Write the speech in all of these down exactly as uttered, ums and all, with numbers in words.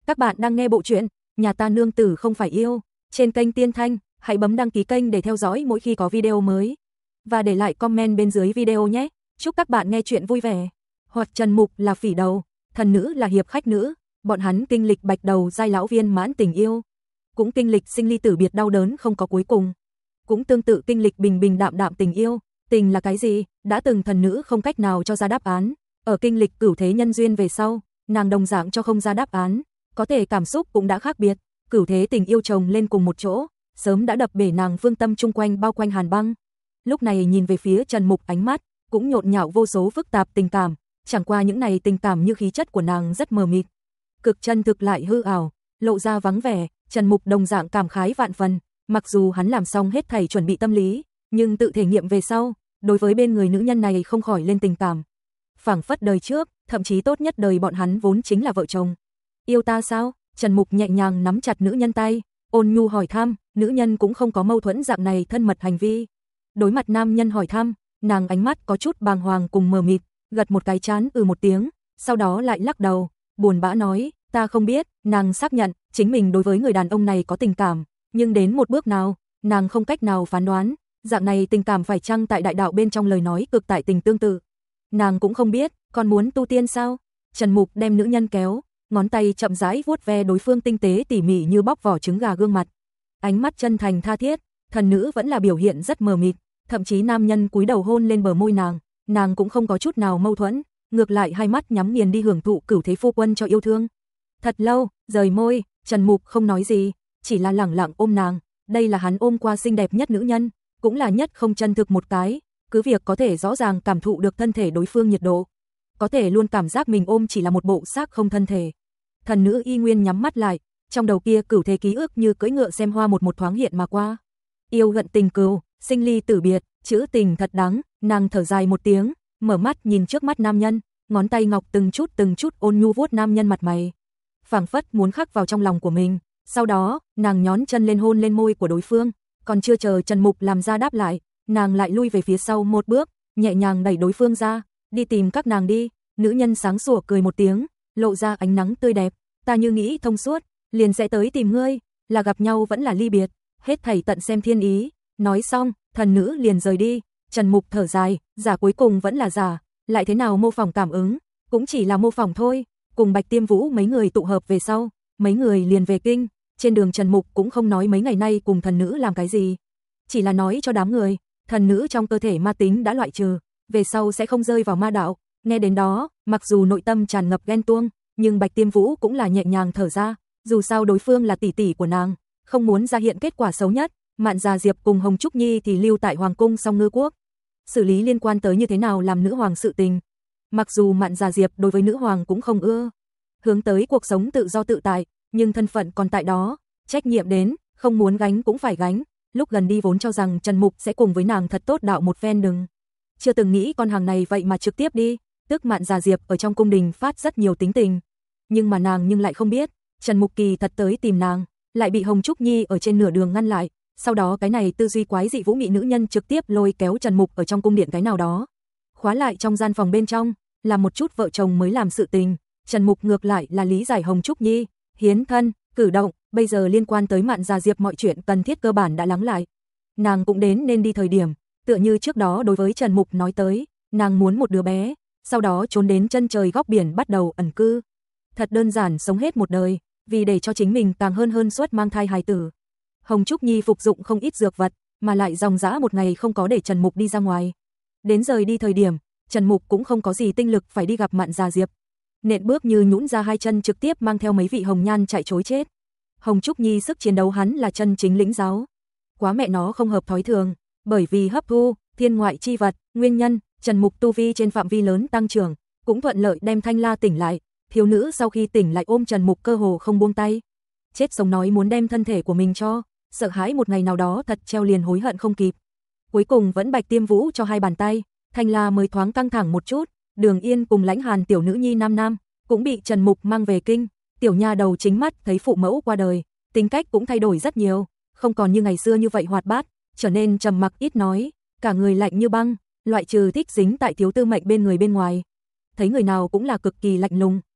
Các bạn đang nghe bộ truyện Nhà ta nương tử không phải yêu trên kênh Tiên Thanh, hãy bấm đăng ký kênh để theo dõi mỗi khi có video mới và để lại comment bên dưới video nhé. Chúc các bạn nghe truyện vui vẻ. Hoặc Trần Mục là phỉ đầu, thần nữ là hiệp khách nữ, bọn hắn kinh lịch bạch đầu giai lão viên mãn tình yêu, cũng kinh lịch sinh ly tử biệt đau đớn không có cuối cùng, cũng tương tự kinh lịch bình bình đạm đạm tình yêu. Tình là cái gì? Đã từng thần nữ không cách nào cho ra đáp án, ở kinh lịch cửu thế nhân duyên về sau, nàng đồng dạng cho không ra đáp án, có thể cảm xúc cũng đã khác biệt, cửu thế tình yêu chồng lên cùng một chỗ, sớm đã đập bể nàng vương tâm chung quanh bao quanh hàn băng. Lúc này nhìn về phía Trần Mục, ánh mắt cũng nhộn nhạo vô số phức tạp tình cảm, chẳng qua những này tình cảm như khí chất của nàng rất mờ mịt, cực chân thực lại hư ảo, lộ ra vắng vẻ. Trần Mục đồng dạng cảm khái vạn phần, mặc dù hắn làm xong hết thảy chuẩn bị tâm lý, nhưng tự thể nghiệm về sau, đối với bên người nữ nhân này không khỏi lên tình cảm. Phảng phất đời trước, thậm chí tốt nhất đời bọn hắn vốn chính là vợ chồng. Yêu ta sao? Trần Mục nhẹ nhàng nắm chặt nữ nhân tay, ôn nhu hỏi thăm, nữ nhân cũng không có mâu thuẫn dạng này thân mật hành vi. Đối mặt nam nhân hỏi thăm, nàng ánh mắt có chút bàng hoàng cùng mờ mịt, gật một cái chán ừ một tiếng, sau đó lại lắc đầu, buồn bã nói, ta không biết. Nàng xác nhận chính mình đối với người đàn ông này có tình cảm, nhưng đến một bước nào, nàng không cách nào phán đoán, dạng này tình cảm phải chăng tại đại đạo bên trong lời nói cực tại tình tương tự. Nàng cũng không biết, còn muốn tu tiên sao? Trần Mục đem nữ nhân kéo, ngón tay chậm rãi vuốt ve đối phương tinh tế tỉ mỉ như bóc vỏ trứng gà gương mặt. Ánh mắt chân thành tha thiết, thần nữ vẫn là biểu hiện rất mờ mịt, thậm chí nam nhân cúi đầu hôn lên bờ môi nàng, nàng cũng không có chút nào mâu thuẫn, ngược lại hai mắt nhắm nghiền đi hưởng thụ cửu thế phu quân cho yêu thương. Thật lâu, rời môi, Trần Mục không nói gì, chỉ là lẳng lặng ôm nàng, đây là hắn ôm qua xinh đẹp nhất nữ nhân, cũng là nhất không chân thực một cái, cứ việc có thể rõ ràng cảm thụ được thân thể đối phương nhiệt độ, có thể luôn cảm giác mình ôm chỉ là một bộ xác không thân thể. Thần nữ y nguyên nhắm mắt lại, trong đầu kia cửu thế ký ức như cưỡi ngựa xem hoa một một thoáng hiện mà qua. Yêu hận tình cừu, sinh ly tử biệt, chữ tình thật đắng. Nàng thở dài một tiếng, mở mắt nhìn trước mắt nam nhân, ngón tay ngọc từng chút từng chút ôn nhu vuốt nam nhân mặt mày, phảng phất muốn khắc vào trong lòng của mình. Sau đó, nàng nhón chân lên hôn lên môi của đối phương, còn chưa chờ Trần Mục làm ra đáp lại, nàng lại lui về phía sau một bước, nhẹ nhàng đẩy đối phương ra, đi tìm các nàng đi. Nữ nhân sáng sủa cười một tiếng, lộ ra ánh nắng tươi đẹp, ta như nghĩ thông suốt, liền sẽ tới tìm ngươi, là gặp nhau vẫn là ly biệt, hết thảy tận xem thiên ý. Nói xong, thần nữ liền rời đi. Trần Mục thở dài, giả cuối cùng vẫn là giả, lại thế nào mô phỏng cảm ứng, cũng chỉ là mô phỏng thôi. Cùng Bạch Tiêm Vũ mấy người tụ hợp về sau, mấy người liền về kinh, trên đường Trần Mục cũng không nói mấy ngày nay cùng thần nữ làm cái gì, chỉ là nói cho đám người, thần nữ trong cơ thể ma tính đã loại trừ, về sau sẽ không rơi vào ma đạo. Nghe đến đó, mặc dù nội tâm tràn ngập ghen tuông, nhưng Bạch Tiêm Vũ cũng là nhẹ nhàng thở ra, dù sao đối phương là tỷ tỷ của nàng, không muốn ra hiện kết quả xấu nhất. Mạn Già Diệp cùng Hồng Trúc Nhi thì lưu tại Hoàng cung Song Ngư Quốc, xử lý liên quan tới như thế nào làm nữ hoàng sự tình. Mặc dù Mạn Già Diệp đối với nữ hoàng cũng không ưa, hướng tới cuộc sống tự do tự tại, nhưng thân phận còn tại đó, trách nhiệm đến, không muốn gánh cũng phải gánh. Lúc gần đi vốn cho rằng Trần Mục sẽ cùng với nàng thật tốt đạo một phen đừng, chưa từng nghĩ con hàng này vậy mà trực tiếp đi. Tức Mạn Già Diệp ở trong cung đình phát rất nhiều tính tình, nhưng mà nàng nhưng lại không biết, Trần Mục kỳ thật tới tìm nàng, lại bị Hồng Trúc Nhi ở trên nửa đường ngăn lại. Sau đó cái này tư duy quái dị vũ mị nữ nhân trực tiếp lôi kéo Trần Mục ở trong cung điện cái nào đó, khóa lại trong gian phòng bên trong, làm một chút vợ chồng mới làm sự tình. Trần Mục ngược lại là lý giải Hồng Trúc Nhi hiến thân cử động, bây giờ liên quan tới Mạn Già Diệp mọi chuyện cần thiết cơ bản đã lắng lại, nàng cũng đến nên đi thời điểm. Tựa như trước đó đối với Trần Mục nói tới, nàng muốn một đứa bé, sau đó trốn đến chân trời góc biển bắt đầu ẩn cư, thật đơn giản sống hết một đời, vì để cho chính mình càng hơn hơn suất mang thai hài tử. Hồng Trúc Nhi phục dụng không ít dược vật, mà lại dòng dã một ngày không có để Trần Mục đi ra ngoài. Đến rời đi thời điểm, Trần Mục cũng không có gì tinh lực phải đi gặp Mạn Già Diệp, nện bước như nhũn ra hai chân trực tiếp mang theo mấy vị hồng nhan chạy trối chết. Hồng Trúc Nhi sức chiến đấu hắn là chân chính lĩnh giáo, quá mẹ nó không hợp thói thường, bởi vì hấp thu thiên ngoại chi vật nguyên nhân, Trần Mục tu vi trên phạm vi lớn tăng trưởng, cũng thuận lợi đem Thanh La tỉnh lại. Thiếu nữ sau khi tỉnh lại ôm Trần Mục cơ hồ không buông tay, chết sống nói muốn đem thân thể của mình cho, sợ hãi một ngày nào đó thật treo liền hối hận không kịp. Cuối cùng vẫn Bạch Tiêm Vũ cho hai bàn tay, Thanh La mới thoáng căng thẳng một chút. Đường Yên cùng Lãnh Hàn tiểu nữ nhi nam nam cũng bị Trần Mục mang về kinh. Tiểu nha đầu chính mắt thấy phụ mẫu qua đời, tính cách cũng thay đổi rất nhiều, không còn như ngày xưa như vậy hoạt bát, trở nên trầm mặc ít nói, cả người lạnh như băng, loại trừ thích dính tại thiếu tư mệnh bên người bên ngoài, thấy người nào cũng là cực kỳ lạnh lùng.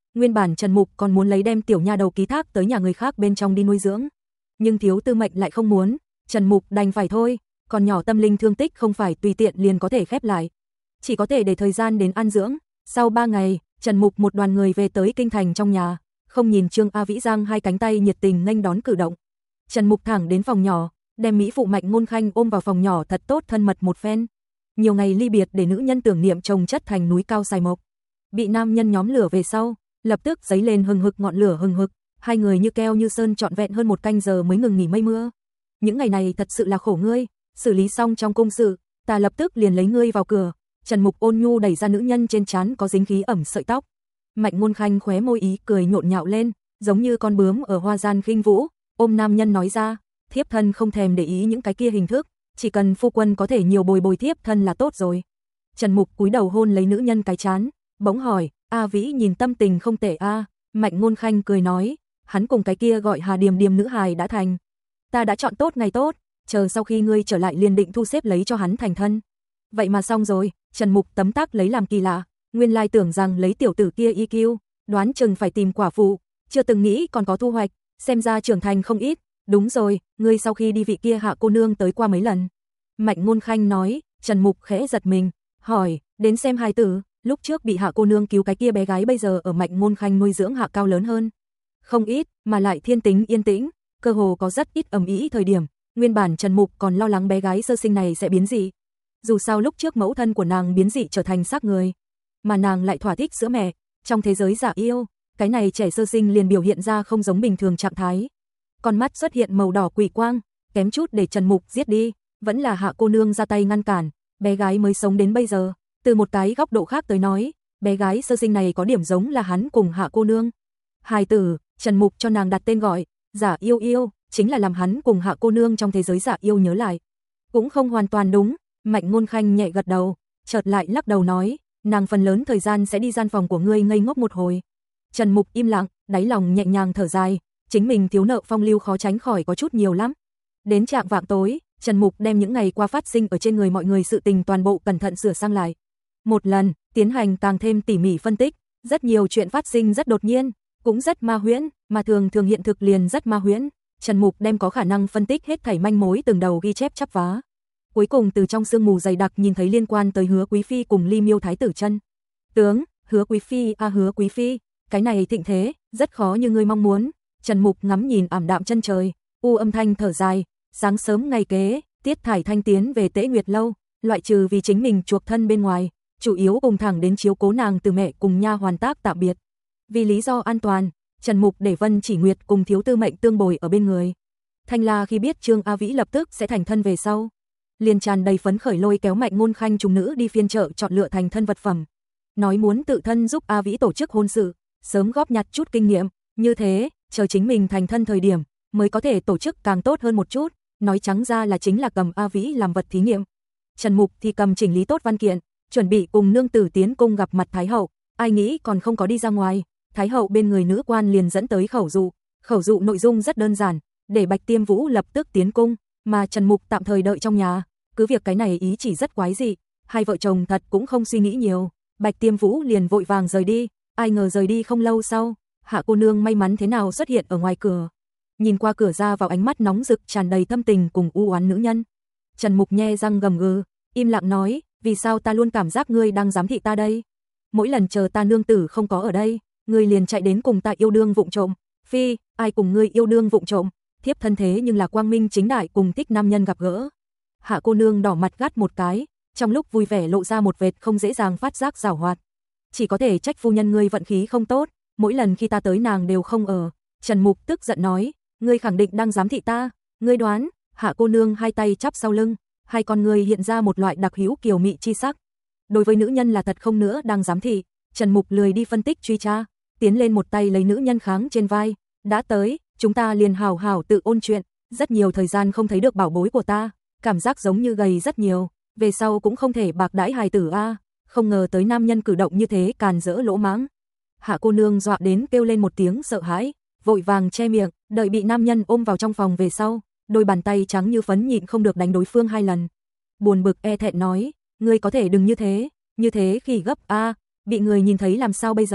Nguyên bản Trần Mục còn muốn lấy đem tiểu nha đầu ký thác tới nhà người khác bên trong đi nuôi dưỡng, nhưng thiếu tư mệnh lại không muốn, Trần Mục đành phải thôi, còn nhỏ tâm linh thương tích không phải tùy tiện liền có thể khép lại, chỉ có thể để thời gian đến an dưỡng. Sau ba ngày, Trần Mục một đoàn người về tới kinh thành trong nhà, không nhìn Trương A Vĩ giang hai cánh tay nhiệt tình nghênh đón cử động. Trần Mục thẳng đến phòng nhỏ, đem mỹ phụ Mạnh Ngôn Khanh ôm vào phòng nhỏ thật tốt thân mật một phen. Nhiều ngày ly biệt để nữ nhân tưởng niệm chồng chất thành núi cao sài mộc. Bị nam nhân nhóm lửa về sau, lập tức giấy lên hừng hực ngọn lửa hừng hực, hai người như keo như sơn trọn vẹn hơn một canh giờ mới ngừng nghỉ mây mưa. Những ngày này thật sự là khổ ngươi, xử lý xong trong công sự, ta lập tức liền lấy ngươi vào cửa. Trần Mục ôn nhu đẩy ra nữ nhân trên trán có dính khí ẩm sợi tóc. Mạnh Ngôn Khanh khóe môi ý cười nhộn nhạo lên, giống như con bướm ở hoa gian khinh vũ, ôm nam nhân nói ra, thiếp thân không thèm để ý những cái kia hình thức, chỉ cần phu quân có thể nhiều bồi bồi thiếp thân là tốt rồi. Trần Mục cúi đầu hôn lấy nữ nhân cái trán, bỗng hỏi, A Vĩ nhìn tâm tình không tệ a. Mạnh Ngôn Khanh cười nói, hắn cùng cái kia gọi Hà Điềm Điềm nữ hài đã thành. Ta đã chọn tốt ngày tốt, chờ sau khi ngươi trở lại liền định thu xếp lấy cho hắn thành thân. Vậy mà xong rồi. Trần Mục tấm tắc lấy làm kỳ lạ, nguyên lai tưởng rằng lấy tiểu tử kia i kiu, đoán chừng phải tìm quả phụ, chưa từng nghĩ còn có thu hoạch, xem ra trưởng thành không ít. Đúng rồi, ngươi sau khi đi vị kia Hạ cô nương tới qua mấy lần. Mạnh Ngôn Khanh nói. Trần Mục khẽ giật mình, hỏi, đến xem hài tử, lúc trước bị Hạ cô nương cứu cái kia bé gái bây giờ ở Mạnh Ngôn Khanh nuôi dưỡng Hạ cao lớn hơn. Không ít, mà lại thiên tính yên tĩnh, cơ hồ có rất ít ầm ĩ thời điểm, nguyên bản Trần Mục còn lo lắng bé gái sơ sinh này sẽ biến dị. Dù sao lúc trước mẫu thân của nàng biến dị trở thành xác người, mà nàng lại thỏa thích sữa mẹ, trong thế giới giả yêu, cái này trẻ sơ sinh liền biểu hiện ra không giống bình thường trạng thái. Con mắt xuất hiện màu đỏ quỷ quang, kém chút để Trần Mục giết đi, vẫn là Hạ cô nương ra tay ngăn cản, bé gái mới sống đến bây giờ. Từ một cái góc độ khác tới nói, bé gái sơ sinh này có điểm giống là hắn cùng Hạ cô nương. Hài tử, Trần Mục cho nàng đặt tên gọi, giả yêu yêu, chính là làm hắn cùng Hạ cô nương trong thế giới giả yêu nhớ lại. Cũng không hoàn toàn đúng. Mạnh Ngôn Khanh nhẹ gật đầu, chợt lại lắc đầu nói, nàng phần lớn thời gian sẽ đi gian phòng của ngươi ngây ngốc một hồi. Trần Mục im lặng, đáy lòng nhẹ nhàng thở dài, chính mình thiếu nợ phong lưu khó tránh khỏi có chút nhiều lắm. Đến trạng vạng tối, Trần Mục đem những ngày qua phát sinh ở trên người mọi người sự tình toàn bộ cẩn thận sửa sang lại. Một lần, tiến hành càng thêm tỉ mỉ phân tích, rất nhiều chuyện phát sinh rất đột nhiên, cũng rất ma huyễn, mà thường thường hiện thực liền rất ma huyễn. Trần Mục đem có khả năng phân tích hết thảy manh mối từng đầu ghi chép chắp vá. Cuối cùng từ trong sương mù dày đặc nhìn thấy liên quan tới Hứa Quý phi cùng Ly Miêu thái tử chân tướng. Hứa Quý phi a à, Hứa Quý phi, cái này thịnh thế, rất khó như ngươi mong muốn. Trần Mục ngắm nhìn ảm đạm chân trời, u âm thanh thở dài, sáng sớm ngày kế, Tiết Thải Thanh tiến về Tế Nguyệt lâu, loại trừ vì chính mình chuộc thân bên ngoài, chủ yếu cùng thẳng đến chiếu cố nàng từ mẹ cùng nha hoàn tác tạm biệt. Vì lý do an toàn, Trần Mục để Vân Chỉ Nguyệt cùng thiếu tư mệnh tương bồi ở bên người. Thanh La khi biết Trương A Vĩ lập tức sẽ thành thân về sau, liền tràn đầy phấn khởi lôi kéo Mạnh Ngôn Khanh trùng nữ đi phiên chợ chọn lựa thành thân vật phẩm, nói muốn tự thân giúp A Vĩ tổ chức hôn sự, sớm góp nhặt chút kinh nghiệm, như thế, chờ chính mình thành thân thời điểm, mới có thể tổ chức càng tốt hơn một chút, nói trắng ra là chính là cầm A Vĩ làm vật thí nghiệm. Trần Mục thì cầm chỉnh lý tốt văn kiện, chuẩn bị cùng nương tử tiến cung gặp mặt Thái hậu, ai nghĩ còn không có đi ra ngoài, Thái hậu bên người nữ quan liền dẫn tới khẩu dụ, khẩu dụ nội dung rất đơn giản, để Bạch Tiêm Vũ lập tức tiến cung, mà Trần Mục tạm thời đợi trong nhà. Cứ việc cái này ý chỉ rất quái dị, hai vợ chồng thật cũng không suy nghĩ nhiều, Bạch Tiêm Vũ liền vội vàng rời đi, ai ngờ rời đi không lâu sau, Hạ cô nương may mắn thế nào xuất hiện ở ngoài cửa. Nhìn qua cửa ra vào ánh mắt nóng rực tràn đầy thâm tình cùng u oán nữ nhân. Trần Mục nhe răng gầm gừ, im lặng nói, vì sao ta luôn cảm giác ngươi đang giám thị ta đây? Mỗi lần chờ ta nương tử không có ở đây, ngươi liền chạy đến cùng ta yêu đương vụng trộm. Phi, ai cùng ngươi yêu đương vụng trộm? Thiếp thân thế nhưng là quang minh chính đại cùng thích nam nhân gặp gỡ. Hạ cô nương đỏ mặt gắt một cái, trong lúc vui vẻ lộ ra một vệt không dễ dàng phát giác giảo hoạt. Chỉ có thể trách phu nhân ngươi vận khí không tốt, mỗi lần khi ta tới nàng đều không ở. Trần Mục tức giận nói, ngươi khẳng định đang giám thị ta, ngươi đoán? Hạ cô nương hai tay chắp sau lưng, hai con ngươi hiện ra một loại đặc hữu kiều mị chi sắc. Đối với nữ nhân là thật không nữa đang giám thị, Trần Mục lười đi phân tích truy tra, tiến lên một tay lấy nữ nhân kháng trên vai, đã tới, chúng ta liền hào hào tự ôn chuyện, rất nhiều thời gian không thấy được bảo bối của ta, cảm giác giống như gầy rất nhiều, về sau cũng không thể bạc đãi hài tử a, không ngờ tới nam nhân cử động như thế càn rỡ lỗ mãng. Hạ cô nương dọa đến kêu lên một tiếng sợ hãi, vội vàng che miệng, đợi bị nam nhân ôm vào trong phòng về sau, đôi bàn tay trắng như phấn nhịn không được đánh đối phương hai lần. Buồn bực e thẹn nói, ngươi có thể đừng như thế, như thế khi gấp a, bị người nhìn thấy làm sao bây giờ?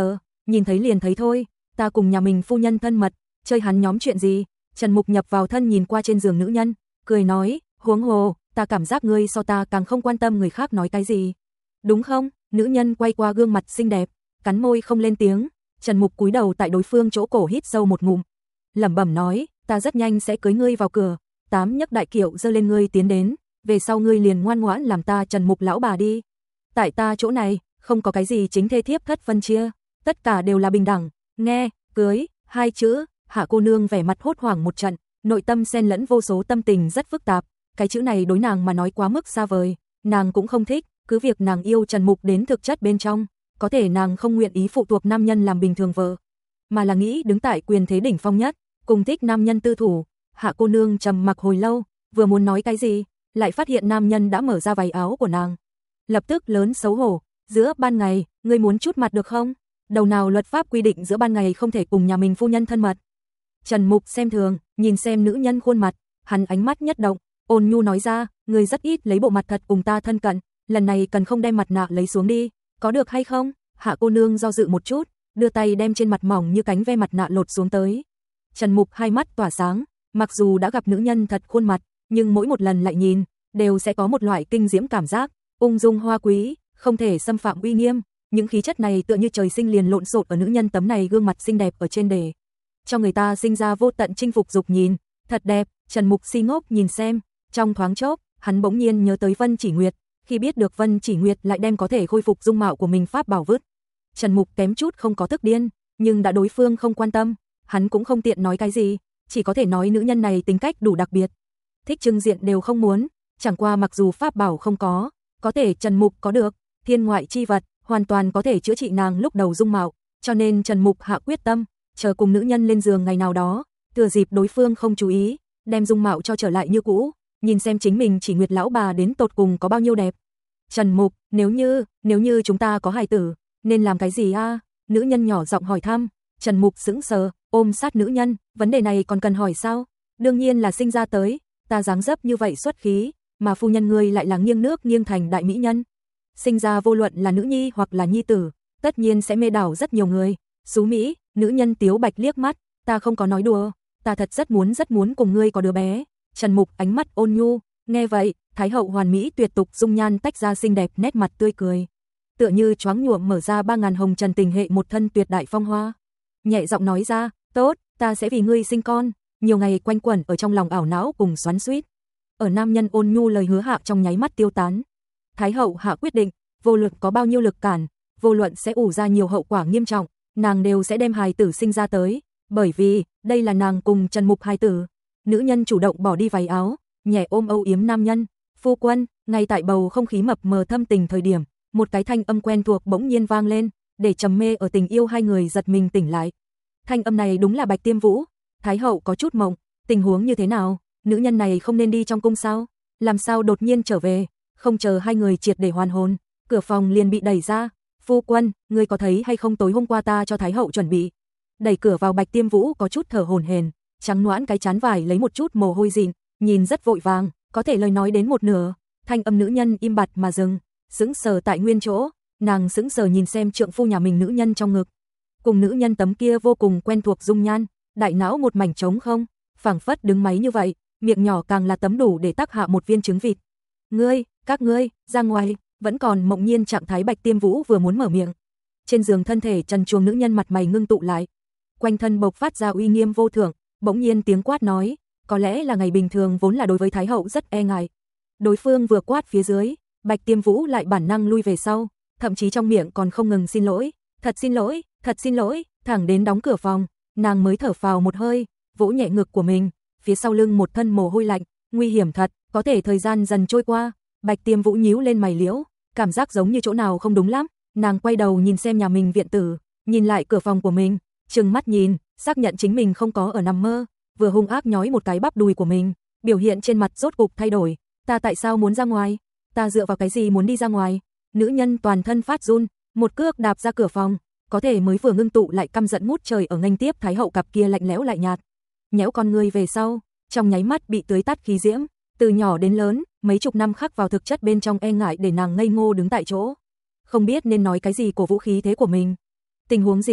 nhìn thấy liền thấy thôi, ta cùng nhà mình phu nhân thân mật, chơi hắn nhóm chuyện gì? Trần Mục nhập vào thân nhìn qua trên giường nữ nhân, cười nói, huống hồ, ta cảm giác ngươi so ta càng không quan tâm người khác nói cái gì. Đúng không? Nữ nhân quay qua gương mặt xinh đẹp, cắn môi không lên tiếng. Trần Mục cúi đầu tại đối phương chỗ cổ hít sâu một ngụm, lẩm bẩm nói, ta rất nhanh sẽ cưới ngươi vào cửa. Tám nhấc đại kiệu giơ lên ngươi tiến đến, về sau ngươi liền ngoan ngoãn làm ta Trần Mục lão bà đi. Tại ta chỗ này, không có cái gì chính thê thiếp thất phân chia, tất cả đều là bình đẳng. Nghe, cưới, hai chữ, Hạ cô nương vẻ mặt hốt hoảng một trận, nội tâm xen lẫn vô số tâm tình rất phức tạp. Cái chữ này đối nàng mà nói quá mức xa vời, nàng cũng không thích, cứ việc nàng yêu Trần Mục đến thực chất bên trong, có thể nàng không nguyện ý phụ thuộc nam nhân làm bình thường vợ, mà là nghĩ đứng tại quyền thế đỉnh phong nhất, cùng thích nam nhân tư thủ. Hạ cô nương trầm mặc hồi lâu, vừa muốn nói cái gì, lại phát hiện nam nhân đã mở ra váy áo của nàng. Lập tức lớn xấu hổ, giữa ban ngày, ngươi muốn chút mặt được không? Đầu nào luật pháp quy định giữa ban ngày không thể cùng nhà mình phu nhân thân mật. Trần Mục xem thường, nhìn xem nữ nhân khuôn mặt, hắn ánh mắt nhất động, ôn nhu nói ra, ngươi rất ít lấy bộ mặt thật cùng ta thân cận, lần này cần không đem mặt nạ lấy xuống đi, có được hay không? Hạ cô nương do dự một chút, đưa tay đem trên mặt mỏng như cánh ve mặt nạ lột xuống tới. Trần Mục hai mắt tỏa sáng, mặc dù đã gặp nữ nhân thật khuôn mặt, nhưng mỗi một lần lại nhìn, đều sẽ có một loại kinh diễm cảm giác, ung dung hoa quý, không thể xâm phạm uy nghiêm, những khí chất này tựa như trời sinh liền lộn xộn ở nữ nhân tấm này gương mặt xinh đẹp ở trên đề, cho người ta sinh ra vô tận chinh phục dục nhìn, thật đẹp. Trần Mục si ngốc nhìn xem, trong thoáng chốc, hắn bỗng nhiên nhớ tới Vân Chỉ Nguyệt, khi biết được Vân Chỉ Nguyệt lại đem có thể khôi phục dung mạo của mình pháp bảo vứt. Trần Mục kém chút không có tức điên, nhưng đã đối phương không quan tâm, hắn cũng không tiện nói cái gì, chỉ có thể nói nữ nhân này tính cách đủ đặc biệt, thích trưng diện đều không muốn, chẳng qua mặc dù pháp bảo không có, có thể Trần Mục có được, thiên ngoại chi vật, hoàn toàn có thể chữa trị nàng lúc đầu dung mạo, cho nên Trần Mục hạ quyết tâm, chờ cùng nữ nhân lên giường ngày nào đó, thừa dịp đối phương không chú ý, đem dung mạo cho trở lại như cũ, nhìn xem chính mình Chỉ Nguyệt lão bà đến tột cùng có bao nhiêu đẹp. Trần Mục, nếu như, nếu như chúng ta có hài tử, nên làm cái gì a? Nữ nhân nhỏ giọng hỏi thăm. Trần Mục sững sờ, ôm sát nữ nhân, vấn đề này còn cần hỏi sao? Đương nhiên là sinh ra tới, ta dáng dấp như vậy xuất khí, mà phu nhân ngươi lại là nghiêng nước nghiêng thành đại mỹ nhân. Sinh ra vô luận là nữ nhi hoặc là nhi tử, tất nhiên sẽ mê đảo rất nhiều người. Xú Mỹ, nữ nhân Tiếu Bạch liếc mắt, ta không có nói đùa, ta thật rất muốn rất muốn cùng ngươi có đứa bé. Trần Mục ánh mắt ôn nhu, nghe vậy, Thái hậu hoàn mỹ tuyệt tục dung nhan tách ra xinh đẹp nét mặt tươi cười, tựa như choáng nhuộm mở ra ba ngàn hồng trần tình hệ một thân tuyệt đại phong hoa. Nhẹ giọng nói ra, tốt, ta sẽ vì ngươi sinh con. Nhiều ngày quanh quẩn ở trong lòng ảo não cùng xoắn xuýt, ở nam nhân ôn nhu lời hứa hạ trong nháy mắt tiêu tán. Thái hậu hạ quyết định, vô luận có bao nhiêu lực cản, vô luận sẽ ủ ra nhiều hậu quả nghiêm trọng, nàng đều sẽ đem hài tử sinh ra tới, bởi vì đây là nàng cùng Trần Mục hài tử. Nữ nhân chủ động bỏ đi váy áo, nhẹ ôm âu yếm nam nhân. Phu quân, ngay tại bầu không khí mập mờ thâm tình thời điểm, một cái thanh âm quen thuộc bỗng nhiên vang lên, để trầm mê ở tình yêu hai người giật mình tỉnh lại. Thanh âm này đúng là Bạch Tiêm Vũ. Thái hậu có chút mộng, tình huống như thế nào? Nữ nhân này không nên đi trong cung sao? Làm sao đột nhiên trở về? Không chờ hai người triệt để hoàn hồn, cửa phòng liền bị đẩy ra. Phu quân, ngươi có thấy hay không tối hôm qua ta cho Thái hậu chuẩn bị? Đẩy cửa vào Bạch Tiêm Vũ có chút thở hổn hển, trắng nõn cái trán vải lấy một chút mồ hôi dịn, nhìn rất vội vàng, có thể lời nói đến một nửa, thanh âm nữ nhân im bặt mà dừng, sững sờ tại nguyên chỗ, nàng sững sờ nhìn xem trượng phu nhà mình nữ nhân trong ngực, cùng nữ nhân tấm kia vô cùng quen thuộc dung nhan, đại não một mảnh trống không, phảng phất đứng máy như vậy, miệng nhỏ càng là tấm đủ để tác hạ một viên trứng vịt. Ngươi, các ngươi, ra ngoài. Vẫn còn mộng nhiên trạng thái Bạch Tiêm Vũ vừa muốn mở miệng, trên giường thân thể trần truồng nữ nhân mặt mày ngưng tụ lại, quanh thân bộc phát ra uy nghiêm vô thượng, bỗng nhiên tiếng quát nói, có lẽ là ngày bình thường vốn là đối với Thái hậu rất e ngại. Đối phương vừa quát phía dưới, Bạch Tiêm Vũ lại bản năng lui về sau, thậm chí trong miệng còn không ngừng xin lỗi, thật xin lỗi, thật xin lỗi, thẳng đến đóng cửa phòng, nàng mới thở phào một hơi, vỗ nhẹ ngực của mình, phía sau lưng một thân mồ hôi lạnh, nguy hiểm thật, có thể thời gian dần trôi qua, Bạch Tiêm Vũ nhíu lên mày liễu, cảm giác giống như chỗ nào không đúng lắm, nàng quay đầu nhìn xem nhà mình viện tử, nhìn lại cửa phòng của mình, trừng mắt nhìn, xác nhận chính mình không có ở nằm mơ, vừa hung ác nhói một cái bắp đùi của mình, biểu hiện trên mặt rốt cục thay đổi, ta tại sao muốn ra ngoài? Ta dựa vào cái gì muốn đi ra ngoài? Nữ nhân toàn thân phát run, một cước đạp ra cửa phòng, có thể mới vừa ngưng tụ lại căm giận ngút trời ở nghênh tiếp Thái hậu cặp kia lạnh lẽo lại nhạt, nhéo con người về sau, trong nháy mắt bị tưới tắt khí diễm, từ nhỏ đến lớn, mấy chục năm khắc vào thực chất bên trong e ngại để nàng ngây ngô đứng tại chỗ, không biết nên nói cái gì của vũ khí thế của mình. Tình huống gì?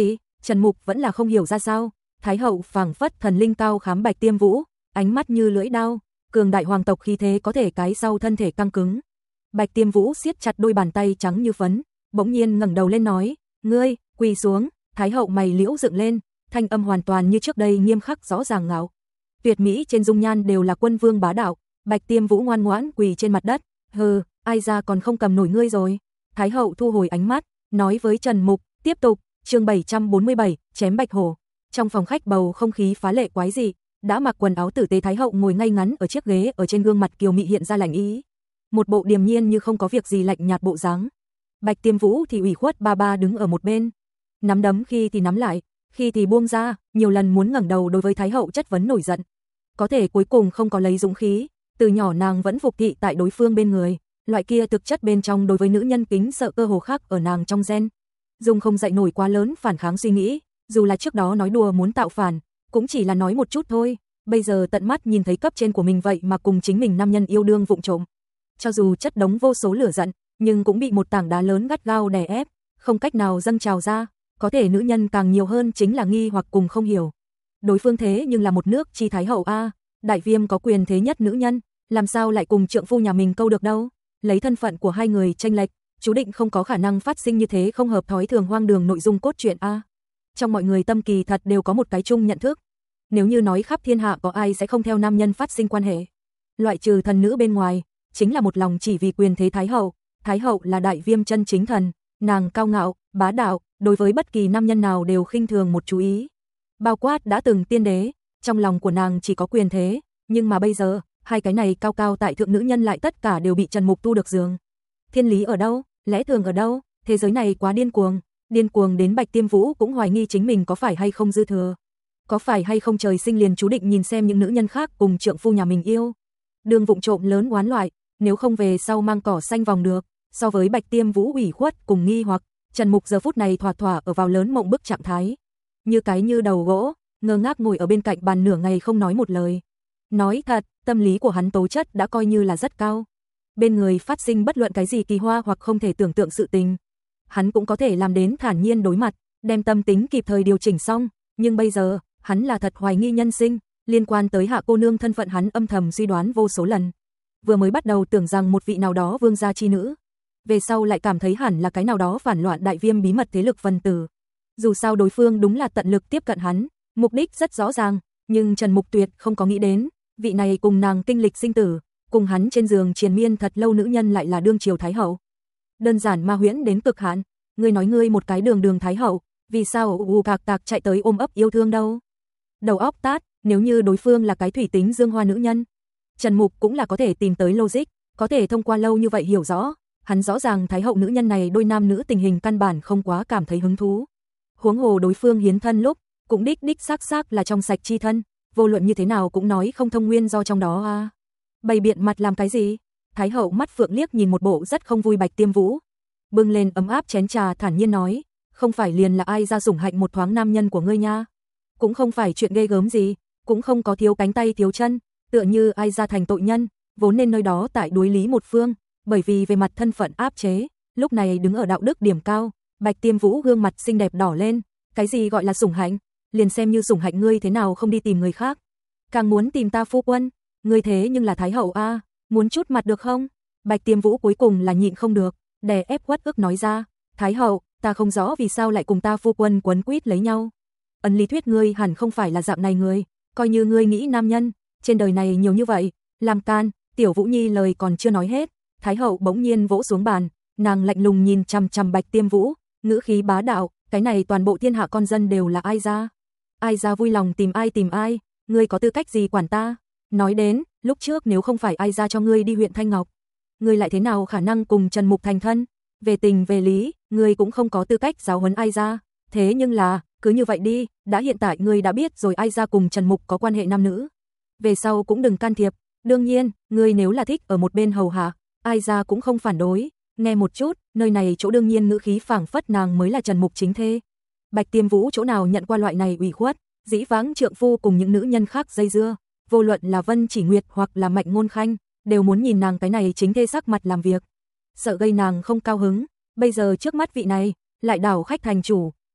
Trần Mục vẫn là không hiểu ra sao, Thái hậu phảng phất thần linh cao khám Bạch Tiêm Vũ, ánh mắt như lưỡi dao, cường đại hoàng tộc khí thế có thể cái sau thân thể căng cứng. Bạch Tiêm Vũ siết chặt đôi bàn tay trắng như phấn, bỗng nhiên ngẩng đầu lên nói, "Ngươi, quỳ xuống." Thái hậu mày liễu dựng lên, thanh âm hoàn toàn như trước đây nghiêm khắc rõ ràng ngạo. Tuyệt mỹ trên dung nhan đều là quân vương bá đạo, Bạch Tiêm Vũ ngoan ngoãn quỳ trên mặt đất, "Hừ, ai ra còn không cầm nổi ngươi rồi." Thái hậu thu hồi ánh mắt, nói với Trần Mục, tiếp tục, chương bảy trăm bốn mươi bảy, chém bạch hổ. Trong phòng khách bầu không khí phá lệ quái dị, đã mặc quần áo tử tế Thái hậu ngồi ngay ngắn ở chiếc ghế, ở trên gương mặt kiều mị hiện ra lạnh ý, một bộ điềm nhiên như không có việc gì lạnh nhạt bộ dáng. Bạch Tiêm Vũ thì ủy khuất ba ba đứng ở một bên, nắm đấm khi thì nắm lại, khi thì buông ra, nhiều lần muốn ngẩng đầu đối với Thái hậu chất vấn nổi giận. Có thể cuối cùng không có lấy dũng khí, từ nhỏ nàng vẫn phục thị tại đối phương bên người, loại kia thực chất bên trong đối với nữ nhân kính sợ cơ hồ khác ở nàng trong gen. Dung không dậy nổi quá lớn phản kháng suy nghĩ, dù là trước đó nói đùa muốn tạo phản, cũng chỉ là nói một chút thôi, bây giờ tận mắt nhìn thấy cấp trên của mình vậy mà cùng chính mình nam nhân yêu đương vụng trộm. Cho dù chất đống vô số lửa giận, nhưng cũng bị một tảng đá lớn gắt gao đè ép, không cách nào dâng trào ra, có thể nữ nhân càng nhiều hơn chính là nghi hoặc cùng không hiểu. Đối phương thế nhưng là một nước chi thái hậu a, đại viêm có quyền thế nhất nữ nhân, làm sao lại cùng trượng phu nhà mình câu được đâu? Lấy thân phận của hai người chênh lệch, chú định không có khả năng phát sinh như thế không hợp thói thường hoang đường nội dung cốt truyện a. Trong mọi người tâm kỳ thật đều có một cái chung nhận thức, nếu như nói khắp thiên hạ có ai sẽ không theo nam nhân phát sinh quan hệ, loại trừ thần nữ bên ngoài, chính là một lòng chỉ vì quyền thế thái hậu. Thái hậu là đại viêm chân chính thần, nàng cao ngạo, bá đạo, đối với bất kỳ nam nhân nào đều khinh thường một chú ý. Bao quát đã từng tiên đế, trong lòng của nàng chỉ có quyền thế, nhưng mà bây giờ, hai cái này cao cao tại thượng nữ nhân lại tất cả đều bị Trần Mục tu được giường. Thiên lý ở đâu, lẽ thường ở đâu, thế giới này quá điên cuồng, điên cuồng đến Bạch Tiêm Vũ cũng hoài nghi chính mình có phải hay không dư thừa. Có phải hay không trời sinh liền chú định nhìn xem những nữ nhân khác cùng trượng phu nhà mình yêu. Đường vụng trộm lớn oán loại, nếu không về sau mang cỏ xanh vòng được. So với Bạch Tiêm Vũ ủy khuất cùng nghi hoặc, Trần Mục giờ phút này thỏa thỏa ở vào lớn mộng bức trạng thái. Như cái như đầu gỗ, ngơ ngác ngồi ở bên cạnh bàn nửa ngày không nói một lời. Nói thật, tâm lý của hắn tố chất đã coi như là rất cao. Bên người phát sinh bất luận cái gì kỳ hoa hoặc không thể tưởng tượng sự tình, hắn cũng có thể làm đến thản nhiên đối mặt, đem tâm tính kịp thời điều chỉnh xong. Nhưng bây giờ, hắn là thật hoài nghi nhân sinh, liên quan tới Hạ cô nương thân phận hắn âm thầm suy đoán vô số lần. Vừa mới bắt đầu tưởng rằng một vị nào đó vương gia chi nữ, về sau lại cảm thấy hẳn là cái nào đó phản loạn đại viêm bí mật thế lực phần tử. Dù sao đối phương đúng là tận lực tiếp cận hắn, mục đích rất rõ ràng, nhưng Trần Mục tuyệt không có nghĩ đến, vị này cùng nàng kinh lịch sinh tử, cùng hắn trên giường triền miên thật lâu nữ nhân lại là đương triều thái hậu. Đơn giản ma huyễn đến cực hạn, ngươi nói ngươi một cái đường đường thái hậu, vì sao u cạc tạc chạy tới ôm ấp yêu thương đâu? Đầu óc tát, nếu như đối phương là cái thủy tính dương hoa nữ nhân, Trần Mục cũng là có thể tìm tới logic, có thể thông qua lâu như vậy hiểu rõ. Hắn rõ ràng thái hậu nữ nhân này đôi nam nữ tình hình căn bản không quá cảm thấy hứng thú. Huống hồ đối phương hiến thân lúc, cũng đích đích xác xác là trong sạch chi thân, vô luận như thế nào cũng nói không thông nguyên do trong đó a. À. Bày biện mặt làm cái gì? Thái hậu mắt phượng liếc nhìn một bộ rất không vui Bạch Tiêm Vũ, bưng lên ấm áp chén trà thản nhiên nói, không phải liền là ai ra sủng hạnh một thoáng nam nhân của ngươi nha, cũng không phải chuyện ghê gớm gì, cũng không có thiếu cánh tay thiếu chân, tựa như ai ra thành tội nhân, vốn nên nơi đó tại đối lý một phương. Bởi vì về mặt thân phận áp chế, lúc này đứng ở đạo đức điểm cao, Bạch Tiêm Vũ gương mặt xinh đẹp đỏ lên, cái gì gọi là sủng hạnh, liền xem như sủng hạnh ngươi thế nào không đi tìm người khác, càng muốn tìm ta phu quân, ngươi thế nhưng là thái hậu a, à, muốn chút mặt được không? Bạch Tiêm Vũ cuối cùng là nhịn không được, đè ép uất ức nói ra, thái hậu, ta không rõ vì sao lại cùng ta phu quân quấn quýt lấy nhau. Ấn lý thuyết ngươi hẳn không phải là dạng này người, coi như ngươi nghĩ nam nhân, trên đời này nhiều như vậy, làm can. Tiểu Vũ Nhi lời còn chưa nói hết, thái hậu bỗng nhiên vỗ xuống bàn, nàng lạnh lùng nhìn chằm chằm Bạch Tiêm Vũ, ngữ khí bá đạo, cái này toàn bộ thiên hạ con dân đều là ai ra? Ai ra vui lòng tìm ai tìm ai, ngươi có tư cách gì quản ta? Nói đến, lúc trước nếu không phải ai ra cho ngươi đi huyện Thanh Ngọc, ngươi lại thế nào khả năng cùng Trần Mục thành thân? Về tình về lý, ngươi cũng không có tư cách giáo huấn ai ra. Thế nhưng là, cứ như vậy đi, đã hiện tại ngươi đã biết rồi ai ra cùng Trần Mục có quan hệ nam nữ. Về sau cũng đừng can thiệp, đương nhiên, ngươi nếu là thích ở một bên hầu hạ, ai ra cũng không phản đối. Nghe một chút, nơi này chỗ đương nhiên ngữ khí phảng phất nàng mới là Trần Mục chính thê. Bạch Tiêm Vũ chỗ nào nhận qua loại này ủy khuất, dĩ vãng trượng phu cùng những nữ nhân khác dây dưa, vô luận là Vân Chỉ Nguyệt hoặc là Mạnh Ngôn Khanh, đều muốn nhìn nàng cái này chính thê sắc mặt làm việc, sợ gây nàng không cao hứng. Bây giờ trước mắt vị này, lại đảo khách thành chủ,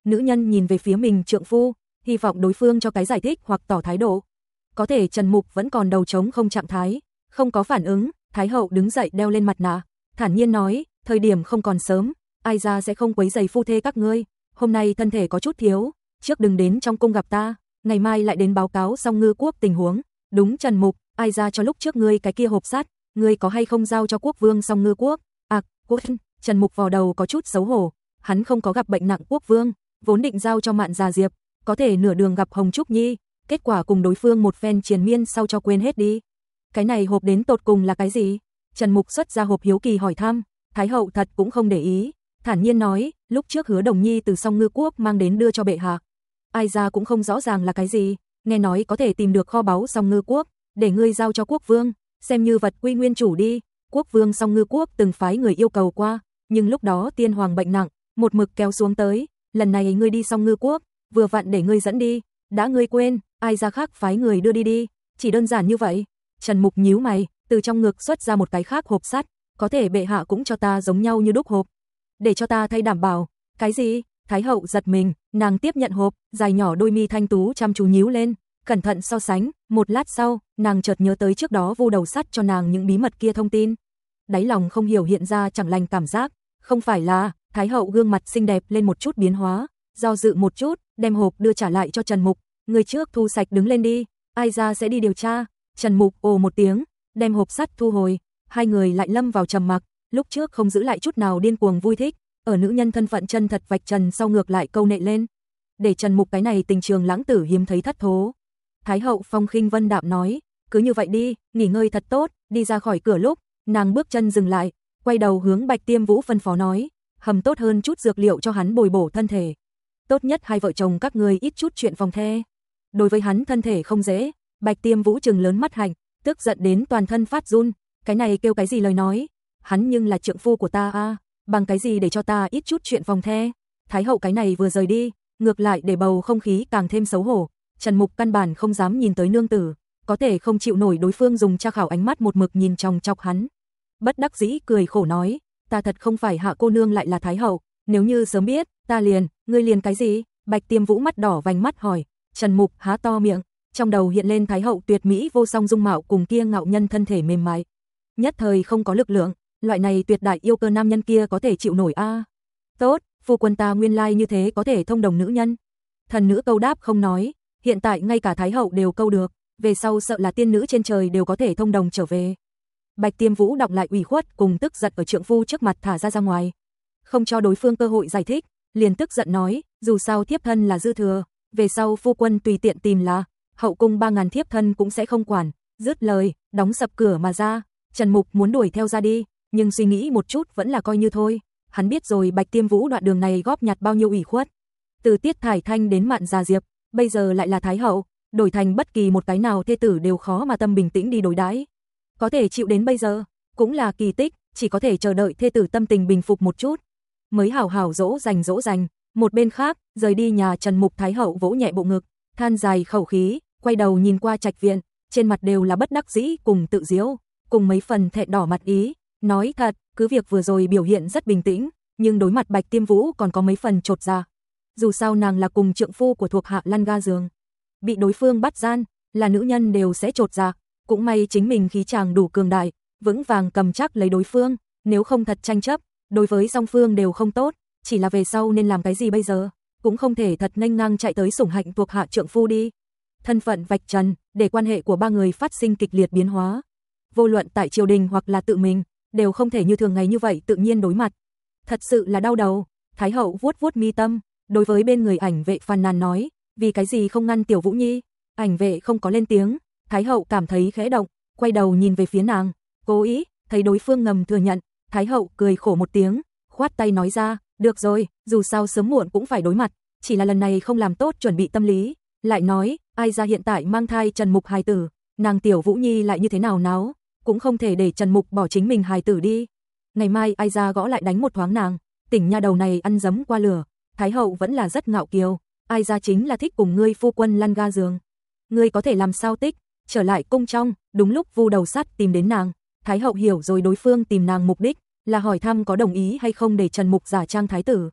Nữ nhân nhìn về phía mình trượng phu, hy vọng đối phương cho cái giải thích hoặc tỏ thái độ. Có thể Trần Mục vẫn còn đầu trống không trạng thái, không có phản ứng. Thái hậu đứng dậy đeo lên mặt nạ, thản nhiên nói, thời điểm không còn sớm, ai ra sẽ không quấy rầy phu thê các ngươi, hôm nay thân thể có chút thiếu, trước đừng đến trong cung gặp ta, ngày mai lại đến báo cáo Song Ngư Quốc tình huống. Đúng Trần Mục, ai ra cho lúc trước ngươi cái kia hộp sắt, ngươi có hay không giao cho quốc vương Song Ngư Quốc? À, quốc. Trần Mục vào đầu có chút xấu hổ, hắn không có gặp bệnh nặng quốc vương, vốn định giao cho Mạn Già Diệp, có thể nửa đường gặp Hồng Trúc Nhi, kết quả cùng đối phương một phen triền miên sau cho quên hết đi. Cái này hộp đến tột cùng là cái gì? Trần Mục xuất ra hộp hiếu kỳ hỏi thăm, Thái hậu thật cũng không để ý, thản nhiên nói, lúc trước Hứa Đồng Nhi từ Song Ngư Quốc mang đến đưa cho bệ hạ. Ai ra cũng không rõ ràng là cái gì, nghe nói có thể tìm được kho báu Song Ngư Quốc, để ngươi giao cho quốc vương, xem như vật quy nguyên chủ đi. Quốc vương Song Ngư Quốc từng phái người yêu cầu qua, nhưng lúc đó tiên hoàng bệnh nặng, một mực kéo xuống tới, lần này ngươi đi Song Ngư Quốc, vừa vặn để ngươi dẫn đi, đã ngươi quên, ai ra khác phái người đưa đi đi, chỉ đơn giản như vậy. Trần Mục nhíu mày, từ trong ngực xuất ra một cái khác hộp sắt, có thể bệ hạ cũng cho ta giống nhau như đúc hộp, để cho ta thay đảm bảo. Cái gì? Thái hậu giật mình, nàng tiếp nhận hộp, dài nhỏ đôi mi thanh tú chăm chú nhíu lên, cẩn thận so sánh, một lát sau, nàng chợt nhớ tới trước đó Vu Đầu Sắt cho nàng những bí mật kia thông tin. Đáy lòng không hiểu hiện ra chẳng lành cảm giác, không phải là, Thái hậu gương mặt xinh đẹp lên một chút biến hóa, do dự một chút, đem hộp đưa trả lại cho Trần Mục, người trước thu sạch đứng lên đi, ai ra sẽ đi điều tra. Trần Mục ồ một tiếng, đem hộp sắt thu hồi, hai người lại lâm vào trầm mặc, lúc trước không giữ lại chút nào điên cuồng vui thích, ở nữ nhân thân phận chân thật vạch trần sau ngược lại câu nệ lên, để Trần Mục cái này tình trường lãng tử hiếm thấy thất thố. Thái hậu phong khinh vân đạm nói, cứ như vậy đi, nghỉ ngơi thật tốt. Đi ra khỏi cửa lúc, nàng bước chân dừng lại, quay đầu hướng Bạch Tiêm Vũ phân phó nói, hầm tốt hơn chút dược liệu cho hắn bồi bổ thân thể. Tốt nhất hai vợ chồng các ngươi ít chút chuyện phòng the. Đối với hắn thân thể không dễ. Bạch Tiêm Vũ trừng lớn mắt hạnh, tức giận đến toàn thân phát run, cái này kêu cái gì lời nói? Hắn nhưng là trượng phu của ta a, à, bằng cái gì để cho ta ít chút chuyện phòng the? Thái hậu cái này vừa rời đi, ngược lại để bầu không khí càng thêm xấu hổ. Trần Mục căn bản không dám nhìn tới nương tử, có thể không chịu nổi đối phương dùng tra khảo ánh mắt một mực nhìn chòng chọc hắn. Bất đắc dĩ cười khổ nói, ta thật không phải hạ cô nương lại là Thái hậu, nếu như sớm biết, ta liền, ngươi liền cái gì? Bạch Tiêm Vũ mắt đỏ vành mắt hỏi. Trần Mục há to miệng, trong đầu hiện lên Thái hậu tuyệt mỹ vô song dung mạo cùng kia ngạo nhân thân thể mềm mại. Nhất thời không có lực lượng, loại này tuyệt đại yêu cơ nam nhân kia có thể chịu nổi a? À? Tốt, phu quân ta nguyên lai như thế có thể thông đồng nữ nhân. Thần nữ câu đáp không nói, hiện tại ngay cả Thái hậu đều câu được, về sau sợ là tiên nữ trên trời đều có thể thông đồng trở về. Bạch Tiêm Vũ đọc lại ủy khuất cùng tức giận ở trượng phu trước mặt thả ra ra ngoài, không cho đối phương cơ hội giải thích, liền tức giận nói, dù sao thiếp thân là dư thừa, về sau phu quân tùy tiện tìm là, hậu cung ba ngàn thiếp thân cũng sẽ không quản. Dứt lời, đóng sập cửa mà ra. Trần Mục muốn đuổi theo ra đi, nhưng suy nghĩ một chút vẫn là coi như thôi. Hắn biết rồi Bạch Tiêm Vũ đoạn đường này góp nhặt bao nhiêu ủy khuất, từ Tiết Thải Thanh đến Mạn Già Diệp, bây giờ lại là Thái hậu, đổi thành bất kỳ một cái nào thê tử đều khó mà tâm bình tĩnh đi đối đãi. Có thể chịu đến bây giờ, cũng là kỳ tích, chỉ có thể chờ đợi thê tử tâm tình bình phục một chút, mới hảo hảo dỗ dành dỗ dành. Một bên khác, rời đi nhà Trần Mục, Thái hậu vỗ nhẹ bộ ngực, than dài khẩu khí, quay đầu nhìn qua trạch viện, trên mặt đều là bất đắc dĩ cùng tự giễu, cùng mấy phần thẹn đỏ mặt ý, nói thật, cứ việc vừa rồi biểu hiện rất bình tĩnh, nhưng đối mặt Bạch Tiêm Vũ còn có mấy phần chột dạ. Dù sao nàng là cùng trượng phu của thuộc hạ lăn ga giường, bị đối phương bắt gian, là nữ nhân đều sẽ chột dạ, cũng may chính mình khí chàng đủ cường đại, vững vàng cầm chắc lấy đối phương, nếu không thật tranh chấp, đối với song phương đều không tốt, chỉ là về sau nên làm cái gì bây giờ, cũng không thể thật nghênh ngang chạy tới sủng hạnh thuộc hạ trượng phu đi. Thân phận vạch trần, để quan hệ của ba người phát sinh kịch liệt biến hóa. Vô luận tại triều đình hoặc là tự mình, đều không thể như thường ngày như vậy tự nhiên đối mặt. Thật sự là đau đầu. Thái hậu vuốt vuốt mi tâm, đối với bên người ảnh vệ phàn nàn nói, vì cái gì không ngăn Tiểu Vũ Nhi? Ảnh vệ không có lên tiếng, Thái hậu cảm thấy khẽ động, quay đầu nhìn về phía nàng, cố ý, thấy đối phương ngầm thừa nhận, Thái hậu cười khổ một tiếng, khoát tay nói ra, được rồi, dù sao sớm muộn cũng phải đối mặt, chỉ là lần này không làm tốt chuẩn bị tâm lý. Lại nói, ai ra hiện tại mang thai Trần Mục hài tử, nàng Tiểu Vũ Nhi lại như thế nào náo, cũng không thể để Trần Mục bỏ chính mình hài tử đi. Ngày mai ai ra gõ lại đánh một thoáng nàng, tỉnh nha đầu này ăn giấm qua lửa. Thái hậu vẫn là rất ngạo kiều, ai ra chính là thích cùng ngươi phu quân lăn ga giường. Ngươi có thể làm sao tích, trở lại cung trong, đúng lúc Vu Đầu Sắt tìm đến nàng. Thái hậu hiểu rồi đối phương tìm nàng mục đích, là hỏi thăm có đồng ý hay không để Trần Mục giả trang thái tử.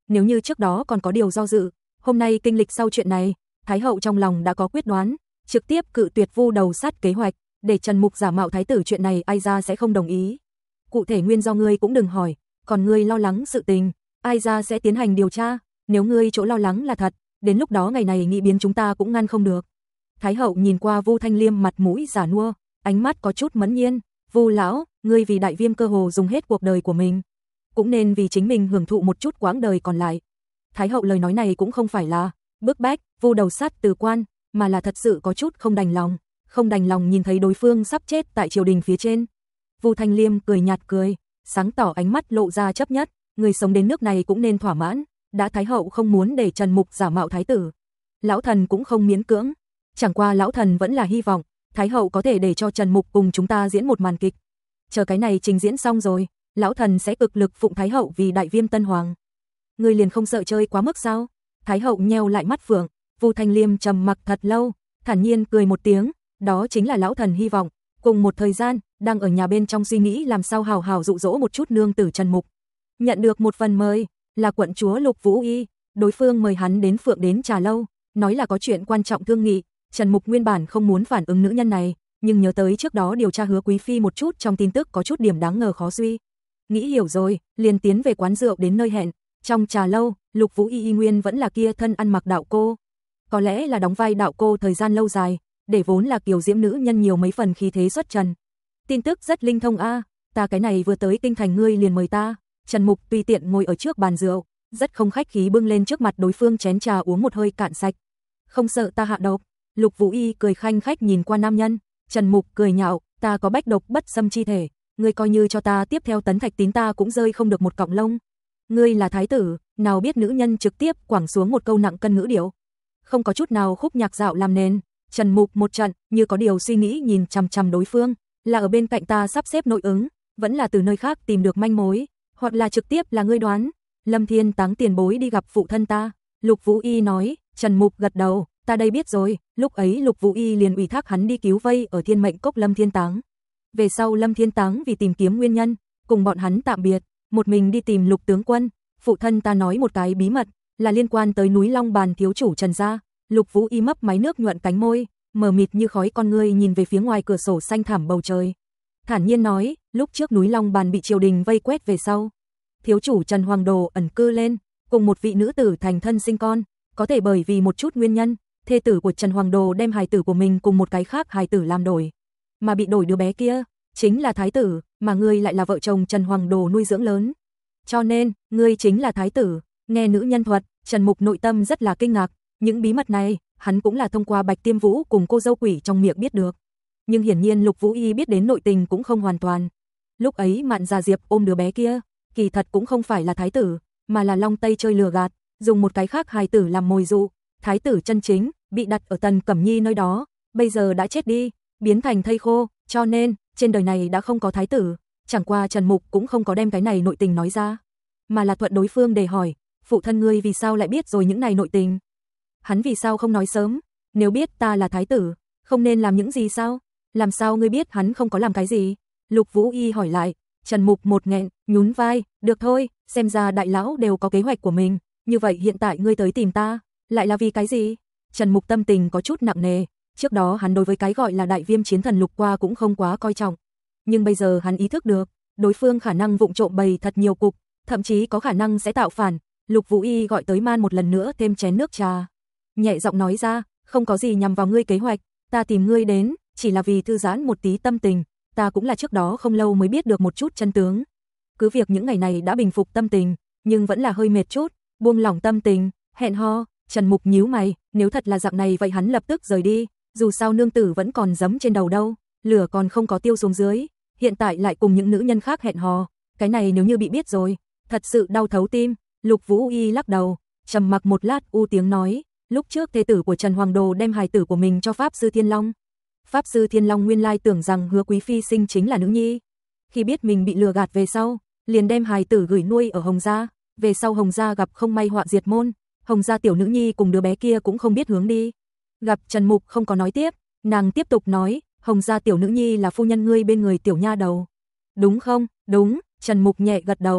Nếu như trước đó còn có điều do dự, hôm nay kinh lịch sau chuyện này, Thái hậu trong lòng đã có quyết đoán, trực tiếp cự tuyệt Vu Đầu Sát kế hoạch, để Trần Mục giả mạo thái tử chuyện này ai ra sẽ không đồng ý. Cụ thể nguyên do ngươi cũng đừng hỏi, còn ngươi lo lắng sự tình, ai ra sẽ tiến hành điều tra, nếu ngươi chỗ lo lắng là thật, đến lúc đó ngày này nghĩ biến chúng ta cũng ngăn không được. Thái hậu nhìn qua Vu Thanh Liêm mặt mũi giả nua, ánh mắt có chút mẫn nhiên, Vu lão, ngươi vì Đại Viêm cơ hồ dùng hết cuộc đời của mình, cũng nên vì chính mình hưởng thụ một chút quãng đời còn lại. Thái hậu lời nói này cũng không phải là bức bách Vu Đầu Sát từ quan, mà là thật sự có chút không đành lòng, không đành lòng nhìn thấy đối phương sắp chết tại triều đình phía trên. Vu Thanh Liêm cười nhạt cười, sáng tỏ ánh mắt lộ ra chấp nhất, người sống đến nước này cũng nên thỏa mãn, đã Thái hậu không muốn để Trần Mục giả mạo thái tử, lão thần cũng không miễn cưỡng, chẳng qua lão thần vẫn là hy vọng Thái hậu có thể để cho Trần Mục cùng chúng ta diễn một màn kịch. Chờ cái này trình diễn xong rồi, lão thần sẽ cực lực phụng Thái hậu vì Đại Viêm tân hoàng. Ngươi liền không sợ chơi quá mức sao? Thái hậu nheo lại mắt phượng, Vu Thanh Liêm trầm mặc thật lâu, thản nhiên cười một tiếng, đó chính là lão thần hy vọng. Cùng một thời gian, đang ở nhà bên trong suy nghĩ làm sao hào hào dụ dỗ một chút nương tử Trần Mục. Nhận được một phần mời, là quận chúa Lục Vũ Y, đối phương mời hắn đến Phượng đến trà lâu, nói là có chuyện quan trọng thương nghị. Trần Mục nguyên bản không muốn phản ứng nữ nhân này, nhưng nhớ tới trước đó điều tra Hứa Quý phi một chút trong tin tức có chút điểm đáng ngờ khó suy. Nghĩ hiểu rồi, liền tiến về quán rượu đến nơi hẹn. Trong trà lâu, Lục Vũ Y y nguyên vẫn là kia thân ăn mặc đạo cô. Có lẽ là đóng vai đạo cô thời gian lâu dài, để vốn là kiều diễm nữ nhân nhiều mấy phần khí thế xuất trần. Tin tức rất linh thông a, ta cái này vừa tới kinh thành ngươi liền mời ta. Trần Mục tùy tiện ngồi ở trước bàn rượu, rất không khách khí bưng lên trước mặt đối phương chén trà uống một hơi cạn sạch. Không sợ ta hạ độc? Lục Vũ Y cười khanh khách nhìn qua nam nhân, Trần Mục cười nhạo, ta có bách độc bất xâm chi thể, ngươi coi như cho ta tiếp theo tấn thạch tín ta cũng rơi không được một cọng lông. Ngươi là thái tử, nào biết nữ nhân trực tiếp quẳng xuống một câu nặng cân ngữ điệu. Không có chút nào khúc nhạc dạo làm nền, Trần Mục một trận, như có điều suy nghĩ nhìn chằm chằm đối phương, là ở bên cạnh ta sắp xếp nội ứng, vẫn là từ nơi khác tìm được manh mối, hoặc là trực tiếp là ngươi đoán. Lâm Thiên Táng tiền bối đi gặp phụ thân ta, Lục Vũ Y nói. Trần Mục gật đầu, ta đây biết rồi, lúc ấy Lục Vũ Y liền ủy thác hắn đi cứu vây ở Thiên Mệnh Cốc Lâm Thiên Táng. Về sau Lâm Thiên Táng vì tìm kiếm nguyên nhân, cùng bọn hắn tạm biệt, một mình đi tìm Lục tướng quân. Phụ thân ta nói một cái bí mật, là liên quan tới núi Long Bàn thiếu chủ Trần gia. Lục Vũ Y mấp máy nước nhuận cánh môi, mờ mịt như khói con ngươi nhìn về phía ngoài cửa sổ xanh thẳm bầu trời. Thản nhiên nói, lúc trước núi Long Bàn bị triều đình vây quét về sau, thiếu chủ Trần Hoàng Đồ ẩn cư lên, cùng một vị nữ tử thành thân sinh con, có thể bởi vì một chút nguyên nhân, thê tử của Trần Hoàng Đồ đem hài tử của mình cùng một cái khác hài tử làm đổi, mà bị đổi đứa bé kia chính là thái tử, mà ngươi lại là vợ chồng Trần Hoàng Đồ nuôi dưỡng lớn. Cho nên, ngươi chính là thái tử. Nghe nữ nhân thuật, Trần Mục nội tâm rất là kinh ngạc, những bí mật này, hắn cũng là thông qua Bạch Tiêm Vũ cùng cô dâu quỷ trong miệng biết được. Nhưng hiển nhiên Lục Vũ Y biết đến nội tình cũng không hoàn toàn. Lúc ấy Mạn Già Diệp ôm đứa bé kia, kỳ thật cũng không phải là thái tử, mà là Long Tây chơi lừa gạt, dùng một cái khác hài tử làm mồi dụ. Thái tử chân chính bị đặt ở Tần Cẩm Nhi nơi đó, bây giờ đã chết đi, biến thành thây khô, cho nên trên đời này đã không có thái tử. Chẳng qua Trần Mục cũng không có đem cái này nội tình nói ra, mà là thuận đối phương để hỏi, phụ thân ngươi vì sao lại biết rồi những này nội tình? Hắn vì sao không nói sớm? Nếu biết ta là thái tử, không nên làm những gì sao? Làm sao ngươi biết hắn không có làm cái gì? Lục Vũ Y hỏi lại. Trần Mục một nghẹn, nhún vai, được thôi, xem ra đại lão đều có kế hoạch của mình, như vậy hiện tại ngươi tới tìm ta, lại là vì cái gì? Trần Mục tâm tình có chút nặng nề, trước đó hắn đối với cái gọi là Đại Viêm chiến thần Lục Qua cũng không quá coi trọng, nhưng bây giờ hắn ý thức được, đối phương khả năng vụng trộm bày thật nhiều cục, thậm chí có khả năng sẽ tạo phản. Lục Vũ Y gọi tới man một lần nữa thêm chén nước trà, nhẹ giọng nói ra, không có gì nhằm vào ngươi kế hoạch, ta tìm ngươi đến, chỉ là vì thư giãn một tí tâm tình, ta cũng là trước đó không lâu mới biết được một chút chân tướng. Cứ việc những ngày này đã bình phục tâm tình, nhưng vẫn là hơi mệt chút, buông lỏng tâm tình, hẹn hò. Trần Mục nhíu mày, nếu thật là dạng này vậy hắn lập tức rời đi, dù sao nương tử vẫn còn giấm trên đầu đâu, lửa còn không có tiêu xuống dưới, hiện tại lại cùng những nữ nhân khác hẹn hò, cái này nếu như bị biết rồi, thật sự đau thấu tim. Lục Vũ Y lắc đầu, trầm mặc một lát u tiếng nói, lúc trước thê tử của Trần Hoàng Đồ đem hài tử của mình cho Pháp Sư Thiên Long. Pháp Sư Thiên Long nguyên lai tưởng rằng Hứa Quý phi sinh chính là nữ nhi, khi biết mình bị lừa gạt về sau, liền đem hài tử gửi nuôi ở Hồng gia, về sau Hồng gia gặp không may họa diệt môn, Hồng gia tiểu nữ nhi cùng đứa bé kia cũng không biết hướng đi. Gặp Trần Mục không có nói tiếp, nàng tiếp tục nói, Hồng gia tiểu nữ nhi là phu nhân ngươi bên người tiểu nha đầu. Đúng không? Đúng, Trần Mục nhẹ gật đầu,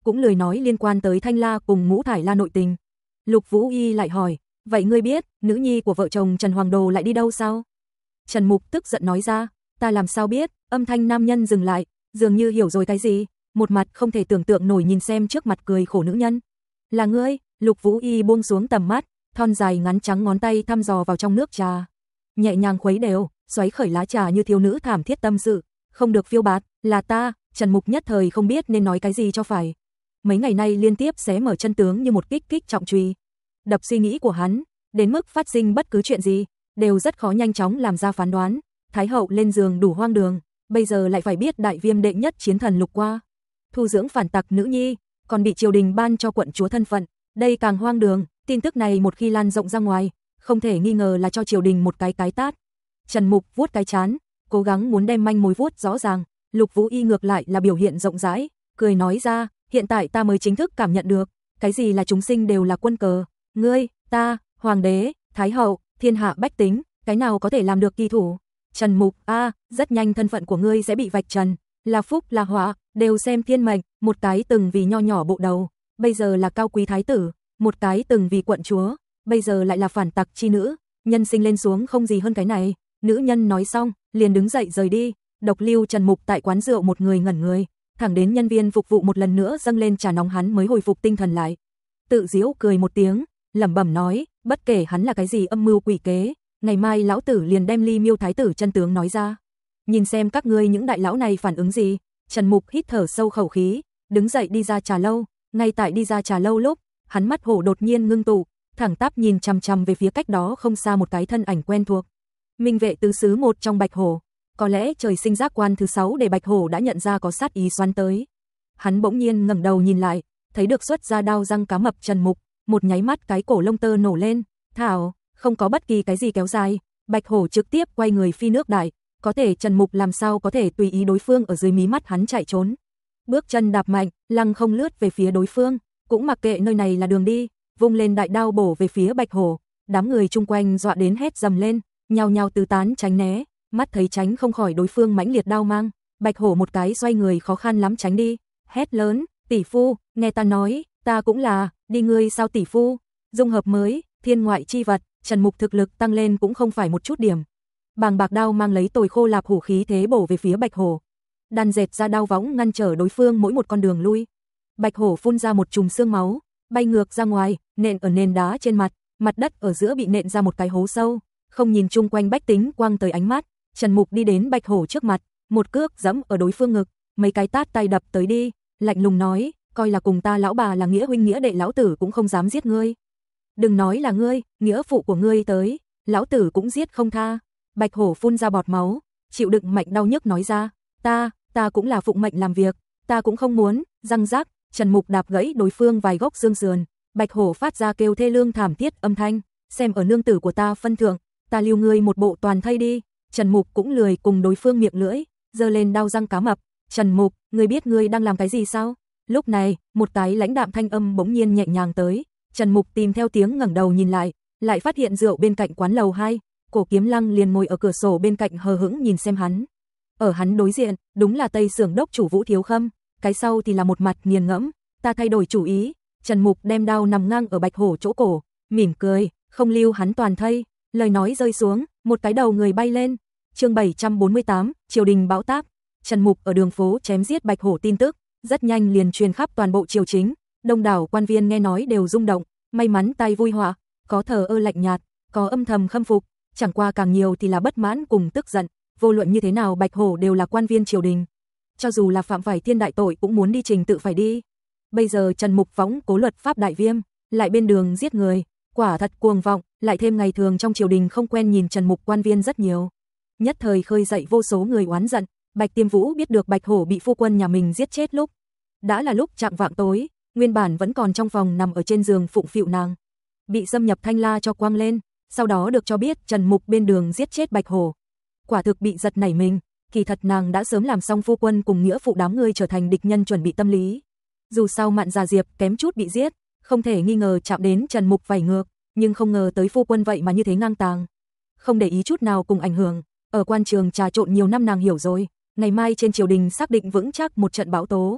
cũng lười nói liên quan tới Thanh La cùng Ngũ Thải La nội tình. Lục Vũ Y lại hỏi, vậy ngươi biết, nữ nhi của vợ chồng Trần Hoàng Đồ lại đi đâu sao? Trần Mục tức giận nói ra, ta làm sao biết, âm thanh nam nhân dừng lại, dường như hiểu rồi cái gì, một mặt không thể tưởng tượng nổi nhìn xem trước mặt cười khổ nữ nhân. Là ngươi, Lục Vũ Y buông xuống tầm mắt, thon dài ngắn trắng ngón tay thăm dò vào trong nước trà. Nhẹ nhàng khuấy đều, xoáy khởi lá trà như thiếu nữ thảm thiết tâm sự, không được phiêu bạt, là ta, Trần Mục nhất thời không biết nên nói cái gì cho phải. Mấy ngày nay liên tiếp xé mở chân tướng như một kích kích trọng truy. Đập suy nghĩ của hắn, đến mức phát sinh bất cứ chuyện gì, đều rất khó nhanh chóng làm ra phán đoán. Thái hậu lên giường đủ hoang đường, bây giờ lại phải biết đại viêm đệ nhất chiến thần Lục Qua thu dưỡng phản tặc nữ nhi, còn bị triều đình ban cho quận chúa thân phận, đây càng hoang đường. Tin tức này một khi lan rộng ra ngoài, không thể nghi ngờ là cho triều đình một cái cái tát. Trần Mục vuốt cái trán, cố gắng muốn đem manh mối vuốt rõ ràng. Lục Vũ Y ngược lại là biểu hiện rộng rãi, cười nói ra, hiện tại ta mới chính thức cảm nhận được, cái gì là chúng sinh đều là quân cờ, ngươi, ta, hoàng đế, thái hậu, thiên hạ bách tính, cái nào có thể làm được kỳ thủ. Trần Mục, a, rất nhanh thân phận của ngươi sẽ bị vạch trần, là phúc là họa, đều xem thiên mệnh, một cái từng vì nho nhỏ bộ đầu, bây giờ là cao quý thái tử, một cái từng vì quận chúa, bây giờ lại là phản tặc chi nữ, nhân sinh lên xuống không gì hơn cái này. Nữ nhân nói xong, liền đứng dậy rời đi, độc lưu Trần Mục tại quán rượu một người ngẩn người, thẳng đến nhân viên phục vụ một lần nữa dâng lên trà nóng hắn mới hồi phục tinh thần lại. Tự giễu cười một tiếng, lẩm bẩm nói, bất kể hắn là cái gì âm mưu quỷ kế, ngày mai lão tử liền đem Ly Miêu thái tử chân tướng nói ra. Nhìn xem các ngươi những đại lão này phản ứng gì. Trần Mục hít thở sâu khẩu khí, đứng dậy đi ra trà lâu, ngay tại đi ra trà lâu lúc, hắn mắt hổ đột nhiên ngưng tụ, thẳng tắp nhìn chằm chằm về phía cách đó không xa một cái thân ảnh quen thuộc. Minh vệ tứ xứ một trong Bạch Hổ, có lẽ trời sinh giác quan thứ sáu để Bạch Hổ đã nhận ra có sát ý xoắn tới. Hắn bỗng nhiên ngẩng đầu nhìn lại, thấy được xuất ra đao răng cá mập Trần Mục, một nháy mắt cái cổ lông tơ nổ lên, thảo, không có bất kỳ cái gì kéo dài, Bạch Hổ trực tiếp quay người phi nước đại, có thể Trần Mục làm sao có thể tùy ý đối phương ở dưới mí mắt hắn chạy trốn. Bước chân đạp mạnh, lăng không lướt về phía đối phương, cũng mặc kệ nơi này là đường đi, vung lên đại đao bổ về phía Bạch Hổ, đám người chung quanh dọa đến hét dầm lên, nhao nhao tứ tán tránh né, mắt thấy tránh không khỏi đối phương mãnh liệt đao mang, Bạch Hổ một cái xoay người khó khăn lắm tránh đi, hét lớn, tỷ phu, nghe ta nói, ta cũng là, đi ngươi sao tỷ phu, dung hợp mới, thiên ngoại chi vật, Trần Mục thực lực tăng lên cũng không phải một chút điểm. Bàng bạc đao mang lấy tồi khô lạp hủ khí thế bổ về phía Bạch Hổ, đan dệt ra đao võng ngăn trở đối phương mỗi một con đường lui. Bạch Hổ phun ra một chùm xương máu, bay ngược ra ngoài, nện ở nền đá trên mặt, mặt đất ở giữa bị nện ra một cái hố sâu, không nhìn chung quanh bách tính quang tới ánh mắt, Trần Mục đi đến Bạch Hổ trước mặt, một cước giẫm ở đối phương ngực, mấy cái tát tay đập tới đi, lạnh lùng nói, coi là cùng ta lão bà là nghĩa huynh nghĩa đệ lão tử cũng không dám giết ngươi. Đừng nói là ngươi, nghĩa phụ của ngươi tới, lão tử cũng giết không tha. Bạch Hổ phun ra bọt máu, chịu đựng mạnh đau nhức nói ra, ta, ta cũng là phụng mệnh làm việc, ta cũng không muốn, răng rắc, Trần Mục đạp gãy đối phương vài gốc xương sườn, Bạch Hổ phát ra kêu thê lương thảm thiết âm thanh, xem ở nương tử của ta phân thượng, ta lưu ngươi một bộ toàn thây đi. Trần Mục cũng lười cùng đối phương miệng lưỡi, giơ lên đao răng cá mập, Trần Mục, ngươi biết ngươi đang làm cái gì sao? Lúc này, một cái lãnh đạm thanh âm bỗng nhiên nhẹ nhàng tới, Trần Mục tìm theo tiếng ngẩng đầu nhìn lại, lại phát hiện rượu bên cạnh quán lầu hai, Cổ Kiếm Lăng liền ngồi ở cửa sổ bên cạnh hờ hững nhìn xem hắn. Ở hắn đối diện, đúng là Tây Xưởng đốc chủ Vũ Thiếu Khâm, cái sau thì là một mặt nghiền ngẫm, ta thay đổi chủ ý. Trần Mục đem đao nằm ngang ở Bạch Hổ chỗ cổ, mỉm cười, không lưu hắn toàn thây. Lời nói rơi xuống, một cái đầu người bay lên. Chương bảy trăm bốn mươi tám, triều đình bão táp. Trần Mục ở đường phố chém giết Bạch Hổ tin tức, rất nhanh liền truyền khắp toàn bộ triều chính, đông đảo quan viên nghe nói đều rung động, may mắn tai vui họa, có thờ ơ lạnh nhạt, có âm thầm khâm phục, chẳng qua càng nhiều thì là bất mãn cùng tức giận, vô luận như thế nào Bạch Hổ đều là quan viên triều đình, cho dù là phạm phải thiên đại tội cũng muốn đi trình tự phải đi. Bây giờ Trần Mục võng cố luật pháp đại viêm, lại bên đường giết người, quả thật cuồng vọng, lại thêm ngày thường trong triều đình không quen nhìn Trần Mục quan viên rất nhiều. Nhất thời khơi dậy vô số người oán giận, Bạch Tiêm Vũ biết được Bạch Hổ bị phu quân nhà mình giết chết lúc, đã là lúc chạng vạng tối, nguyên bản vẫn còn trong phòng nằm ở trên giường phụng phịu nàng, bị xâm nhập Thanh La cho quăng lên, sau đó được cho biết Trần Mục bên đường giết chết Bạch Hổ. Quả thực bị giật nảy mình, kỳ thật nàng đã sớm làm xong phu quân cùng nghĩa phụ đám người trở thành địch nhân chuẩn bị tâm lý. Dù sao Mạn Già Diệp kém chút bị giết, không thể nghi ngờ chạm đến Trần Mục vảy ngược, nhưng không ngờ tới phu quân vậy mà như thế ngang tàng. Không để ý chút nào cùng ảnh hưởng, ở quan trường trà trộn nhiều năm nàng hiểu rồi, ngày mai trên triều đình xác định vững chắc một trận bão tố.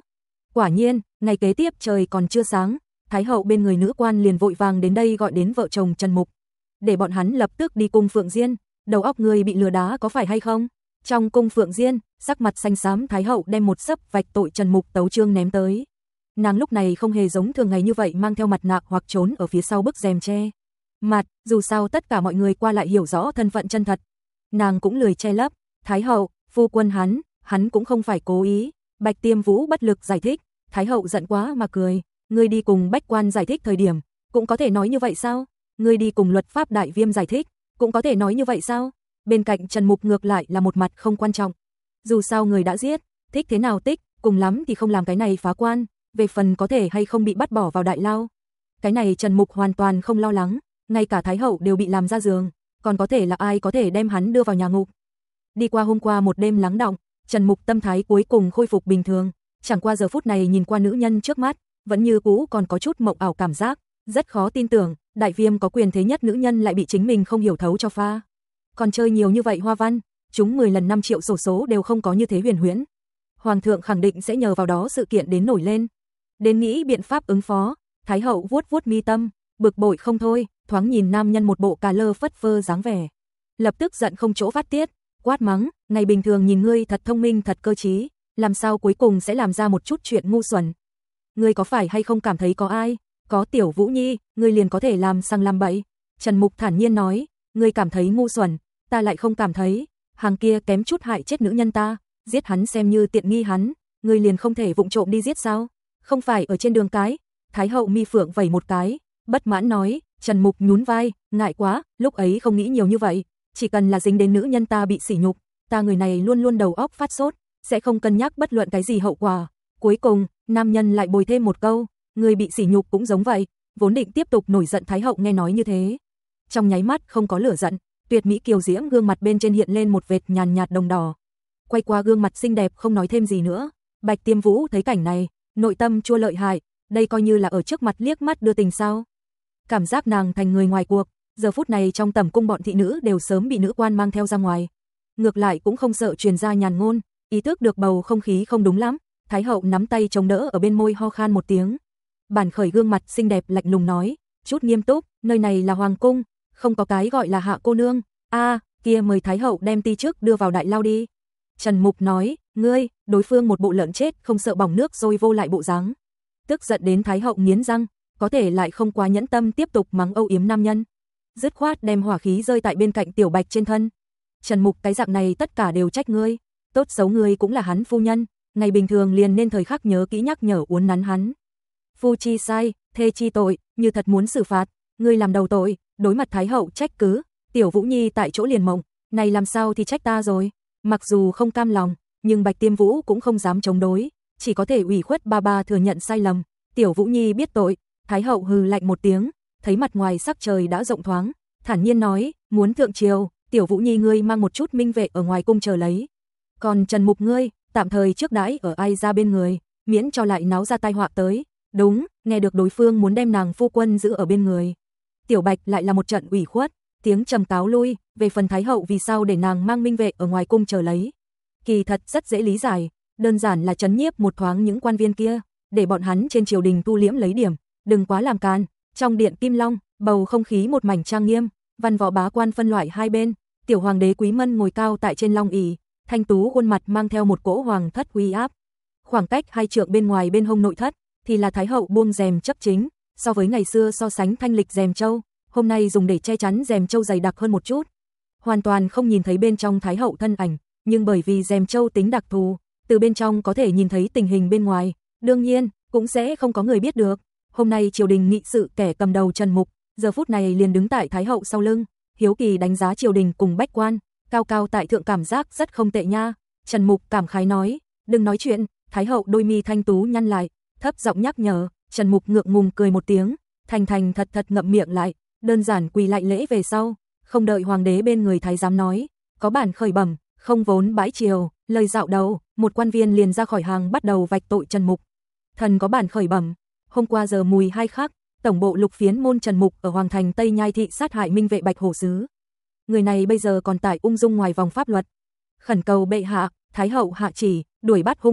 Quả nhiên, ngày kế tiếp trời còn chưa sáng, Thái hậu bên người nữ quan liền vội vàng đến đây gọi đến vợ chồng Trần Mục, để bọn hắn lập tức đi cung Phượng Diên. Đầu óc người bị lừa đá có phải hay không? Trong cung Phượng Diên, sắc mặt xanh xám Thái hậu đem một sấp vạch tội Trần Mục tấu chương ném tới. Nàng lúc này không hề giống thường ngày như vậy mang theo mặt nạ hoặc trốn ở phía sau bức rèm che mặt, dù sao tất cả mọi người qua lại hiểu rõ thân phận chân thật. Nàng cũng lười che lấp, Thái hậu, phu quân hắn, hắn cũng không phải cố ý. Bạch Tiêm Vũ bất lực giải thích, Thái hậu giận quá mà cười, ngươi đi cùng Bách Quan giải thích thời điểm, cũng có thể nói như vậy sao? Ngươi đi cùng Luật Pháp Đại Viêm giải thích, cũng có thể nói như vậy sao? Bên cạnh Trần Mục ngược lại là một mặt không quan trọng. Dù sao người đã giết, thích thế nào tích, cùng lắm thì không làm cái này phá quan, về phần có thể hay không bị bắt bỏ vào đại lao. Cái này Trần Mục hoàn toàn không lo lắng, ngay cả Thái hậu đều bị làm ra giường, còn có thể là ai có thể đem hắn đưa vào nhà ngục. Đi qua hôm qua một đêm lắng đọng, Trần Mục tâm thái cuối cùng khôi phục bình thường, chẳng qua giờ phút này nhìn qua nữ nhân trước mắt, vẫn như cũ còn có chút mộng ảo cảm giác, rất khó tin tưởng, Đại Viêm có quyền thế nhất nữ nhân lại bị chính mình không hiểu thấu cho pha. Còn chơi nhiều như vậy hoa văn, chúng mười lần năm triệu sổ số đều không có như thế huyền huyễn. Hoàng thượng khẳng định sẽ nhờ vào đó sự kiện đến nổi lên. Đến nghĩ biện pháp ứng phó, Thái hậu vuốt vuốt mi tâm, bực bội không thôi, thoáng nhìn nam nhân một bộ cà lơ phất phơ dáng vẻ. Lập tức giận không chỗ phát tiết, quát mắng, ngày bình thường nhìn ngươi thật thông minh thật cơ trí, làm sao cuối cùng sẽ làm ra một chút chuyện ngu xuẩn. Ngươi có phải hay không cảm thấy có ai, có Tiểu Vũ Nhi, ngươi liền có thể làm sang làm bậy. Trần Mục thản nhiên nói, ngươi cảm thấy ngu xuẩn, ta lại không cảm thấy, hàng kia kém chút hại chết nữ nhân ta, giết hắn xem như tiện nghi hắn, ngươi liền không thể vụng trộm đi giết sao? Không phải ở trên đường cái. Thái hậu mi phượng vẩy một cái, bất mãn nói. Trần Mục nhún vai, ngại quá, lúc ấy không nghĩ nhiều như vậy, chỉ cần là dính đến nữ nhân ta bị sỉ nhục, ta người này luôn luôn đầu óc phát sốt, sẽ không cân nhắc bất luận cái gì hậu quả. Cuối cùng, nam nhân lại bồi thêm một câu, người bị sỉ nhục cũng giống vậy, vốn định tiếp tục nổi giận Thái hậu nghe nói như thế. Trong nháy mắt không có lửa giận, tuyệt mỹ kiều diễm gương mặt bên trên hiện lên một vệt nhàn nhạt đồng đỏ. Quay qua gương mặt xinh đẹp không nói thêm gì nữa, Bạch Tiêm Vũ thấy cảnh này, nội tâm chua lợi hại, đây coi như là ở trước mặt liếc mắt đưa tình sao? Cảm giác nàng thành người ngoài cuộc, giờ phút này trong tầm cung bọn thị nữ đều sớm bị nữ quan mang theo ra ngoài. Ngược lại cũng không sợ truyền ra nhàn ngôn, ý thức được bầu không khí không đúng lắm, Thái hậu nắm tay chống đỡ ở bên môi ho khan một tiếng. Bản khởi gương mặt xinh đẹp lạnh lùng nói, chút nghiêm túc, nơi này là hoàng cung, không có cái gọi là hạ cô nương. A, à, kia mời Thái hậu đem ti trước đưa vào đại lao đi. Trần Mục nói, ngươi, đối phương một bộ lợn chết không sợ bỏng nước rồi vô lại bộ dáng. Tức giận đến Thái hậu nghiến răng, có thể lại không quá nhẫn tâm tiếp tục mắng âu yếm nam nhân. Dứt khoát đem hỏa khí rơi tại bên cạnh Tiểu Bạch trên thân. Trần Mục, cái dạng này tất cả đều trách ngươi, tốt xấu ngươi cũng là hắn phu nhân, ngày bình thường liền nên thời khắc nhớ kỹ nhắc nhở uốn nắn hắn. Phu chi sai, thê chi tội, như thật muốn xử phạt, ngươi làm đầu tội. Đối mặt Thái hậu trách cứ, Tiểu Vũ Nhi tại chỗ liền mộng, này làm sao thì trách ta rồi. Mặc dù không cam lòng, nhưng Bạch Tiêm Vũ cũng không dám chống đối, chỉ có thể ủy khuất ba ba thừa nhận sai lầm. Tiểu Vũ Nhi biết tội. Thái hậu hừ lạnh một tiếng, thấy mặt ngoài sắc trời đã rộng thoáng, thản nhiên nói, muốn thượng triều, Tiểu Vũ Nhi ngươi mang một chút minh vệ ở ngoài cung chờ lấy. Còn Trần Mục ngươi, tạm thời trước đãi ở ai ra bên người, miễn cho lại náo ra tai họa tới. Đúng, nghe được đối phương muốn đem nàng phu quân giữ ở bên người. Tiểu Bạch lại là một trận ủy khuất, tiếng trầm cáo lui, về phần Thái hậu vì sao để nàng mang minh vệ ở ngoài cung chờ lấy. Kỳ thật rất dễ lý giải, đơn giản là trấn nhiếp một thoáng những quan viên kia, để bọn hắn trên triều đình thu liễm lấy điểm, đừng quá làm càn. Trong điện Kim Long, bầu không khí một mảnh trang nghiêm, văn võ bá quan phân loại hai bên, tiểu hoàng đế Quý Mân ngồi cao tại trên long ỷ, thanh tú khuôn mặt mang theo một cỗ hoàng thất uy áp. Khoảng cách hai trượng bên ngoài bên hông nội thất thì là Thái hậu buông rèm chấp chính, so với ngày xưa so sánh thanh lịch rèm châu, hôm nay dùng để che chắn rèm châu dày đặc hơn một chút. Hoàn toàn không nhìn thấy bên trong Thái hậu thân ảnh, nhưng bởi vì rèm châu tính đặc thù, từ bên trong có thể nhìn thấy tình hình bên ngoài, đương nhiên cũng sẽ không có người biết được. Hôm nay triều đình nghị sự kẻ cầm đầu Trần Mục, giờ phút này liền đứng tại Thái hậu sau lưng, hiếu kỳ đánh giá triều đình cùng bách quan, cao cao tại thượng cảm giác rất không tệ nha. Trần Mục cảm khái nói, đừng nói chuyện. Thái hậu đôi mi thanh tú nhăn lại, thấp giọng nhắc nhở. Trần Mục ngượng ngùng cười một tiếng, thành thành thật thật ngậm miệng lại, đơn giản quỳ lại lễ về sau, không đợi hoàng đế bên người thái giám nói, có bản khởi bẩm, không vốn bãi triều. Lời dạo đầu, một quan viên liền ra khỏi hàng bắt đầu vạch tội Trần Mục. Thần có bản khởi bẩm, hôm qua giờ mùi hai khắc, tổng bộ lục phiến môn Trần Mục ở Hoàng thành Tây Nhai thị sát hại minh vệ Bạch Hổ sứ. Người này bây giờ còn tại ung dung ngoài vòng pháp luật. Khẩn cầu bệ hạ, Thái hậu hạ chỉ, đuổi bắt hung phạm,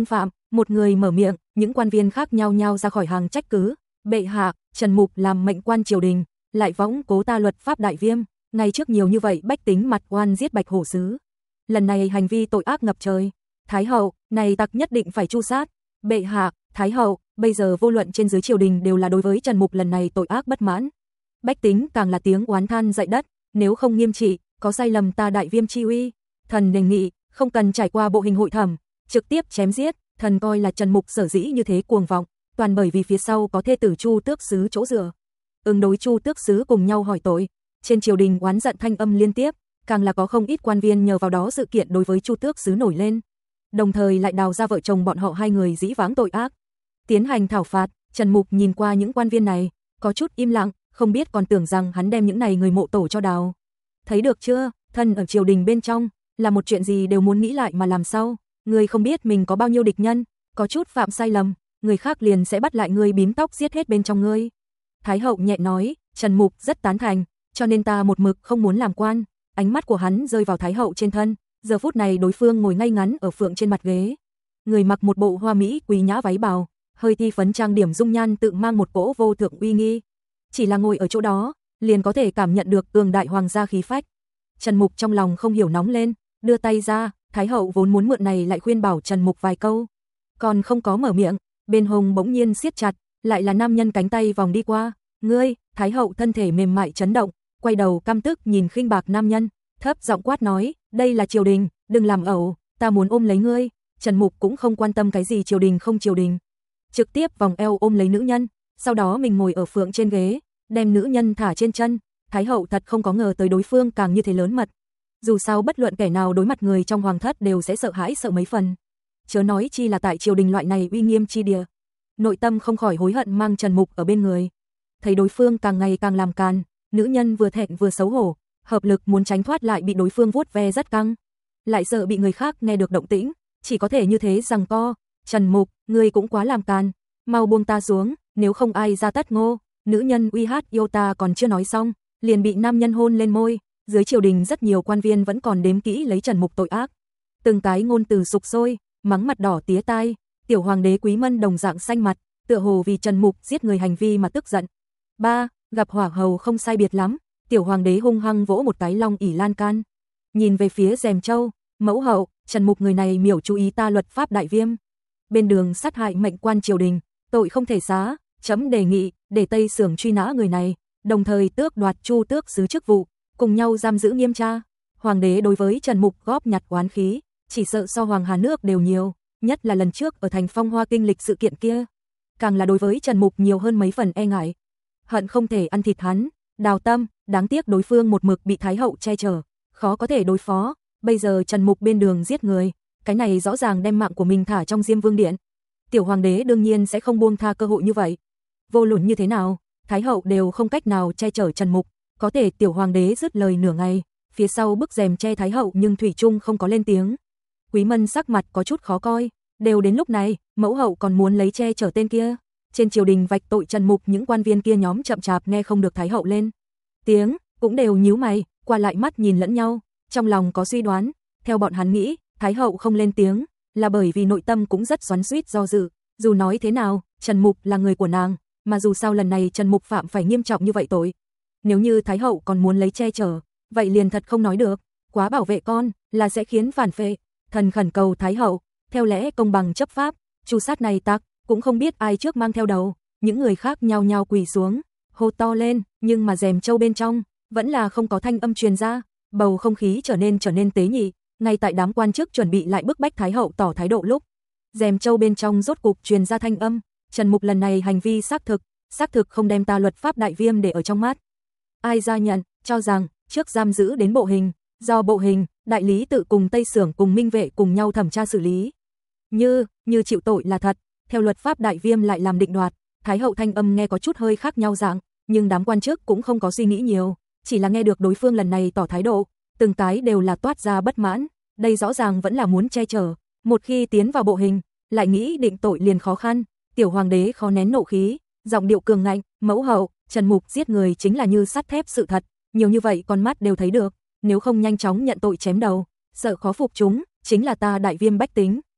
Một người mở miệng, những quan viên khác nhao nhao ra khỏi hàng trách cứ. Bệ hạ, Trần Mục làm mệnh quan triều đình, lại võng cố ta luật pháp đại viêm, ngay trước nhiều như vậy bách tính mặt oan giết Bạch Hổ sứ. Lần này hành vi tội ác ngập trời. Thái hậu, này tặc nhất định phải tru sát. Bệ hạ, Thái hậu, bây giờ vô luận trên dưới triều đình đều là đối với Trần Mục lần này tội ác bất mãn. Bách tính càng là tiếng oán than dậy đất, nếu không nghiêm trị, có sai lầm ta đại viêm chi uy. Thần đề nghị, không cần trải qua bộ hình hội thẩm, trực tiếp chém giết. Thần coi là Trần Mục sở dĩ như thế cuồng vọng, toàn bởi vì phía sau có thê tử Chu Tước sứ chỗ dựa. Ứng đối Chu Tước sứ cùng nhau hỏi tội, trên triều đình oán giận thanh âm liên tiếp, càng là có không ít quan viên nhờ vào đó sự kiện đối với Chu Tước sứ nổi lên, đồng thời lại đào ra vợ chồng bọn họ hai người dĩ vãng tội ác, tiến hành thảo phạt. Trần Mục nhìn qua những quan viên này, có chút im lặng, không biết còn tưởng rằng hắn đem những này người mộ tổ cho đào. Thấy được chưa, thân ở triều đình bên trong, là một chuyện gì đều muốn nghĩ lại mà làm sao. Người không biết mình có bao nhiêu địch nhân, có chút phạm sai lầm, người khác liền sẽ bắt lại ngươi bím tóc giết hết bên trong ngươi. Thái hậu nhẹ nói, Trần Mục rất tán thành, cho nên ta một mực không muốn làm quan. Ánh mắt của hắn rơi vào Thái hậu trên thân, giờ phút này đối phương ngồi ngay ngắn ở phượng trên mặt ghế. Người mặc một bộ hoa mỹ quý nhã váy bào, hơi thi phấn trang điểm dung nhan tự mang một cỗ vô thượng uy nghi. Chỉ là ngồi ở chỗ đó, liền có thể cảm nhận được cường đại hoàng gia khí phách. Trần Mục trong lòng không hiểu nóng lên, đưa tay ra, Thái hậu vốn muốn mượn này lại khuyên bảo Trần Mục vài câu, còn không có mở miệng, bên hông bỗng nhiên siết chặt, lại là nam nhân cánh tay vòng đi qua. Ngươi, Thái hậu thân thể mềm mại chấn động, quay đầu căm tức nhìn khinh bạc nam nhân, thấp giọng quát nói, đây là triều đình, đừng làm ẩu, ta muốn ôm lấy ngươi. Trần Mục cũng không quan tâm cái gì triều đình không triều đình, trực tiếp vòng eo ôm lấy nữ nhân, sau đó mình ngồi ở phượng trên ghế, đem nữ nhân thả trên chân. Thái hậu thật không có ngờ tới đối phương càng như thế lớn mật. Dù sao bất luận kẻ nào đối mặt người trong hoàng thất đều sẽ sợ hãi sợ mấy phần, chớ nói chi là tại triều đình loại này uy nghiêm chi địa. Nội tâm không khỏi hối hận mang Trần Mục ở bên người. Thấy đối phương càng ngày càng làm càn, nữ nhân vừa thẹn vừa xấu hổ, hợp lực muốn tránh thoát lại bị đối phương vuốt ve rất căng, lại sợ bị người khác nghe được động tĩnh, chỉ có thể như thế giằng co. Trần Mục, ngươi cũng quá làm càn, mau buông ta xuống, nếu không ai ra tất ngô. Nữ nhân uy hát yêu ta còn chưa nói xong, liền bị nam nhân hôn lên môi. Dưới triều đình rất nhiều quan viên vẫn còn đếm kỹ lấy Trần Mục tội ác, từng cái ngôn từ sục sôi, mắng mặt đỏ tía tai. Tiểu hoàng đế Quý Mân đồng dạng xanh mặt, tựa hồ vì Trần Mục giết người hành vi mà tức giận. Ba, gặp hỏa hầu không sai biệt lắm, tiểu hoàng đế hung hăng vỗ một cái long ỷ lan can. Nhìn về phía Dèm Châu, mẫu hậu, Trần Mục người này miểu chú ý ta luật pháp đại viêm, bên đường sát hại mệnh quan triều đình, tội không thể xá, chấm đề nghị để Tây Xưởng truy nã người này, đồng thời tước đoạt Chu Tước sứ chức vụ, cùng nhau giam giữ nghiêm tra. Hoàng đế đối với Trần Mục góp nhặt oán khí, chỉ sợ so Hoàng Hà nước đều nhiều, nhất là lần trước ở thành Phong Hoa kinh lịch sự kiện kia, càng là đối với Trần Mục nhiều hơn mấy phần e ngại, hận không thể ăn thịt hắn. Đào Tâm, đáng tiếc đối phương một mực bị Thái hậu che chở, khó có thể đối phó. Bây giờ Trần Mục bên đường giết người, cái này rõ ràng đem mạng của mình thả trong Diêm Vương điện. Tiểu hoàng đế đương nhiên sẽ không buông tha cơ hội như vậy. Vô luận như thế nào, Thái hậu đều không cách nào che chở Trần Mục, có thể tiểu hoàng đế dứt lời nửa ngày, phía sau bức rèm che Thái hậu nhưng thủy chung không có lên tiếng. Quý Mân sắc mặt có chút khó coi, đều đến lúc này, mẫu hậu còn muốn lấy che chở tên kia. Trên triều đình vạch tội Trần Mục, những quan viên kia nhóm chậm chạp nghe không được Thái hậu lên tiếng, cũng đều nhíu mày, qua lại mắt nhìn lẫn nhau, trong lòng có suy đoán. Theo bọn hắn nghĩ, Thái hậu không lên tiếng là bởi vì nội tâm cũng rất xoắn xuýt do dự. Dù nói thế nào, Trần Mục là người của nàng, mà dù sao lần này Trần Mục phạm phải nghiêm trọng như vậy tội, nếu như Thái hậu còn muốn lấy che chở, vậy liền thật không nói được, quá bảo vệ con là sẽ khiến phản phệ. Thần khẩn cầu Thái hậu, theo lẽ công bằng chấp pháp, tru sát này tặc. Cũng không biết ai trước mang theo đầu, những người khác nhao nhao quỳ xuống, hô to lên, nhưng mà Dèm Châu bên trong vẫn là không có thanh âm truyền ra, bầu không khí trở nên trở nên tế nhị. Ngay tại đám quan chức chuẩn bị lại bức bách Thái hậu tỏ thái độ lúc, Dèm Châu bên trong rốt cục truyền ra thanh âm, Trần Mục lần này hành vi xác thực, xác thực không đem ta luật pháp đại viêm để ở trong mắt. Ai ra nhận, cho rằng trước giam giữ đến bộ hình, do bộ hình, đại lý tự cùng Tây Xưởng cùng Minh Vệ cùng nhau thẩm tra xử lý. Như, như chịu tội là thật, theo luật pháp đại viêm lại làm định đoạt. Thái hậu thanh âm nghe có chút hơi khác nhau dạng, nhưng đám quan chức cũng không có suy nghĩ nhiều, chỉ là nghe được đối phương lần này tỏ thái độ, từng cái đều là toát ra bất mãn. Đây rõ ràng vẫn là muốn che chở, một khi tiến vào bộ hình, lại nghĩ định tội liền khó khăn. Tiểu hoàng đế khó nén nộ khí, giọng điệu cường ngạnh, mẫu hậu, Trần Mục giết người chính là như sắt thép sự thật, nhiều như vậy con mắt đều thấy được, nếu không nhanh chóng nhận tội chém đầu, sợ khó phục chúng, chính là ta đại viêm bách tính,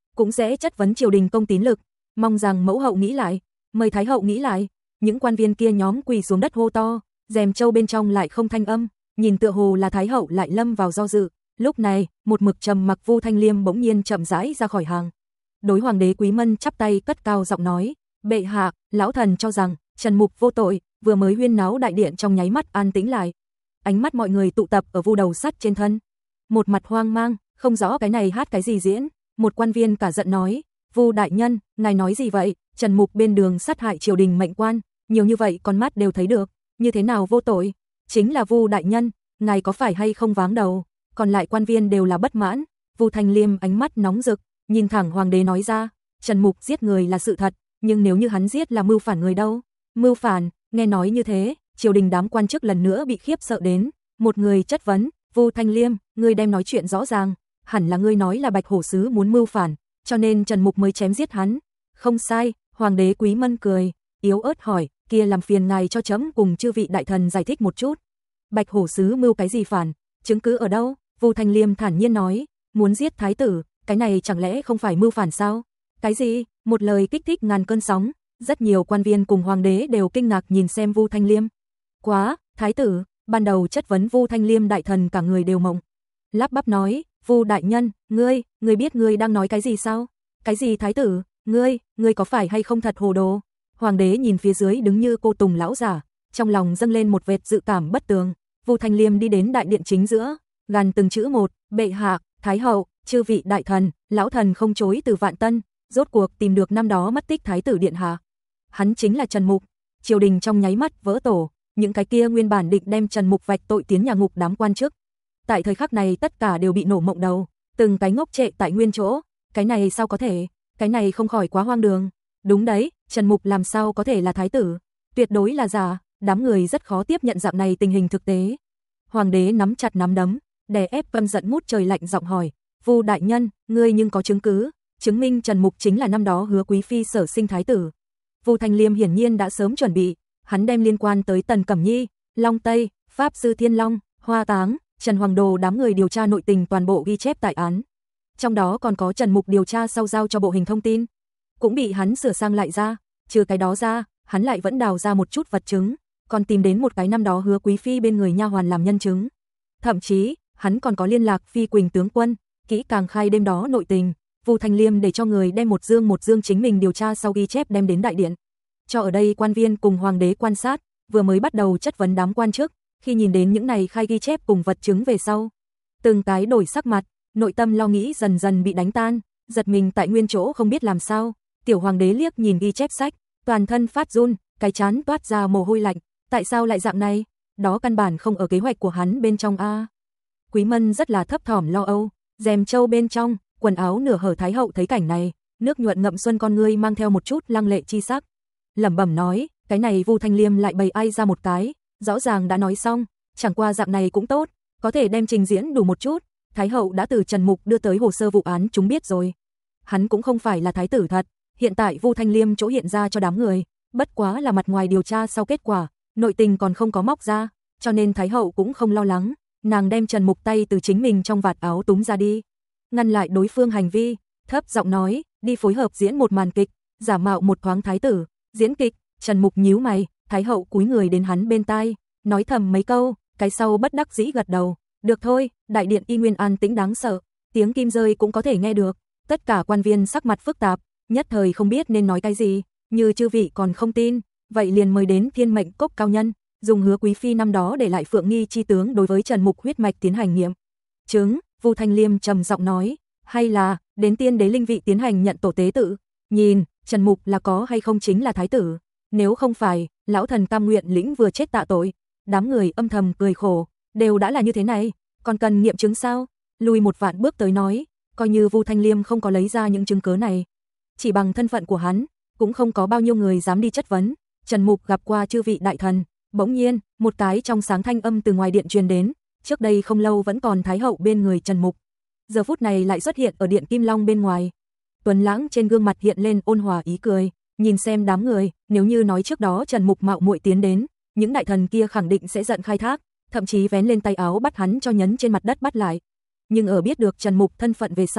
cũng sẽ chất vấn triều đình công tín lực, mong rằng mẫu hậu nghĩ lại, mời thái hậu nghĩ lại. Những quan viên kia nhóm quỳ xuống đất hô to, rèm châu bên trong lại không thanh âm, nhìn tựa hồ là thái hậu lại lâm vào do dự. Lúc này, một mực trầm mặc Vu Thanh Liêm bỗng nhiên chậm rãi ra khỏi hàng. Đối hoàng đế Quý Mân chắp tay cất cao giọng nói, bệ hạ, lão thần cho rằng Trần Mục vô tội. Vừa mới huyên náo đại điện trong nháy mắt an tĩnh lại. Ánh mắt mọi người tụ tập ở Vu đầu sắt trên thân. Một mặt hoang mang, không rõ cái này hát cái gì diễn. Một quan viên cả giận nói, Vu đại nhân, ngài nói gì vậy? Trần Mục bên đường sát hại triều đình mệnh quan, nhiều như vậy con mắt đều thấy được, như thế nào vô tội? Chính là Vu đại nhân, ngài có phải hay không váng đầu? Còn lại quan viên đều là bất mãn. Vu Thanh Liêm ánh mắt nóng rực, nhìn thẳng hoàng đế nói ra, Trần Mục giết người là sự thật, nhưng nếu như hắn giết là mưu phản người đâu? Mưu phản? Nghe nói như thế, triều đình đám quan chức lần nữa bị khiếp sợ đến. Một người chất vấn, Vu Thanh Liêm, ngươi đem nói chuyện rõ ràng, hẳn là ngươi nói là Bạch Hổ Sứ muốn mưu phản, cho nên Trần Mục mới chém giết hắn. Không sai, hoàng đế Quý Mân cười, yếu ớt hỏi, kia làm phiền ngài cho chấm cùng chư vị đại thần giải thích một chút. Bạch Hổ Sứ mưu cái gì phản, chứng cứ ở đâu? Vu Thanh Liêm thản nhiên nói, muốn giết thái tử, cái này chẳng lẽ không phải mưu phản sao? Cái gì? Một lời kích thích ngàn cơn sóng. Rất nhiều quan viên cùng hoàng đế đều kinh ngạc nhìn xem Vu Thanh Liêm. Quá, thái tử, ban đầu chất vấn Vu Thanh Liêm đại thần cả người đều mộng. Lắp bắp nói, Vu đại nhân, ngươi, ngươi biết ngươi đang nói cái gì sao? Cái gì thái tử, ngươi, ngươi có phải hay không thật hồ đồ? Hoàng đế nhìn phía dưới đứng như cô tùng lão giả, trong lòng dâng lên một vệt dự cảm bất tường. Vu Thanh Liêm đi đến đại điện chính giữa, gằn từng chữ một, bệ hạ, thái hậu, chư vị đại thần, lão thần không chối từ vạn tân, rốt cuộc tìm được năm đó mất tích thái tử điện hạ. Hắn chính là Trần Mục. Triều đình trong nháy mắt vỡ tổ, những cái kia nguyên bản định đem Trần Mục vạch tội tiến nhà ngục đám quan chức. Tại thời khắc này tất cả đều bị nổ mộng đầu, từng cái ngốc trệ tại nguyên chỗ, cái này sao có thể, cái này không khỏi quá hoang đường. Đúng đấy, Trần Mục làm sao có thể là thái tử, tuyệt đối là giả, đám người rất khó tiếp nhận dạng này tình hình thực tế. Hoàng đế nắm chặt nắm đấm, đè ép căm giận ngút trời lạnh giọng hỏi, Vu đại nhân, ngươi nhưng có chứng cứ, chứng minh Trần Mục chính là năm đó Hứa quý phi sở sinh thái tử. Vu Thanh Liêm hiển nhiên đã sớm chuẩn bị, hắn đem liên quan tới Tần Cẩm Nhi, Long Tây, Pháp Sư Thiên Long, Hoa Táng, Trần Hoàng Đồ đám người điều tra nội tình toàn bộ ghi chép tại án. Trong đó còn có Trần Mục điều tra sau giao cho bộ hình thông tin, cũng bị hắn sửa sang lại ra, trừ cái đó ra, hắn lại vẫn đào ra một chút vật chứng, còn tìm đến một cái năm đó Hứa quý phi bên người nha hoàn làm nhân chứng. Thậm chí, hắn còn có liên lạc Phi Quỳnh tướng quân, kỹ càng khai đêm đó nội tình. Vu Thanh Liêm để cho người đem một dương một dương chính mình điều tra sau ghi chép đem đến đại điện, cho ở đây quan viên cùng hoàng đế quan sát. Vừa mới bắt đầu chất vấn đám quan chức, khi nhìn đến những này khai ghi chép cùng vật chứng về sau, từng cái đổi sắc mặt, nội tâm lo nghĩ dần dần bị đánh tan, giật mình tại nguyên chỗ không biết làm sao. Tiểu hoàng đế liếc nhìn ghi chép sách, toàn thân phát run, cái trán toát ra mồ hôi lạnh, tại sao lại dạng này? Đó căn bản không ở kế hoạch của hắn bên trong a. Quý Mân rất là thấp thỏm lo âu, rèm châu bên trong, quần áo nửa hở thái hậu thấy cảnh này, nước nhuận ngậm xuân con ngươi mang theo một chút lăng lệ chi sắc, lẩm bẩm nói, cái này Vu Thanh Liêm lại bày ai ra một cái, rõ ràng đã nói xong, chẳng qua dạng này cũng tốt, có thể đem trình diễn đủ một chút. Thái hậu đã từ Trần Mục đưa tới hồ sơ vụ án chúng biết rồi, hắn cũng không phải là thái tử thật. Hiện tại Vu Thanh Liêm chỗ hiện ra cho đám người, bất quá là mặt ngoài điều tra sau kết quả, nội tình còn không có móc ra, cho nên Thái hậu cũng không lo lắng, nàng đem Trần Mục tay từ chính mình trong vạt áo túm ra đi, ngăn lại đối phương hành vi, thấp giọng nói, đi phối hợp diễn một màn kịch, giả mạo một thoáng thái tử, diễn kịch. Trần Mục nhíu mày, Thái hậu cúi người đến hắn bên tai, nói thầm mấy câu, cái sau bất đắc dĩ gật đầu, được thôi. Đại điện y nguyên an tĩnh đáng sợ, tiếng kim rơi cũng có thể nghe được, tất cả quan viên sắc mặt phức tạp, nhất thời không biết nên nói cái gì, như chư vị còn không tin, vậy liền mời đến Thiên Mệnh Cốc cao nhân, dùng Hứa quý phi năm đó để lại Phượng Nghi chi tướng đối với Trần Mục huyết mạch tiến hành nghiệm chứng. Vu Thanh Liêm trầm giọng nói, hay là đến Tiên Đế linh vị tiến hành nhận tổ tế tự, nhìn Trần Mục là có hay không chính là thái tử, nếu không phải, lão thần cam nguyện lĩnh vừa chết tạ tội. Đám người âm thầm cười khổ, đều đã là như thế này, còn cần nghiệm chứng sao? Lùi một vạn bước tới nói, coi như Vu Thanh Liêm không có lấy ra những chứng cứ này, chỉ bằng thân phận của hắn, cũng không có bao nhiêu người dám đi chất vấn. Trần Mục gặp qua chư vị đại thần. Bỗng nhiên, một cái trong sáng thanh âm từ ngoài điện truyền đến, trước đây không lâu vẫn còn Thái hậu bên người Trần Mục, giờ phút này lại xuất hiện ở điện Kim Long bên ngoài. Tuấn lãng trên gương mặt hiện lên ôn hòa ý cười, nhìn xem đám người, nếu như nói trước đó Trần Mục mạo muội tiến đến, những đại thần kia khẳng định sẽ giận khai thác, thậm chí vén lên tay áo bắt hắn cho nhấn trên mặt đất bắt lại. Nhưng ở biết được Trần Mục thân phận về sau,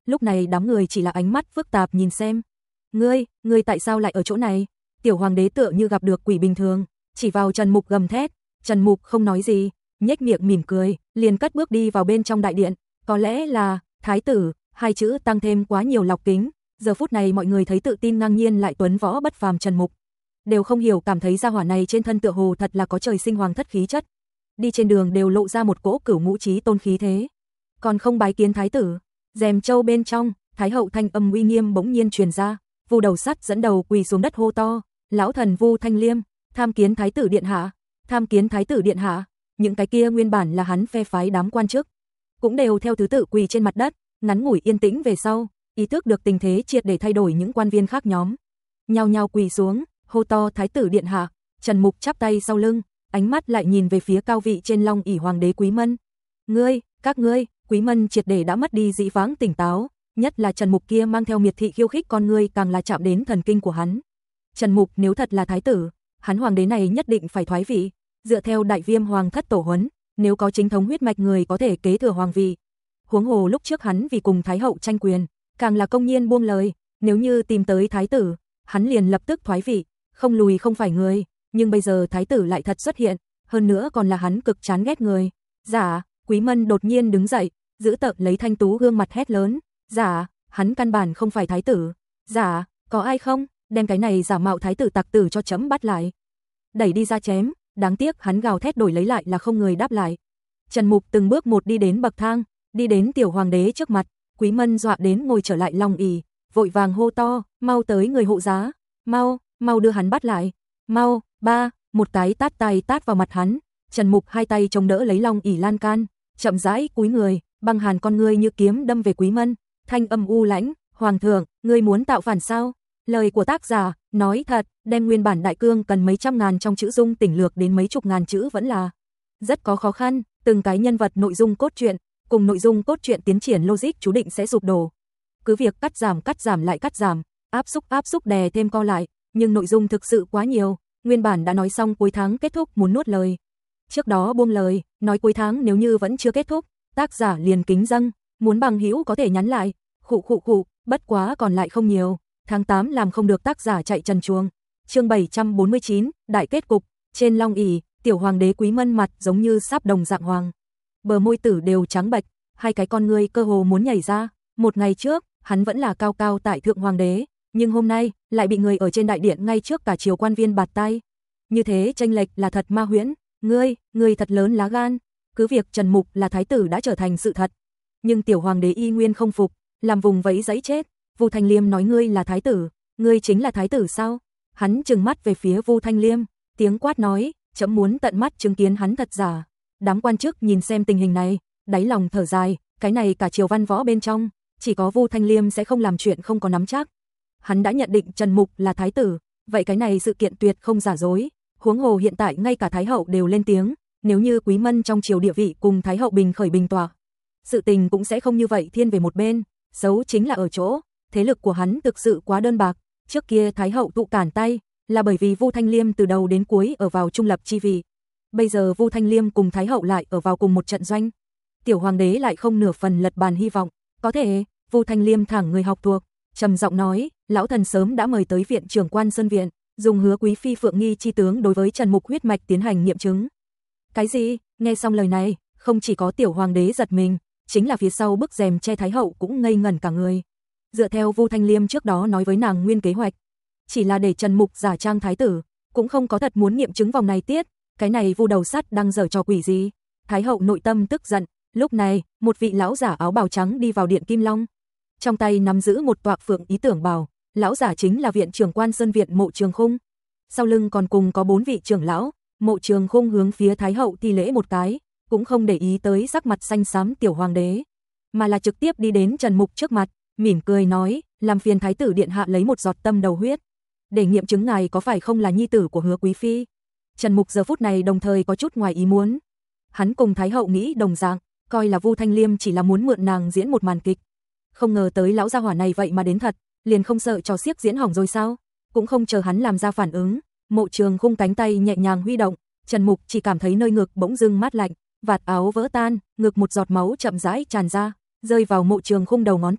Lúc này đám người chỉ là ánh mắt phức tạp nhìn xem. Ngươi, ngươi tại sao lại ở chỗ này? Tiểu hoàng đế tựa như gặp được quỷ bình thường, chỉ vào Trần Mục gầm thét. Trần Mục không nói gì, nhếch miệng mỉm cười, liền cất bước đi vào bên trong đại điện. Có lẽ là thái tử, hai chữ tăng thêm quá nhiều lọc kính. Giờ phút này mọi người thấy tự tin ngang nhiên lại tuấn võ bất phàm Trần Mục, đều không hiểu cảm thấy gia hỏa này trên thân tựa hồ thật là có trời sinh hoàng thất khí chất. Đi trên đường đều lộ ra một cỗ cửu ngũ chí tôn khí thế. Còn không bái kiến thái tử. Rèm châu bên trong, thái hậu thanh âm uy nghiêm bỗng nhiên truyền ra. Vu Đầu Sắt dẫn đầu quỳ xuống đất hô to, lão thần Vu Thanh Liêm, tham kiến thái tử điện hạ, tham kiến thái tử điện hạ. Những cái kia nguyên bản là hắn phe phái đám quan chức, cũng đều theo thứ tự quỳ trên mặt đất. Ngắn ngủi yên tĩnh về sau, ý thức được tình thế triệt để thay đổi, những quan viên khác nhóm nhao nhao quỳ xuống, hô to thái tử điện hạ. Trần Mục chắp tay sau lưng, ánh mắt lại nhìn về phía cao vị trên long ỷ hoàng đế Quý Mân. Ngươi, các ngươi, Quý Mân triệt để đã mất đi dĩ vãng tỉnh táo, nhất là Trần Mục kia mang theo miệt thị khiêu khích con ngươi càng là chạm đến thần kinh của hắn. Trần Mục nếu thật là thái tử, hắn hoàng đế này nhất định phải thoái vị, dựa theo Đại Viêm hoàng thất tổ huấn, nếu có chính thống huyết mạch người có thể kế thừa hoàng vị. Huống hồ lúc trước hắn vì cùng thái hậu tranh quyền, càng là công nhiên buông lời, nếu như tìm tới thái tử, hắn liền lập tức thoái vị, không lùi không phải người, nhưng bây giờ thái tử lại thật xuất hiện, hơn nữa còn là hắn cực chán ghét người. Dạ, Quý Mân đột nhiên đứng dậy, giữ tợn lấy thanh tú gương mặt hét lớn, dạ, hắn căn bản không phải thái tử. Dạ, có ai không, đem cái này giả mạo thái tử tặc tử cho chấm bắt lại. Đẩy đi ra chém, đáng tiếc hắn gào thét đổi lấy lại là không người đáp lại. Trần Mục từng bước một đi đến bậc thang, đi đến tiểu hoàng đế trước mặt. Quý Mân dọa đến ngồi trở lại long ỷ, vội vàng hô to, mau tới người hộ giá, mau, mau đưa hắn bắt lại, mau. Ba, một cái tát tay tát vào mặt hắn. Trần Mục hai tay chống đỡ lấy long ỷ lan can, chậm rãi cúi người, băng hàn con ngươi như kiếm đâm về Quý Mân, thanh âm u lãnh, hoàng thượng, ngươi muốn tạo phản sao? Lời của tác giả, nói thật, đem nguyên bản đại cương cần mấy trăm ngàn trong chữ dung tỉnh lược đến mấy chục ngàn chữ vẫn là rất có khó khăn, từng cái nhân vật nội dung cốt truyện, cùng nội dung cốt truyện tiến triển logic chú định sẽ sụp đổ. Cứ việc cắt giảm cắt giảm lại cắt giảm, áp xúc áp xúc đè thêm co lại, nhưng nội dung thực sự quá nhiều, nguyên bản đã nói xong cuối tháng kết thúc muốn nuốt lời. Trước đó buông lời, nói cuối tháng nếu như vẫn chưa kết thúc, tác giả liền kính dâng, muốn bằng hữu có thể nhắn lại, khụ khụ khụ, bất quá còn lại không nhiều, tháng tám làm không được tác giả chạy trần chuồng. Chương bảy trăm bốn mươi chín, đại kết cục, trên long ỷ, tiểu hoàng đế Quý Mân mặt giống như sáp đồng dạng hoàng. Bờ môi tử đều trắng bệch, hai cái con ngươi cơ hồ muốn nhảy ra. Một ngày trước, hắn vẫn là cao cao tại thượng hoàng đế, nhưng hôm nay lại bị người ở trên đại điện ngay trước cả triều quan viên bạt tay. Như thế chênh lệch là thật ma huyễn, ngươi, ngươi thật lớn lá gan. Cứ việc Trần Mục là thái tử đã trở thành sự thật, nhưng tiểu hoàng đế y nguyên không phục, làm vùng vẫy giãy chết. Vu Thanh Liêm nói ngươi là thái tử, ngươi chính là thái tử sao? Hắn trừng mắt về phía Vu Thanh Liêm, tiếng quát nói, chấm muốn tận mắt chứng kiến hắn thật giả. Đám quan chức nhìn xem tình hình này, đáy lòng thở dài, cái này cả triều văn võ bên trong, chỉ có Vu Thanh Liêm sẽ không làm chuyện không có nắm chắc. Hắn đã nhận định Trần Mục là thái tử, vậy cái này sự kiện tuyệt không giả dối. Huống hồ hiện tại ngay cả thái hậu đều lên tiếng, nếu như Quý Mân trong triều địa vị cùng thái hậu bình khởi bình tọa, sự tình cũng sẽ không như vậy thiên về một bên. Xấu chính là ở chỗ, thế lực của hắn thực sự quá đơn bạc. Trước kia thái hậu tụ cản tay, là bởi vì Vu Thanh Liêm từ đầu đến cuối ở vào trung lập chi vị. Bây giờ Vu Thanh Liêm cùng thái hậu lại ở vào cùng một trận doanh, tiểu hoàng đế lại không nửa phần lật bàn hy vọng. Có thể, Vu Thanh Liêm thẳng người học thuộc, trầm giọng nói, lão thần sớm đã mời tới viện trưởng quan Sơn viện, dùng hứa quý phi Phượng Nghi chi tướng đối với Trần Mục huyết mạch tiến hành nghiệm chứng. Cái gì? Nghe xong lời này, không chỉ có tiểu hoàng đế giật mình, chính là phía sau bức rèm che thái hậu cũng ngây ngẩn cả người. Dựa theo Vu Thanh Liêm trước đó nói với nàng nguyên kế hoạch, chỉ là để Trần Mục giả trang thái tử, cũng không có thật muốn nghiệm chứng vòng này tiết. Cái này Vu Đầu Sắt đang giở trò quỷ gì? Thái hậu nội tâm tức giận. Lúc này, một vị lão giả áo bào trắng đi vào điện Kim Long, trong tay nắm giữ một tọa phượng ý tưởng bảo, lão giả chính là viện trưởng quan Sơn viện Mộ Trường Khung. Sau lưng còn cùng có bốn vị trưởng lão. Mộ Trường Khung hướng phía thái hậu thi lễ một cái, cũng không để ý tới sắc mặt xanh xám tiểu hoàng đế, mà là trực tiếp đi đến Trần Mục trước mặt, mỉm cười nói, làm phiền thái tử điện hạ lấy một giọt tâm đầu huyết, để nghiệm chứng ngài có phải không là nhi tử của hứa quý phi. Trần Mục giờ phút này đồng thời có chút ngoài ý muốn. Hắn cùng thái hậu nghĩ đồng dạng, coi là Vu Thanh Liêm chỉ là muốn mượn nàng diễn một màn kịch. Không ngờ tới lão gia hỏa này vậy mà đến thật, liền không sợ trò xiếc diễn hỏng rồi sao? Cũng không chờ hắn làm ra phản ứng, Mộ Trường Khung cánh tay nhẹ nhàng huy động, Trần Mục chỉ cảm thấy nơi ngực bỗng dưng mát lạnh, vạt áo vỡ tan, ngực một giọt máu chậm rãi tràn ra, rơi vào Mộ Trường Khung đầu ngón tay.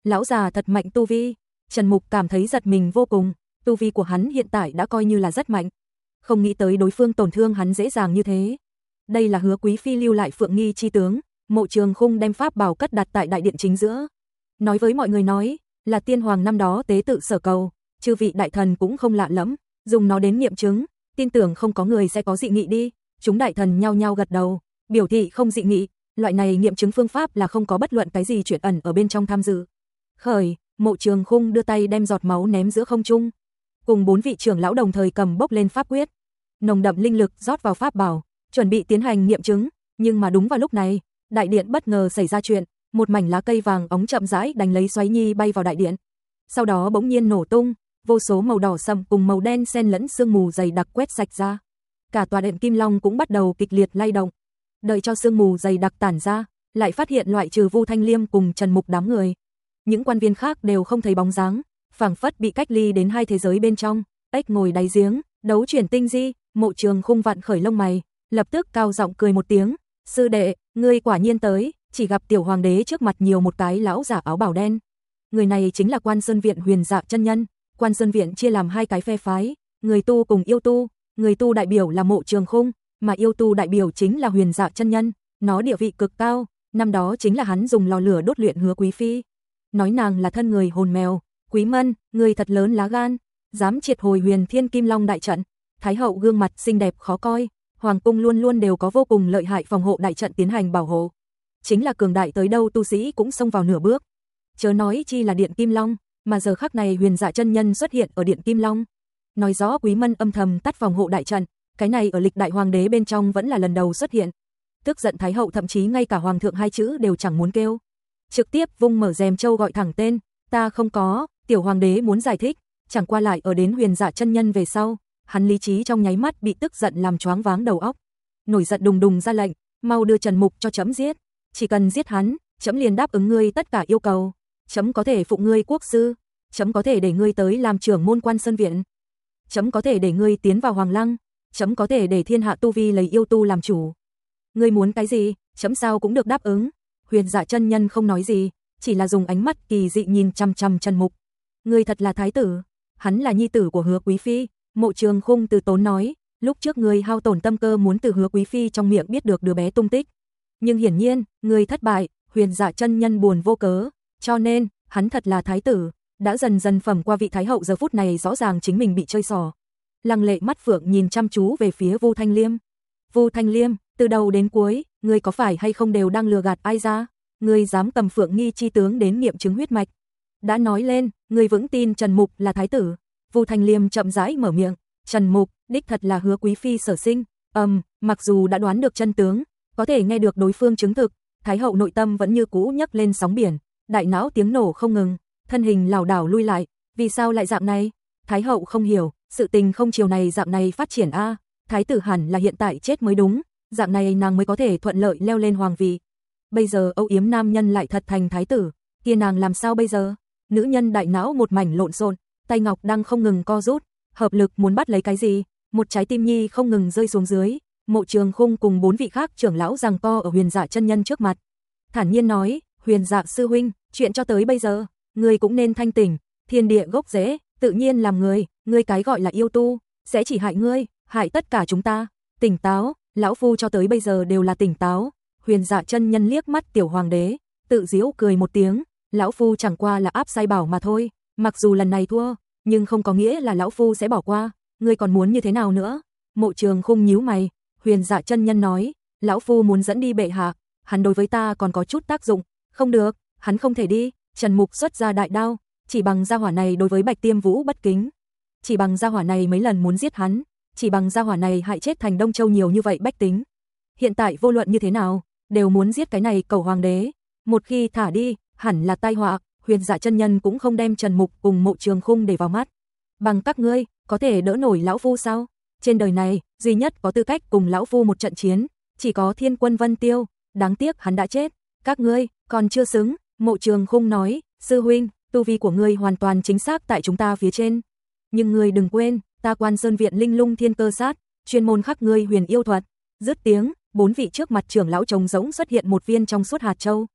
Lão già thật mạnh tu vi. Trần Mục cảm thấy giật mình vô cùng, tu vi của hắn hiện tại đã coi như là rất mạnh. Không nghĩ tới đối phương tổn thương hắn dễ dàng như thế. Đây là Hứa Quý phi lưu lại Phượng Nghi chi tướng, Mộ Trường Khung đem pháp bảo cất đặt tại đại điện chính giữa. Nói với mọi người nói, là tiên hoàng năm đó tế tự sở cầu, chư vị đại thần cũng không lạ lẫm, dùng nó đến nghiệm chứng, tin tưởng không có người sẽ có dị nghị đi. Chúng đại thần nhao nhao gật đầu, biểu thị không dị nghị, loại này nghiệm chứng phương pháp là không có bất luận cái gì chuyện ẩn ở bên trong tham dự. Khởi, Mộ Trường Khung đưa tay đem giọt máu ném giữa không trung, cùng bốn vị trưởng lão đồng thời cầm bốc lên pháp quyết, nồng đậm linh lực rót vào pháp bảo, chuẩn bị tiến hành nghiệm chứng, nhưng mà đúng vào lúc này, đại điện bất ngờ xảy ra chuyện, một mảnh lá cây vàng óng chậm rãi đánh lấy xoáy nhi bay vào đại điện. Sau đó bỗng nhiên nổ tung, vô số màu đỏ sẫm cùng màu đen xen lẫn sương mù dày đặc quét sạch ra. Cả tòa điện Kim Long cũng bắt đầu kịch liệt lay động. Đợi cho sương mù dày đặc tản ra, lại phát hiện loại trừ Vu Thanh Liêm cùng Trần Mục đám người, những quan viên khác đều không thấy bóng dáng, phảng phất bị cách ly đến hai thế giới bên trong. Ếch ngồi đáy giếng, đấu chuyển tinh di. Mộ Trường Khung vặn khởi lông mày, lập tức cao giọng cười một tiếng, sư đệ, ngươi quả nhiên tới. Chỉ gặp tiểu hoàng đế trước mặt nhiều một cái lão giả áo bào đen. Người này chính là Quan Sơn Viện Huyền Dạ chân nhân. Quan Sơn Viện chia làm hai cái phe phái, người tu cùng yêu tu, người tu đại biểu là Mộ Trường Khung, mà yêu tu đại biểu chính là Huyền Dạ chân nhân, nó địa vị cực cao, năm đó chính là hắn dùng lò lửa đốt luyện Hứa Quý phi. Nói nàng là thân người hồn mèo, Quý Mân, người thật lớn lá gan, dám triệt hồi Huyền Thiên Kim Long đại trận. Thái hậu gương mặt xinh đẹp khó coi, hoàng cung luôn luôn đều có vô cùng lợi hại phòng hộ đại trận tiến hành bảo hộ. Chính là cường đại tới đâu tu sĩ cũng xông vào nửa bước. Chớ nói chi là điện Kim Long, mà giờ khắc này Huyền Dạ chân nhân xuất hiện ở điện Kim Long. Nói rõ Quý Mân âm thầm tắt phòng hộ đại trận, cái này ở lịch đại hoàng đế bên trong vẫn là lần đầu xuất hiện. Tức giận Thái hậu thậm chí ngay cả hoàng thượng hai chữ đều chẳng muốn kêu, trực tiếp vung mở rèm châu gọi thẳng tên, ta không có. Tiểu hoàng đế muốn giải thích, chẳng qua lại ở đến Huyền Dạ chân nhân về sau, hắn lý trí trong nháy mắt bị tức giận làm choáng váng đầu óc, nổi giận đùng đùng ra lệnh, mau đưa Trần Mục cho chấm giết, chỉ cần giết hắn, chấm liền đáp ứng ngươi tất cả yêu cầu, chấm có thể phụng ngươi quốc sư, chấm có thể để ngươi tới làm trưởng môn Quan Sơn Viện, chấm có thể để ngươi tiến vào Hoàng Lăng, chấm có thể để thiên hạ tu vi lấy yêu tu làm chủ. Ngươi muốn cái gì, chấm sao cũng được đáp ứng. Huyền Dạ chân nhân không nói gì, chỉ là dùng ánh mắt kỳ dị nhìn chằm chằm Trần Mục. Ngươi thật là thái tử, hắn là nhi tử của Hứa Quý phi. Mộ Trường Khung từ tốn nói, lúc trước ngươi hao tổn tâm cơ muốn từ Hứa Quý phi trong miệng biết được đứa bé tung tích, nhưng hiển nhiên, ngươi thất bại. Huyền Dạ chân nhân buồn vô cớ, cho nên, hắn thật là thái tử, đã dần dần phẩm qua vị thái hậu giờ phút này rõ ràng chính mình bị chơi xỏ. Lăng lệ mắt phượng nhìn chăm chú về phía Vu Thanh Liêm. Vu Thanh Liêm, từ đầu đến cuối, ngươi có phải hay không đều đang lừa gạt ai ra? Ngươi dám cầm Phượng Nghi chi tướng đến nghiệm chứng huyết mạch? Đã nói lên, ngươi vững tin Trần Mục là thái tử. Vu Thanh Liêm chậm rãi mở miệng, Trần Mục, đích thật là Hứa Quý phi sở sinh. Ầm, um, mặc dù đã đoán được chân tướng, có thể nghe được đối phương chứng thực, Thái hậu nội tâm vẫn như cũ nhấc lên sóng biển, đại não tiếng nổ không ngừng, thân hình lảo đảo lui lại, vì sao lại dạng này? Thái hậu không hiểu, sự tình không chiều này dạng này phát triển a, thái tử hẳn là hiện tại chết mới đúng, dạng này nàng mới có thể thuận lợi leo lên hoàng vị. Bây giờ âu yếm nam nhân lại thật thành thái tử, kia nàng làm sao bây giờ? Nữ nhân đại não một mảnh lộn xộn, tay ngọc đang không ngừng co rút, hợp lực muốn bắt lấy cái gì, một trái tim nhi không ngừng rơi xuống dưới. Mộ Trường Khung cùng bốn vị khác trưởng lão giằng co ở Huyền Dạ chân nhân trước mặt, thản nhiên nói, Huyền Dạ sư huynh, chuyện cho tới bây giờ, ngươi cũng nên thanh tỉnh, thiên địa gốc rễ, tự nhiên làm người, ngươi cái gọi là yêu tu, sẽ chỉ hại ngươi, hại tất cả chúng ta. Tỉnh táo, lão phu cho tới bây giờ đều là tỉnh táo. Huyền Dạ chân nhân liếc mắt tiểu hoàng đế, tự giễu cười một tiếng, lão phu chẳng qua là áp sai bảo mà thôi, mặc dù lần này thua, nhưng không có nghĩa là lão phu sẽ bỏ qua, ngươi còn muốn như thế nào nữa? Mộ Trường Khung nhíu mày. Huyền Dạ chân nhân nói, lão phu muốn dẫn đi bệ hạ, hắn đối với ta còn có chút tác dụng, không được, hắn không thể đi. Trần Mục xuất ra đại đao, chỉ bằng gia hỏa này đối với Bạch Tiêm Vũ bất kính, chỉ bằng gia hỏa này mấy lần muốn giết hắn, chỉ bằng gia hỏa này hại chết thành Đông Châu nhiều như vậy bách tính. Hiện tại vô luận như thế nào, đều muốn giết cái này cầu hoàng đế, một khi thả đi, hẳn là tai họa. Huyền Dạ chân nhân cũng không đem Trần Mục cùng Mộ Trường Khung để vào mắt. Bằng các ngươi, có thể đỡ nổi lão phu sao? Trên đời này, duy nhất có tư cách cùng lão phu một trận chiến, chỉ có Thiên Quân Vân Tiêu, đáng tiếc hắn đã chết, các ngươi còn chưa xứng. Mộ Trường Khung nói, sư huynh, tu vi của ngươi hoàn toàn chính xác tại chúng ta phía trên, nhưng ngươi đừng quên, ta Quan Sơn Viện Linh Lung Thiên Cơ Sát, chuyên môn khắc ngươi huyền yêu thuật. Dứt tiếng, bốn vị trước mặt trưởng lão trống rỗng xuất hiện một viên trong suốt hạt châu.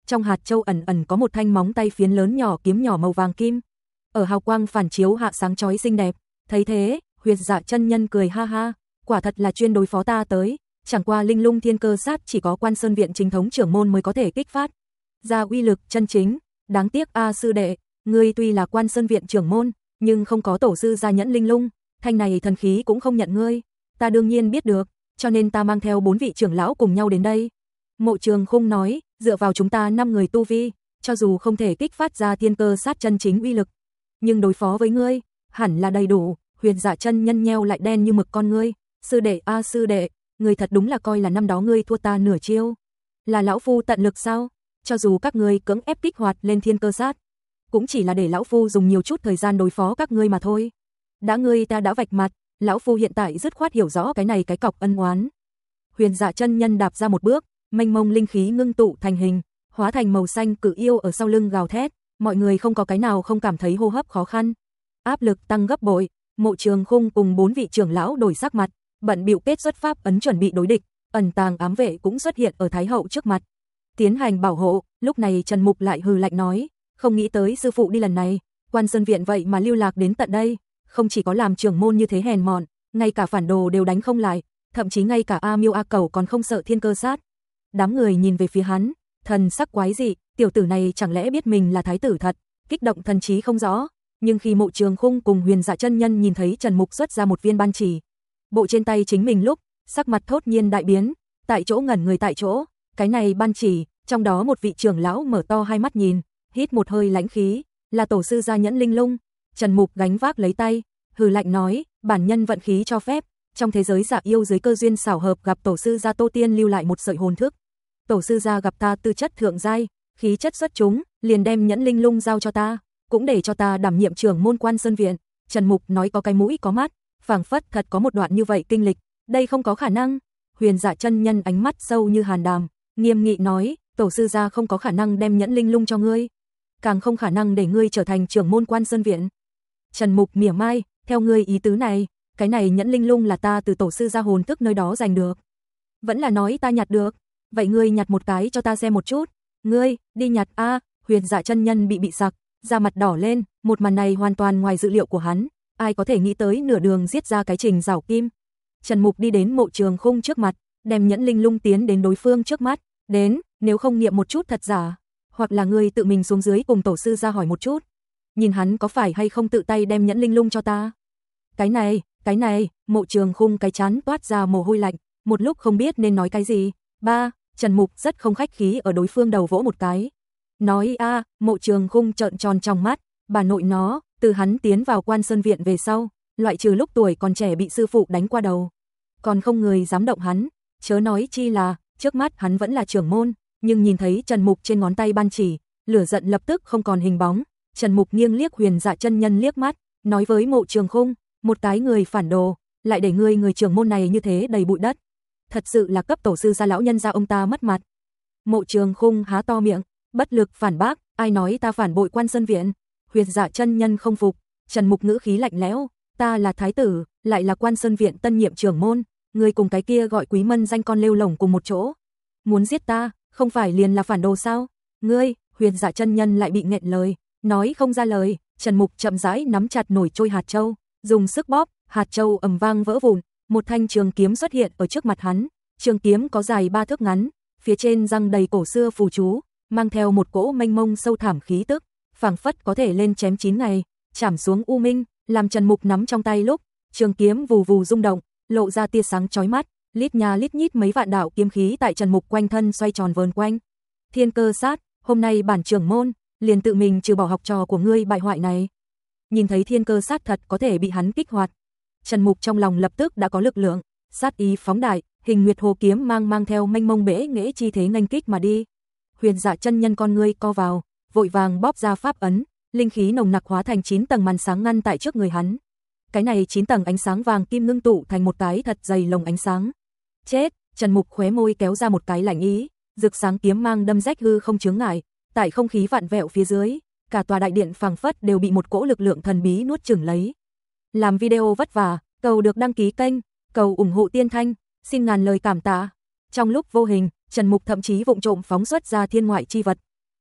trong hạt châu ẩn ẩn có một thanh móng tay phiến lớn nhỏ kiếm nhỏ màu vàng kim. Ở hào quang phản chiếu hạ sáng chói xinh đẹp. Thấy thế, Huyệt Dạ chân nhân cười ha ha, quả thật là chuyên đối phó ta tới, chẳng qua linh lung thiên cơ sát chỉ có Quan Sơn viện chính thống trưởng môn mới có thể kích phát ra uy lực chân chính, đáng tiếc a sư đệ, ngươi tuy là Quan Sơn viện trưởng môn, nhưng không có tổ sư gia nhẫn linh lung, thanh này thần khí cũng không nhận ngươi. Ta đương nhiên biết được, cho nên ta mang theo bốn vị trưởng lão cùng nhau đến đây. Mộ Trường Khung nói, dựa vào chúng ta năm người tu vi, cho dù không thể kích phát ra thiên cơ sát chân chính uy lực, nhưng đối phó với ngươi, hẳn là đầy đủ. Huyền Dạ chân nhân nheo lại đen như mực con ngươi, sư đệ a sư đệ, ngươi thật đúng là coi là năm đó ngươi thua ta nửa chiêu. Là lão phu tận lực sao? Cho dù các ngươi cưỡng ép kích hoạt lên thiên cơ sát, cũng chỉ là để lão phu dùng nhiều chút thời gian đối phó các ngươi mà thôi. Đã ngươi ta đã vạch mặt, lão phu hiện tại dứt khoát hiểu rõ cái này cái cọc ân oán. Huyền Dạ chân nhân đạp ra một bước, mênh mông linh khí ngưng tụ thành hình, hóa thành màu xanh cự yêu ở sau lưng gào thét, mọi người không có cái nào không cảm thấy hô hấp khó khăn. Áp lực tăng gấp bội, Mộ Trường Khung cùng bốn vị trưởng lão đổi sắc mặt, bận bịu kết xuất pháp ấn chuẩn bị đối địch, ẩn tàng ám vệ cũng xuất hiện ở Thái hậu trước mặt, tiến hành bảo hộ. Lúc này Trần Mục lại hừ lạnh nói, không nghĩ tới sư phụ đi lần này, Quan Sơn viện vậy mà lưu lạc đến tận đây, không chỉ có làm trưởng môn như thế hèn mọn, ngay cả phản đồ đều đánh không lại, thậm chí ngay cả A Miêu A Cẩu còn không sợ thiên cơ sát. Đám người nhìn về phía hắn, thần sắc quái dị, tiểu tử này chẳng lẽ biết mình là thái tử thật, kích động thần trí không rõ. Nhưng khi Mộ Trường Khung cùng Huyền Dạ chân nhân nhìn thấy Trần Mục xuất ra một viên ban chỉ bộ trên tay chính mình lúc, sắc mặt thốt nhiên đại biến, tại chỗ ngẩn người tại chỗ. Cái này ban chỉ, trong đó một vị trưởng lão mở to hai mắt nhìn, hít một hơi lãnh khí, là tổ sư gia nhẫn linh lung. Trần Mục gánh vác lấy tay, hừ lạnh nói, bản nhân vận khí cho phép, trong thế giới dạ yêu dưới cơ duyên xảo hợp gặp tổ sư gia Tô Tiên lưu lại một sợi hồn thức. Tổ sư gia gặp ta tư chất thượng giai, khí chất xuất chúng, liền đem nhẫn linh lung giao cho ta, cũng để cho ta đảm nhiệm trưởng môn Quan Sơn viện. Trần Mục nói có cái mũi có mắt, phảng phất thật có một đoạn như vậy kinh lịch, đây không có khả năng. Huyền Dạ chân nhân ánh mắt sâu như hàn đàm, nghiêm nghị nói, tổ sư gia không có khả năng đem nhẫn linh lung cho ngươi, càng không khả năng để ngươi trở thành trưởng môn Quan Sơn viện. Trần Mục mỉa mai, theo ngươi ý tứ này, cái này nhẫn linh lung là ta từ tổ sư gia hồn thức nơi đó giành được, vẫn là nói ta nhặt được? Vậy ngươi nhặt một cái cho ta xem một chút. Ngươi, đi nhặt a. À, Huyền Dạ chân nhân bị bị sặc, da mặt đỏ lên, một màn này hoàn toàn ngoài dự liệu của hắn, ai có thể nghĩ tới nửa đường giết ra cái Trình Giảo Kim. Trần Mục đi đến Mộ Trường Khung trước mặt, đem nhẫn linh lung tiến đến đối phương trước mắt, đến, nếu không nghiệm một chút thật giả, hoặc là ngươi tự mình xuống dưới cùng tổ sư ra hỏi một chút, nhìn hắn có phải hay không tự tay đem nhẫn linh lung cho ta. Cái này, cái này, Mộ Trường Khung cái chán toát ra mồ hôi lạnh, một lúc không biết nên nói cái gì. Ba, Trần Mục rất không khách khí ở đối phương đầu vỗ một cái. Nói a, à, Mộ Trường Khung trợn tròn trong mắt, bà nội nó, từ hắn tiến vào Quan Sơn viện về sau, loại trừ lúc tuổi còn trẻ bị sư phụ đánh qua đầu, còn không người dám động hắn, chớ nói chi là, trước mắt hắn vẫn là trưởng môn, nhưng nhìn thấy Trần Mục trên ngón tay ban chỉ, lửa giận lập tức không còn hình bóng. Trần Mục nghiêng liếc Huyền Dạ chân nhân liếc mắt, nói với Mộ Trường Khung, một cái người phản đồ, lại để ngươi người trưởng môn này như thế đầy bụi đất, thật sự là cấp tổ sư gia lão nhân gia ông ta mất mặt. Mộ Trường Khung há to miệng, bất lực phản bác, ai nói ta phản bội Quan Sơn viện? Huyền Dạ chân nhân không phục, Trần Mục ngữ khí lạnh lẽo, ta là thái tử, lại là Quan Sơn viện tân nhiệm trưởng môn, ngươi cùng cái kia gọi Quý Mân danh con lêu lổng cùng một chỗ, muốn giết ta, không phải liền là phản đồ sao? Ngươi, Huyền Dạ chân nhân lại bị nghẹn lời, nói không ra lời. Trần Mục chậm rãi nắm chặt nổi trôi hạt châu, dùng sức bóp, hạt châu ầm vang vỡ vụn, một thanh trường kiếm xuất hiện ở trước mặt hắn. Trường kiếm có dài ba thước ngắn, phía trên răng đầy cổ xưa phù chú, mang theo một cỗ mênh mông sâu thẳm khí tức, phảng phất có thể lên chém chín ngày, chảm xuống u minh. Làm Trần Mục nắm trong tay lúc, trường kiếm vù vù rung động, lộ ra tia sáng chói mắt, lít nha lít nhít mấy vạn đạo kiếm khí tại Trần Mục quanh thân xoay tròn vờn quanh. Thiên cơ sát, hôm nay bản trưởng môn liền tự mình trừ bỏ học trò của ngươi bại hoại này. Nhìn thấy thiên cơ sát thật có thể bị hắn kích hoạt, Trần Mục trong lòng lập tức đã có lực lượng, sát ý phóng đại, hình nguyệt hồ kiếm mang mang theo mênh mông bể nghệ chi thế nghênh kích mà đi. Huyền Dạ chân nhân con ngươi co vào, vội vàng bóp ra pháp ấn, linh khí nồng nặc hóa thành chín tầng màn sáng ngăn tại trước người hắn. Cái này chín tầng ánh sáng vàng kim ngưng tụ thành một cái thật dày lồng ánh sáng. Chết, Trần Mục khóe môi kéo ra một cái lạnh ý, rực sáng kiếm mang đâm rách hư không chướng ngại, tại không khí vặn vẹo phía dưới, cả tòa đại điện phảng phất đều bị một cỗ lực lượng thần bí nuốt chửng lấy. Làm video vất vả, cầu được đăng ký kênh, cầu ủng hộ Tiên Thanh, xin ngàn lời cảm tạ. Trong lúc vô hình, Trần Mục thậm chí vụng trộm phóng xuất ra thiên ngoại chi vật,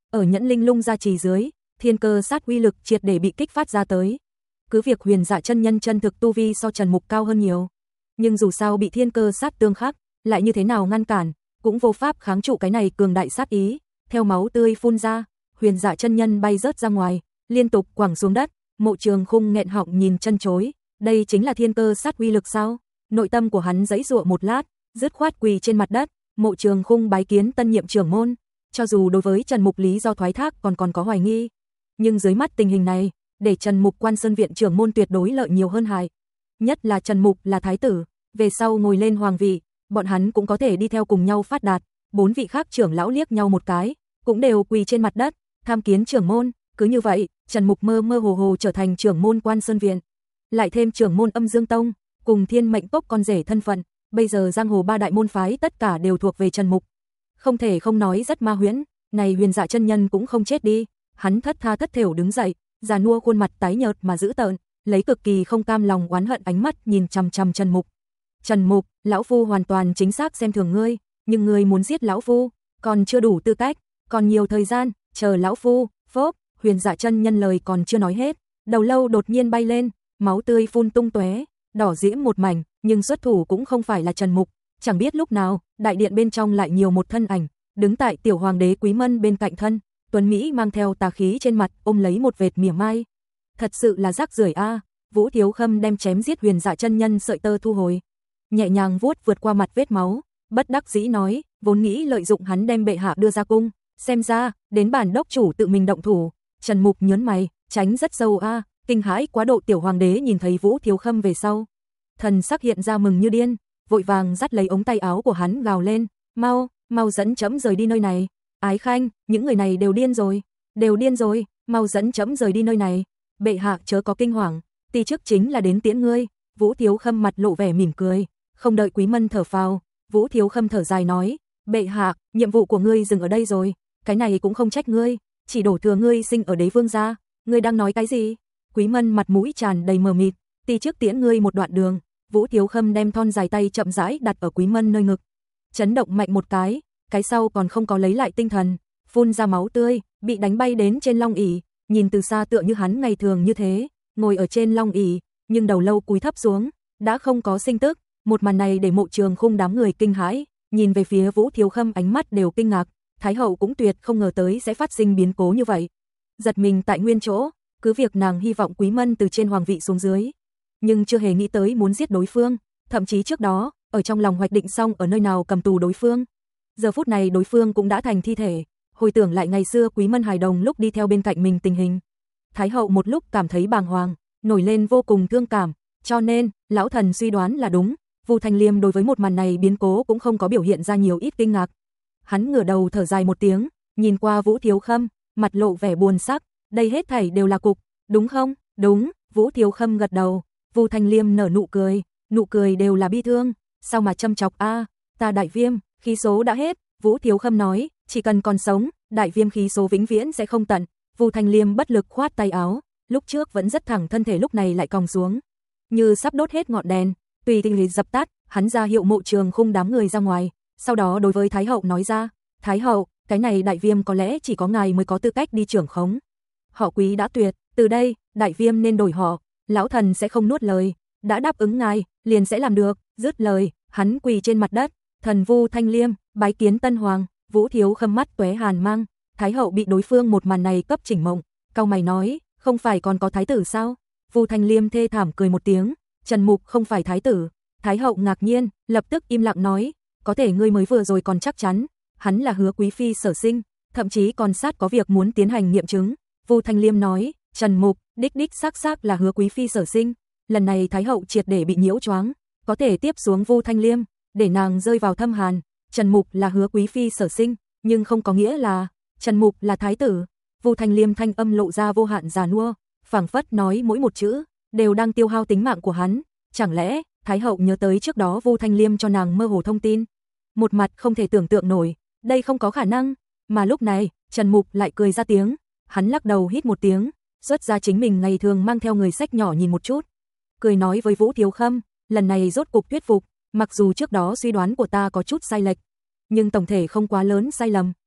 Ở Nhẫn Linh Lung gia trì dưới, thiên cơ sát uy lực triệt để bị kích phát ra tới. Cứ việc Huyền Dạ chân nhân chân thực tu vi so Trần Mục cao hơn nhiều, nhưng dù sao bị thiên cơ sát tương khắc, lại như thế nào ngăn cản, cũng vô pháp kháng trụ cái này cường đại sát ý. Theo máu tươi phun ra, Huyền Dạ chân nhân bay rớt ra ngoài, liên tục quẳng xuống đất. Mộ Trường Khung nghẹn họng nhìn chân chối, đây chính là thiên cơ sát uy lực sao? Nội tâm của hắn giãy giụa một lát, dứt khoát quỳ trên mặt đất. Mộ Trường Khung bái kiến tân nhiệm trưởng môn, cho dù đối với Trần Mục lý do thoái thác còn còn có hoài nghi, nhưng dưới mắt tình hình này, để Trần Mục Quan Sơn viện trưởng môn tuyệt đối lợi nhiều hơn hại. Nhất là Trần Mục là thái tử, về sau ngồi lên hoàng vị, bọn hắn cũng có thể đi theo cùng nhau phát đạt. Bốn vị khác trưởng lão liếc nhau một cái, cũng đều quỳ trên mặt đất, tham kiến trưởng môn. Cứ như vậy, Trần Mục mơ mơ hồ hồ trở thành trưởng môn Quan Sơn viện, lại thêm trưởng môn Âm Dương Tông, cùng Thiên Mệnh Cốc con rể thân phận, bây giờ giang hồ ba đại môn phái tất cả đều thuộc về Trần Mục. Không thể không nói rất ma huyễn, này Huyền Dạ chân nhân cũng không chết đi, hắn thất tha thất thểu đứng dậy, già nua khuôn mặt tái nhợt mà dữ tợn, lấy cực kỳ không cam lòng oán hận ánh mắt nhìn chằm chằm Trần Mục. Trần Mục, lão phu hoàn toàn chính xác xem thường ngươi, nhưng ngươi muốn giết lão phu, còn chưa đủ tư cách, còn nhiều thời gian, chờ lão phu. Phốp, Huyền Dạ chân nhân lời còn chưa nói hết, đầu lâu đột nhiên bay lên, máu tươi phun tung tóe, đỏ diễm một mảnh, nhưng xuất thủ cũng không phải là Trần Mục. Chẳng biết lúc nào, đại điện bên trong lại nhiều một thân ảnh, đứng tại tiểu hoàng đế Quý Mân bên cạnh thân, tuấn mỹ mang theo tà khí trên mặt, ôm lấy một vệt mỉa mai. Thật sự là rác rưởi a. Vũ Thiếu Khâm đem chém giết Huyền Dạ chân nhân sợi tơ thu hồi, nhẹ nhàng vuốt vượt qua mặt vết máu, bất đắc dĩ nói, vốn nghĩ lợi dụng hắn đem bệ hạ đưa ra cung, xem ra đến bản đốc chủ tự mình động thủ. Trần Mục nhớn mày, tránh rất sâu a. Kinh hãi quá độ tiểu hoàng đế nhìn thấy Vũ Thiếu Khâm về sau, thần sắc hiện ra mừng như điên, vội vàng dắt lấy ống tay áo của hắn gào lên, mau, mau dẫn chấm rời đi nơi này. Ái Khanh, những người này đều điên rồi, đều điên rồi, mau dẫn chấm rời đi nơi này. Bệ hạ chớ có kinh hoàng, ti chức chính là đến tiễn ngươi. Vũ Thiếu Khâm mặt lộ vẻ mỉm cười, không đợi Quý Mân thở phào, Vũ Thiếu Khâm thở dài nói, bệ hạ, nhiệm vụ của ngươi dừng ở đây rồi, cái này cũng không trách ngươi, chỉ đổ thừa ngươi sinh ở đế vương gia. Ngươi đang nói cái gì? Quý Mân mặt mũi tràn đầy mờ mịt, ti chức tiễn ngươi một đoạn đường. Vũ Thiếu Khâm đem thon dài tay chậm rãi đặt ở Quý Mân nơi ngực, chấn động mạnh một cái, cái sau còn không có lấy lại tinh thần, phun ra máu tươi, bị đánh bay đến trên long ỷ, nhìn từ xa tựa như hắn ngày thường như thế, ngồi ở trên long ỷ, nhưng đầu lâu cúi thấp xuống, đã không có sinh tức. Một màn này để Mộ Trường Khung đám người kinh hãi, nhìn về phía Vũ Thiếu Khâm ánh mắt đều kinh ngạc, Thái hậu cũng tuyệt không ngờ tới sẽ phát sinh biến cố như vậy. Giật mình tại nguyên chỗ, cứ việc nàng hy vọng Quý Mân từ trên hoàng vị xuống dưới, nhưng chưa hề nghĩ tới muốn giết đối phương, thậm chí trước đó, ở trong lòng hoạch định xong ở nơi nào cầm tù đối phương. Giờ phút này đối phương cũng đã thành thi thể, hồi tưởng lại ngày xưa Quý Mân hài đồng lúc đi theo bên cạnh mình tình hình. Thái hậu một lúc cảm thấy bàng hoàng, nổi lên vô cùng thương cảm, cho nên, lão thần suy đoán là đúng. Vu Thanh Liêm đối với một màn này biến cố cũng không có biểu hiện ra nhiều ít kinh ngạc. Hắn ngửa đầu thở dài một tiếng, nhìn qua Vũ Thiếu Khâm, mặt lộ vẻ buồn sắc, đây hết thảy đều là cục, đúng không? Đúng, Vũ Thiếu Khâm gật đầu. Vu Thanh Liêm nở nụ cười, nụ cười đều là bi thương, sao mà châm chọc a, ta đại viêm, khí số đã hết. Vũ Thiếu Khâm nói, chỉ cần còn sống, đại viêm khí số vĩnh viễn sẽ không tận. Vu Thanh Liêm bất lực khoát tay áo, lúc trước vẫn rất thẳng thân thể lúc này lại còng xuống, như sắp đốt hết ngọn đèn. Tùy tình lý dập tắt, hắn ra hiệu Mộ Trường Khung đám người ra ngoài, sau đó đối với Thái hậu nói ra, Thái hậu, cái này đại viêm có lẽ chỉ có ngài mới có tư cách đi trưởng khống. Họ Quý đã tuyệt, từ đây, đại viêm nên đổi họ, lão thần sẽ không nuốt lời, đã đáp ứng ngài, liền sẽ làm được. Dứt lời, hắn quỳ trên mặt đất, thần Vu Thanh Liêm, bái kiến tân hoàng. Vũ Thiếu Khâm mắt tóe hàn mang, Thái hậu bị đối phương một màn này cấp chỉnh mộng, cau mày nói, không phải còn có thái tử sao? Vu Thanh Liêm thê thảm cười một tiếng, Trần Mục không phải thái tử. Thái hậu ngạc nhiên, lập tức im lặng nói, có thể ngươi mới vừa rồi còn chắc chắn, hắn là Hứa quý phi sở sinh, thậm chí còn sát có việc muốn tiến hành nghiệm chứng. Vu Thanh Liêm nói, Trần Mục, đích đích xác xác là Hứa quý phi sở sinh. Lần này Thái hậu triệt để bị nhiễu choáng, có thể tiếp xuống Vu Thanh Liêm, để nàng rơi vào thâm hàn. Trần Mục là Hứa quý phi sở sinh, nhưng không có nghĩa là Trần Mục là thái tử. Vu Thanh Liêm thanh âm lộ ra vô hạn già nua, phảng phất nói mỗi một chữ đều đang tiêu hao tính mạng của hắn. Chẳng lẽ Thái hậu nhớ tới trước đó Vu Thanh Liêm cho nàng mơ hồ thông tin, một mặt không thể tưởng tượng nổi, đây không có khả năng. Mà lúc này, Trần Mục lại cười ra tiếng, hắn lắc đầu hít một tiếng, xuất ra chính mình ngày thường mang theo người sách nhỏ nhìn một chút, cười nói với Vũ Thiếu Khâm, lần này rốt cục thuyết phục, mặc dù trước đó suy đoán của ta có chút sai lệch, nhưng tổng thể không quá lớn sai lầm.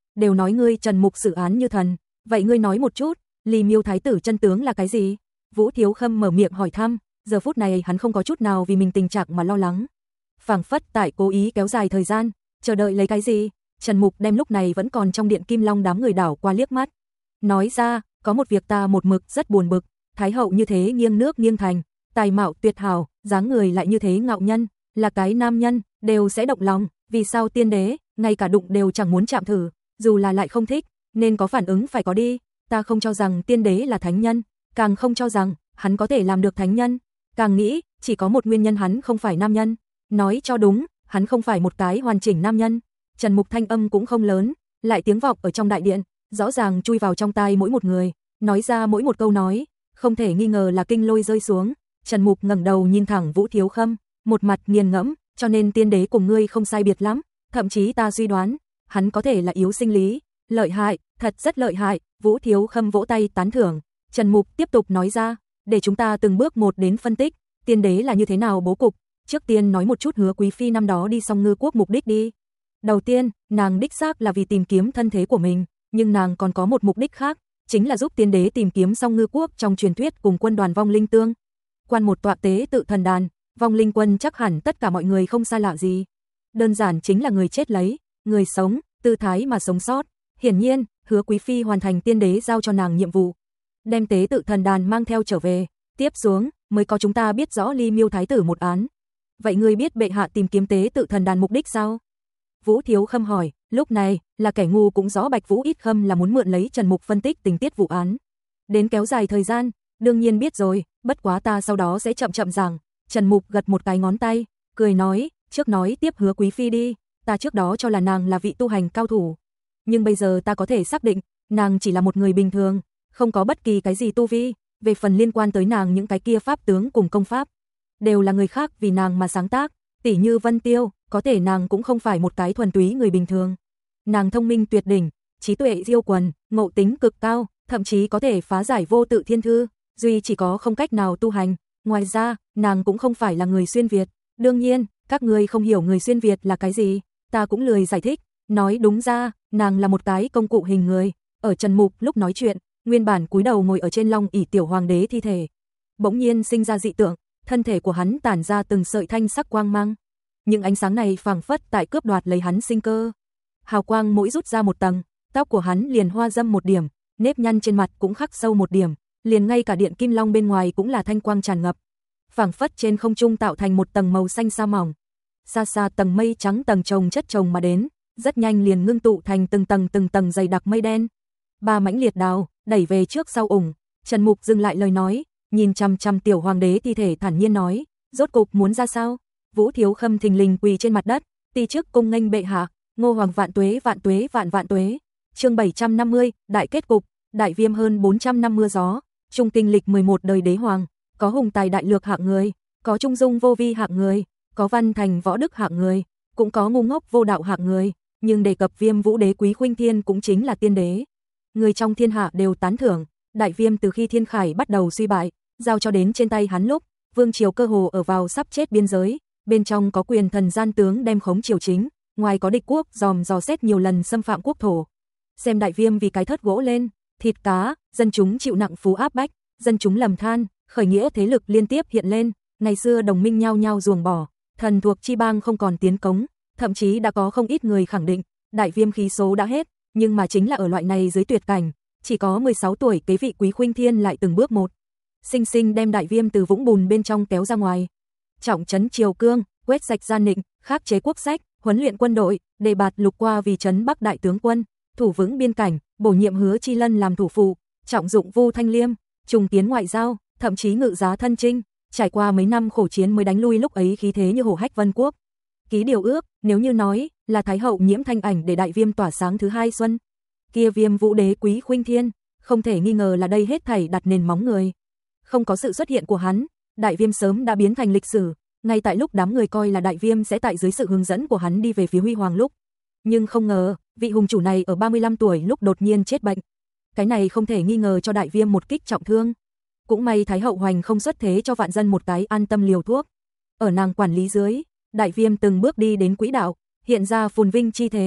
đều nói ngươi Trần Mục xử án như thần, vậy ngươi nói một chút, Ly Miêu thái tử chân tướng là cái gì? Vũ Thiếu Khâm mở miệng hỏi thăm, giờ phút này hắn không có chút nào vì mình tình trạng mà lo lắng. Phảng phất tại cố ý kéo dài thời gian, chờ đợi lấy cái gì? Trần Mục đem lúc này vẫn còn trong điện Kim Long đám người đảo qua liếc mắt. Nói ra, có một việc ta một mực rất buồn bực, thái hậu như thế nghiêng nước nghiêng thành, tài mạo tuyệt hảo, dáng người lại như thế ngạo nhân, là cái nam nhân, đều sẽ động lòng, vì sao tiên đế, ngay cả đụng đều chẳng muốn chạm thử, dù là lại không thích, nên có phản ứng phải có đi, ta không cho rằng tiên đế là thánh nhân, càng không cho rằng hắn có thể làm được thánh nhân, càng nghĩ, chỉ có một nguyên nhân hắn không phải nam nhân, nói cho đúng, hắn không phải một cái hoàn chỉnh nam nhân. Trần Mục thanh âm cũng không lớn, lại tiếng vọng ở trong đại điện, rõ ràng chui vào trong tai mỗi một người, nói ra mỗi một câu nói, không thể nghi ngờ là kinh lôi rơi xuống. Trần Mục ngẩng đầu nhìn thẳng Vũ Thiếu Khâm, một mặt nghiền ngẫm, cho nên tiên đế cùng ngươi không sai biệt lắm, thậm chí ta suy đoán, hắn có thể là yếu sinh lý, lợi hại, thật rất lợi hại. Vũ Thiếu Khâm vỗ tay tán thưởng. Trần Mục tiếp tục nói ra, để chúng ta từng bước một đến phân tích, tiên đế là như thế nào bố cục, trước tiên nói một chút Hứa Quý phi năm đó đi Song Ngư quốc mục đích đi. Đầu tiên, nàng đích xác là vì tìm kiếm thân thế của mình, nhưng nàng còn có một mục đích khác, chính là giúp tiên đế tìm kiếm Song Ngư quốc trong truyền thuyết cùng quân đoàn vong linh tương quan một tọa tế tự thần đàn, vong linh quân chắc hẳn tất cả mọi người không xa lạ gì. Đơn giản chính là người chết lấy, người sống, tư thái mà sống sót. Hiển nhiên, Hứa Quý phi hoàn thành tiên đế giao cho nàng nhiệm vụ, đem tế tự thần đàn mang theo trở về, tiếp xuống mới có chúng ta biết rõ Ly Miêu thái tử một án. Vậy ngươi biết bệ hạ tìm kiếm tế tự thần đàn mục đích sao? Vũ Thiếu Khâm hỏi, lúc này, là kẻ ngu cũng rõ Bạch Vũ Ít Khâm là muốn mượn lấy Trần Mục phân tích tình tiết vụ án, đến kéo dài thời gian, đương nhiên biết rồi, bất quá ta sau đó sẽ chậm chậm giảng. Trần Mục gật một cái ngón tay, cười nói, trước nói tiếp Hứa Quý phi đi, ta trước đó cho là nàng là vị tu hành cao thủ, nhưng bây giờ ta có thể xác định, nàng chỉ là một người bình thường, không có bất kỳ cái gì tu vi, về phần liên quan tới nàng những cái kia pháp tướng cùng công pháp, đều là người khác vì nàng mà sáng tác, tỉ như Vân Tiêu, có thể nàng cũng không phải một cái thuần túy người bình thường. Nàng thông minh tuyệt đỉnh, trí tuệ diêu quần, ngộ tính cực cao, thậm chí có thể phá giải vô tự thiên thư, duy chỉ có không cách nào tu hành. Ngoài ra, nàng cũng không phải là người xuyên Việt. Đương nhiên, các ngươi không hiểu người xuyên Việt là cái gì, ta cũng lười giải thích. Nói đúng ra, nàng là một cái công cụ hình người. Ở Trần Mục lúc nói chuyện, nguyên bản cúi đầu ngồi ở trên long ỷ tiểu hoàng đế thi thể, bỗng nhiên sinh ra dị tượng, thân thể của hắn tản ra từng sợi thanh sắc quang mang. Những ánh sáng này phảng phất tại cướp đoạt lấy hắn sinh cơ. Hào quang mỗi rút ra một tầng, tóc của hắn liền hoa râm một điểm, nếp nhăn trên mặt cũng khắc sâu một điểm, liền ngay cả điện Kim Long bên ngoài cũng là thanh quang tràn ngập. Phảng phất trên không trung tạo thành một tầng màu xanh sa mỏng. Xa xa tầng mây trắng tầng chồng chất chồng mà đến, rất nhanh liền ngưng tụ thành từng tầng từng tầng dày đặc mây đen. Ba mãnh liệt đào, đẩy về trước sau ủng. Trần Mục dừng lại lời nói, nhìn chằm chằm tiểu hoàng đế thi thể thản nhiên nói, rốt cục muốn ra sao? Vũ Thiếu Khâm thình lình quỳ trên mặt đất, ti trước cung nghênh bệ hạ, Ngô Hoàng vạn tuế vạn tuế vạn vạn tuế. Chương bảy trăm năm mươi, đại kết cục, đại viêm hơn bốn trăm năm mưa gió, trung kinh lịch mười một đời đế hoàng, có hùng tài đại lược hạng người, có trung dung vô vi hạng người, có văn thành võ đức hạng người, cũng có ngu ngốc vô đạo hạng người, nhưng đề cập Viêm Vũ Đế Quý Khuynh Thiên cũng chính là tiên đế. Người trong thiên hạ đều tán thưởng, đại viêm từ khi Thiên Khải bắt đầu suy bại, giao cho đến trên tay hắn lúc, vương triều cơ hồ ở vào sắp chết biên giới, bên trong có quyền thần gian tướng đem khống triều chính, ngoài có địch quốc dòm dò xét nhiều lần xâm phạm quốc thổ. Xem đại viêm vì cái thớt gỗ lên, thịt cá, dân chúng chịu nặng phú áp bách, dân chúng lầm than, khởi nghĩa thế lực liên tiếp hiện lên, ngày xưa đồng minh nhau nhau ruồng bỏ, thần thuộc chi bang không còn tiến cống, thậm chí đã có không ít người khẳng định, đại viêm khí số đã hết, nhưng mà chính là ở loại này dưới tuyệt cảnh, chỉ có mười sáu tuổi kế vị Quý Khuynh Thiên lại từng bước một, sinh sinh đem đại viêm từ vũng bùn bên trong kéo ra ngoài. Trọng trấn triều cương, quét sạch gian nịnh, khắc chế quốc sách, huấn luyện quân đội, đề bạt Lục Qua vì trấn Bắc đại tướng quân, thủ vững biên cảnh, bổ nhiệm Hứa Chi Lân làm thủ phụ, trọng dụng Vu Thanh Liêm, trùng tiến ngoại giao, thậm chí ngự giá thân chinh, trải qua mấy năm khổ chiến mới đánh lui lúc ấy khí thế như hổ hách Vân Quốc. Ký điều ước, nếu như nói là Thái hậu nhiễm thanh ảnh để đại viêm tỏa sáng thứ hai xuân, kia Viêm Vũ Đế Quý Khuynh Thiên, không thể nghi ngờ là đây hết thảy đặt nền móng người. Không có sự xuất hiện của hắn, đại viêm sớm đã biến thành lịch sử, ngay tại lúc đám người coi là đại viêm sẽ tại dưới sự hướng dẫn của hắn đi về phía huy hoàng lúc. Nhưng không ngờ, vị hùng chủ này ở ba mươi lăm tuổi lúc đột nhiên chết bệnh. Cái này không thể nghi ngờ cho đại viêm một kích trọng thương. Cũng may Thái hậu Hoành không xuất thế cho vạn dân một cái an tâm liều thuốc. Ở nàng quản lý dưới, đại viêm từng bước đi đến quỹ đạo, hiện ra phồn vinh chi thế,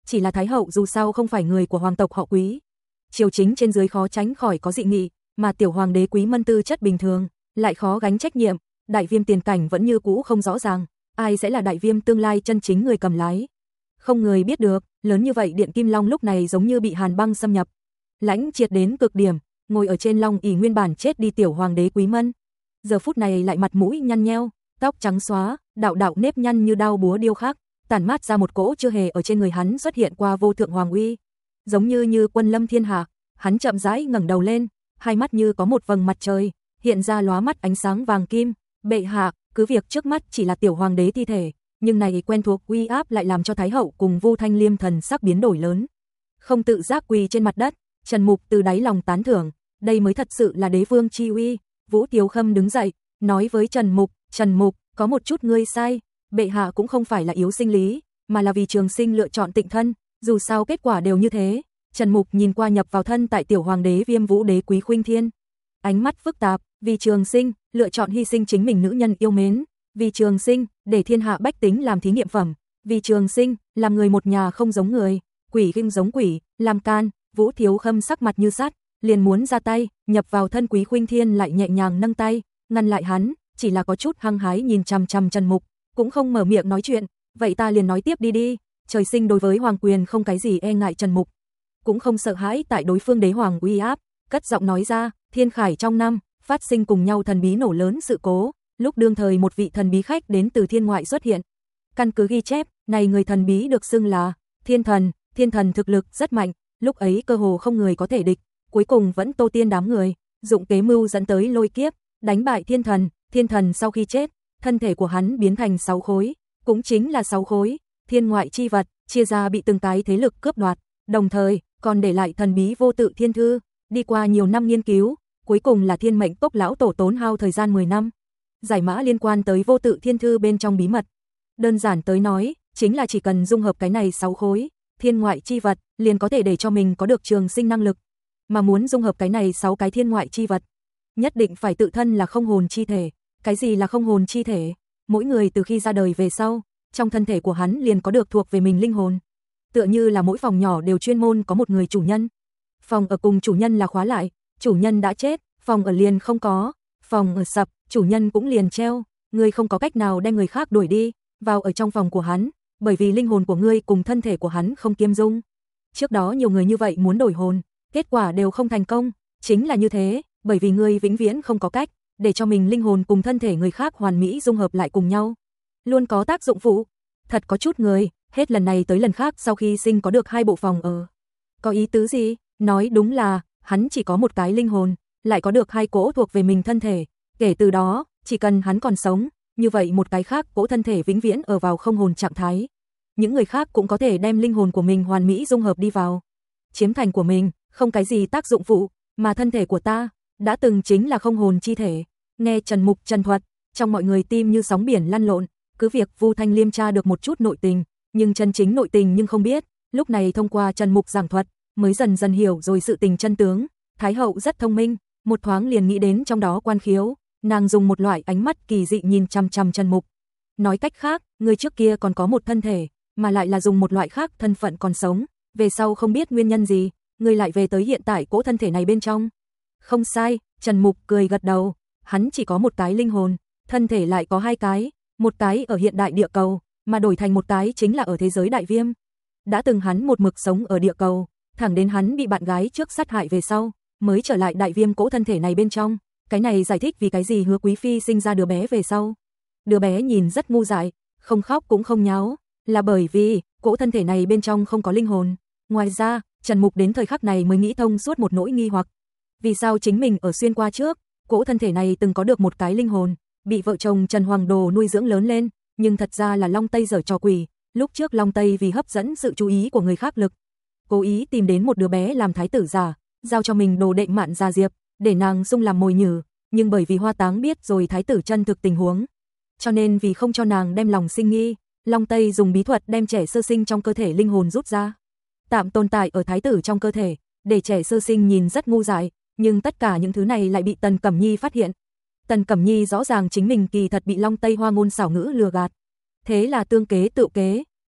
chỉ là Thái hậu dù sao không phải người của hoàng tộc họ Quý. Triều chính trên dưới khó tránh khỏi có dị nghị, mà tiểu hoàng đế Quý Mân tư chất bình thường, lại khó gánh trách nhiệm, đại viêm tiền cảnh vẫn như cũ không rõ ràng, ai sẽ là đại viêm tương lai chân chính người cầm lái. Không người biết được, lớn như vậy Điện Kim Long lúc này giống như bị hàn băng xâm nhập. Lãnh triệt đến cực điểm, ngồi ở trên long ỷ nguyên bản chết đi tiểu hoàng đế Quý Mân. Giờ phút này lại mặt mũi nhăn nheo, tóc trắng xóa, đạo đạo nếp nhăn như đao búa điêu khắc, tản mát ra một cỗ chưa hề ở trên người hắn xuất hiện qua vô thượng hoàng uy. Giống như như quân lâm thiên hạ, hắn chậm rãi ngẩng đầu lên, hai mắt như có một vầng mặt trời, hiện ra lóa mắt ánh sáng vàng kim. Bệ hạ, cứ việc trước mắt chỉ là tiểu hoàng đế thi thể, nhưng này quen thuộc uy áp lại làm cho Thái hậu cùng Vu Thanh Liêm thần sắc biến đổi lớn. Không tự giác quỳ trên mặt đất, Trần Mục từ đáy lòng tán thưởng, đây mới thật sự là đế vương chi uy. Vũ Tiếu Khâm đứng dậy, nói với Trần Mục, Trần Mục, có một chút ngươi sai, bệ hạ cũng không phải là yếu sinh lý, mà là vì Trường Sinh lựa chọn tịnh thân, dù sao kết quả đều như thế. Trần Mục nhìn qua nhập vào thân tại tiểu hoàng đế Viêm Vũ đế Quý Khuynh Thiên, ánh mắt phức tạp, vì Trường Sinh, lựa chọn hy sinh chính mình nữ nhân yêu mến, vì Trường Sinh, để thiên hạ bách tính làm thí nghiệm phẩm, vì Trường Sinh, làm người một nhà không giống người, quỷ kinh giống quỷ, làm can. Vũ Thiếu Khâm sắc mặt như sắt, liền muốn ra tay, nhập vào thân Quý Khuynh Thiên lại nhẹ nhàng nâng tay, ngăn lại hắn, chỉ là có chút hăng hái nhìn chằm chằm Trần Mục, cũng không mở miệng nói chuyện, vậy ta liền nói tiếp đi đi. Trời sinh đối với hoàng quyền không cái gì e ngại, Trần Mục cũng không sợ hãi tại đối phương đế hoàng uy áp, cất giọng nói ra, Thiên Khải trong năm, phát sinh cùng nhau thần bí nổ lớn sự cố, lúc đương thời một vị thần bí khách đến từ thiên ngoại xuất hiện. Căn cứ ghi chép, này người thần bí được xưng là Thiên Thần, Thiên Thần thực lực rất mạnh, lúc ấy cơ hồ không người có thể địch, cuối cùng vẫn Tô Tiên đám người dụng kế mưu dẫn tới lôi kiếp, đánh bại Thiên Thần. Thiên Thần sau khi chết, thân thể của hắn biến thành sáu khối, cũng chính là sáu khối thiên ngoại chi vật, chia ra bị từng cái thế lực cướp đoạt, đồng thời còn để lại thần bí vô tự thiên thư. Đi qua nhiều năm nghiên cứu, cuối cùng là Thiên Mệnh Cốc lão tổ tốn hao thời gian mười năm, giải mã liên quan tới vô tự thiên thư bên trong bí mật. Đơn giản tới nói, chính là chỉ cần dung hợp cái này sáu khối thiên ngoại chi vật, liền có thể để cho mình có được trường sinh năng lực. Mà muốn dung hợp cái này sáu cái thiên ngoại chi vật, nhất định phải tự thân là không hồn chi thể. Cái gì là không hồn chi thể? Mỗi người từ khi ra đời về sau, trong thân thể của hắn liền có được thuộc về mình linh hồn. Tựa như là mỗi phòng nhỏ đều chuyên môn có một người chủ nhân. Phòng ở cùng chủ nhân là khóa lại, chủ nhân đã chết, phòng ở liền không có, phòng ở sập, chủ nhân cũng liền treo, ngươi không có cách nào đem người khác đuổi đi, vào ở trong phòng của hắn, bởi vì linh hồn của ngươi cùng thân thể của hắn không kiêm dung. Trước đó nhiều người như vậy muốn đổi hồn, kết quả đều không thành công, chính là như thế, bởi vì ngươi vĩnh viễn không có cách để cho mình linh hồn cùng thân thể người khác hoàn mỹ dung hợp lại cùng nhau, luôn có tác dụng phụ. Thật có chút người, hết lần này tới lần khác sau khi sinh có được hai bộ phòng ở. Có ý tứ gì? Nói đúng là, hắn chỉ có một cái linh hồn, lại có được hai cỗ thuộc về mình thân thể, kể từ đó, chỉ cần hắn còn sống, như vậy một cái khác cỗ thân thể vĩnh viễn ở vào không hồn trạng thái. Những người khác cũng có thể đem linh hồn của mình hoàn mỹ dung hợp đi vào, chiếm thành của mình, không cái gì tác dụng phụ, mà thân thể của ta đã từng chính là không hồn chi thể. Nghe Trần Mục trần thuật, trong mọi người tim như sóng biển lăn lộn, cứ việc Vu Thanh Liêm tra được một chút nội tình, nhưng chân chính nội tình nhưng không biết, lúc này thông qua Trần Mục giảng thuật, mới dần dần hiểu rồi sự tình chân tướng. Thái hậu rất thông minh, một thoáng liền nghĩ đến trong đó quan khiếu, nàng dùng một loại ánh mắt kỳ dị nhìn chằm chằm Trần Mục. Nói cách khác, người trước kia còn có một thân thể, mà lại là dùng một loại khác thân phận còn sống, về sau không biết nguyên nhân gì, người lại về tới hiện tại cỗ thân thể này bên trong. Không sai, Trần Mục cười gật đầu, hắn chỉ có một cái linh hồn, thân thể lại có hai cái, một cái ở hiện đại địa cầu, mà đổi thành một cái chính là ở thế giới đại viêm. Đã từng hắn một mực sống ở địa cầu, thẳng đến hắn bị bạn gái trước sát hại về sau, mới trở lại đại viêm cỗ thân thể này bên trong. Cái này giải thích vì cái gì Hứa Quý Phi sinh ra đứa bé về sau. Đứa bé nhìn rất ngu dại, không khóc cũng không nháo, là bởi vì cỗ thân thể này bên trong không có linh hồn. Ngoài ra, Trần Mục đến thời khắc này mới nghĩ thông suốt một nỗi nghi hoặc. Vì sao chính mình ở xuyên qua trước, cỗ thân thể này từng có được một cái linh hồn, bị vợ chồng Trần Hoàng Đồ nuôi dưỡng lớn lên, nhưng thật ra là Long Tây giở trò quỷ. Lúc trước Long Tây vì hấp dẫn sự chú ý của người khác lực, cố ý tìm đến một đứa bé làm thái tử giả, giao cho mình đồ đệ Mạn Gia Diệp, để nàng sung làm mồi nhử, nhưng bởi vì Hoa Táng biết rồi thái tử chân thực tình huống, cho nên vì không cho nàng đem lòng sinh nghi, Long Tây dùng bí thuật đem trẻ sơ sinh trong cơ thể linh hồn rút ra, tạm tồn tại ở thái tử trong cơ thể, để trẻ sơ sinh nhìn rất ngu dại, nhưng tất cả những thứ này lại bị Tần Cẩm Nhi phát hiện. Tần Cẩm Nhi rõ ràng chính mình kỳ thật bị Long Tây hoa ngôn xảo ngữ lừa gạt, thế là tương kế tự kế,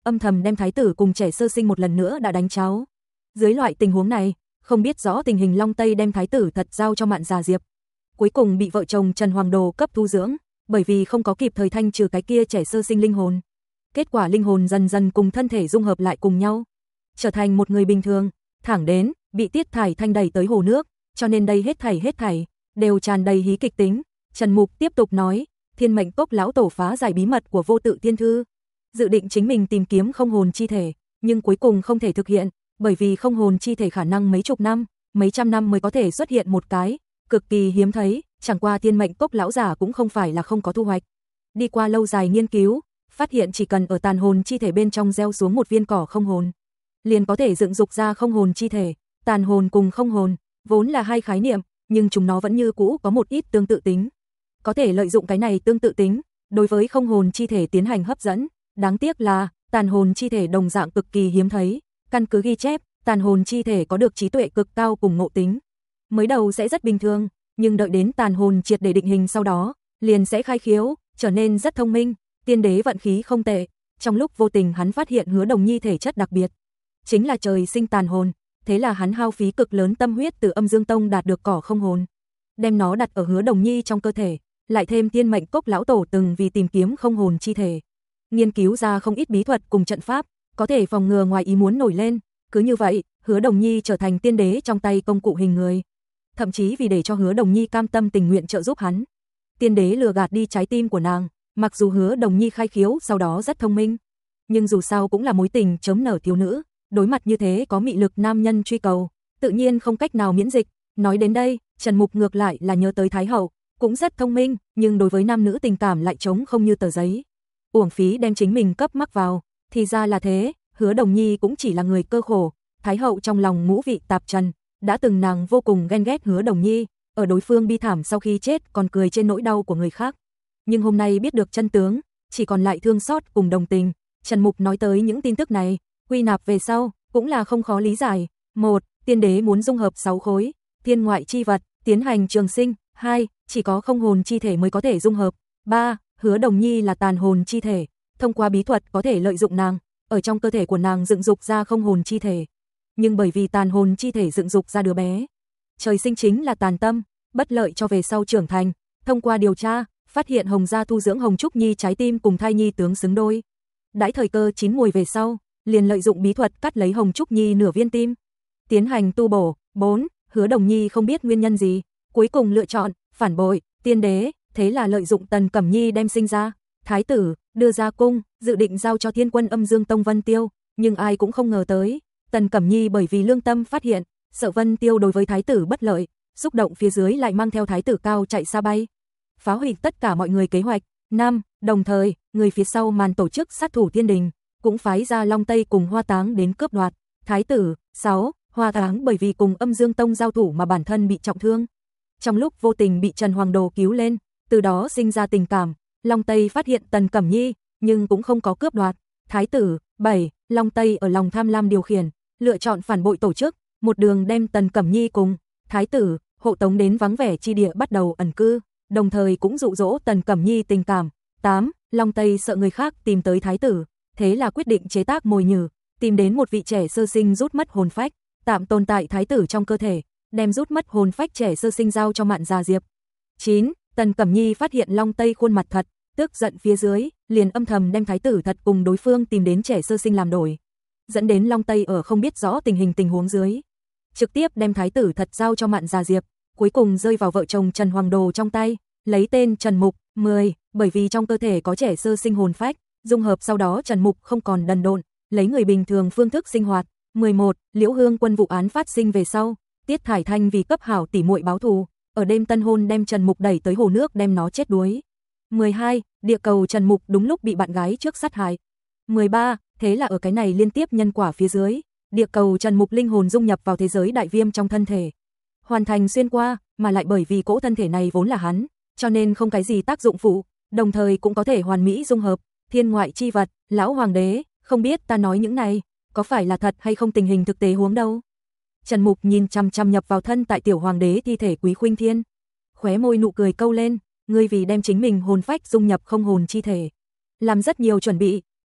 âm thầm đem thái tử cùng trẻ sơ sinh một lần nữa đã đánh cháo. Dưới loại tình huống này, không biết rõ tình hình Long Tây đem thái tử thật giao cho Mạn Già Diệp. Cuối cùng bị vợ chồng Trần Hoàng Đồ cấp thu dưỡng, bởi vì không có kịp thời thanh trừ cái kia trẻ sơ sinh linh hồn. Kết quả linh hồn dần dần cùng thân thể dung hợp lại cùng nhau, trở thành một người bình thường, thẳng đến bị Tiết Thải Thanh đẩy tới hồ nước, cho nên đây hết thảy hết thảy đều tràn đầy hí kịch tính. Trần Mục tiếp tục nói, Thiên Mệnh Cốc lão tổ phá giải bí mật của Vô Tự Thiên Thư, dự định chính mình tìm kiếm không hồn chi thể, nhưng cuối cùng không thể thực hiện, bởi vì không hồn chi thể khả năng mấy chục năm, mấy trăm năm mới có thể xuất hiện một cái, cực kỳ hiếm thấy, chẳng qua Thiên Mệnh Cốc lão giả cũng không phải là không có thu hoạch. Đi qua lâu dài nghiên cứu, phát hiện chỉ cần ở tàn hồn chi thể bên trong gieo xuống một viên cỏ không hồn, liền có thể dựng dục ra không hồn chi thể. Tàn hồn cùng không hồn vốn là hai khái niệm, nhưng chúng nó vẫn như cũ có một ít tương tự tính. Có thể lợi dụng cái này tương tự tính, đối với không hồn chi thể tiến hành hấp dẫn. Đáng tiếc là, tàn hồn chi thể đồng dạng cực kỳ hiếm thấy. Căn cứ ghi chép, tàn hồn chi thể có được trí tuệ cực cao cùng ngộ tính. Mới đầu sẽ rất bình thường, nhưng đợi đến tàn hồn triệt để định hình sau đó, liền sẽ khai khiếu, trở nên rất thông minh. Tiên đế vận khí không tệ, trong lúc vô tình hắn phát hiện Hứa Đồng Nhi thể chất đặc biệt, chính là trời sinh tàn hồn, thế là hắn hao phí cực lớn tâm huyết từ Âm Dương Tông đạt được cỏ không hồn, đem nó đặt ở Hứa Đồng Nhi trong cơ thể, lại thêm Thiên Mệnh Cốc lão tổ từng vì tìm kiếm không hồn chi thể, nghiên cứu ra không ít bí thuật cùng trận pháp, có thể phòng ngừa ngoài ý muốn nổi lên. Cứ như vậy, Hứa Đồng Nhi trở thành tiên đế trong tay công cụ hình người. Thậm chí vì để cho Hứa Đồng Nhi cam tâm tình nguyện trợ giúp hắn, tiên đế lừa gạt đi trái tim của nàng. Mặc dù Hứa Đồng Nhi khai khiếu sau đó rất thông minh, nhưng dù sao cũng là mối tình chớm nở thiếu nữ, đối mặt như thế có mị lực nam nhân truy cầu, tự nhiên không cách nào miễn dịch. Nói đến đây, Trần Mục ngược lại là nhớ tới Thái hậu, cũng rất thông minh, nhưng đối với nam nữ tình cảm lại trống không như tờ giấy. Uổng phí đem chính mình cấp mắc vào, thì ra là thế, Hứa Đồng Nhi cũng chỉ là người cơ khổ. Thái hậu trong lòng ngũ vị tạp trần, đã từng nàng vô cùng ghen ghét Hứa Đồng Nhi, ở đối phương bi thảm sau khi chết còn cười trên nỗi đau của người khác. Nhưng hôm nay biết được chân tướng, chỉ còn lại thương xót cùng đồng tình. Trần Mục nói tới những tin tức này, quy nạp về sau, cũng là không khó lý giải. Một, tiên đế muốn dung hợp sáu khối thiên ngoại chi vật, tiến hành trường sinh. Hai, chỉ có không hồn chi thể mới có thể dung hợp. Ba, Hứa Đồng Nhi là tàn hồn chi thể, thông qua bí thuật có thể lợi dụng nàng, ở trong cơ thể của nàng dựng dục ra không hồn chi thể. Nhưng bởi vì tàn hồn chi thể dựng dục ra đứa bé, trời sinh chính là tàn tâm, bất lợi cho về sau trưởng thành. Thông qua điều tra, phát hiện Hồng gia thu dưỡng Hồng Trúc Nhi trái tim cùng thai nhi tướng xứng đôi. Đãi thời cơ chín mùi về sau, liền lợi dụng bí thuật cắt lấy Hồng Trúc Nhi nửa viên tim, tiến hành tu bổ. Bốn, Hứa Đồng Nhi không biết nguyên nhân gì, cuối cùng lựa chọn phản bội tiên đế, thế là lợi dụng Tần Cẩm Nhi đem sinh ra thái tử đưa ra cung, dự định giao cho Thiên Quân Âm Dương Tông Vân Tiêu, nhưng ai cũng không ngờ tới, Tần Cẩm Nhi bởi vì lương tâm phát hiện, sợ Vân Tiêu đối với thái tử bất lợi, xúc động phía dưới lại mang theo thái tử cao chạy xa bay, phá hủy tất cả mọi người kế hoạch. Năm, đồng thời, người phía sau màn tổ chức sát thủ Thiên Đình, cũng phái ra Long Tây cùng Hoa Táng đến cướp đoạt thái tử. Sáu, Hoa Táng bởi vì cùng Âm Dương Tông giao thủ mà bản thân bị trọng thương, trong lúc vô tình bị Trần Hoàng Đồ cứu lên, từ đó sinh ra tình cảm. Long Tây phát hiện Tần Cẩm Nhi, nhưng cũng không có cướp đoạt thái tử. Bảy, Long Tây ở lòng tham lam điều khiển, lựa chọn phản bội tổ chức, một đường đem Tần Cẩm Nhi cùng thái tử hộ tống đến vắng vẻ chi địa bắt đầu ẩn cư, đồng thời cũng dụ dỗ Tần Cẩm Nhi tình cảm. Tám, Long Tây sợ người khác tìm tới thái tử, thế là quyết định chế tác mồi nhử, tìm đến một vị trẻ sơ sinh rút mất hồn phách, tạm tồn tại thái tử trong cơ thể, đem rút mất hồn phách trẻ sơ sinh giao cho Mạn Già Diệp. Chín, Tần Cẩm Nhi phát hiện Long Tây khuôn mặt thật, tức giận phía dưới, liền âm thầm đem thái tử thật cùng đối phương tìm đến trẻ sơ sinh làm đổi, dẫn đến Long Tây ở không biết rõ tình hình tình huống dưới, trực tiếp đem thái tử thật giao cho Mạn Già Diệp, cuối cùng rơi vào vợ chồng Trần Hoàng Đồ trong tay, lấy tên Trần Mục. Mười, bởi vì trong cơ thể có trẻ sơ sinh hồn phách, dung hợp sau đó Trần Mục không còn đần độn, lấy người bình thường phương thức sinh hoạt. Mười một, Liễu Hương Quân vụ án phát sinh về sau, Tiết Thải Thanh vì cấp hảo tỉ muội báo thù, ở đêm tân hôn đem Trần Mục đẩy tới hồ nước đem nó chết đuối. Mười hai, địa cầu Trần Mục đúng lúc bị bạn gái trước sát hại. Mười ba, thế là ở cái này liên tiếp nhân quả phía dưới, địa cầu Trần Mục linh hồn dung nhập vào thế giới đại viêm trong thân thể, hoàn thành xuyên qua, mà lại bởi vì cỗ thân thể này vốn là hắn, cho nên không cái gì tác dụng phụ, đồng thời cũng có thể hoàn mỹ dung hợp thiên ngoại chi vật. Lão hoàng đế, không biết ta nói những này có phải là thật hay không, tình hình thực tế huống đâu. Trần Mục nhìn chằm chằm nhập vào thân tại tiểu hoàng đế thi thể Quý Khuynh Thiên, khóe môi nụ cười câu lên, ngươi vì đem chính mình hồn phách dung nhập không hồn chi thể, làm rất nhiều chuẩn bị,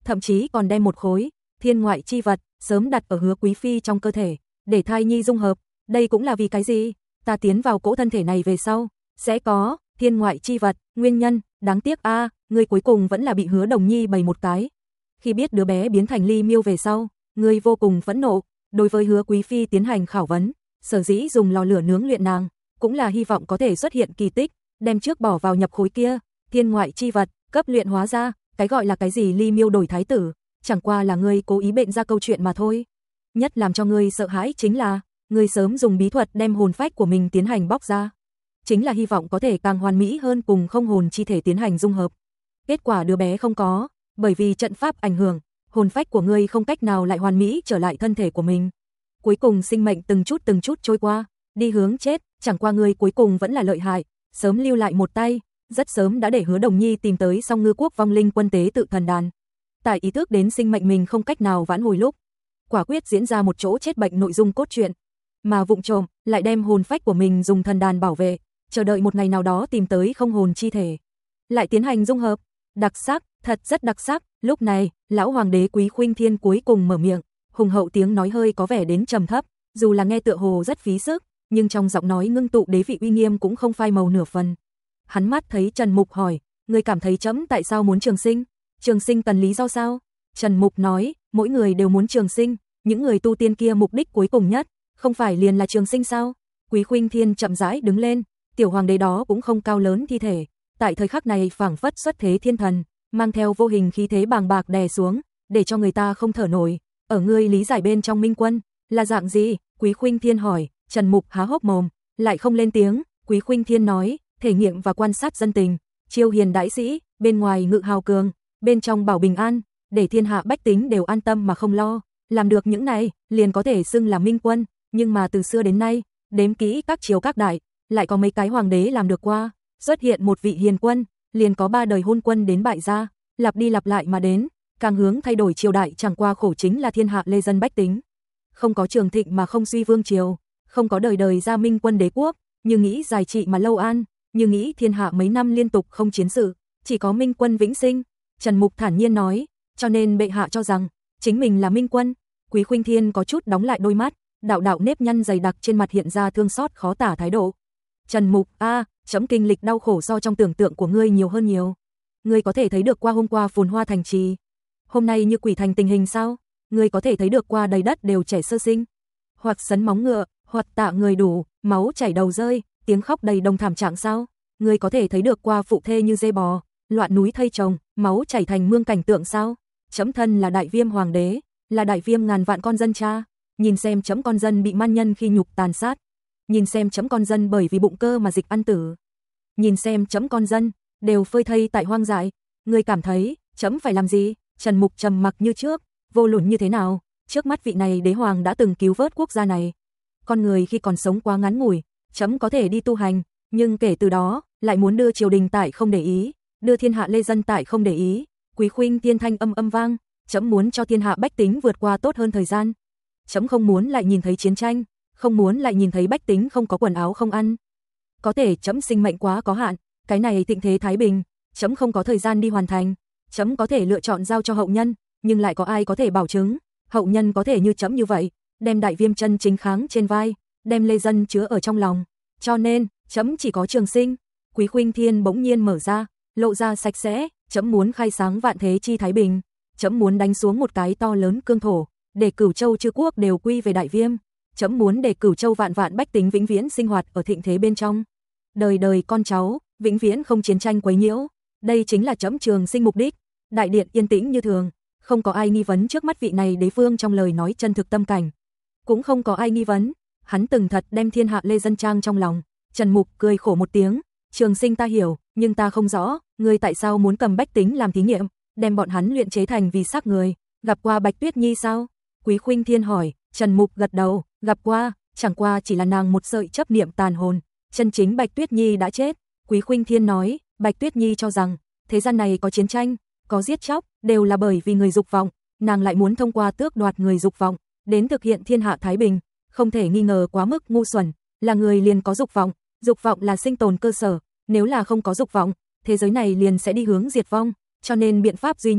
thậm chí còn đem một khối thiên ngoại chi vật sớm đặt ở Hứa Quý phi trong cơ thể, để thai nhi dung hợp. Đây cũng là vì cái gì? Ta tiến vào cỗ thân thể này về sau, sẽ có thiên ngoại chi vật, nguyên nhân, đáng tiếc a, à, ngươi cuối cùng vẫn là bị Hứa Đồng Nhi bày một cái. Khi biết đứa bé biến thành Ly Miêu về sau, ngươi vô cùng phẫn nộ, đối với Hứa Quý phi tiến hành khảo vấn, sở dĩ dùng lò lửa nướng luyện nàng, cũng là hy vọng có thể xuất hiện kỳ tích, đem trước bỏ vào nhập khối kia, thiên ngoại chi vật, cấp luyện hóa ra, cái gọi là cái gì Ly Miêu đổi thái tử, chẳng qua là ngươi cố ý bệnh ra câu chuyện mà thôi. Nhất làm cho ngươi sợ hãi chính là, ngươi sớm dùng bí thuật đem hồn phách của mình tiến hành bóc ra, chính là hy vọng có thể càng hoàn mỹ hơn cùng không hồn chi thể tiến hành dung hợp. Kết quả đứa bé không có, bởi vì trận pháp ảnh hưởng, hồn phách của ngươi không cách nào lại hoàn mỹ trở lại thân thể của mình. Cuối cùng sinh mệnh từng chút từng chút trôi qua, đi hướng chết, chẳng qua ngươi cuối cùng vẫn là lợi hại, sớm lưu lại một tay, rất sớm đã để Hứa Đồng Nhi tìm tới Song Ngư Quốc vong linh quân tế tự thần đàn. Tại ý thức đến sinh mệnh mình không cách nào vãn hồi lúc, quả quyết diễn ra một chỗ chết bệnh nội dung cốt truyện, mà vụng trộm lại đem hồn phách của mình dùng thần đàn bảo vệ, chờ đợi một ngày nào đó tìm tới không hồn chi thể, lại tiến hành dung hợp. Đặc sắc, thật rất đặc sắc. Lúc này, lão hoàng đế Quý Khuynh Thiên cuối cùng mở miệng, hùng hậu tiếng nói hơi có vẻ đến trầm thấp, dù là nghe tựa hồ rất phí sức, nhưng trong giọng nói ngưng tụ đế vị uy nghiêm cũng không phai màu nửa phần. Hắn mắt thấy Trần Mục hỏi, ngươi cảm thấy trẫm tại sao muốn trường sinh? Trường sinh cần lý do sao? Trần Mục nói, mỗi người đều muốn trường sinh, những người tu tiên kia mục đích cuối cùng nhất, không phải liền là trường sinh sao? Quý Khuynh Thiên chậm rãi đứng lên, tiểu hoàng đế đó cũng không cao lớn thi thể, tại thời khắc này phảng phất xuất thế thiên thần, mang theo vô hình khí thế bàng bạc đè xuống, để cho người ta không thở nổi. Ở ngươi lý giải bên trong minh quân, là dạng gì? Quý Khuynh Thiên hỏi. Trần Mục há hốc mồm, lại không lên tiếng. Quý Khuynh Thiên nói, thể nghiệm và quan sát dân tình, chiêu hiền đãi sĩ, bên ngoài ngự hào cường, bên trong bảo bình an, để thiên hạ bách tính đều an tâm mà không lo. Làm được những này, liền có thể xưng là minh quân, nhưng mà từ xưa đến nay, đếm kỹ các triều các đại, lại có mấy cái hoàng đế làm được qua. Xuất hiện một vị hiền quân, liền có ba đời hôn quân đến bại gia, lặp đi lặp lại mà đến, càng hướng thay đổi triều đại, chẳng qua khổ chính là thiên hạ lê dân bách tính. Không có trường thịnh mà không suy vương triều, không có đời đời gia minh quân đế quốc, như nghĩ dài trị mà lâu an, như nghĩ thiên hạ mấy năm liên tục không chiến sự, chỉ có minh quân vĩnh sinh. Trần Mục thản nhiên nói, cho nên bệ hạ cho rằng chính mình là minh quân. Quý Khuynh Thiên có chút đóng lại đôi mắt, đạo đạo nếp nhăn dày đặc trên mặt hiện ra thương xót khó tả thái độ. Trần Mục, a, chấm kinh lịch đau khổ so trong tưởng tượng của ngươi nhiều hơn nhiều. Ngươi có thể thấy được qua hôm qua phồn hoa thành trì, hôm nay như quỷ thành tình hình sao? Ngươi có thể thấy được qua đầy đất đều trẻ sơ sinh, hoặc sấn móng ngựa, hoặc tạ người đủ, máu chảy đầu rơi, tiếng khóc đầy đồng thảm trạng sao? Ngươi có thể thấy được qua phụ thê như dê bò, loạn núi thây chồng, máu chảy thành mương cảnh tượng sao? Chấm thân là đại viêm hoàng đế, là đại viêm ngàn vạn con dân cha, nhìn xem chấm con dân bị man nhân khi nhục tàn sát, nhìn xem chấm con dân bởi vì bụng cơ mà dịch ăn tử, nhìn xem chấm con dân đều phơi thây tại hoang dại. Ngươi cảm thấy chấm phải làm gì? Trần Mục trầm mặc như trước, vô luận như thế nào, trước mắt vị này đế hoàng đã từng cứu vớt quốc gia này. Con người khi còn sống quá ngắn ngủi, chấm có thể đi tu hành, nhưng kể từ đó, lại muốn đưa triều đình tại không để ý, đưa thiên hạ lê dân tại không để ý. Quý Khuynh Thiên thanh âm âm vang, chấm muốn cho thiên hạ bách tính vượt qua tốt hơn thời gian. Chấm không muốn lại nhìn thấy chiến tranh, không muốn lại nhìn thấy bách tính không có quần áo không ăn. Có thể chấm sinh mệnh quá có hạn, cái này thịnh thế thái bình, chấm không có thời gian đi hoàn thành. Chấm có thể lựa chọn giao cho hậu nhân, nhưng lại có ai có thể bảo chứng hậu nhân có thể như chấm như vậy, đem đại viêm chân chính kháng trên vai, đem lê dân chứa ở trong lòng. Cho nên, chấm chỉ có trường sinh. Quý Khuynh Thiên bỗng nhiên mở ra, lộ ra sạch sẽ, chấm muốn khai sáng vạn thế chi thái bình, chấm muốn đánh xuống một cái to lớn cương thổ, để Cửu Châu chư quốc đều quy về đại viêm, chấm muốn để Cửu Châu vạn vạn bách tính vĩnh viễn sinh hoạt ở thịnh thế bên trong, đời đời con cháu vĩnh viễn không chiến tranh quấy nhiễu. Đây chính là chấm trường sinh mục đích. Đại điện yên tĩnh như thường, không có ai nghi vấn trước mắt vị này đế vương trong lời nói chân thực tâm cảnh, cũng không có ai nghi vấn hắn từng thật đem thiên hạ lê dân trang trong lòng. Trần Mục cười khổ một tiếng, trường sinh ta hiểu, nhưng ta không rõ, ngươi tại sao muốn cầm bách tính làm thí nghiệm, đem bọn hắn luyện chế thành vì xác người. Gặp qua Bạch Tuyết Nhi sao? Quý Khuynh Thiên hỏi. Trần Mục gật đầu, gặp qua, chẳng qua chỉ là nàng một sợi chấp niệm tàn hồn, chân chính Bạch Tuyết Nhi đã chết. Quý Khuynh Thiên nói, Bạch Tuyết Nhi cho rằng thế gian này có chiến tranh, có giết chóc, đều là bởi vì người dục vọng, nàng lại muốn thông qua tước đoạt người dục vọng đến thực hiện thiên hạ thái bình, không thể nghi ngờ quá mức ngu xuẩn. Là người liền có dục vọng, dục vọng là sinh tồn cơ sở, nếu là không có dục vọng, thế giới này liền sẽ đi hướng diệt vong, cho nên biện pháp duy nhất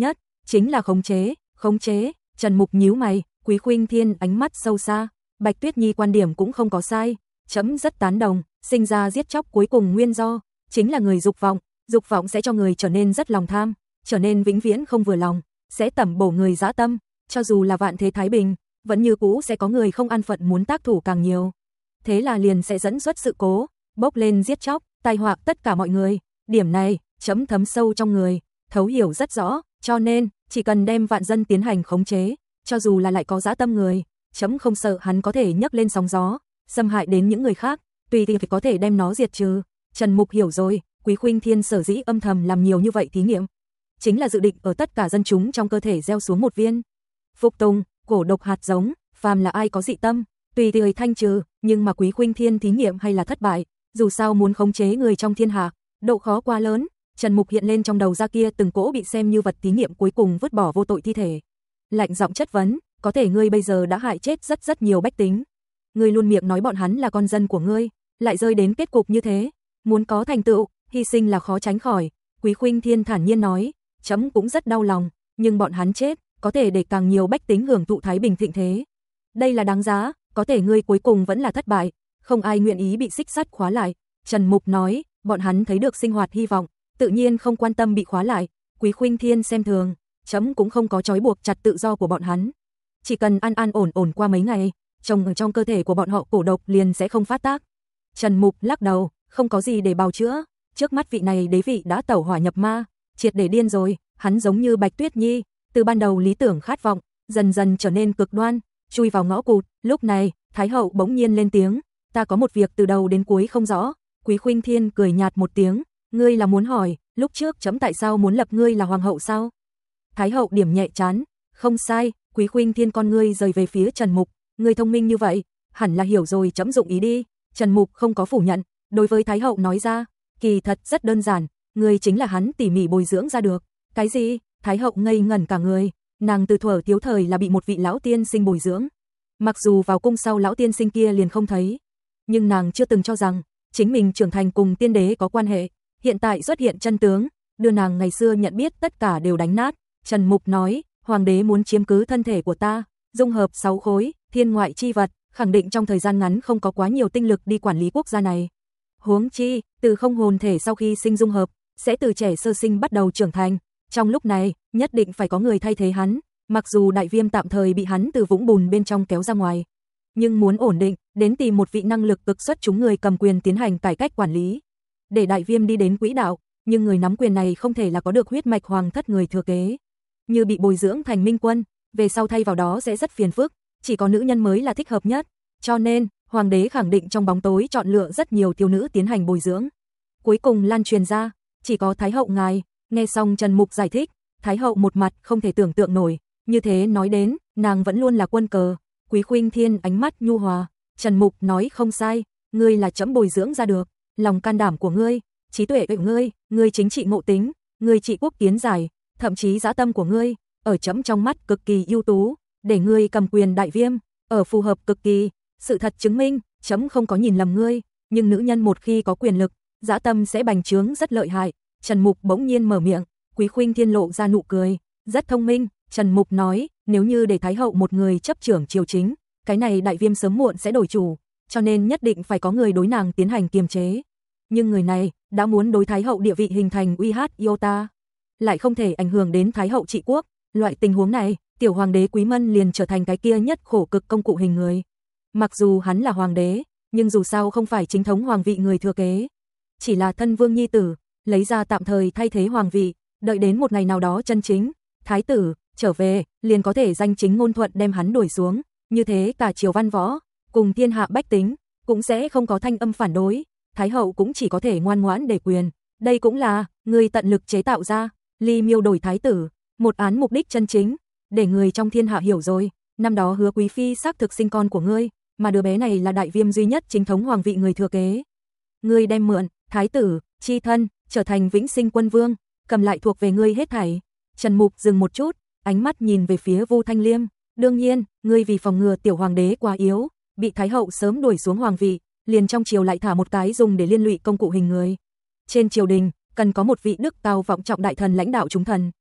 chính là khống chế, khống chế. Trần Mục nhíu mày, Quý Khuynh Thiên ánh mắt sâu xa, Bạch Tuyết Nhi quan điểm cũng không có sai, chấm rất tán đồng, sinh ra giết chóc cuối cùng nguyên do chính là người dục vọng, dục vọng sẽ cho người trở nên rất lòng tham, trở nên vĩnh viễn không vừa lòng, sẽ tẩm bổ người dã tâm, cho dù là vạn thế thái bình, vẫn như cũ sẽ có người không an phận muốn tác thủ càng nhiều. Thế là liền sẽ dẫn xuất sự cố, bốc lên giết chóc, tai họa tất cả mọi người, điểm này chấm thấm sâu trong người, thấu hiểu rất rõ, cho nên chỉ cần đem vạn dân tiến hành khống chế, cho dù là lại có dã tâm người, chấm không sợ hắn có thể nhấc lên sóng gió, xâm hại đến những người khác, tùy thì có thể đem nó diệt trừ. Trần Mục hiểu rồi, Quý Khuynh Thiên sở dĩ âm thầm làm nhiều như vậy thí nghiệm, chính là dự định ở tất cả dân chúng trong cơ thể gieo xuống một viên phục tùng, cổ độc hạt giống, phàm là ai có dị tâm, tùy thì thanh trừ, nhưng mà Quý Khuynh Thiên thí nghiệm hay là thất bại, dù sao muốn khống chế người trong thiên hạ, độ khó quá lớn. Trần Mục hiện lên trong đầu ra kia từng cỗ bị xem như vật thí nghiệm cuối cùng vứt bỏ vô tội thi thể. Lạnh giọng chất vấn, có thể ngươi bây giờ đã hại chết rất rất nhiều bách tính. Ngươi luôn miệng nói bọn hắn là con dân của ngươi, lại rơi đến kết cục như thế, muốn có thành tựu, hy sinh là khó tránh khỏi. Quý Khuynh Thiên thản nhiên nói, chấm cũng rất đau lòng, nhưng bọn hắn chết, có thể để càng nhiều bách tính hưởng thụ thái bình thịnh thế. Đây là đáng giá, có thể ngươi cuối cùng vẫn là thất bại, không ai nguyện ý bị xích sắt khóa lại. Trần Mục nói, bọn hắn thấy được sinh hoạt hy vọng, tự nhiên không quan tâm bị khóa lại. Quý Khuynh Thiên xem thường, chấm cũng không có trói buộc chặt tự do của bọn hắn. Chỉ cần an an ổn ổn qua mấy ngày, trồng ở trong cơ thể của bọn họ cổ độc liền sẽ không phát tác. Trần Mục lắc đầu, không có gì để bào chữa, trước mắt vị này đế vị đã tẩu hỏa nhập ma, triệt để điên rồi, hắn giống như Bạch Tuyết Nhi, từ ban đầu lý tưởng khát vọng, dần dần trở nên cực đoan, chui vào ngõ cụt. Lúc này, Thái hậu bỗng nhiên lên tiếng, ta có một việc từ đầu đến cuối không rõ. Quý Khuynh Thiên cười nhạt một tiếng, ngươi là muốn hỏi, lúc trước chấm tại sao muốn lập ngươi là hoàng hậu sao? Thái hậu điểm nhẹ trán, không sai. Quý Khuynh Thiên con ngươi rời về phía Trần Mục, ngươi thông minh như vậy, hẳn là hiểu rồi chấm dụng ý đi. Trần Mục không có phủ nhận, đối với Thái hậu nói ra, kỳ thật rất đơn giản, ngươi chính là hắn tỉ mỉ bồi dưỡng ra được. Cái gì? Thái hậu ngây ngẩn cả người, nàng từ thuở thiếu thời là bị một vị lão tiên sinh bồi dưỡng. Mặc dù vào cung sau lão tiên sinh kia liền không thấy, nhưng nàng chưa từng cho rằng chính mình trưởng thành cùng tiên đế có quan hệ. Hiện tại xuất hiện chân tướng, đưa nàng ngày xưa nhận biết tất cả đều đánh nát. Trần Mục nói, hoàng đế muốn chiếm cứ thân thể của ta, dung hợp sáu khối thiên ngoại chi vật, khẳng định trong thời gian ngắn không có quá nhiều tinh lực đi quản lý quốc gia này. Huống chi, từ không hồn thể sau khi sinh dung hợp, sẽ từ trẻ sơ sinh bắt đầu trưởng thành. Trong lúc này, nhất định phải có người thay thế hắn. Mặc dù đại viêm tạm thời bị hắn từ vũng bùn bên trong kéo ra ngoài, nhưng muốn ổn định, đến tìm một vị năng lực cực xuất chúng người cầm quyền tiến hành cải cách quản lý, để đại viêm đi đến quỹ đạo. Nhưng người nắm quyền này không thể là có được huyết mạch hoàng thất người thừa kế, như bị bồi dưỡng thành minh quân, về sau thay vào đó sẽ rất phiền phức, chỉ có nữ nhân mới là thích hợp nhất. Cho nên, hoàng đế khẳng định trong bóng tối chọn lựa rất nhiều thiếu nữ tiến hành bồi dưỡng. Cuối cùng lan truyền ra, chỉ có Thái hậu ngài. Nghe xong Trần Mục giải thích, Thái hậu một mặt không thể tưởng tượng nổi, như thế nói đến, nàng vẫn luôn là quân cờ. Quý Khuynh Thiên ánh mắt nhu hòa, Trần Mục nói không sai, ngươi là chấm bồi dưỡng ra được, lòng can đảm của ngươi, trí tuệ của ngươi, ngươi chính trị ngộ tính, ngươi trị quốc kiến giải, thậm chí dã tâm của ngươi, ở chấm trong mắt cực kỳ ưu tú, để ngươi cầm quyền đại viêm, ở phù hợp cực kỳ. Sự thật chứng minh, chấm không có nhìn lầm ngươi, nhưng nữ nhân một khi có quyền lực, dã tâm sẽ bành trướng rất lợi hại. Trần Mục bỗng nhiên mở miệng, Quý Khuynh Thiên lộ ra nụ cười, rất thông minh. Trần Mục nói, nếu như để Thái hậu một người chấp trưởng triều chính, cái này đại viêm sớm muộn sẽ đổi chủ, cho nên nhất định phải có người đối nàng tiến hành kiềm chế. Nhưng người này đã muốn đối Thái hậu địa vị hình thành uy hiếp iota, lại không thể ảnh hưởng đến Thái hậu trị quốc. Loại tình huống này, tiểu hoàng đế Quý Mân liền trở thành cái kia nhất khổ cực công cụ hình người. Mặc dù hắn là hoàng đế, nhưng dù sao không phải chính thống hoàng vị người thừa kế, chỉ là thân vương nhi tử, lấy ra tạm thời thay thế hoàng vị, đợi đến một ngày nào đó chân chính thái tử trở về, liền có thể danh chính ngôn thuận đem hắn đuổi xuống. Như thế cả triều văn võ cùng thiên hạ bách tính cũng sẽ không có thanh âm phản đối, Thái hậu cũng chỉ có thể ngoan ngoãn để quyền. Đây cũng là người tận lực chế tạo ra, Ly Miêu đổi thái tử, một án mục đích chân chính, để người trong thiên hạ hiểu rồi, năm đó Hứa quý phi xác thực sinh con của ngươi, mà đứa bé này là đại viêm duy nhất chính thống hoàng vị người thừa kế. Ngươi đem mượn thái tử chi thân, trở thành vĩnh sinh quân vương, cầm lại thuộc về ngươi hết thảy. Trần Mục dừng một chút, ánh mắt nhìn về phía Vu Thanh Liêm, đương nhiên, ngươi vì phòng ngừa tiểu hoàng đế quá yếu, bị thái hậu sớm đuổi xuống hoàng vị, liền trong triều lại thả một cái dùng để liên lụy công cụ hình người. Trên triều đình, cần có một vị đức cao vọng trọng đại thần lãnh đạo chúng thần.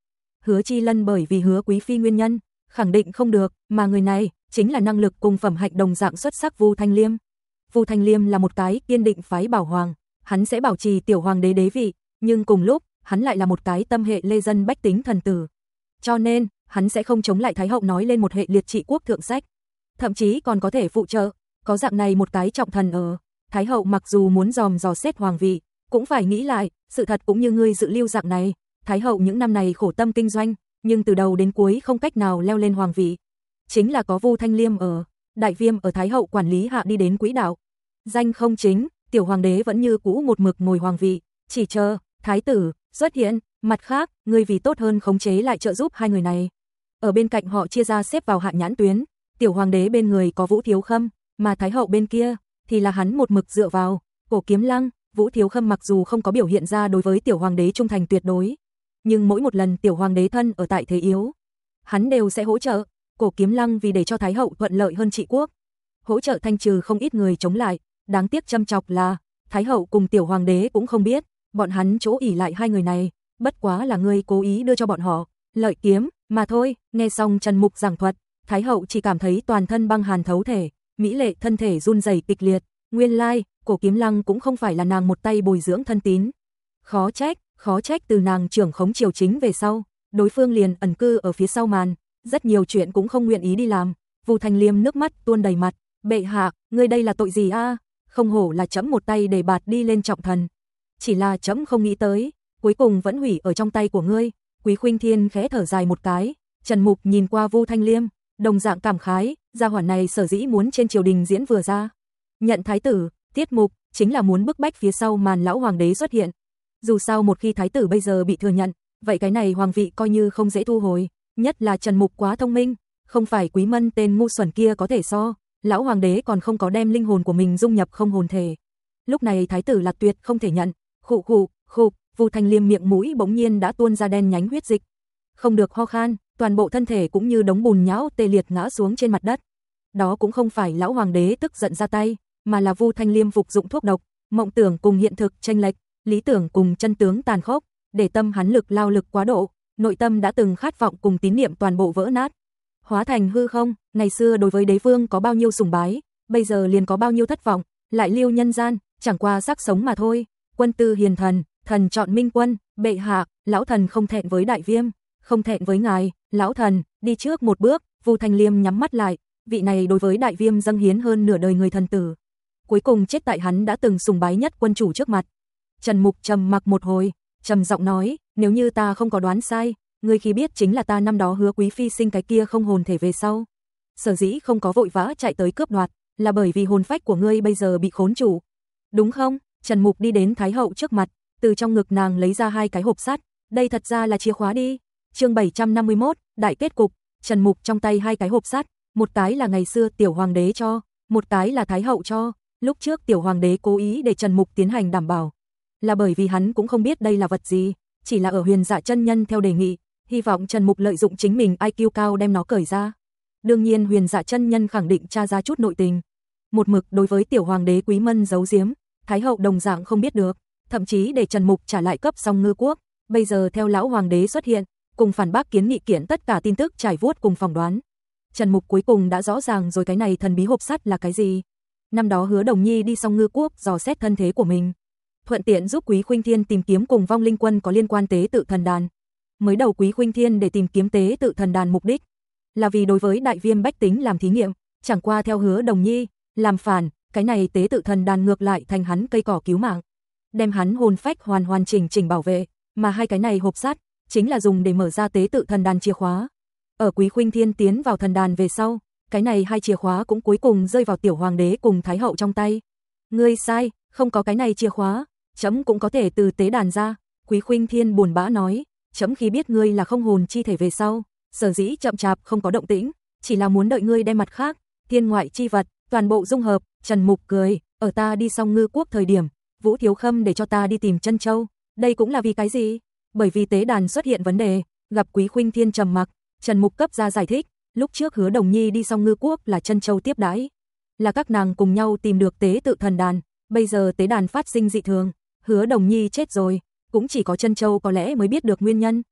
Hứa Chi Lân bởi vì Hứa Quý phi nguyên nhân, khẳng định không được, mà người này chính là năng lực cùng phẩm hạnh đồng dạng xuất sắc Vu Thanh Liêm. Vu Thanh Liêm là một cái kiên định phái bảo hoàng, hắn sẽ bảo trì tiểu hoàng đế đế vị, nhưng cùng lúc, hắn lại là một cái tâm hệ lê dân bách tính thần tử. Cho nên, hắn sẽ không chống lại Thái hậu nói lên một hệ liệt trị quốc thượng sách, thậm chí còn có thể phụ trợ, có dạng này một cái trọng thần ở. Thái hậu mặc dù muốn dòm dò xét hoàng vị, cũng phải nghĩ lại, sự thật cũng như ngươi dự lưu dạng này, Thái hậu những năm này khổ tâm kinh doanh, nhưng từ đầu đến cuối không cách nào leo lên hoàng vị. Chính là có Vu Thanh Liêm ở, đại viêm ở Thái hậu quản lý hạ đi đến quỹ đạo. Danh không chính, tiểu hoàng đế vẫn như cũ một mực ngồi hoàng vị, chỉ chờ thái tử xuất hiện, mặt khác, ngươi vì tốt hơn khống chế lại trợ giúp hai người này. Ở bên cạnh họ chia ra xếp vào hạ nhãn tuyến, tiểu hoàng đế bên người có Vũ Thiếu Khâm, mà Thái hậu bên kia thì là hắn một mực dựa vào Cổ Kiếm Lăng. Vũ Thiếu Khâm mặc dù không có biểu hiện ra đối với tiểu hoàng đế trung thành tuyệt đối, nhưng mỗi một lần tiểu hoàng đế thân ở tại thế yếu, hắn đều sẽ hỗ trợ. Cổ Kiếm Lăng vì để cho Thái hậu thuận lợi hơn trị quốc, hỗ trợ thanh trừ không ít người chống lại, đáng tiếc châm chọc là Thái hậu cùng tiểu hoàng đế cũng không biết, bọn hắn chỗ ỷ lại hai người này, bất quá là ngươi cố ý đưa cho bọn họ lợi kiếm mà thôi. Nghe xong Trần Mục giảng thuật, Thái hậu chỉ cảm thấy toàn thân băng hàn thấu thể, mỹ lệ thân thể run rẩy kịch liệt, nguyên lai, Cổ Kiếm Lăng cũng không phải là nàng một tay bồi dưỡng thân tín. Khó trách, khó trách từ nàng trưởng khống triều chính về sau, đối phương liền ẩn cư ở phía sau màn, rất nhiều chuyện cũng không nguyện ý đi làm. Vu Thanh Liêm nước mắt tuôn đầy mặt, bệ hạ, ngươi đây là tội gì a? Không hổ là chấm một tay để bạt đi lên trọng thần. Chỉ là chấm không nghĩ tới, cuối cùng vẫn hủy ở trong tay của ngươi. Quý Khuynh Thiên khẽ thở dài một cái, Trần Mục nhìn qua Vu Thanh Liêm, đồng dạng cảm khái, gia hỏa này sở dĩ muốn trên triều đình diễn vừa ra. Nhận thái tử, tiết mục, chính là muốn bức bách phía sau màn lão hoàng đế xuất hiện. Dù sao một khi thái tử bây giờ bị thừa nhận, vậy cái này hoàng vị coi như không dễ thu hồi, nhất là Trần Mục quá thông minh, không phải Quý Mân tên ngu xuẩn kia có thể so, lão hoàng đế còn không có đem linh hồn của mình dung nhập không hồn thể. Lúc này thái tử là tuyệt không thể nhận. Khụ khụ, khụ, Vu Thanh Liêm miệng mũi bỗng nhiên đã tuôn ra đen nhánh huyết dịch. Không được ho khan, toàn bộ thân thể cũng như đống bùn nhão tê liệt ngã xuống trên mặt đất. Đó cũng không phải lão hoàng đế tức giận ra tay, mà là Vu Thanh Liêm phục dụng thuốc độc, mộng tưởng cùng hiện thực chênh lệch, lý tưởng cùng chân tướng tàn khốc, để tâm hắn lực lao lực quá độ, nội tâm đã từng khát vọng cùng tín niệm toàn bộ vỡ nát, hóa thành hư không. Ngày xưa đối với đế vương có bao nhiêu sùng bái, bây giờ liền có bao nhiêu thất vọng, lại lưu nhân gian, chẳng qua xác sống mà thôi. Quân tư hiền thần, thần chọn minh quân, bệ hạ, lão thần không thẹn với đại viêm, không thẹn với ngài, lão thần, đi trước một bước. Vu Thanh Liêm nhắm mắt lại, vị này đối với đại viêm dâng hiến hơn nửa đời người thần tử, cuối cùng chết tại hắn đã từng sùng bái nhất quân chủ trước mặt. Trần Mục trầm mặc một hồi, trầm giọng nói, nếu như ta không có đoán sai, ngươi khi biết chính là ta năm đó Hứa Quý phi sinh cái kia không hồn thể về sau, sở dĩ không có vội vã chạy tới cướp đoạt, là bởi vì hồn phách của ngươi bây giờ bị khốn trụ, đúng không? Trần Mục đi đến Thái hậu trước mặt, từ trong ngực nàng lấy ra hai cái hộp sắt, đây thật ra là chìa khóa đi. Chương bảy trăm năm mươi mốt, đại kết cục. Trần Mục trong tay hai cái hộp sắt, một cái là ngày xưa tiểu hoàng đế cho, một cái là Thái hậu cho. Lúc trước tiểu hoàng đế cố ý để Trần Mục tiến hành đảm bảo, là bởi vì hắn cũng không biết đây là vật gì, chỉ là ở Huyền Dạ chân nhân theo đề nghị, hy vọng Trần Mục lợi dụng chính mình i kiu cao đem nó cởi ra. Đương nhiên Huyền Dạ chân nhân khẳng định tra ra chút nội tình, một mực đối với tiểu hoàng đế Quý Mân giấu giếm, Thái hậu đồng dạng không biết được, thậm chí để Trần Mục trả lại cấp Song Ngư quốc. Bây giờ theo lão hoàng đế xuất hiện, cùng phản bác kiến nghị kiện tất cả tin tức trải vuốt cùng phỏng đoán, Trần Mục cuối cùng đã rõ ràng rồi cái này thần bí hộp sắt là cái gì. Năm đó Hứa Đồng Nhi đi Song Ngư quốc dò xét thân thế của mình, thuận tiện giúp Quý Khuynh Thiên tìm kiếm cùng vong linh quân có liên quan tế tự thần đàn. Mới đầu Quý Khuynh Thiên để tìm kiếm tế tự thần đàn mục đích là vì đối với đại viêm bách tính làm thí nghiệm, chẳng qua theo Hứa Đồng Nhi làm phản, cái này tế tự thần đàn ngược lại thành hắn cây cỏ cứu mạng, đem hắn hồn phách hoàn hoàn chỉnh chỉnh bảo vệ, mà hai cái này hộp sắt chính là dùng để mở ra tế tự thần đàn chìa khóa. Ở Quý Khuynh Thiên tiến vào thần đàn về sau, cái này hai chìa khóa cũng cuối cùng rơi vào tiểu hoàng đế cùng thái hậu trong tay. Ngươi sai, không có cái này chìa khóa, chấm cũng có thể từ tế đàn ra. Quý Khuynh Thiên buồn bã nói, chấm khi biết ngươi là không hồn chi thể về sau, sở dĩ chậm chạp không có động tĩnh, chỉ là muốn đợi ngươi đem mặt khác thiên ngoại chi vật toàn bộ dung hợp. Trần Mục cười, ở ta đi Song Ngư quốc thời điểm, Vũ Thiếu Khâm để cho ta đi tìm Chân Châu, đây cũng là vì cái gì? Bởi vì tế đàn xuất hiện vấn đề. Gặp Quý Khuynh Thiên trầm mặc, Trần Mục cấp ra giải thích, lúc trước Hứa Đồng Nhi đi Song Ngư quốc là Chân Châu tiếp đãi, là các nàng cùng nhau tìm được tế tự thần đàn, bây giờ tế đàn phát sinh dị thường, Hứa Đồng Nhi chết rồi, cũng chỉ có Chân Châu có lẽ mới biết được nguyên nhân.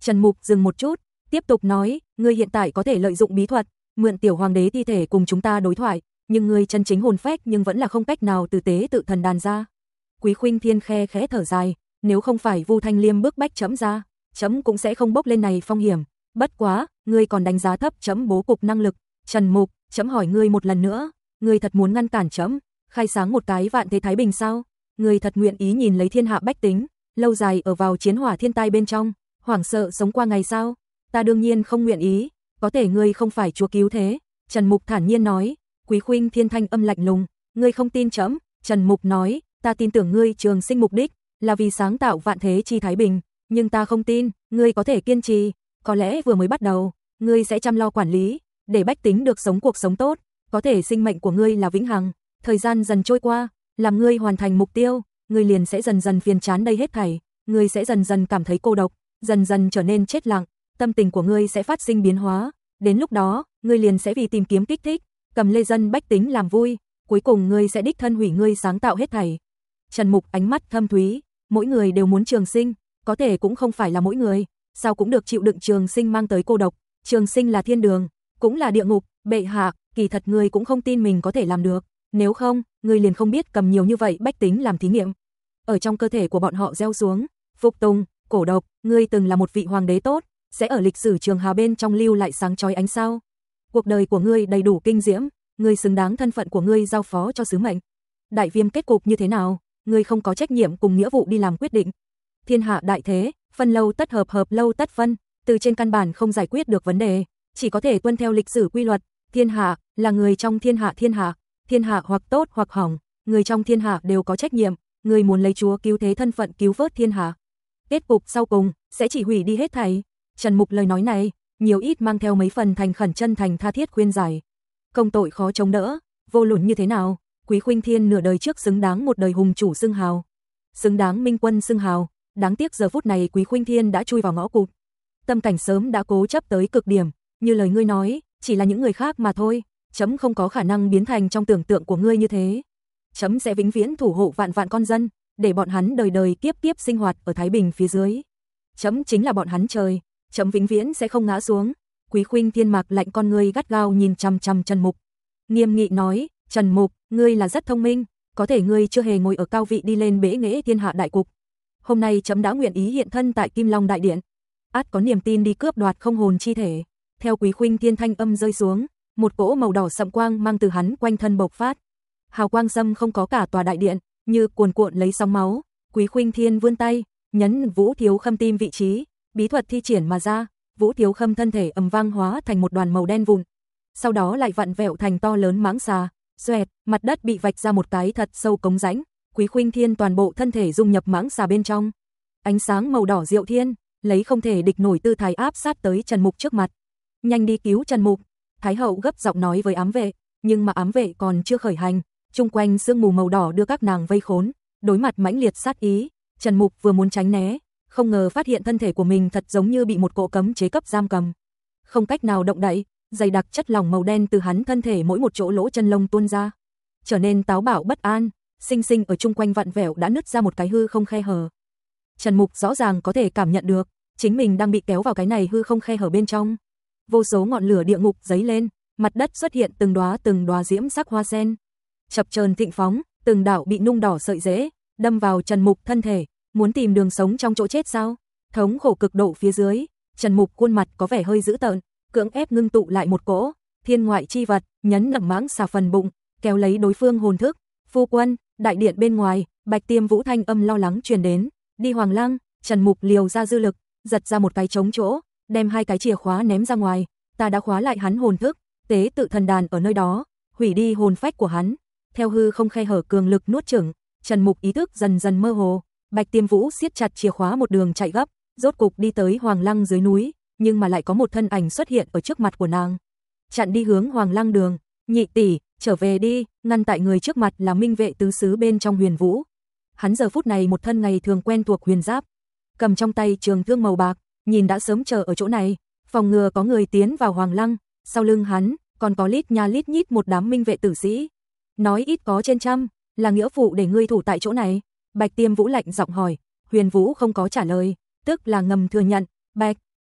Trần Mục dừng một chút, tiếp tục nói, ngươi hiện tại có thể lợi dụng bí thuật, mượn tiểu hoàng đế thi thể cùng chúng ta đối thoại, nhưng ngươi chân chính hồn phách nhưng vẫn là không cách nào từ tế tự thần đàn ra. Quý Khuynh Thiên khe khẽ thở dài, nếu không phải Vu Thanh Liêm bức bách chấm ra, chấm cũng sẽ không bốc lên này phong hiểm, bất quá, ngươi còn đánh giá thấp chấm bố cục năng lực. Trần Mục, chấm hỏi ngươi một lần nữa, ngươi thật muốn ngăn cản chấm khai sáng một cái vạn thế thái bình sao? Ngươi thật nguyện ý nhìn lấy thiên hạ bách tính lâu dài ở vào chiến hỏa thiên tai bên trong, hoảng sợ sống qua ngày sao? Ta đương nhiên không nguyện ý, có thể ngươi không phải chúa cứu thế. Trần Mục thản nhiên nói. Quý Khuynh Thiên thanh âm lạnh lùng, ngươi không tin chấm? Trần Mục nói, ta tin tưởng ngươi trường sinh mục đích là vì sáng tạo vạn thế chi thái bình, nhưng ta không tin ngươi có thể kiên trì, có lẽ vừa mới bắt đầu, ngươi sẽ chăm lo quản lý, để bách tính được sống cuộc sống tốt, có thể sinh mệnh của ngươi là vĩnh hằng, thời gian dần trôi qua, làm ngươi hoàn thành mục tiêu, ngươi liền sẽ dần dần phiền chán đây hết thảy, ngươi sẽ dần dần cảm thấy cô độc, dần dần trở nên chết lặng, tâm tình của ngươi sẽ phát sinh biến hóa, đến lúc đó, ngươi liền sẽ vì tìm kiếm kích thích, cầm lê dân bách tính làm vui, cuối cùng ngươi sẽ đích thân hủy ngươi sáng tạo hết thảy. Trần Mục ánh mắt thâm thúy, mỗi người đều muốn trường sinh, có thể cũng không phải là mỗi người, sao cũng được chịu đựng trường sinh mang tới cô độc, trường sinh là thiên đường, cũng là địa ngục, bệ hạ, kỳ thật ngươi cũng không tin mình có thể làm được, nếu không, ngươi liền không biết cầm nhiều như vậy bách tính làm thí nghiệm. Ở trong cơ thể của bọn họ gieo xuống, phục tùng, cổ độc, ngươi từng là một vị hoàng đế tốt, sẽ ở lịch sử trường hà bên trong lưu lại sáng chói ánh sao. Cuộc đời của ngươi đầy đủ kinh diễm, ngươi xứng đáng thân phận của ngươi giao phó cho sứ mệnh. Đại viêm kết cục như thế nào, ngươi không có trách nhiệm cùng nghĩa vụ đi làm quyết định. Thiên hạ đại thế, phân lâu tất hợp hợp lâu tất phân, từ trên căn bản không giải quyết được vấn đề, chỉ có thể tuân theo lịch sử quy luật, thiên hạ là người trong thiên hạ thiên hạ, thiên hạ hoặc tốt hoặc hỏng, người trong thiên hạ đều có trách nhiệm, người muốn lấy chúa cứu thế thân phận cứu vớt thiên hạ. Kết cục sau cùng sẽ chỉ hủy đi hết thảy. Trần Mục lời nói này, nhiều ít mang theo mấy phần thành khẩn chân thành tha thiết khuyên giải. Công tội khó chống đỡ, vô luận như thế nào, Quý Khuynh Thiên nửa đời trước xứng đáng một đời hùng chủ xưng hào, xứng đáng minh quân xưng hào, đáng tiếc giờ phút này Quý Khuynh Thiên đã chui vào ngõ cụt. Tâm cảnh sớm đã cố chấp tới cực điểm, như lời ngươi nói, chỉ là những người khác mà thôi, chấm không có khả năng biến thành trong tưởng tượng của ngươi như thế. Chấm sẽ vĩnh viễn thủ hộ vạn vạn con dân, để bọn hắn đời đời kiếp kiếp sinh hoạt ở Thái Bình phía dưới. Chấm chính là bọn hắn trời, chấm vĩnh viễn sẽ không ngã xuống. Quý Khuynh Thiên mạc lạnh con ngươi gắt gao nhìn chằm chằm Trần Mục, nghiêm nghị nói, Trần Mục, ngươi là rất thông minh, có thể ngươi chưa hề ngồi ở cao vị đi lên bể nghễ thiên hạ đại cục. Hôm nay chấm đã nguyện ý hiện thân tại Kim Long đại điện, át có niềm tin đi cướp đoạt không hồn chi thể. Theo Quý Khuynh Thiên thanh âm rơi xuống, một cỗ màu đỏ sậm quang mang từ hắn quanh thân bộc phát. Hào quang xâm không có cả tòa đại điện, như cuồn cuộn lấy sóng máu. Quý Khuynh Thiên vươn tay, nhấn Vũ Thiếu Khâm tim vị trí, bí thuật thi triển mà ra, Vũ Thiếu Khâm thân thể ầm vang hóa thành một đoàn màu đen vụn. Sau đó lại vặn vẹo thành to lớn mãng xà, xoẹt, mặt đất bị vạch ra một cái thật sâu cống rãnh. Quý Khuynh Thiên toàn bộ thân thể dung nhập mãng xà bên trong. Ánh sáng màu đỏ diệu thiên, lấy không thể địch nổi tư thái áp sát tới Trần Mục trước mặt. Nhanh đi cứu Trần Mục, Thái hậu gấp giọng nói với ám vệ, nhưng mà ám vệ còn chưa khởi hành, chung quanh sương mù màu đỏ đưa các nàng vây khốn, đối mặt mãnh liệt sát ý, Trần Mục vừa muốn tránh né, không ngờ phát hiện thân thể của mình thật giống như bị một cỗ cấm chế cấp giam cầm, không cách nào động đậy, dày đặc chất lỏng màu đen từ hắn thân thể mỗi một chỗ lỗ chân lông tuôn ra, trở nên táo bạo bất an, sinh sinh ở chung quanh vặn vẹo đã nứt ra một cái hư không khe hở. Trần Mục rõ ràng có thể cảm nhận được, chính mình đang bị kéo vào cái này hư không khe hở bên trong. Vô số ngọn lửa địa ngục giấy lên, mặt đất xuất hiện từng đóa từng đóa diễm sắc hoa sen, chập chờn thịnh phóng, từng đạo bị nung đỏ sợi rễ đâm vào Trần Mục thân thể, muốn tìm đường sống trong chỗ chết sao? Thống khổ cực độ phía dưới, Trần Mục khuôn mặt có vẻ hơi dữ tợn, cưỡng ép ngưng tụ lại một cỗ thiên ngoại chi vật, nhấn nậm mãng xà phần bụng, kéo lấy đối phương hồn thức. Phu quân, đại điện bên ngoài, Bạch Tiêm Vũ thanh âm lo lắng truyền đến, đi Hoàng Lăng. Trần Mục liều ra dư lực, giật ra một cái trống chỗ, đem hai cái chìa khóa ném ra ngoài, ta đã khóa lại hắn hồn thức, tế tự thần đàn ở nơi đó, hủy đi hồn phách của hắn. Theo hư không khe hở cường lực nuốt chửng, Trần Mục ý thức dần dần mơ hồ, Bạch Tiêm Vũ siết chặt chìa khóa một đường chạy gấp, rốt cục đi tới Hoàng Lăng dưới núi, nhưng mà lại có một thân ảnh xuất hiện ở trước mặt của nàng, chặn đi hướng Hoàng Lăng đường. Nhị tỷ, trở về đi. Ngăn tại người trước mặt là Minh Vệ tứ sứ bên trong Huyền Vũ. Hắn giờ phút này một thân ngày thường quen thuộc huyền giáp, cầm trong tay trường thương màu bạc, nhìn đã sớm chờ ở chỗ này, phòng ngừa có người tiến vào Hoàng Lăng. Sau lưng hắn còn có lít nha lít nhít một đám minh vệ tử sĩ, nói ít có trên trăm, là nghĩa vụ để ngươi thủ tại chỗ này. Bạch Tiêm Vũ lạnh giọng hỏi. Huyền Vũ không có trả lời, tức là ngầm thừa nhận. Bạch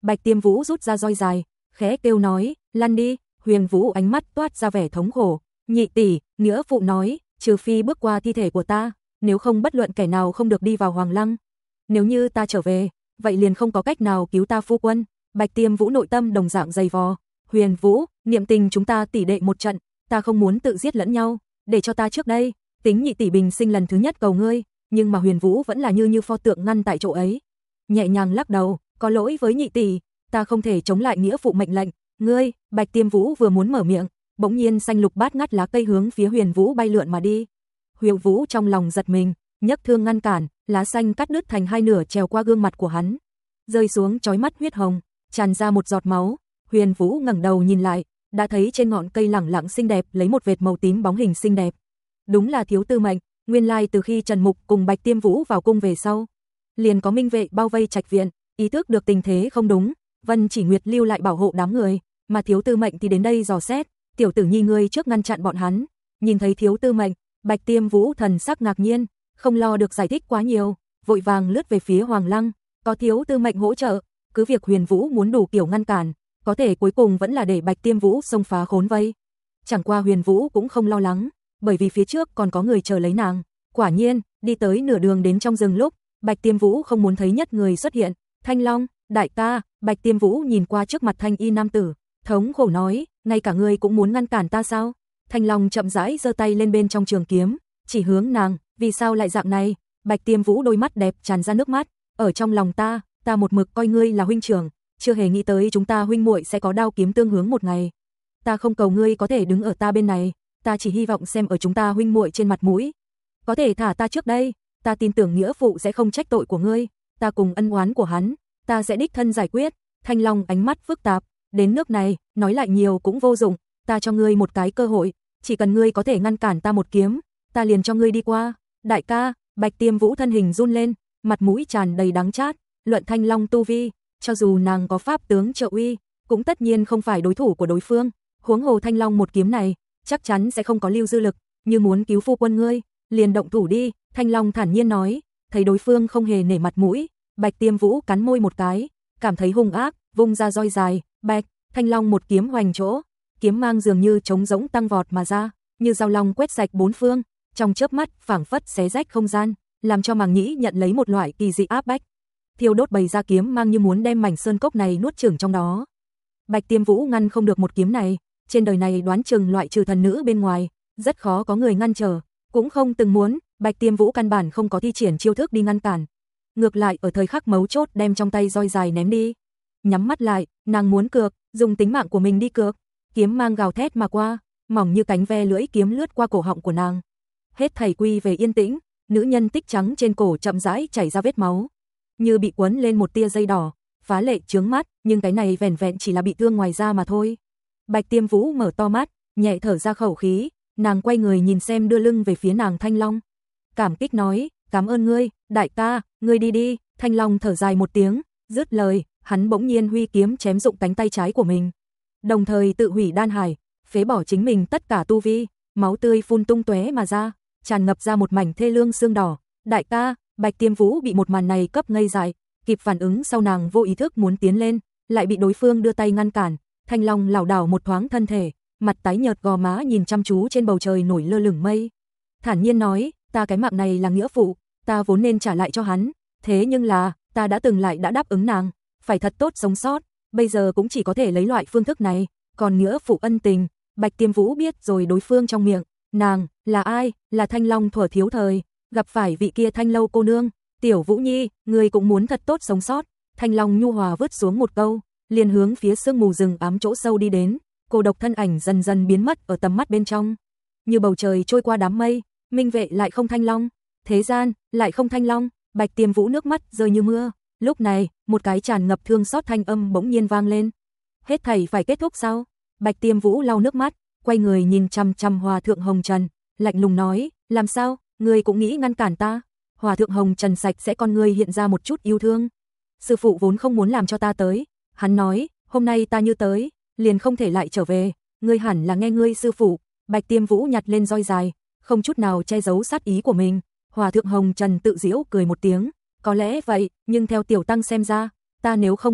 Bạch Tiêm Vũ rút ra roi dài, khẽ kêu nói, lăn đi. Huyền Vũ ánh mắt toát ra vẻ thống khổ, nhị tỷ, nghĩa phụ nói, trừ phi bước qua thi thể của ta, nếu không bất luận kẻ nào không được đi vào Hoàng Lăng. Nếu như ta trở về, vậy liền không có cách nào cứu ta phu quân. Bạch Tiêm Vũ nội tâm đồng dạng dày vò, Huyền Vũ, niệm tình chúng ta tỷ đệ một trận, ta không muốn tự giết lẫn nhau, để cho ta trước đây, tính nhị tỷ bình sinh lần thứ nhất cầu ngươi, nhưng mà Huyền Vũ vẫn là như như pho tượng ngăn tại chỗ ấy. Nhẹ nhàng lắc đầu, có lỗi với nhị tỷ, ta không thể chống lại nghĩa phụ mệnh lệnh, ngươi. Bạch Tiêm Vũ vừa muốn mở miệng, bỗng nhiên xanh lục bát ngắt lá cây hướng phía Huyền Vũ bay lượn mà đi. Huyền Vũ trong lòng giật mình, nhấc thương ngăn cản, lá xanh cắt đứt thành hai nửa trèo qua gương mặt của hắn, rơi xuống chói mắt huyết hồng, tràn ra một giọt máu. Huyền Vũ ngẩng đầu nhìn lại, đã thấy trên ngọn cây lẳng lặng xinh đẹp lấy một vệt màu tím bóng hình xinh đẹp. Đúng là Thiếu Tư Mệnh, nguyên lai từ khi Trần Mục cùng Bạch Tiêm Vũ vào cung về sau, liền có minh vệ bao vây trạch viện, ý thức được tình thế không đúng, Vân Chỉ Nguyệt lưu lại bảo hộ đám người, mà Thiếu Tư Mệnh thì đến đây dò xét, tiểu tử nhi ngươi trước ngăn chặn bọn hắn. Nhìn thấy Thiếu Tư Mệnh, Bạch Tiêm Vũ thần sắc ngạc nhiên, không lo được giải thích quá nhiều, vội vàng lướt về phía Hoàng Lăng, có Thiếu Tư Mệnh hỗ trợ, cứ việc Huyền Vũ muốn đủ kiểu ngăn cản, có thể cuối cùng vẫn là để Bạch Tiêm Vũ xông phá khốn vây. Chẳng qua Huyền Vũ cũng không lo lắng, bởi vì phía trước còn có người chờ lấy nàng. Quả nhiên, đi tới nửa đường đến trong rừng lúc, Bạch Tiêm Vũ không muốn thấy nhất người xuất hiện, Thanh Long, đại ca. Bạch Tiêm Vũ nhìn qua trước mặt thanh y nam tử, thống khổ nói, ngay cả ngươi cũng muốn ngăn cản ta sao? Thanh Long chậm rãi giơ tay lên bên trong trường kiếm, chỉ hướng nàng, vì sao lại dạng này? Bạch Tiêm Vũ đôi mắt đẹp tràn ra nước mắt, ở trong lòng ta, ta một mực coi ngươi là huynh trưởng, chưa hề nghĩ tới chúng ta huynh muội sẽ có đao kiếm tương hướng một ngày. Ta không cầu ngươi có thể đứng ở ta bên này, ta chỉ hy vọng xem ở chúng ta huynh muội trên mặt mũi, có thể thả ta trước đây, ta tin tưởng nghĩa phụ sẽ không trách tội của ngươi, ta cùng ân oán của hắn, ta sẽ đích thân giải quyết. Thanh Long ánh mắt phức tạp, đến nước này, nói lại nhiều cũng vô dụng, ta cho ngươi một cái cơ hội, chỉ cần ngươi có thể ngăn cản ta một kiếm, ta liền cho ngươi đi qua. Đại ca. Bạch Tiêm Vũ thân hình run lên, mặt mũi tràn đầy đắng chát, luận Thanh Long tu vi, cho dù nàng có pháp tướng trợ uy, cũng tất nhiên không phải đối thủ của đối phương, huống hồ Thanh Long một kiếm này, chắc chắn sẽ không có lưu dư lực, như muốn cứu phu quân ngươi, liền động thủ đi. Thanh Long thản nhiên nói, thấy đối phương không hề nể mặt mũi, Bạch Tiêm Vũ cắn môi một cái, cảm thấy hung ác, vung ra roi dài, bạch, Thanh Long một kiếm hoành chỗ, kiếm mang dường như trống rỗng tăng vọt mà ra, như dao long quét sạch bốn phương, trong chớp mắt phảng phất xé rách không gian, làm cho Màng Nhĩ nhận lấy một loại kỳ dị áp bách. Thiêu đốt bày ra kiếm mang như muốn đem mảnh sơn cốc này nuốt chửng trong đó. Bạch Tiêm Vũ ngăn không được một kiếm này, trên đời này đoán chừng loại trừ thần nữ bên ngoài, rất khó có người ngăn trở, cũng không từng muốn, Bạch Tiêm Vũ căn bản không có thi triển chiêu thức đi ngăn cản. Ngược lại ở thời khắc mấu chốt đem trong tay roi dài ném đi. Nhắm mắt lại, nàng muốn cược, dùng tính mạng của mình đi cược. Kiếm mang gào thét mà qua, mỏng như cánh ve lưỡi kiếm lướt qua cổ họng của nàng. Hết thảy quy về yên tĩnh, nữ nhân tích trắng trên cổ chậm rãi chảy ra vết máu, như bị quấn lên một tia dây đỏ, phá lệ chướng mắt, nhưng cái này vẻn vẹn chỉ là bị thương ngoài da mà thôi. Bạch Tiêm Vũ mở to mắt, nhẹ thở ra khẩu khí, nàng quay người nhìn xem đưa lưng về phía nàng Thanh Long. Cảm kích nói, cảm ơn ngươi, đại ca, ngươi đi đi. Thanh Long thở dài một tiếng, dứt lời, hắn bỗng nhiên huy kiếm chém rụng cánh tay trái của mình, đồng thời tự hủy đan hải, phế bỏ chính mình tất cả tu vi, máu tươi phun tung tóe mà ra, tràn ngập ra một mảnh thê lương xương đỏ. Đại ca. Bạch Tiêm Vũ bị một màn này cấp ngây dại, kịp phản ứng sau nàng vô ý thức muốn tiến lên, lại bị đối phương đưa tay ngăn cản. Thanh Long lảo đảo một thoáng thân thể, mặt tái nhợt gò má nhìn chăm chú trên bầu trời nổi lơ lửng mây, thản nhiên nói, ta cái mạng này là nghĩa phụ, ta vốn nên trả lại cho hắn, thế nhưng là, ta đã từng lại đã đáp ứng nàng, phải thật tốt sống sót, bây giờ cũng chỉ có thể lấy loại phương thức này, còn nghĩa phụ ân tình. Bạch Tiêm Vũ biết rồi đối phương trong miệng, nàng, là ai, là Thanh Long thuở thiếu thời, gặp phải vị kia Thanh Lâu cô nương, Tiểu Vũ Nhi, người cũng muốn thật tốt sống sót. Thanh Long nhu hòa vứt xuống một câu, liền hướng phía sương mù rừng ám chỗ sâu đi đến, cô độc thân ảnh dần dần biến mất ở tầm mắt bên trong. Như bầu trời trôi qua đám mây, minh vệ lại không Thanh Long, thế gian lại không Thanh Long. Bạch Tiêm Vũ nước mắt rơi như mưa, lúc này, một cái tràn ngập thương xót thanh âm bỗng nhiên vang lên. Hết thảy phải kết thúc sao? Bạch Tiêm Vũ lau nước mắt, quay người nhìn chằm chằm Hòa thượng Hồng Trần, lạnh lùng nói, làm sao, ngươi cũng nghĩ ngăn cản ta? Hòa thượng Hồng Trần sạch sẽ con ngươi hiện ra một chút yêu thương. Sư phụ vốn không muốn làm cho ta tới, hắn nói, hôm nay ta như tới, liền không thể lại trở về, ngươi hẳn là nghe ngươi sư phụ. Bạch Tiêm Vũ nhặt lên roi dài, không chút nào che giấu sát ý của mình. Hòa thượng Hồng Trần tự giễu cười một tiếng, có lẽ vậy, nhưng theo tiểu tăng xem ra, ta nếu không đến,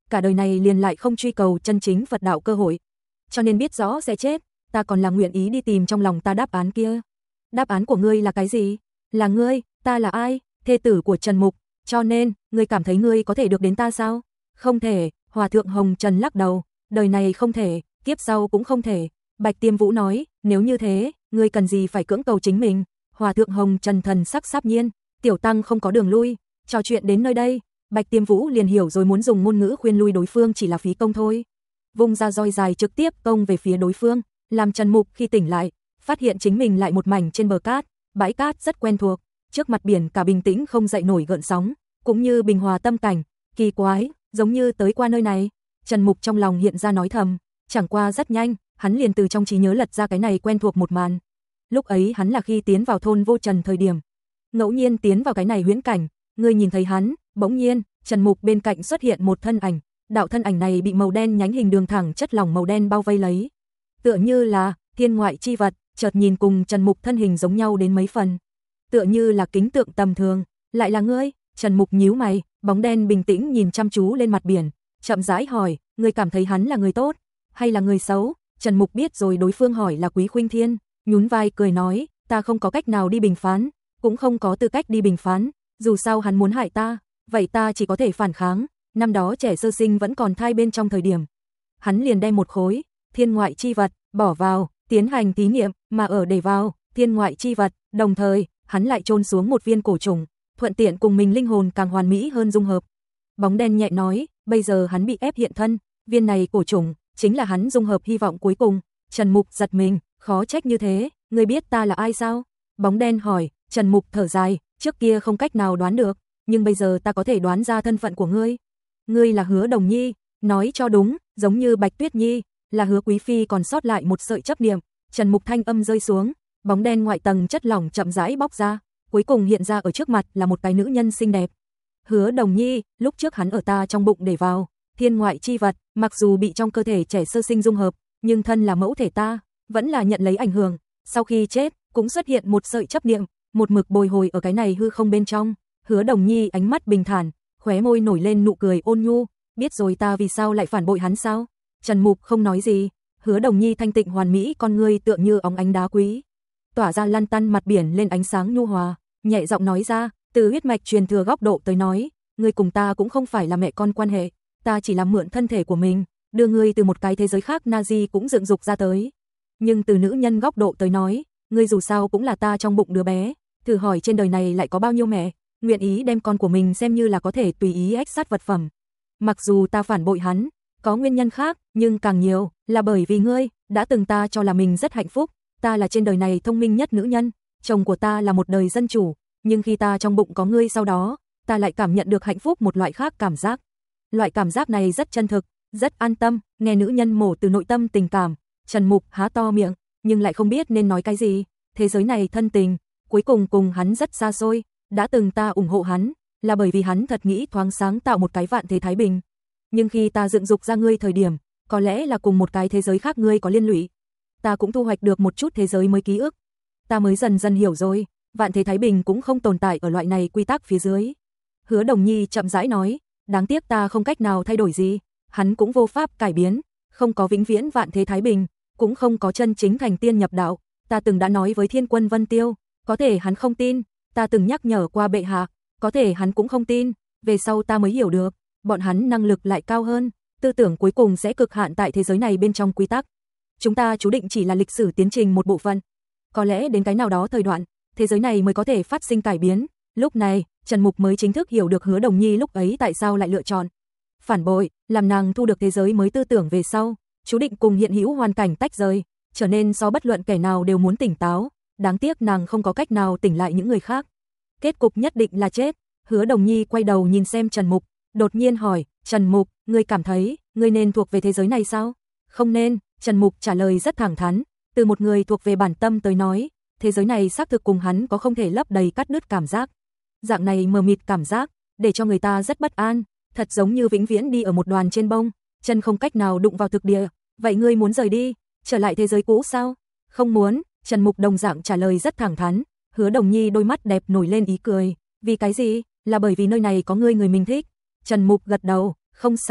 cả đời này liền lại không truy cầu chân chính Phật đạo cơ hội. Cho nên biết rõ sẽ chết, ta còn là nguyện ý đi tìm trong lòng ta đáp án kia. Đáp án của ngươi là cái gì? Là ngươi, ta là ai? Thê tử của Trần Mục, cho nên, ngươi cảm thấy ngươi có thể được đến ta sao? Không thể, Hòa thượng Hồng Trần lắc đầu, đời này không thể, kiếp sau cũng không thể. Bạch Tiêm Vũ nói, nếu như thế, ngươi cần gì phải cưỡng cầu chính mình? Hòa thượng Hồng Trần thần sắc sáp nhiên, tiểu tăng không có đường lui. Trò chuyện đến nơi đây, Bạch Tiêm Vũ liền hiểu rồi, muốn dùng ngôn ngữ khuyên lui đối phương chỉ là phí công thôi. Vung ra roi dài trực tiếp công về phía đối phương, làm Trần Mục khi tỉnh lại, phát hiện chính mình lại một mảnh trên bờ cát, bãi cát rất quen thuộc, trước mặt biển cả bình tĩnh không dậy nổi gợn sóng, cũng như bình hòa tâm cảnh, kỳ quái, giống như tới qua nơi này. Trần Mục trong lòng hiện ra nói thầm, chẳng qua rất nhanh, hắn liền từ trong trí nhớ lật ra cái này quen thuộc một màn. Lúc ấy hắn là khi tiến vào thôn Vô Trần thời điểm, ngẫu nhiên tiến vào cái này huyễn cảnh, người nhìn thấy hắn, bỗng nhiên, Trần Mục bên cạnh xuất hiện một thân ảnh, đạo thân ảnh này bị màu đen nhánh hình đường thẳng chất lỏng màu đen bao vây lấy, tựa như là thiên ngoại chi vật, chợt nhìn cùng Trần Mục thân hình giống nhau đến mấy phần, tựa như là kính tượng tầm thường, lại là ngươi? Trần Mục nhíu mày, bóng đen bình tĩnh nhìn chăm chú lên mặt biển, chậm rãi hỏi, ngươi cảm thấy hắn là người tốt hay là người xấu? Trần Mục biết rồi đối phương hỏi là Quý Khuynh Thiên, nhún vai cười nói, ta không có cách nào đi bình phán, cũng không có tư cách đi bình phán, dù sao hắn muốn hại ta, vậy ta chỉ có thể phản kháng. Năm đó trẻ sơ sinh vẫn còn thai bên trong thời điểm, hắn liền đem một khối thiên ngoại chi vật bỏ vào, tiến hành thí nghiệm, mà ở để vào thiên ngoại chi vật, đồng thời, hắn lại chôn xuống một viên cổ trùng, thuận tiện cùng mình linh hồn càng hoàn mỹ hơn dung hợp. Bóng đen nhẹ nói, bây giờ hắn bị ép hiện thân, viên này cổ trùng chính là hắn dung hợp hy vọng cuối cùng. Trần Mục giật mình, khó trách như thế, ngươi biết ta là ai sao? Bóng đen hỏi. Trần Mục thở dài, trước kia không cách nào đoán được, nhưng bây giờ ta có thể đoán ra thân phận của ngươi. Ngươi là Hứa Đồng Nhi, nói cho đúng, giống như Bạch Tuyết Nhi, là Hứa Quý phi còn sót lại một sợi chấp niệm. Trần Mục thanh âm rơi xuống, bóng đen ngoại tầng chất lỏng chậm rãi bóc ra, cuối cùng hiện ra ở trước mặt là một cái nữ nhân xinh đẹp. Hứa Đồng Nhi, lúc trước hắn ở ta trong bụng để vào thiên ngoại chi vật, mặc dù bị trong cơ thể trẻ sơ sinh dung hợp, nhưng thân là mẫu thể ta, vẫn là nhận lấy ảnh hưởng, sau khi chết, cũng xuất hiện một sợi chấp niệm, một mực bồi hồi ở cái này hư không bên trong. Hứa Đồng Nhi ánh mắt bình thản, khóe môi nổi lên nụ cười ôn nhu, biết rồi ta vì sao lại phản bội hắn sao? Trần Mục không nói gì, Hứa Đồng Nhi thanh tịnh hoàn mỹ con ngươi tựa như óng ánh đá quý, tỏa ra lăn tăn mặt biển lên ánh sáng nhu hòa, nhẹ giọng nói ra, từ huyết mạch truyền thừa góc độ tới nói, ngươi cùng ta cũng không phải là mẹ con quan hệ, ta chỉ là mượn thân thể của mình, đưa ngươi từ một cái thế giới khác Nazi cũng dựng dục ra tới. Nhưng từ nữ nhân góc độ tới nói, ngươi dù sao cũng là ta trong bụng đứa bé, thử hỏi trên đời này lại có bao nhiêu mẹ nguyện ý đem con của mình xem như là có thể tùy ý ách sát vật phẩm. Mặc dù ta phản bội hắn, có nguyên nhân khác, nhưng càng nhiều là bởi vì ngươi đã từng ta cho là mình rất hạnh phúc, ta là trên đời này thông minh nhất nữ nhân, chồng của ta là một đời dân chủ, nhưng khi ta trong bụng có ngươi sau đó, ta lại cảm nhận được hạnh phúc một loại khác cảm giác. Loại cảm giác này rất chân thực, rất an tâm, nghe nữ nhân mổ từ nội tâm tình cảm. Trần Mục há to miệng, nhưng lại không biết nên nói cái gì. Thế giới này thân tình, cuối cùng cùng hắn rất xa xôi, đã từng ta ủng hộ hắn, là bởi vì hắn thật nghĩ thoáng sáng tạo một cái vạn thế thái bình. Nhưng khi ta dựng dục ra ngươi thời điểm, có lẽ là cùng một cái thế giới khác ngươi có liên lụy. Ta cũng thu hoạch được một chút thế giới mới ký ức. Ta mới dần dần hiểu rồi, vạn thế thái bình cũng không tồn tại ở loại này quy tắc phía dưới. Hứa Đồng Nhi chậm rãi nói, đáng tiếc ta không cách nào thay đổi gì, hắn cũng vô pháp cải biến, không có vĩnh viễn vạn thế thái bình, cũng không có chân chính thành tiên nhập đạo. Ta từng đã nói với Thiên Quân Vân Tiêu, có thể hắn không tin, ta từng nhắc nhở qua bệ hạ, có thể hắn cũng không tin, về sau ta mới hiểu được, bọn hắn năng lực lại cao hơn, tư tưởng cuối cùng sẽ cực hạn tại thế giới này bên trong quy tắc. Chúng ta chú định chỉ là lịch sử tiến trình một bộ phận. Có lẽ đến cái nào đó thời đoạn, thế giới này mới có thể phát sinh cải biến. Lúc này, Trần Mục mới chính thức hiểu được Hứa Đồng Nhi lúc ấy tại sao lại lựa chọn phản bội, làm nàng thu được thế giới mới tư tưởng về sau, chú định cùng hiện hữu hoàn cảnh tách rời, trở nên so bất luận kẻ nào đều muốn tỉnh táo, đáng tiếc nàng không có cách nào tỉnh lại những người khác. Kết cục nhất định là chết. Hứa Đồng Nhi quay đầu nhìn xem Trần Mục, đột nhiên hỏi, Trần Mục, ngươi cảm thấy, ngươi nên thuộc về thế giới này sao? Không nên, Trần Mục trả lời rất thẳng thắn, từ một người thuộc về bản tâm tới nói, thế giới này xác thực cùng hắn có không thể lấp đầy cắt đứt cảm giác. Dạng này mờ mịt cảm giác, để cho người ta rất bất an, thật giống như vĩnh viễn đi ở một đoàn trên bông, chân không cách nào đụng vào thực địa. Vậy ngươi muốn rời đi, trở lại thế giới cũ sao? Không muốn, Trần Mục đồng dạng trả lời rất thẳng thắn. Hứa Đồng Nhi đôi mắt đẹp nổi lên ý cười, vì cái gì? Là bởi vì nơi này có ngươi người mình thích. Trần Mục gật đầu, không sai,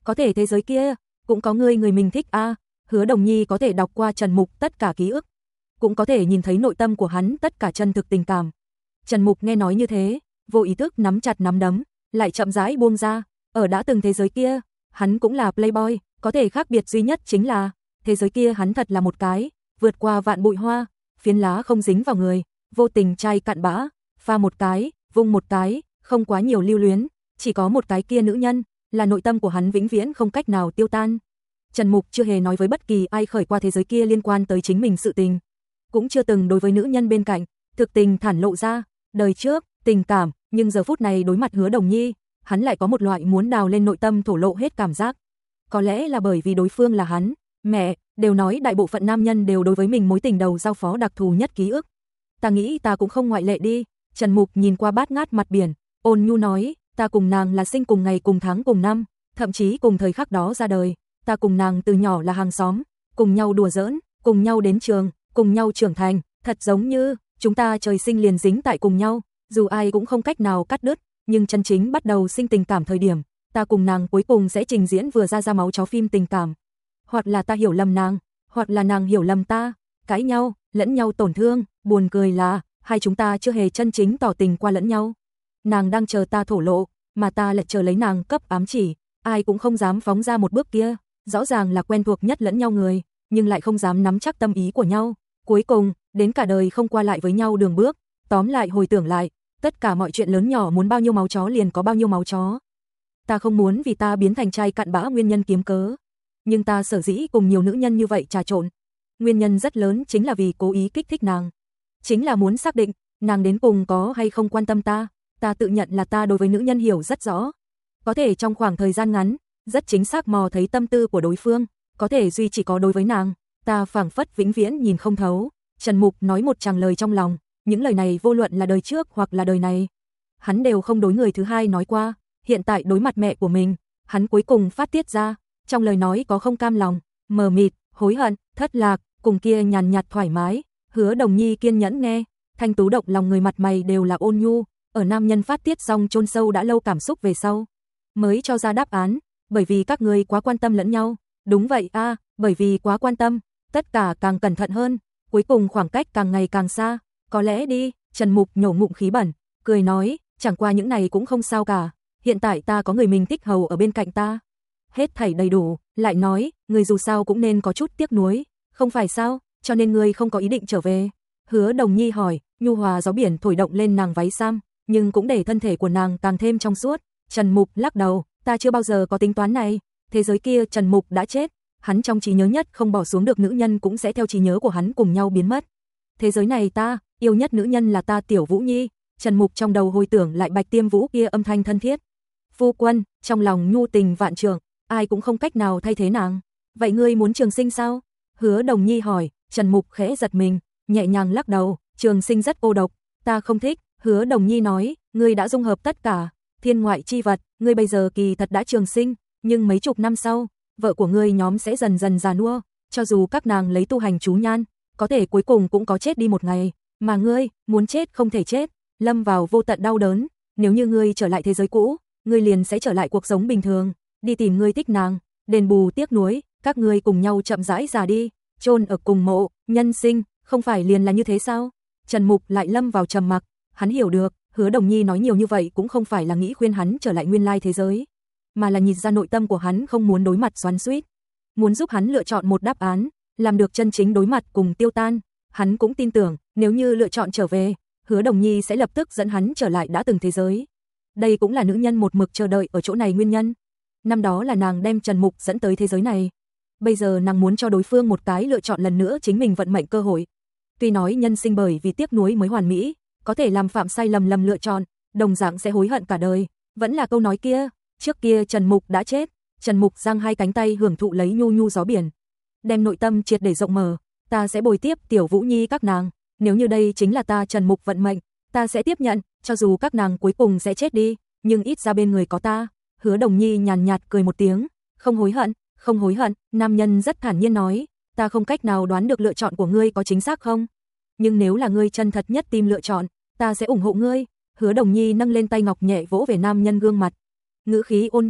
có thể thế giới kia cũng có người người mình thích a. À. Hứa Đồng Nhi có thể đọc qua Trần Mục tất cả ký ức, cũng có thể nhìn thấy nội tâm của hắn tất cả chân thực tình cảm. Trần Mục nghe nói như thế, vô ý thức nắm chặt nắm đấm, lại chậm rãi buông ra. Ở đã từng thế giới kia, hắn cũng là playboy, có thể khác biệt duy nhất chính là thế giới kia hắn thật là một cái vượt qua vạn bụi hoa, phiến lá không dính vào người, vô tình trai cặn bã, pha một cái, vung một cái, không quá nhiều lưu luyến, chỉ có một cái kia nữ nhân, là nội tâm của hắn vĩnh viễn không cách nào tiêu tan. Trần Mục chưa hề nói với bất kỳ ai khởi qua thế giới kia liên quan tới chính mình sự tình, cũng chưa từng đối với nữ nhân bên cạnh thực tình thản lộ ra đời trước tình cảm, nhưng giờ phút này đối mặt Hứa Đồng Nhi, hắn lại có một loại muốn đào lên nội tâm thổ lộ hết cảm giác. Có lẽ là bởi vì đối phương là hắn, mẹ, đều nói đại bộ phận nam nhân đều đối với mình mối tình đầu giao phó đặc thù nhất ký ức. Ta nghĩ ta cũng không ngoại lệ đi. Trần Mục nhìn qua bát ngát mặt biển, ôn nhu nói, ta cùng nàng là sinh cùng ngày cùng tháng cùng năm, thậm chí cùng thời khắc đó ra đời. Ta cùng nàng từ nhỏ là hàng xóm, cùng nhau đùa giỡn, cùng nhau đến trường, cùng nhau trưởng thành, thật giống như chúng ta trời sinh liền dính tại cùng nhau, dù ai cũng không cách nào cắt đứt, nhưng chân chính bắt đầu sinh tình cảm thời điểm, ta cùng nàng cuối cùng sẽ trình diễn vừa ra ra máu chó phim tình cảm. Hoặc là ta hiểu lầm nàng, hoặc là nàng hiểu lầm ta, cãi nhau, lẫn nhau tổn thương, buồn cười là hai chúng ta chưa hề chân chính tỏ tình qua lẫn nhau. Nàng đang chờ ta thổ lộ, mà ta lại chờ lấy nàng cấp ám chỉ, ai cũng không dám phóng ra một bước kia, rõ ràng là quen thuộc nhất lẫn nhau người, nhưng lại không dám nắm chắc tâm ý của nhau. Cuối cùng, đến cả đời không qua lại với nhau đường bước, tóm lại hồi tưởng lại, tất cả mọi chuyện lớn nhỏ muốn bao nhiêu máu chó liền có bao nhiêu máu chó. Ta không muốn vì ta biến thành trai cặn bã nguyên nhân kiếm cớ, nhưng ta sở dĩ cùng nhiều nữ nhân như vậy trà trộn, nguyên nhân rất lớn chính là vì cố ý kích thích nàng, chính là muốn xác định nàng đến cùng có hay không quan tâm ta. Ta tự nhận là ta đối với nữ nhân hiểu rất rõ, có thể trong khoảng thời gian ngắn rất chính xác mò thấy tâm tư của đối phương, có thể duy chỉ có đối với nàng, ta phảng phất vĩnh viễn nhìn không thấu. Trần Mục nói một tràng lời trong lòng, những lời này vô luận là đời trước hoặc là đời này, hắn đều không đối người thứ hai nói qua. Hiện tại đối mặt mẹ của mình, hắn cuối cùng phát tiết ra, trong lời nói có không cam lòng, mờ mịt, hối hận, thất lạc, cùng kia nhàn nhạt thoải mái. Hứa Đồng Nhi kiên nhẫn nghe, thanh tú động lòng người mặt mày đều là ôn nhu, ở nam nhân phát tiết xong chôn sâu đã lâu cảm xúc về sau, mới cho ra đáp án, bởi vì các người quá quan tâm lẫn nhau. Đúng vậy a, à, bởi vì quá quan tâm, tất cả càng cẩn thận hơn, cuối cùng khoảng cách càng ngày càng xa. Có lẽ đi. Trần Mục nhổ ngụm khí bẩn, cười nói, chẳng qua những này cũng không sao cả, hiện tại ta có người mình thích hầu ở bên cạnh ta, hết thảy đầy đủ. Lại nói, người dù sao cũng nên có chút tiếc nuối, không phải sao, cho nên ngươi không có ý định trở về. Hứa Đồng Nhi hỏi, nhu hòa gió biển thổi động lên nàng váy sam, nhưng cũng để thân thể của nàng càng thêm trong suốt. Trần Mục lắc đầu, ta chưa bao giờ có tính toán này, thế giới kia Trần Mục đã chết, hắn trong trí nhớ nhất không bỏ xuống được nữ nhân cũng sẽ theo trí nhớ của hắn cùng nhau biến mất. Thế giới này ta yêu nhất nữ nhân là ta Tiểu Vũ Nhi. Trần Mục trong đầu hồi tưởng lại Bạch Tiêm Vũ kia âm thanh thân thiết, phu quân, trong lòng nhu tình vạn trượng, ai cũng không cách nào thay thế nàng. Vậy ngươi muốn trường sinh sao? Hứa Đồng Nhi hỏi. Trần Mục khẽ giật mình, nhẹ nhàng lắc đầu, trường sinh rất cô độc, ta không thích. Hứa Đồng Nhi nói, ngươi đã dung hợp tất cả thiên ngoại chi vật, ngươi bây giờ kỳ thật đã trường sinh, nhưng mấy chục năm sau, vợ của ngươi nhóm sẽ dần dần già nua, cho dù các nàng lấy tu hành chú nhan, có thể cuối cùng cũng có chết đi một ngày, mà ngươi, muốn chết không thể chết, lâm vào vô tận đau đớn. Nếu như ngươi trở lại thế giới cũ, ngươi liền sẽ trở lại cuộc sống bình thường, đi tìm ngươi thích nàng, đền bù tiếc nuối, các ngươi cùng nhau chậm rãi già đi, chôn ở cùng mộ, nhân sinh, không phải liền là như thế sao? Trần Mục lại lâm vào trầm mặc, hắn hiểu được, Hứa Đồng Nhi nói nhiều như vậy cũng không phải là nghĩ khuyên hắn trở lại nguyên lai thế giới, mà là nhìn ra nội tâm của hắn không muốn đối mặt xoắn xuýt, muốn giúp hắn lựa chọn một đáp án, làm được chân chính đối mặt cùng tiêu tan. Hắn cũng tin tưởng, nếu như lựa chọn trở về, Hứa Đồng Nhi sẽ lập tức dẫn hắn trở lại đã từng thế giới. Đây cũng là nữ nhân một mực chờ đợi ở chỗ này nguyên nhân. Năm đó là nàng đem Trần Mục dẫn tới thế giới này, bây giờ nàng muốn cho đối phương một cái lựa chọn lần nữa chính mình vận mệnh cơ hội. Tuy nói nhân sinh bởi vì tiếc nuối mới hoàn mỹ, có thể làm phạm sai lầm lầm lựa chọn, đồng dạng sẽ hối hận cả đời. Vẫn là câu nói kia, trước kia Trần Mục đã chết. Trần Mục giang hai cánh tay hưởng thụ lấy nhu nhu gió biển, đem nội tâm triệt để rộng mở. Ta sẽ bồi tiếp Tiểu Vũ Nhi các nàng, nếu như đây chính là ta Trần Mục vận mệnh, ta sẽ tiếp nhận, cho dù các nàng cuối cùng sẽ chết đi, nhưng ít ra bên người có ta. Hứa Đồng Nhi nhàn nhạt cười một tiếng, không hối hận, không hối hận. Nam nhân rất thản nhiên nói, ta không cách nào đoán được lựa chọn của ngươi có chính xác không, nhưng nếu là ngươi chân thật nhất tìm lựa chọn, ta sẽ ủng hộ ngươi. Hứa Đồng Nhi nâng lên tay ngọc nhẹ vỗ về nam nhân gương mặt, ngữ khí ôn nhu,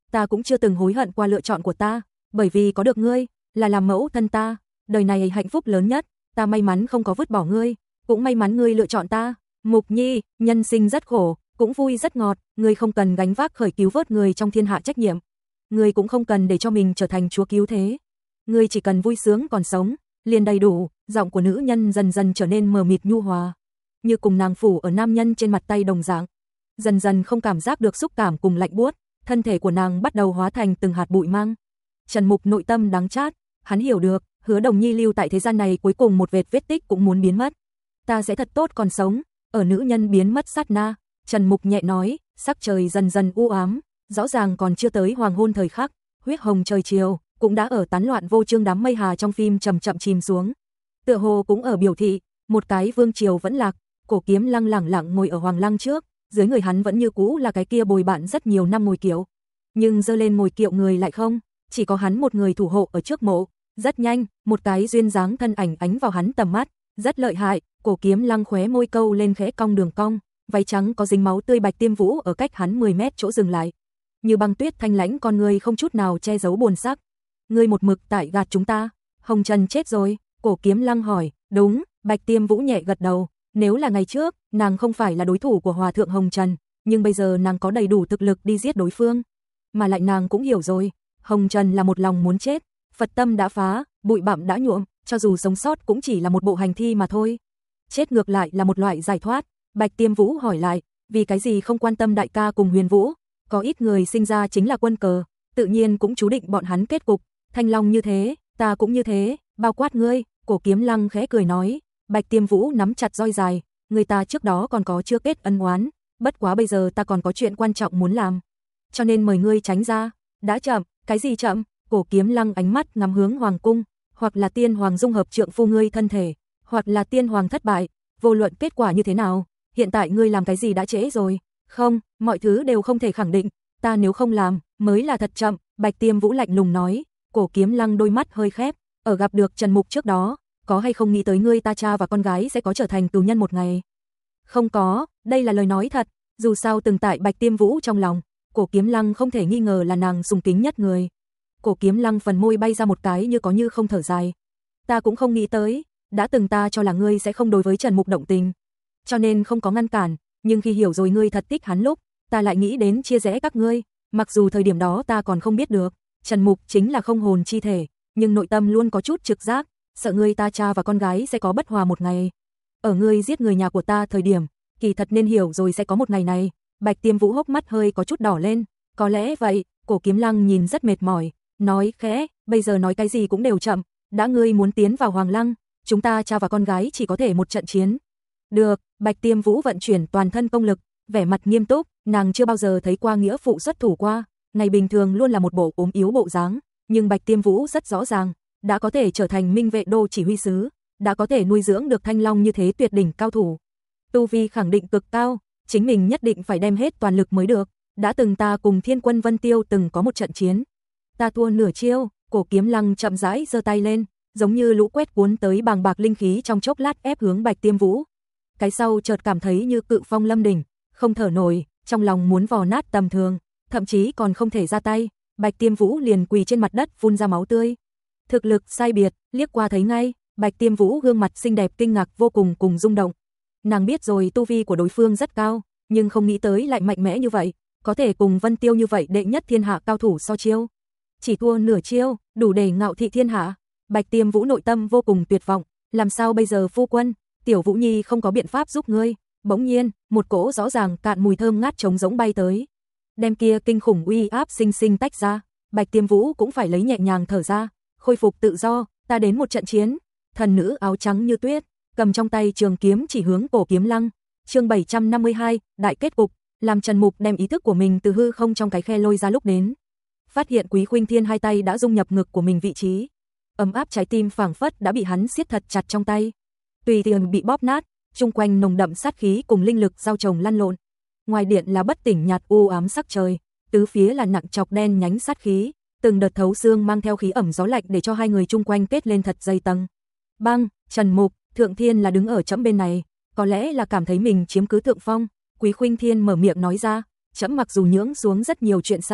ta cũng chưa từng hối hận qua lựa chọn của ta, bởi vì có được ngươi, là làm mẫu thân ta, đời này hạnh phúc lớn nhất, ta may mắn không có vứt bỏ ngươi, cũng may mắn ngươi lựa chọn ta. Mục Nhi, nhân sinh rất khổ, cũng vui rất ngọt, ngươi không cần gánh vác khởi cứu vớt người trong thiên hạ trách nhiệm. Ngươi cũng không cần để cho mình trở thành chúa cứu thế. Ngươi chỉ cần vui sướng còn sống, liền đầy đủ. Giọng của nữ nhân dần dần trở nên mờ mịt nhu hòa, như cùng nàng phủ ở nam nhân trên mặt tay đồng dạng. Dần dần không cảm giác được xúc cảm cùng lạnh buốt, thân thể của nàng bắt đầu hóa thành từng hạt bụi măng. Trần Mục nội tâm đắng chát, hắn hiểu được, Hứa Đồng Nhi lưu tại thế gian này cuối cùng một vệt vết tích cũng muốn biến mất. Ta sẽ thật tốt còn sống. Ở nữ nhân biến mất sát na, Trần Mục nhẹ nói, sắc trời dần dần u ám, rõ ràng còn chưa tới hoàng hôn thời khắc, huyết hồng trời chiều cũng đã ở tán loạn vô chương đám mây hà trong phim chậm chậm chìm xuống. Tựa hồ cũng ở biểu thị, một cái vương triều vẫn lạc. Cổ Kiếm Lăng lẳng lặng ngồi ở hoàng lăng trước, dưới người hắn vẫn như cũ là cái kia bồi bạn rất nhiều năm ngồi kiệu, nhưng dơ lên ngồi kiệu người lại không, chỉ có hắn một người thủ hộ ở trước mộ. Rất nhanh, một cái duyên dáng thân ảnh ánh vào hắn tầm mắt, rất lợi hại. Cổ Kiếm Lăng khóe môi câu lên khẽ cong đường cong, váy trắng có dính máu tươi Bạch Tiêm Vũ ở cách hắn mười mét chỗ dừng lại, như băng tuyết thanh lãnh con người không chút nào che giấu buồn sắc. Ngươi một mực tại gạt chúng ta, Hồng Trần chết rồi? Cổ Kiếm Lăng hỏi. Đúng, Bạch Tiêm Vũ nhẹ gật đầu, nếu là ngày trước, nàng không phải là đối thủ của Hòa thượng Hồng Trần, nhưng bây giờ nàng có đầy đủ thực lực đi giết đối phương, mà lại nàng cũng hiểu rồi, Hồng Trần là một lòng muốn chết, Phật tâm đã phá, bụi bặm đã nhuộm, cho dù sống sót cũng chỉ là một bộ hành thi mà thôi. Chết ngược lại là một loại giải thoát. Bạch Tiêm Vũ hỏi lại, vì cái gì không quan tâm đại ca cùng Huyền Vũ? Có ít người sinh ra chính là quân cờ, tự nhiên cũng chú định bọn hắn kết cục. Thanh Long như thế, ta cũng như thế, bao quát ngươi. Cổ Kiếm Lăng khẽ cười nói. Bạch Tiêm Vũ nắm chặt roi dài, người ta trước đó còn có chưa kết ân oán, bất quá bây giờ ta còn có chuyện quan trọng muốn làm, cho nên mời ngươi tránh ra. Đã chậm. Cái gì chậm? Cổ Kiếm Lăng ánh mắt ngắm hướng hoàng cung, hoặc là tiên hoàng dung hợp trượng phu ngươi thân thể, hoặc là tiên hoàng thất bại, vô luận kết quả như thế nào, hiện tại ngươi làm cái gì đã trễ rồi. Không, mọi thứ đều không thể khẳng định, ta nếu không làm, mới là thật chậm. Bạch Tiêm Vũ lạnh lùng nói. Cổ Kiếm Lăng đôi mắt hơi khép, ở gặp được Trần Mục trước đó, có hay không nghĩ tới ngươi ta cha và con gái sẽ có trở thành tù nhân một ngày? Không có, đây là lời nói thật, dù sao từng tại Bạch Tiêm Vũ trong lòng, Cổ Kiếm Lăng không thể nghi ngờ là nàng sùng kính nhất người. Cổ Kiếm Lăng phần môi bay ra một cái như có như không thở dài. Ta cũng không nghĩ tới, đã từng ta cho là ngươi sẽ không đối với Trần Mục động tình, cho nên không có ngăn cản, nhưng khi hiểu rồi ngươi thật thích hắn lúc, ta lại nghĩ đến chia rẽ các ngươi, mặc dù thời điểm đó ta còn không biết được, Trần Mục chính là không hồn chi thể, nhưng nội tâm luôn có chút trực giác, sợ ngươi ta cha và con gái sẽ có bất hòa một ngày. Ở ngươi giết người nhà của ta thời điểm, kỳ thật nên hiểu rồi sẽ có một ngày này. Bạch Tiêm Vũ hốc mắt hơi có chút đỏ lên, có lẽ vậy. Cổ Kiếm Lăng nhìn rất mệt mỏi, nói khẽ, bây giờ nói cái gì cũng đều chậm, đã ngươi muốn tiến vào Hoàng Lăng, chúng ta cha và con gái chỉ có thể một trận chiến. Được. Bạch Tiêm Vũ vận chuyển toàn thân công lực, vẻ mặt nghiêm túc, nàng chưa bao giờ thấy qua nghĩa phụ xuất thủ qua, ngày bình thường luôn là một bộ ốm yếu bộ dáng, nhưng Bạch Tiêm Vũ rất rõ ràng, đã có thể trở thành Minh Vệ Đô chỉ huy sứ, đã có thể nuôi dưỡng được Thanh Long như thế tuyệt đỉnh cao thủ. Tu vi khẳng định cực cao, chính mình nhất định phải đem hết toàn lực mới được. Đã từng ta cùng Thiên Quân Vân Tiêu từng có một trận chiến, ta thua nửa chiêu. Cổ Kiếm Lăng chậm rãi giơ tay lên, giống như lũ quét cuốn tới bàng bạc linh khí trong chốc lát ép hướng Bạch Tiêm Vũ. Cái sau chợt cảm thấy như cự phong lâm đỉnh, không thở nổi, trong lòng muốn vò nát tầm thường, thậm chí còn không thể ra tay. Bạch Tiêm Vũ liền quỳ trên mặt đất phun ra máu tươi. Thực lực sai biệt, liếc qua thấy ngay, Bạch Tiêm Vũ gương mặt xinh đẹp kinh ngạc vô cùng cùng rung động. Nàng biết rồi tu vi của đối phương rất cao, nhưng không nghĩ tới lại mạnh mẽ như vậy, có thể cùng Vân Tiêu như vậy đệ nhất thiên hạ cao thủ so chiêu. Chỉ thua nửa chiêu, đủ để ngạo thị thiên hạ. Bạch Tiêm Vũ nội tâm vô cùng tuyệt vọng, làm sao bây giờ phu quân, Tiểu Vũ Nhi không có biện pháp giúp ngươi. Bỗng nhiên, một cỗ rõ ràng cạn mùi thơm ngát trống giống bay tới, đem kia kinh khủng uy áp sinh sinh tách ra. Bạch Tiêm Vũ cũng phải lấy nhẹ nhàng thở ra, khôi phục tự do, ta đến một trận chiến. Thần nữ áo trắng như tuyết, cầm trong tay trường kiếm chỉ hướng Cổ Kiếm Lăng. Chương bảy trăm năm mươi hai, đại kết cục. Làm Trần Mục đem ý thức của mình từ hư không trong cái khe lôi ra lúc đến, phát hiện Quý Khuynh Thiên hai tay đã dung nhập ngực của mình vị trí, ấm áp trái tim phảng phất đã bị hắn siết thật chặt trong tay, tùy tiện bị bóp nát, chung quanh nồng đậm sát khí cùng linh lực giao chồng lăn lộn. Ngoài điện là bất tỉnh nhạt u ám sắc trời, tứ phía là nặng chọc đen nhánh sát khí, từng đợt thấu xương mang theo khí ẩm gió lạnh để cho hai người chung quanh kết lên thật dày tầng. Băng, Trần Mục, Thượng Thiên là đứng ở chẫm bên này, có lẽ là cảm thấy mình chiếm cứ thượng phong. Quý Khuynh Thiên mở miệng nói ra, chẫm mặc dù nhưỡng xuống rất nhiều chuyện sai,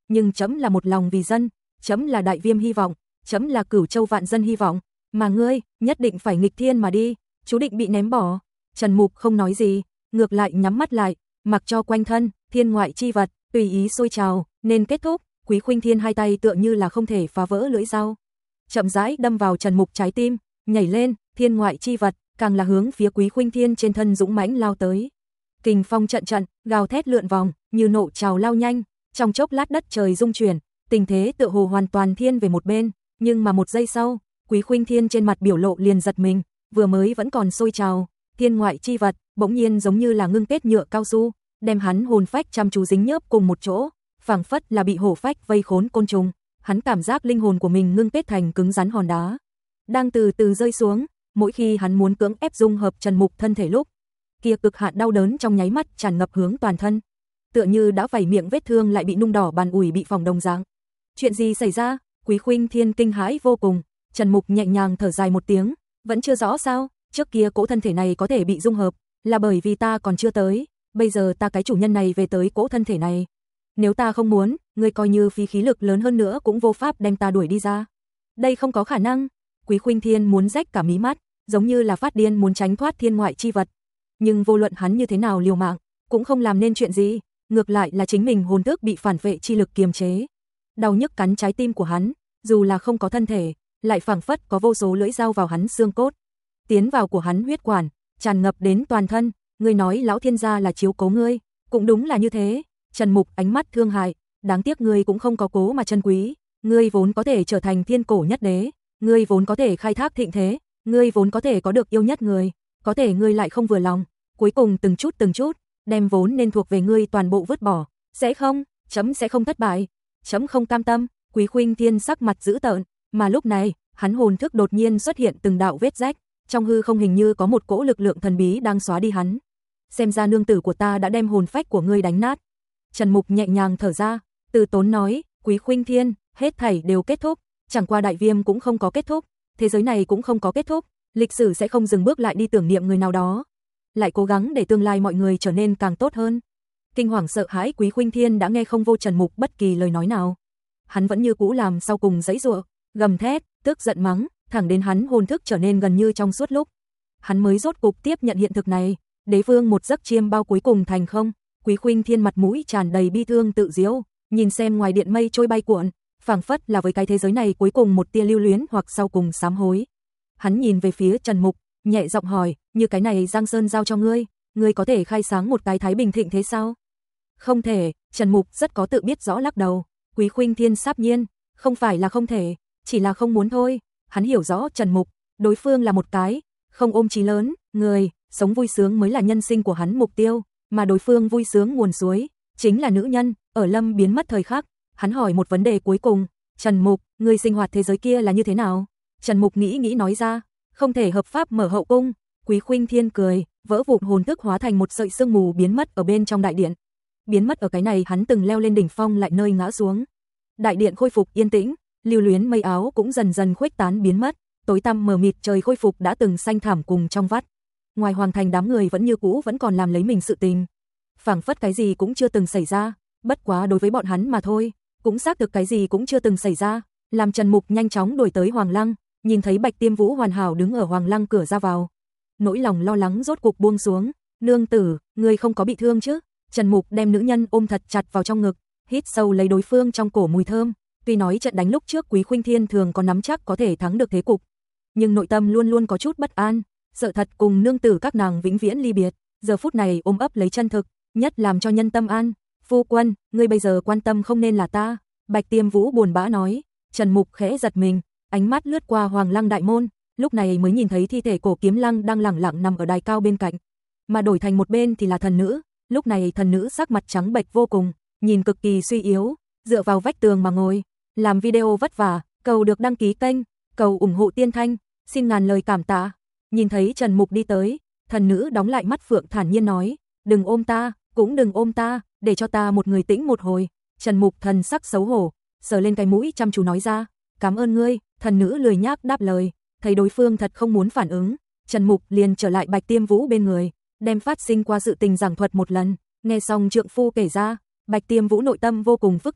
nhưng trẫm là một lòng vì dân, trẫm là Đại Viêm hy vọng, trẫm là Cửu Châu vạn dân hy vọng, mà ngươi nhất định phải nghịch thiên mà đi, chú định bị ném bỏ. Trần Mục không nói gì, ngược lại nhắm mắt lại, mặc cho quanh thân thiên ngoại chi vật tùy ý sôi trào, nên kết thúc. Quý Khuynh Thiên hai tay tựa như là không thể phá vỡ lưỡi dao, chậm rãi đâm vào Trần Mục trái tim, nhảy lên, thiên ngoại chi vật càng là hướng phía Quý Khuynh Thiên trên thân dũng mãnh lao tới. Kình phong trận trận, gào thét lượn vòng, như nộ trào lao nhanh, trong chốc lát đất trời rung chuyển, tình thế tựa hồ hoàn toàn thiên về một bên, nhưng mà một giây sau, Quý Khuynh Thiên trên mặt biểu lộ liền giật mình, vừa mới vẫn còn sôi trào, thiên ngoại chi vật bỗng nhiên giống như là ngưng kết nhựa cao su, đem hắn hồn phách chăm chú dính nhớp cùng một chỗ, phảng phất là bị hổ phách vây khốn côn trùng. Hắn cảm giác linh hồn của mình ngưng kết thành cứng rắn hòn đá, đang từ từ rơi xuống. Mỗi khi hắn muốn cưỡng ép dung hợp Trần Mục thân thể lúc, kia cực hạn đau đớn trong nháy mắt tràn ngập hướng toàn thân, tựa như đã vảy miệng vết thương lại bị nung đỏ bàn ủi bị phỏng đồng dạng. Chuyện gì xảy ra? Quý Khuynh Thiên kinh hãi vô cùng. Trần Mục nhẹ nhàng thở dài một tiếng, vẫn chưa rõ sao? Trước kia cỗ thân thể này có thể bị dung hợp, là bởi vì ta còn chưa tới, bây giờ ta cái chủ nhân này về tới cỗ thân thể này. Nếu ta không muốn, ngươi coi như phí khí lực lớn hơn nữa cũng vô pháp đem ta đuổi đi ra. Đây không có khả năng. Quý Khuynh Thiên muốn rách cả mí mắt, giống như là phát điên muốn tránh thoát thiên ngoại chi vật. Nhưng vô luận hắn như thế nào liều mạng, cũng không làm nên chuyện gì, ngược lại là chính mình hồn thức bị phản vệ chi lực kiềm chế. Đau nhức cắn trái tim của hắn, dù là không có thân thể, lại phảng phất có vô số lưỡi dao vào hắn xương cốt, tiến vào của hắn huyết quản, tràn ngập đến toàn thân. Ngươi nói lão thiên gia là chiếu cố ngươi, cũng đúng là như thế. Trần Mục ánh mắt thương hại, đáng tiếc ngươi cũng không có cố mà trân quý, ngươi vốn có thể trở thành thiên cổ nhất đế, ngươi vốn có thể khai thác thịnh thế, ngươi vốn có thể có được yêu nhất người, có thể ngươi lại không vừa lòng, cuối cùng từng chút từng chút đem vốn nên thuộc về ngươi toàn bộ vứt bỏ. Sẽ không, chấm sẽ không thất bại, chấm không cam tâm. Quý Khuynh Thiên sắc mặt dữ tợn, mà lúc này, hắn hồn thức đột nhiên xuất hiện từng đạo vết rách, trong hư không hình như có một cỗ lực lượng thần bí đang xóa đi hắn. Xem ra nương tử của ta đã đem hồn phách của ngươi đánh nát. Trần Mục nhẹ nhàng thở ra, từ tốn nói, Quý Khuynh Thiên, hết thảy đều kết thúc, chẳng qua Đại Viêm cũng không có kết thúc, thế giới này cũng không có kết thúc, lịch sử sẽ không dừng bước lại đi tưởng niệm người nào đó, lại cố gắng để tương lai mọi người trở nên càng tốt hơn. Kinh hoàng sợ hãi Quý Khuynh Thiên đã nghe không vô Trần Mục bất kỳ lời nói nào. Hắn vẫn như cũ làm sau cùng giãy giụa, gầm thét, tức giận mắng, thẳng đến hắn hồn thức trở nên gần như trong suốt lúc, hắn mới rốt cục tiếp nhận hiện thực này, đế vương một giấc chiêm bao cuối cùng thành không. Quý Khuynh Thiên mặt mũi tràn đầy bi thương tự giễu, nhìn xem ngoài điện mây trôi bay cuộn, phảng phất là với cái thế giới này cuối cùng một tia lưu luyến hoặc sau cùng sám hối. Hắn nhìn về phía Trần Mục, nhẹ giọng hỏi, như cái này Giang Sơn giao cho ngươi, ngươi có thể khai sáng một cái thái bình thịnh thế sao? Không thể. Trần Mục rất có tự biết rõ lắc đầu. Quý Khuynh Thiên sáp nhiên, không phải là không thể, chỉ là không muốn thôi. Hắn hiểu rõ Trần Mục, đối phương là một cái không ôm chí lớn người, sống vui sướng mới là nhân sinh của hắn mục tiêu, mà đối phương vui sướng nguồn suối chính là nữ nhân. Ở Lâm biến mất thời khắc, hắn hỏi một vấn đề cuối cùng, Trần Mục, ngươi sinh hoạt thế giới kia là như thế nào? Trần Mục nghĩ nghĩ nói ra, không thể hợp pháp mở hậu cung. Quý Khuynh Thiên cười, vỡ vụn hồn thức hóa thành một sợi sương mù biến mất ở bên trong đại điện. Biến mất ở cái này hắn từng leo lên đỉnh phong lại nơi ngã xuống. Đại điện khôi phục yên tĩnh, lưu luyến mây áo cũng dần dần khuếch tán biến mất, tối tăm mờ mịt trời khôi phục đã từng xanh thảm cùng trong vắt. Ngoài hoàng thành đám người vẫn như cũ vẫn còn làm lấy mình sự tình, phảng phất cái gì cũng chưa từng xảy ra, bất quá đối với bọn hắn mà thôi, cũng xác thực cái gì cũng chưa từng xảy ra. Làm Trần Mục nhanh chóng đuổi tới Hoàng Lăng, nhìn thấy Bạch Tiêm Vũ hoàn hảo đứng ở Hoàng Lăng cửa ra vào, nỗi lòng lo lắng rốt cục buông xuống. Nương tử, ngươi không có bị thương chứ? Trần Mục đem nữ nhân ôm thật chặt vào trong ngực, hít sâu lấy đối phương trong cổ mùi thơm. Tuy nói trận đánh lúc trước Quý Khuynh Thiên thường có nắm chắc có thể thắng được thế cục, nhưng nội tâm luôn luôn có chút bất an, sợ thật cùng nương tử các nàng vĩnh viễn ly biệt. Giờ phút này ôm ấp lấy chân thực, nhất làm cho nhân tâm an. Phu quân, ngươi bây giờ quan tâm không nên là ta. Bạch Tiêm Vũ buồn bã nói. Trần Mục khẽ giật mình, ánh mắt lướt qua Hoàng Lăng đại môn, lúc này mới nhìn thấy thi thể Cổ Kiếm Lăng đang lẳng lặng nằm ở đài cao bên cạnh, mà đổi thành một bên thì là thần nữ. Lúc này thần nữ sắc mặt trắng bệch vô cùng, nhìn cực kỳ suy yếu, dựa vào vách tường mà ngồi. Làm video vất vả, cầu được đăng ký kênh, cầu ủng hộ Tiên Thanh, xin ngàn lời cảm tạ. Nhìn thấy Trần Mục đi tới, thần nữ đóng lại mắt phượng thản nhiên nói, đừng ôm ta, cũng đừng ôm ta, để cho ta một người tĩnh một hồi. Trần Mục thần sắc xấu hổ, sờ lên cái mũi chăm chú nói ra, cảm ơn ngươi. Thần nữ lười nhác đáp lời, thấy đối phương thật không muốn phản ứng, Trần Mục liền trở lại Bạch Tiêm Vũ bên người, đem phát sinh qua sự tình giảng thuật một lần. Nghe xong trượng phu kể ra, Bạch Tiêm Vũ nội tâm vô cùng phức tạp,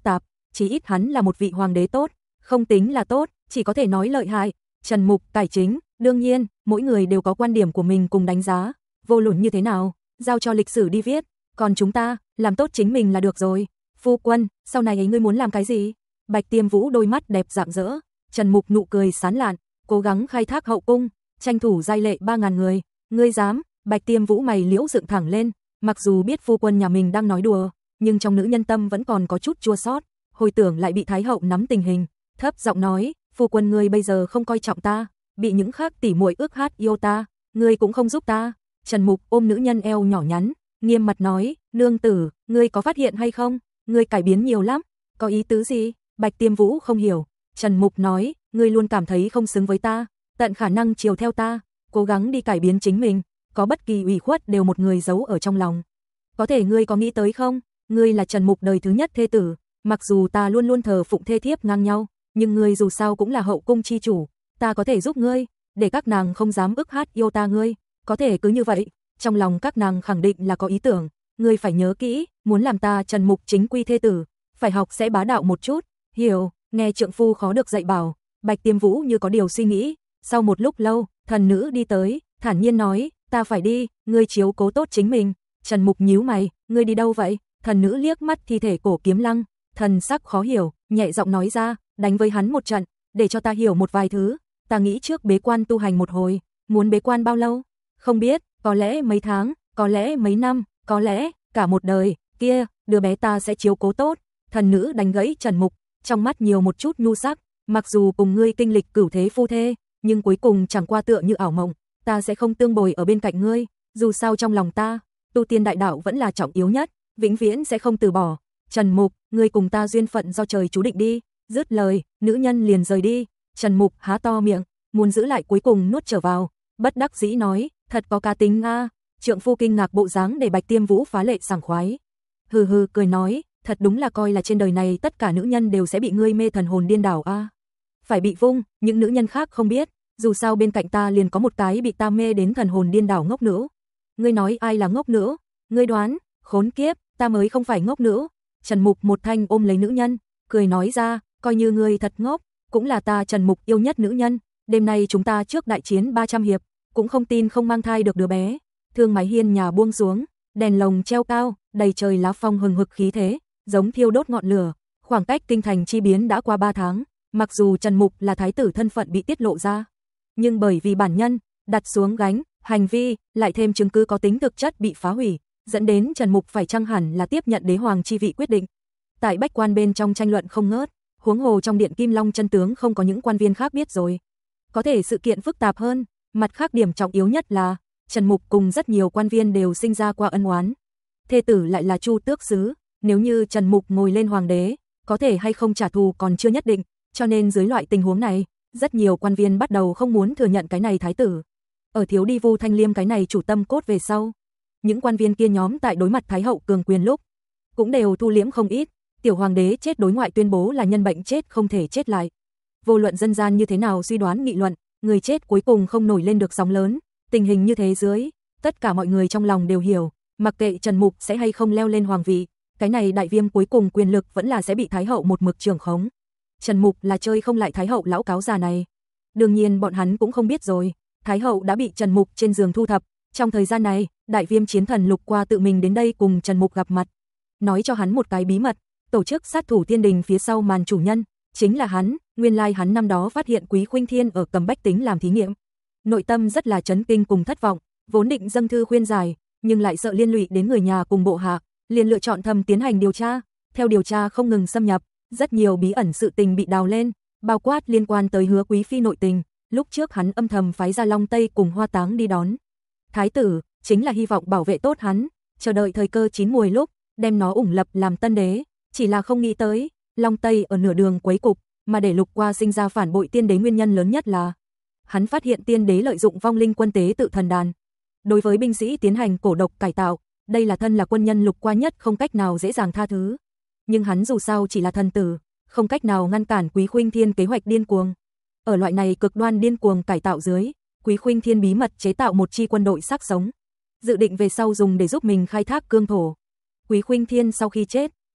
chí ít hắn là một vị hoàng đế tốt, không tính là tốt, chỉ có thể nói lợi hại. Trần Mục cải chính, đương nhiên, mỗi người đều có quan điểm của mình cùng đánh giá, vô luận như thế nào, giao cho lịch sử đi viết, còn chúng ta, làm tốt chính mình là được rồi. Phu quân, sau này ấy ngươi muốn làm cái gì? Bạch Tiêm Vũ đôi mắt đẹp rạng rỡ, Trần Mục nụ cười sán lạn, cố gắng khai thác hậu cung, tranh thủ giai lệ ba ngàn người, ngươi dám? Bạch Tiêm Vũ mày liễu dựng thẳng lên, mặc dù biết phu quân nhà mình đang nói đùa, nhưng trong nữ nhân tâm vẫn còn có chút chua xót, hồi tưởng lại bị Thái hậu nắm tình hình, thấp giọng nói, phu quân ngươi bây giờ không coi trọng ta, bị những khác tỉ muội ước hát yêu ta, ngươi cũng không giúp ta. Trần Mục ôm nữ nhân eo nhỏ nhắn, nghiêm mặt nói, nương tử, ngươi có phát hiện hay không? Ngươi cải biến nhiều lắm, có ý tứ gì? Bạch Tiêm Vũ không hiểu. Trần Mục nói, ngươi luôn cảm thấy không xứng với ta, tận khả năng chiều theo ta, cố gắng đi cải biến chính mình, có bất kỳ ủy khuất đều một người giấu ở trong lòng. Có thể ngươi có nghĩ tới không? Ngươi là Trần Mục đời thứ nhất thê tử, mặc dù ta luôn luôn thờ phụng thê thiếp ngang nhau, nhưng ngươi dù sao cũng là hậu cung chi chủ, ta có thể giúp ngươi, để các nàng không dám ức hát yêu ta ngươi, có thể cứ như vậy, trong lòng các nàng khẳng định là có ý tưởng, ngươi phải nhớ kỹ, muốn làm ta Trần Mục chính quy thê tử, phải học sẽ bá đạo một chút, hiểu, nghe trượng phu khó được dạy bảo, Bạch Tiêm Vũ như có điều suy nghĩ, sau một lúc lâu, thần nữ đi tới, thản nhiên nói, ta phải đi, ngươi chiếu cố tốt chính mình. Trần Mục nhíu mày, ngươi đi đâu vậy? Thần nữ liếc mắt thi thể Cổ Kiếm Lăng, thần sắc khó hiểu, nhẹ giọng nói ra, đánh với hắn một trận, để cho ta hiểu một vài thứ, ta nghĩ trước bế quan tu hành một hồi, muốn bế quan bao lâu? Không biết, có lẽ mấy tháng, có lẽ mấy năm, có lẽ cả một đời, kia, đứa bé ta sẽ chiếu cố tốt. Thần nữ đánh gãy Trần Mục, trong mắt nhiều một chút nhu sắc, mặc dù cùng ngươi kinh lịch cửu thế phu thê, nhưng cuối cùng chẳng qua tựa như ảo mộng, ta sẽ không tương bồi ở bên cạnh ngươi, dù sao trong lòng ta, tu tiên đại đạo vẫn là trọng yếu nhất, vĩnh viễn sẽ không từ bỏ. Trần Mục, ngươi cùng ta duyên phận do trời chú định đi. Dứt lời, nữ nhân liền rời đi. Trần Mục há to miệng, muốn giữ lại cuối cùng nuốt trở vào, bất đắc dĩ nói, thật có cá tính a. Trượng phu kinh ngạc bộ dáng để Bạch Tiêm Vũ phá lệ sảng khoái. Hừ hừ cười nói, thật đúng là coi là trên đời này tất cả nữ nhân đều sẽ bị ngươi mê thần hồn điên đảo a. Phải bị vung, những nữ nhân khác không biết, dù sao bên cạnh ta liền có một cái bị ta mê đến thần hồn điên đảo ngốc nữ. Ngươi nói ai là ngốc nữ? Ngươi đoán, khốn kiếp, ta mới không phải ngốc nữ. Trần Mục một thanh ôm lấy nữ nhân, cười nói ra, coi như ngươi thật ngốc, cũng là ta Trần Mục yêu nhất nữ nhân, đêm nay chúng ta trước đại chiến ba trăm hiệp, cũng không tin không mang thai được đứa bé. Thương mái hiên nhà buông xuống, đèn lồng treo cao, đầy trời lá phong hừng hực khí thế, giống thiêu đốt ngọn lửa. Khoảng cách kinh thành chi biến đã qua ba tháng, mặc dù Trần Mục là thái tử thân phận bị tiết lộ ra, nhưng bởi vì bản nhân đặt xuống gánh, hành vi, lại thêm chứng cứ có tính thực chất bị phá hủy, dẫn đến Trần Mục phải chăng hẳn là tiếp nhận đế hoàng chi vị quyết định. Tại bách quan bên trong tranh luận không ngớt, huống hồ trong điện Kim Long chân tướng không có những quan viên khác biết rồi. Có thể sự kiện phức tạp hơn, mặt khác điểm trọng yếu nhất là Trần Mục cùng rất nhiều quan viên đều sinh ra qua ân oán. Thê tử lại là Chu Tước Sứ, nếu như Trần Mục ngồi lên hoàng đế, có thể hay không trả thù còn chưa nhất định, cho nên dưới loại tình huống này, rất nhiều quan viên bắt đầu không muốn thừa nhận cái này thái tử. Ở thiếu đi Vu Thanh Liêm cái này chủ tâm cốt về sau, những quan viên kia nhóm tại đối mặt thái hậu cường quyền lúc, cũng đều thu liễm không ít, tiểu hoàng đế chết đối ngoại tuyên bố là nhân bệnh chết không thể chết lại. Vô luận dân gian như thế nào suy đoán nghị luận, người chết cuối cùng không nổi lên được sóng lớn, tình hình như thế dưới, tất cả mọi người trong lòng đều hiểu, mặc kệ Trần Mục sẽ hay không leo lên hoàng vị, cái này đại viêm cuối cùng quyền lực vẫn là sẽ bị thái hậu một mực trưởng khống. Trần Mục là chơi không lại thái hậu lão cáo già này. Đương nhiên bọn hắn cũng không biết rồi, thái hậu đã bị Trần Mục trên giường thu thập, trong thời gian này, đại viêm chiến thần Lục Qua tự mình đến đây cùng Trần Mục gặp mặt, nói cho hắn một cái bí mật, tổ chức sát thủ tiên đình phía sau màn chủ nhân chính là hắn, nguyên lai hắn năm đó phát hiện Quý Khuynh Thiên ở Cầm Bách Tính làm thí nghiệm. Nội tâm rất là chấn kinh cùng thất vọng, vốn định dâng thư khuyên giải, nhưng lại sợ liên lụy đến người nhà cùng bộ hạ, liền lựa chọn thầm tiến hành điều tra. Theo điều tra không ngừng xâm nhập, rất nhiều bí ẩn sự tình bị đào lên, bao quát liên quan tới Hứa Quý phi nội tình, lúc trước hắn âm thầm phái ra Long Tây cùng Hoa Táng đi đón thái tử, chính là hy vọng bảo vệ tốt hắn, chờ đợi thời cơ chín muồi lúc, đem nó ủng lập làm tân đế, chỉ là không nghĩ tới, Long Tây ở nửa đường quấy cục, mà để Lục Qua sinh ra phản bội tiên đế nguyên nhân lớn nhất là hắn phát hiện tiên đế lợi dụng vong linh quân tế tự thần đàn, đối với binh sĩ tiến hành cổ độc cải tạo, đây là thân là quân nhân Lục Qua nhất không cách nào dễ dàng tha thứ. Nhưng hắn dù sao chỉ là thần tử, không cách nào ngăn cản Quý Khuynh Thiên kế hoạch điên cuồng. Ở loại này cực đoan điên cuồng cải tạo dưới, Quý Khuynh Thiên bí mật chế tạo một chi quân đội xác sống, dự định về sau dùng để giúp mình khai thác cương thổ. Quý Khuynh Thiên sau khi chết,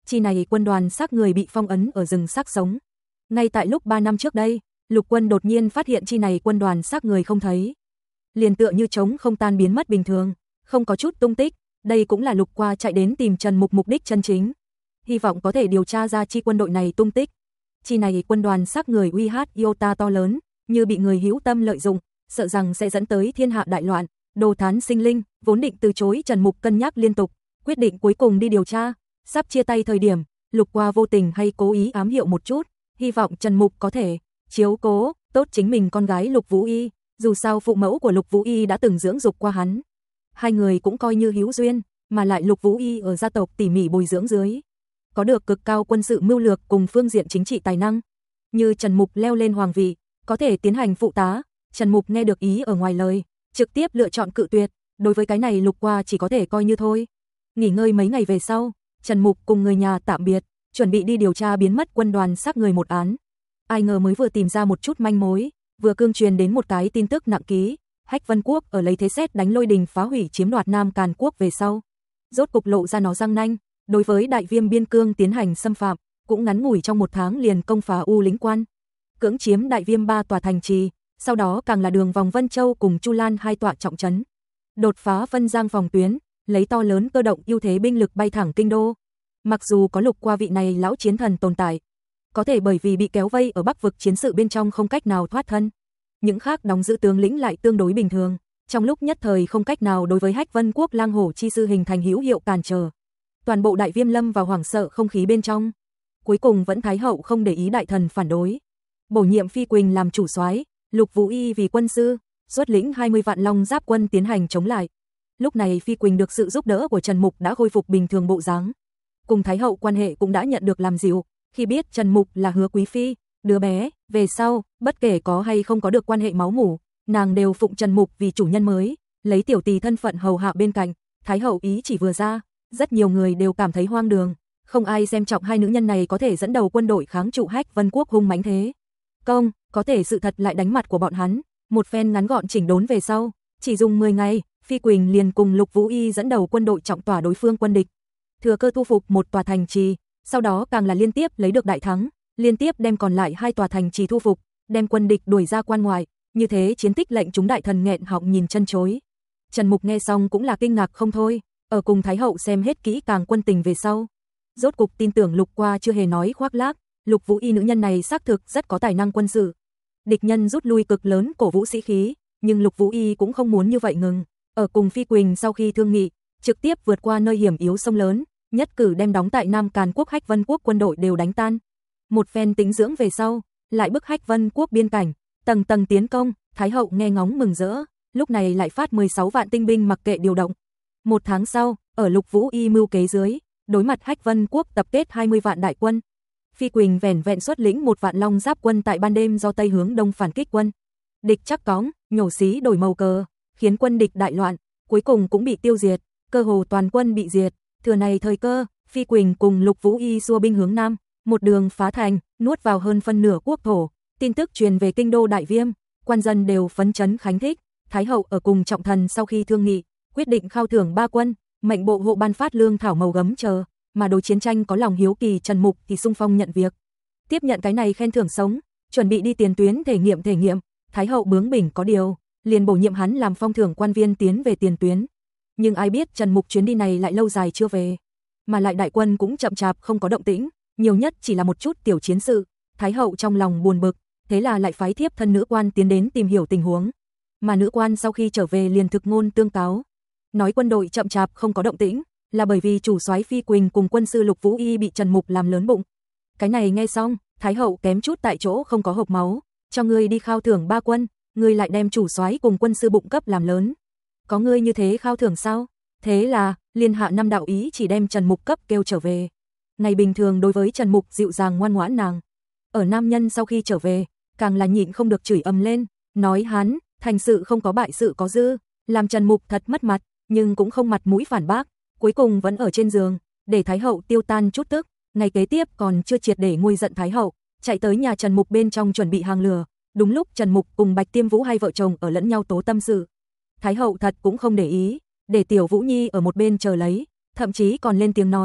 chi này quân đoàn xác người bị phong ấn ở rừng xác sống. Ngay tại lúc ba năm trước đây, lục quân đột nhiên phát hiện chi này quân đoàn xác người không thấy. Liền tựa như trống không tan biến mất bình thường, không có chút tung tích, đây cũng là lục qua chạy đến tìm Trần Mục mục đích chân chính. Hy vọng có thể điều tra ra chi quân đội này tung tích. Chi này quân đoàn xác người uy hát iota to lớn, như bị người hữu tâm lợi dụng, sợ rằng sẽ dẫn tới thiên hạ đại loạn. Đồ Thán Sinh Linh vốn định từ chối Trần Mục cân nhắc liên tục, quyết định cuối cùng đi điều tra. Sắp chia tay thời điểm, lục qua vô tình hay cố ý ám hiệu một chút, hy vọng Trần Mục có thể chiếu cố tốt chính mình con gái Lục Vũ Y, dù sao phụ mẫu của Lục Vũ Y đã từng dưỡng dục qua hắn. Hai người cũng coi như hữu duyên, mà lại Lục Vũ Y ở gia tộc tỉ mỉ bồi dưỡng dưới, có được cực cao quân sự mưu lược cùng phương diện chính trị tài năng. Như Trần Mục leo lên hoàng vị, có thể tiến hành phụ tá. Trần Mục nghe được ý ở ngoài lời, trực tiếp lựa chọn cự tuyệt, đối với cái này lục qua chỉ có thể coi như thôi. Nghỉ ngơi mấy ngày về sau, Trần Mục cùng người nhà tạm biệt, chuẩn bị đi điều tra biến mất quân đoàn xác người một án. Ai ngờ mới vừa tìm ra một chút manh mối, vừa cương truyền đến một cái tin tức nặng ký, Hách Vân Quốc ở lấy thế sét đánh Lôi Đình phá hủy chiếm đoạt Nam Càn Quốc về sau, rốt cục lộ ra nó răng nanh, đối với Đại Viêm biên cương tiến hành xâm phạm, cũng ngắn ngủi trong một tháng liền công phá U Lĩnh Quan, cưỡng chiếm Đại Viêm ba tòa thành trì, sau đó càng là đường vòng Vân Châu cùng Chu Lan hai tọa trọng trấn, đột phá Vân Giang phòng tuyến, lấy to lớn cơ động ưu thế binh lực bay thẳng kinh đô. Mặc dù có lục qua vị này lão chiến thần tồn tại, có thể bởi vì bị kéo vây ở Bắc vực chiến sự bên trong không cách nào thoát thân, những khác đóng giữ tướng lĩnh lại tương đối bình thường, trong lúc nhất thời không cách nào đối với Hách Vân Quốc lang hổ chi sư hình thành hữu hiệu cản trở. Toàn bộ Đại Viêm lâm vào hoảng sợ không khí bên trong. Cuối cùng vẫn Thái hậu không để ý đại thần phản đối, bổ nhiệm Phi Quỳnh làm chủ soái, Lục Vũ Y vì quân sư, xuất lĩnh hai mươi vạn Long Giáp quân tiến hành chống lại. Lúc này Phi Quỳnh được sự giúp đỡ của Trần Mục đã khôi phục bình thường bộ dáng, cùng Thái hậu quan hệ cũng đã nhận được làm dịu. Khi biết Trần Mục là Hứa Quý phi, đứa bé, về sau, bất kể có hay không có được quan hệ máu mủ, nàng đều phụng Trần Mục vì chủ nhân mới, lấy tiểu tỳ thân phận hầu hạ bên cạnh. Thái hậu ý chỉ vừa ra, rất nhiều người đều cảm thấy hoang đường, không ai xem trọng hai nữ nhân này có thể dẫn đầu quân đội kháng trụ Hách Vân Quốc hung mãnh thế công, có thể sự thật lại đánh mặt của bọn hắn. Một phen ngắn gọn chỉnh đốn về sau, chỉ dùng mười ngày, Phi Quỳnh liền cùng Lục Vũ Y dẫn đầu quân đội trọng tỏa đối phương quân địch, thừa cơ thu phục một tòa thành trì, sau đó càng là liên tiếp lấy được đại thắng, liên tiếp đem còn lại hai tòa thành trì thu phục, đem quân địch đuổi ra quan ngoại, như thế chiến tích lệnh chúng đại thần nghẹn họng nhìn chân chối. Trần Mục nghe xong cũng là kinh ngạc không thôi, ở cùng Thái hậu xem hết kỹ càng quân tình về sau, rốt cục tin tưởng Lục qua chưa hề nói khoác lác, Lục Vũ Y nữ nhân này xác thực rất có tài năng quân sự. Địch nhân rút lui cực lớn cổ vũ sĩ khí, nhưng Lục Vũ Y cũng không muốn như vậy ngừng, ở cùng Phi Quỳnh sau khi thương nghị, trực tiếp vượt qua nơi hiểm yếu sông lớn, nhất cử đem đóng tại Nam Càn Quốc Hách Vân Quốc quân đội đều đánh tan. Một phen tĩnh dưỡng về sau, lại bức Hách Vân Quốc biên cảnh, tầng tầng tiến công. Thái hậu nghe ngóng mừng rỡ, lúc này lại phát mười sáu vạn tinh binh mặc kệ điều động. Một tháng sau, ở Lục Vũ Y mưu kế dưới, đối mặt Hách Vân Quốc tập kết hai mươi vạn đại quân, Phi Quỳnh vẻn vẹn xuất lĩnh một vạn Long Giáp quân tại ban đêm do tây hướng đông phản kích quân địch chắc cóng, nhổ xí đổi màu cờ, khiến quân địch đại loạn, cuối cùng cũng bị tiêu diệt, cơ hồ toàn quân bị diệt. Thừa này thời cơ, Phi Quỳnh cùng Lục Vũ Y xua binh hướng nam, một đường phá thành, nuốt vào hơn phân nửa quốc thổ. Tin tức truyền về kinh đô Đại Viêm, quan dân đều phấn chấn khánh thích. Thái hậu ở cùng trọng thần sau khi thương nghị, quyết định khao thưởng ba quân, mệnh bộ hộ ban phát lương thảo màu gấm chờ, mà đối chiến tranh có lòng hiếu kỳ Trần Mục thì xung phong nhận việc. Tiếp nhận cái này khen thưởng sống, chuẩn bị đi tiền tuyến thể nghiệm thể nghiệm. Thái hậu bướng bỉnh có điều, liền bổ nhiệm hắn làm phong thưởng quan viên tiến về tiền tuyến. Nhưng ai biết Trần Mục chuyến đi này lại lâu dài chưa về, mà lại đại quân cũng chậm chạp không có động tĩnh, nhiều nhất chỉ là một chút tiểu chiến sự. Thái hậu trong lòng buồn bực, thế là lại phái thiếp thân nữ quan tiến đến tìm hiểu tình huống. Mà nữ quan sau khi trở về liền thực ngôn tương cáo, nói quân đội chậm chạp không có động tĩnh, là bởi vì chủ soái Phi Quỳnh cùng quân sư Lục Vũ Y bị Trần Mục làm lớn bụng. Cái này nghe xong, Thái hậu kém chút tại chỗ không có hộc máu, cho ngươi đi khao thưởng ba quân, ngươi lại đem chủ soái cùng quân sư bụng cấp làm lớn. Có ngươi như thế khao thưởng sao? Thế là, liên hạ năm đạo ý chỉ đem Trần Mục cấp kêu trở về. Ngày bình thường đối với Trần Mục dịu dàng ngoan ngoãn nàng, ở nam nhân sau khi trở về, càng là nhịn không được chửi ầm lên, nói hắn, thành sự không có bại sự có dư, làm Trần Mục thật mất mặt, nhưng cũng không mặt mũi phản bác, cuối cùng vẫn ở trên giường, để Thái hậu tiêu tan chút tức. Ngày kế tiếp còn chưa triệt để nguôi giận Thái hậu, chạy tới nhà Trần Mục bên trong chuẩn bị hàng lửa, đúng lúc Trần Mục cùng Bạch Tiêm Vũ hai vợ chồng ở lẫn nhau tố tâm sự. Thái hậu thật cũng không để ý, để Tiểu Vũ Nhi ở một bên chờ lấy, thậm chí còn lên tiếng nói,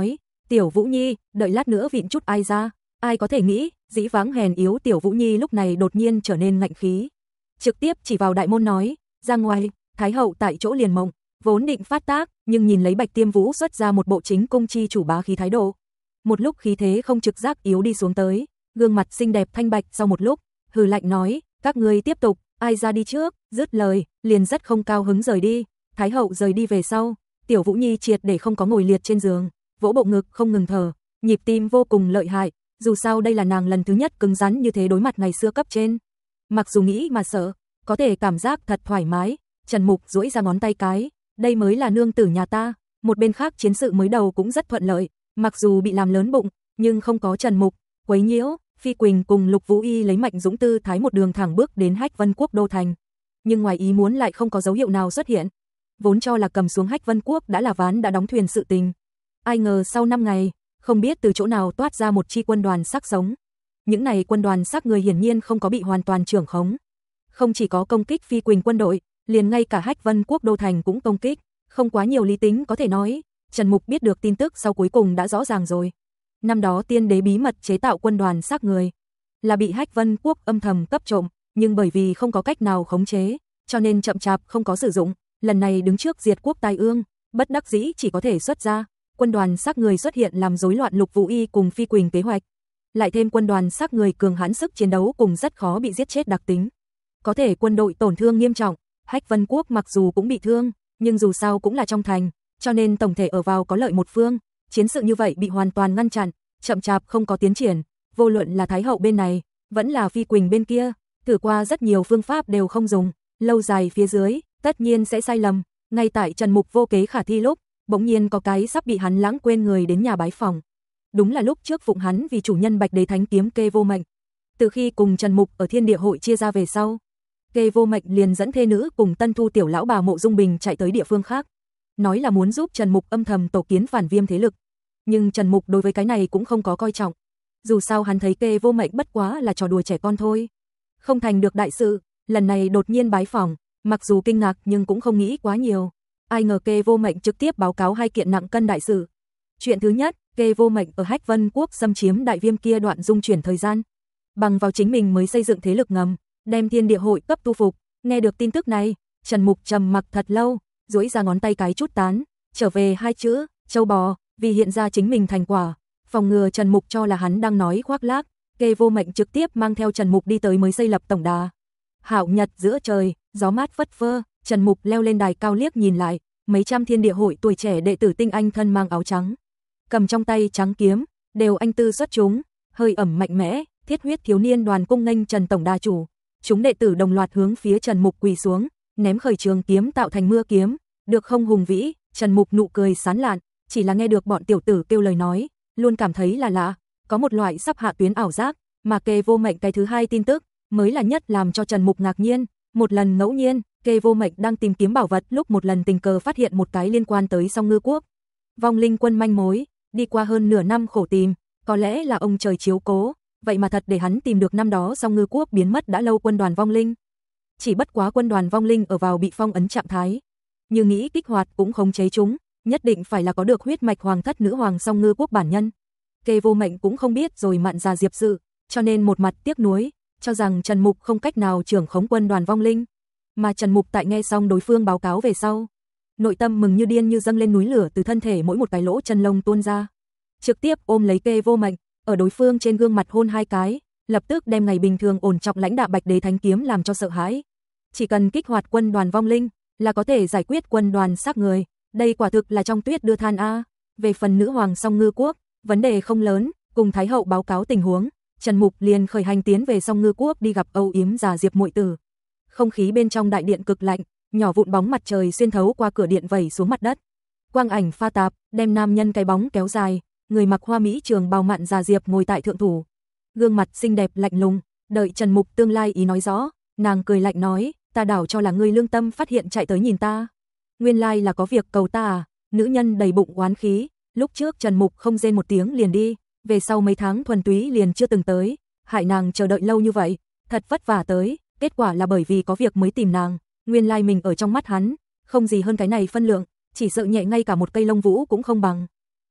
Tiểu Vũ Nhi, đợi lát nữa vịn chút ai ra. Ai có thể nghĩ, dĩ vãng hèn yếu Tiểu Vũ Nhi lúc này đột nhiên trở nên ngạnh khí. Trực tiếp chỉ vào đại môn nói, ra ngoài. Thái hậu tại chỗ liền mộng, vốn định phát tác, nhưng nhìn lấy Bạch Tiêm Vũ xuất ra một bộ chính cung chi chủ bá khí thái độ. Một lúc khí thế không trực giác yếu đi xuống tới, gương mặt xinh đẹp thanh bạch sau một lúc, hừ lạnh nói, các ngươi tiếp tục, ai ra đi trước, dứt lời, liền rất không cao hứng rời đi. Thái hậu rời đi về sau, Tiểu Vũ Nhi triệt để không có ngồi liệt trên giường, vỗ bộ ngực không ngừng thở, nhịp tim vô cùng lợi hại, dù sao đây là nàng lần thứ nhất cứng rắn như thế đối mặt ngày xưa cấp trên. Mặc dù nghĩ mà sợ, có thể cảm giác thật thoải mái. Trần Mục duỗi ra ngón tay cái, đây mới là nương tử nhà ta. Một bên khác chiến sự mới đầu cũng rất thuận lợi, mặc dù bị làm lớn bụng, nhưng không có Trần Mục quấy nhiễu. Phi Quỳnh cùng Lục Vũ Y lấy Mạnh Dũng tư thái một đường thẳng bước đến Hách Vân Quốc đô thành, nhưng ngoài ý muốn lại không có dấu hiệu nào xuất hiện. Vốn cho là cầm xuống Hách Vân Quốc đã là ván đã đóng thuyền sự tình, ai ngờ sau năm ngày, không biết từ chỗ nào toát ra một chi quân đoàn sắc sống. Những này quân đoàn sắc người hiển nhiên không có bị hoàn toàn trưởng khống, không chỉ có công kích Phi Quỳnh quân đội, liền ngay cả Hách Vân Quốc đô thành cũng công kích, không quá nhiều lý tính có thể nói. Trần Mục biết được tin tức sau cuối cùng đã rõ ràng rồi. Năm đó tiên đế bí mật chế tạo quân đoàn sắc người, là bị Hách Vân Quốc âm thầm cấp trộm, nhưng bởi vì không có cách nào khống chế, cho nên chậm chạp không có sử dụng. Lần này đứng trước diệt quốc tai ương, bất đắc dĩ chỉ có thể xuất ra. Quân đoàn sắc người xuất hiện làm rối loạn Lục Vũ Y cùng Phi Quỳnh kế hoạch. Lại thêm quân đoàn sắc người cường hãn sức chiến đấu cùng rất khó bị giết chết đặc tính, có thể quân đội tổn thương nghiêm trọng. Hách Vân Quốc mặc dù cũng bị thương, nhưng dù sao cũng là trong thành, cho nên tổng thể ở vào có lợi một phương. Chiến sự như vậy bị hoàn toàn ngăn chặn, chậm chạp không có tiến triển. Vô luận là Thái hậu bên này, vẫn là Phi Quỳnh bên kia, thử qua rất nhiều phương pháp đều không dùng. Lâu dài phía dưới, tất nhiên sẽ sai lầm. Ngay tại Trần Mục vô kế khả thi lúc, bỗng nhiên có cái sắp bị hắn lãng quên người đến nhà bái phòng. Đúng là lúc trước phụng hắn vì chủ nhân Bạch Đế Thánh kiếm Kê Vô Mệnh. Từ khi cùng Trần Mục ở Thiên Địa hội chia ra về sau, Kê Vô Mệnh liền dẫn thê nữ cùng Tân Thu tiểu lão bà Mộ Dung Bình chạy tới địa phương khác, nói là muốn giúp Trần Mục âm thầm tổ kiến phản Viêm thế lực. Nhưng Trần Mục đối với cái này cũng không có coi trọng. Dù sao hắn thấy Kê Vô Mệnh bất quá là trò đùa trẻ con thôi, không thành được đại sự. Lần này đột nhiên bái phỏng, mặc dù kinh ngạc nhưng cũng không nghĩ quá nhiều. Ai ngờ Kê Vô Mệnh trực tiếp báo cáo hai kiện nặng cân đại sự. Chuyện thứ nhất, Kê Vô Mệnh ở Hách Vân Quốc xâm chiếm Đại Viêm kia đoạn dung chuyển thời gian, bằng vào chính mình mới xây dựng thế lực ngầm, đem Thiên Địa hội cấp tu phục. Nghe được tin tức này, Trần Mục trầm mặc thật lâu, duỗi ra ngón tay cái chút tán, trở về hai chữ, châu bò, vì hiện ra chính mình thành quả, phòng ngừa Trần Mục cho là hắn đang nói khoác lác. Kê Vô Mệnh trực tiếp mang theo Trần Mục đi tới mới xây lập tổng đà. Hạo nhật giữa trời, gió mát phất phơ, Trần Mục leo lên đài cao liếc nhìn lại, mấy trăm Thiên Địa hội tuổi trẻ đệ tử tinh anh thân mang áo trắng, cầm trong tay trắng kiếm, đều anh tư xuất chúng, hơi ẩm mạnh mẽ. Thiết huyết thiếu niên đoàn cung nghênh Trần tổng đà chủ. Chúng đệ tử đồng loạt hướng phía Trần Mục quỳ xuống, ném khởi trường kiếm tạo thành mưa kiếm, được không hùng vĩ. Trần Mục nụ cười sán lạn, chỉ là nghe được bọn tiểu tử kêu lời nói, luôn cảm thấy là lạ, có một loại sắp hạ tuyến ảo giác. Mà Kê Vô Mệnh cái thứ hai tin tức mới là nhất làm cho Trần Mục ngạc nhiên. Một lần ngẫu nhiên, Kê Vô Mệnh đang tìm kiếm bảo vật lúc một lần tình cờ phát hiện một cái liên quan tới Song Ngư Quốc vong linh quân manh mối. Đi qua hơn nửa năm khổ tìm, có lẽ là ông trời chiếu cố, vậy mà thật để hắn tìm được năm đó Song Ngư Quốc biến mất đã lâu quân đoàn vong linh. Chỉ bất quá quân đoàn vong linh ở vào bị phong ấn trạng thái, như nghĩ kích hoạt cũng khống chế chúng, nhất định phải là có được huyết mạch hoàng thất nữ hoàng Song Ngư Quốc bản nhân. Kê Vô Mệnh cũng không biết rồi mạn già diệp sự, cho nên một mặt tiếc nuối, cho rằng Trần Mục không cách nào trưởng khống quân đoàn vong linh. Mà Trần Mục tại nghe xong đối phương báo cáo về sau, nội tâm mừng như điên, như dâng lên núi lửa từ thân thể mỗi một cái lỗ chân lông tuôn ra, trực tiếp ôm lấy Kê Vô Mệnh, ở đối phương trên gương mặt hôn hai cái, lập tức đem ngày bình thường ổn trọng lãnh đạo Bạch Đế Thánh kiếm làm cho sợ hãi. Chỉ cần kích hoạt quân đoàn vong linh là có thể giải quyết quân đoàn xác người, đây quả thực là trong tuyết đưa than a. Về phần nữ hoàng Song Ngư Quốc, vấn đề không lớn, cùng Thái hậu báo cáo tình huống, Trần Mục liền khởi hành tiến về Song Ngư Quốc đi gặp âu yếm già Diệp muội tử. Không khí bên trong đại điện cực lạnh, nhỏ vụn bóng mặt trời xuyên thấu qua cửa điện vẩy xuống mặt đất. Quang ảnh pha tạp, đem nam nhân cái bóng kéo dài, người mặc hoa mỹ trường bào mạn già Diệp ngồi tại thượng thủ, gương mặt xinh đẹp lạnh lùng, đợi Trần Mục tương lai ý nói rõ, nàng cười lạnh nói, ta đảo cho là ngươi lương tâm phát hiện chạy tới nhìn ta. Nguyên lai là có việc cầu ta à? Nữ nhân đầy bụng oán khí, lúc trước Trần Mục không rên một tiếng liền đi, về sau mấy tháng thuần túy liền chưa từng tới, hại nàng chờ đợi lâu như vậy, thật vất vả tới, kết quả là bởi vì có việc mới tìm nàng, nguyên lai mình ở trong mắt hắn, không gì hơn cái này phân lượng, chỉ sợ nhẹ ngay cả một cây lông vũ cũng không bằng.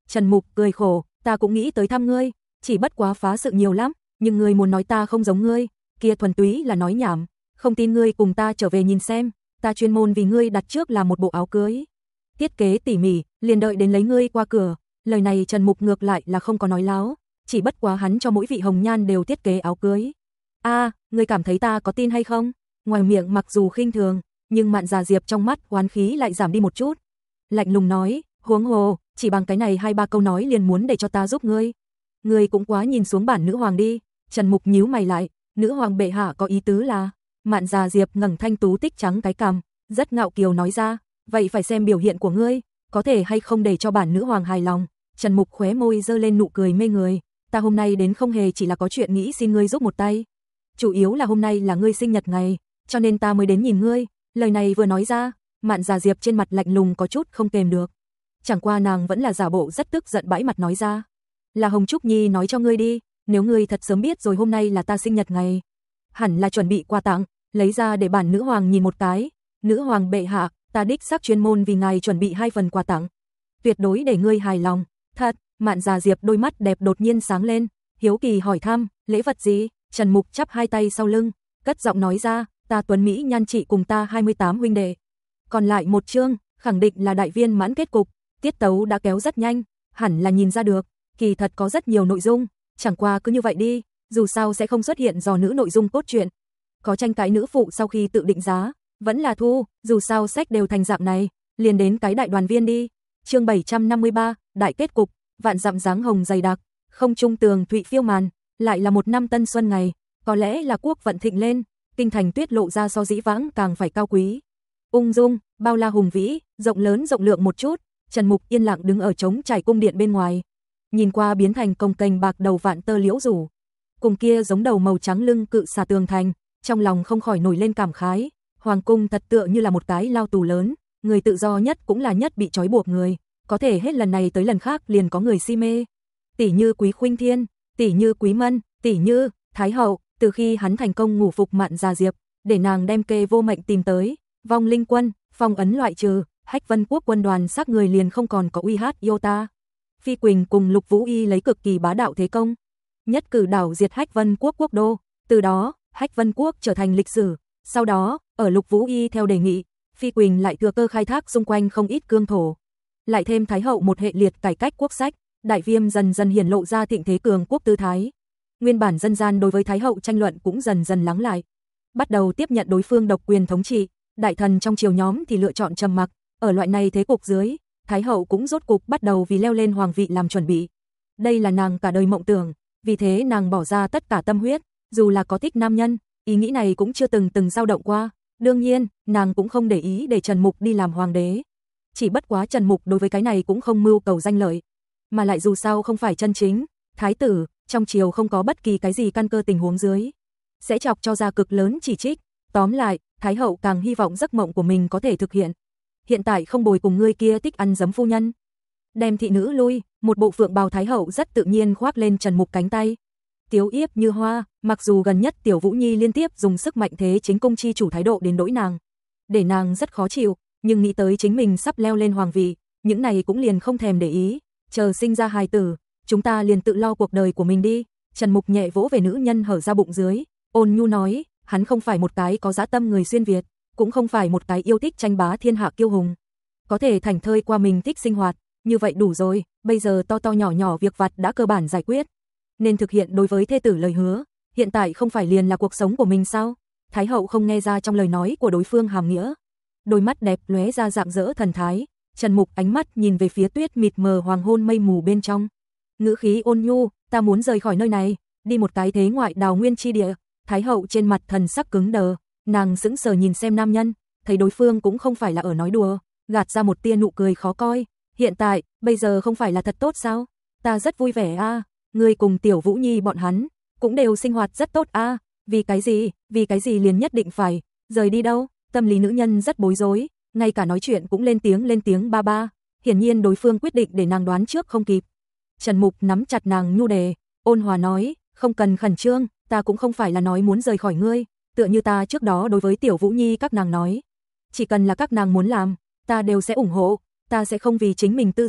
Trần Mục cười khổ, ta cũng nghĩ tới thăm ngươi, chỉ bất quá phá sự nhiều lắm, nhưng ngươi muốn nói ta không giống ngươi, kia thuần túy là nói nhảm, không tin ngươi cùng ta trở về nhìn xem, ta chuyên môn vì ngươi đặt trước là một bộ áo cưới. Thiết kế tỉ mỉ, liền đợi đến lấy ngươi qua cửa, lời này Trần Mục ngược lại là không có nói láo, chỉ bất quá hắn cho mỗi vị hồng nhan đều thiết kế áo cưới. A, à, ngươi cảm thấy ta có tin hay không? Ngoài miệng mặc dù khinh thường, nhưng Mạn Già Diệp trong mắt oán khí lại giảm đi một chút. Lạnh lùng nói, huống hồ, chỉ bằng cái này hai ba câu nói liền muốn để cho ta giúp ngươi. Ngươi cũng quá nhìn xuống bản nữ hoàng đi. Trần Mục nhíu mày lại, nữ hoàng bệ hạ có ý tứ là? Mạn Già Diệp ngẩng thanh tú tích trắng cái cằm, rất ngạo kiều nói ra, vậy phải xem biểu hiện của ngươi, có thể hay không để cho bản nữ hoàng hài lòng. Trần Mục khóe môi giơ lên nụ cười mê người, ta hôm nay đến không hề chỉ là có chuyện nghĩ xin ngươi giúp một tay. Chủ yếu là hôm nay là ngươi sinh nhật ngày, cho nên ta mới đến nhìn ngươi. Lời này vừa nói ra, Mạn Già Diệp trên mặt lạnh lùng có chút không kềm được. Chẳng qua nàng vẫn là giả bộ rất tức giận bãi mặt nói ra. Là Hồng Trúc Nhi nói cho ngươi đi, nếu ngươi thật sớm biết rồi hôm nay là ta sinh nhật ngày, hẳn là chuẩn bị quà tặng, lấy ra để bản nữ hoàng nhìn một cái. Nữ hoàng bệ hạ, ta đích xác chuyên môn vì ngài chuẩn bị hai phần quà tặng, tuyệt đối để ngươi hài lòng. Thật? Mạn Già Diệp đôi mắt đẹp đột nhiên sáng lên, hiếu kỳ hỏi thăm, lễ vật gì? Trần Mục chắp hai tay sau lưng, cất giọng nói ra, ta tuấn mỹ nhan trị cùng ta hai mươi tám huynh đệ. Còn lại một chương, khẳng định là đại viên mãn kết cục, tiết tấu đã kéo rất nhanh, hẳn là nhìn ra được, kỳ thật có rất nhiều nội dung, chẳng qua cứ như vậy đi, dù sao sẽ không xuất hiện dò nữ nội dung cốt truyện. Có tranh cãi nữ phụ sau khi tự định giá, vẫn là thu, dù sao sách đều thành dạng này, liền đến cái đại đoàn viên đi. Chương bảy trăm năm mươi ba, đại kết cục, vạn dặm dáng hồng dày đặc, không trung tường thụy phiêu màn, lại là một năm tân xuân ngày, có lẽ là quốc vận thịnh lên, kinh thành tuyết lộ ra so dĩ vãng càng phải cao quý. Ung dung, bao la hùng vĩ, rộng lớn rộng lượng một chút, Trần Mục yên lặng đứng ở trống trải cung điện bên ngoài, nhìn qua biến thành cồng kềnh bạc đầu vạn tơ liễu rủ, cùng kia giống đầu màu trắng lưng cự xà tường thành, trong lòng không khỏi nổi lên cảm khái, hoàng cung thật tựa như là một cái lao tù lớn, người tự do nhất cũng là nhất bị trói buộc người, có thể hết lần này tới lần khác liền có người si mê. Tỷ như Quý Khuynh Thiên, tỷ như Quý Mân, tỷ như Thái hậu, từ khi hắn thành công ngủ phục Mạn Già Diệp, để nàng đem kê vô mệnh tìm tới, vong linh quân, phong ấn loại trừ, Hách Vân Quốc quân đoàn xác người liền không còn có uy hát iota. Phi Quỳnh cùng Lục Vũ Y lấy cực kỳ bá đạo thế công, nhất cử đảo diệt Hách Vân Quốc quốc đô, từ đó, Hách Vân Quốc trở thành lịch sử. Sau đó, ở Lục Vũ Y theo đề nghị, Phi Quỳnh lại thừa cơ khai thác xung quanh không ít cương thổ. Lại thêm Thái hậu một hệ liệt cải cách quốc sách, Đại Viêm dần dần hiển lộ ra thịnh thế cường quốc tư thái. Nguyên bản dân gian đối với Thái hậu tranh luận cũng dần dần lắng lại, bắt đầu tiếp nhận đối phương độc quyền thống trị, đại thần trong triều nhóm thì lựa chọn trầm mặc, ở loại này thế cục dưới, Thái hậu cũng rốt cục bắt đầu vì leo lên hoàng vị làm chuẩn bị. Đây là nàng cả đời mộng tưởng, vì thế nàng bỏ ra tất cả tâm huyết, dù là có thích nam nhân, ý nghĩ này cũng chưa từng từng dao động qua. Đương nhiên, nàng cũng không để ý để Trần Mục đi làm hoàng đế. Chỉ bất quá Trần Mục đối với cái này cũng không mưu cầu danh lợi, mà lại dù sao không phải chân chính thái tử, trong triều không có bất kỳ cái gì căn cơ tình huống dưới, sẽ chọc cho ra cực lớn chỉ trích. Tóm lại, Thái hậu càng hy vọng giấc mộng của mình có thể thực hiện. Hiện tại không bồi cùng ngươi kia thích ăn giấm phu nhân. Đem thị nữ lui, một bộ phượng bào Thái hậu rất tự nhiên khoác lên Trần Mục cánh tay. Tiếu yếp như hoa, mặc dù gần nhất Tiểu Vũ Nhi liên tiếp dùng sức mạnh thế chính công chi chủ thái độ đến đỗi nàng, để nàng rất khó chịu, nhưng nghĩ tới chính mình sắp leo lên hoàng vị, những này cũng liền không thèm để ý, chờ sinh ra hài tử, chúng ta liền tự lo cuộc đời của mình đi. Trần Mục nhẹ vỗ về nữ nhân hở ra bụng dưới, ôn nhu nói, hắn không phải một cái có dã tâm người xuyên Việt, cũng không phải một cái yêu thích tranh bá thiên hạ kiêu hùng, có thể thảnh thơi qua mình thích sinh hoạt, như vậy đủ rồi, bây giờ to to nhỏ nhỏ việc vặt đã cơ bản giải quyết, nên thực hiện đối với thê tử lời hứa, hiện tại không phải liền là cuộc sống của mình sao? Thái hậu không nghe ra trong lời nói của đối phương hàm nghĩa, đôi mắt đẹp lóe ra rạng rỡ thần thái. Trần Mục ánh mắt nhìn về phía tuyết mịt mờ hoàng hôn mây mù bên trong, ngữ khí ôn nhu, ta muốn rời khỏi nơi này, đi một cái thế ngoại đào nguyên chi địa. Thái hậu trên mặt thần sắc cứng đờ, nàng sững sờ nhìn xem nam nhân, thấy đối phương cũng không phải là ở nói đùa, gạt ra một tia nụ cười khó coi. Hiện tại, bây giờ không phải là thật tốt sao? Ta rất vui vẻ a, à. Ngươi cùng Tiểu Vũ Nhi bọn hắn cũng đều sinh hoạt rất tốt a, à. Vì cái gì, vì cái gì liền nhất định phải rời đi đâu? Tâm lý nữ nhân rất bối rối, ngay cả nói chuyện cũng lên tiếng lên tiếng ba ba, hiển nhiên đối phương quyết định để nàng đoán trước không kịp. Trần Mục nắm chặt nàng nhu đề, ôn hòa nói, không cần khẩn trương, ta cũng không phải là nói muốn rời khỏi ngươi, tựa như ta trước đó đối với Tiểu Vũ Nhi các nàng nói, chỉ cần là các nàng muốn làm, ta đều sẽ ủng hộ, ta sẽ không vì chính mình tư dục,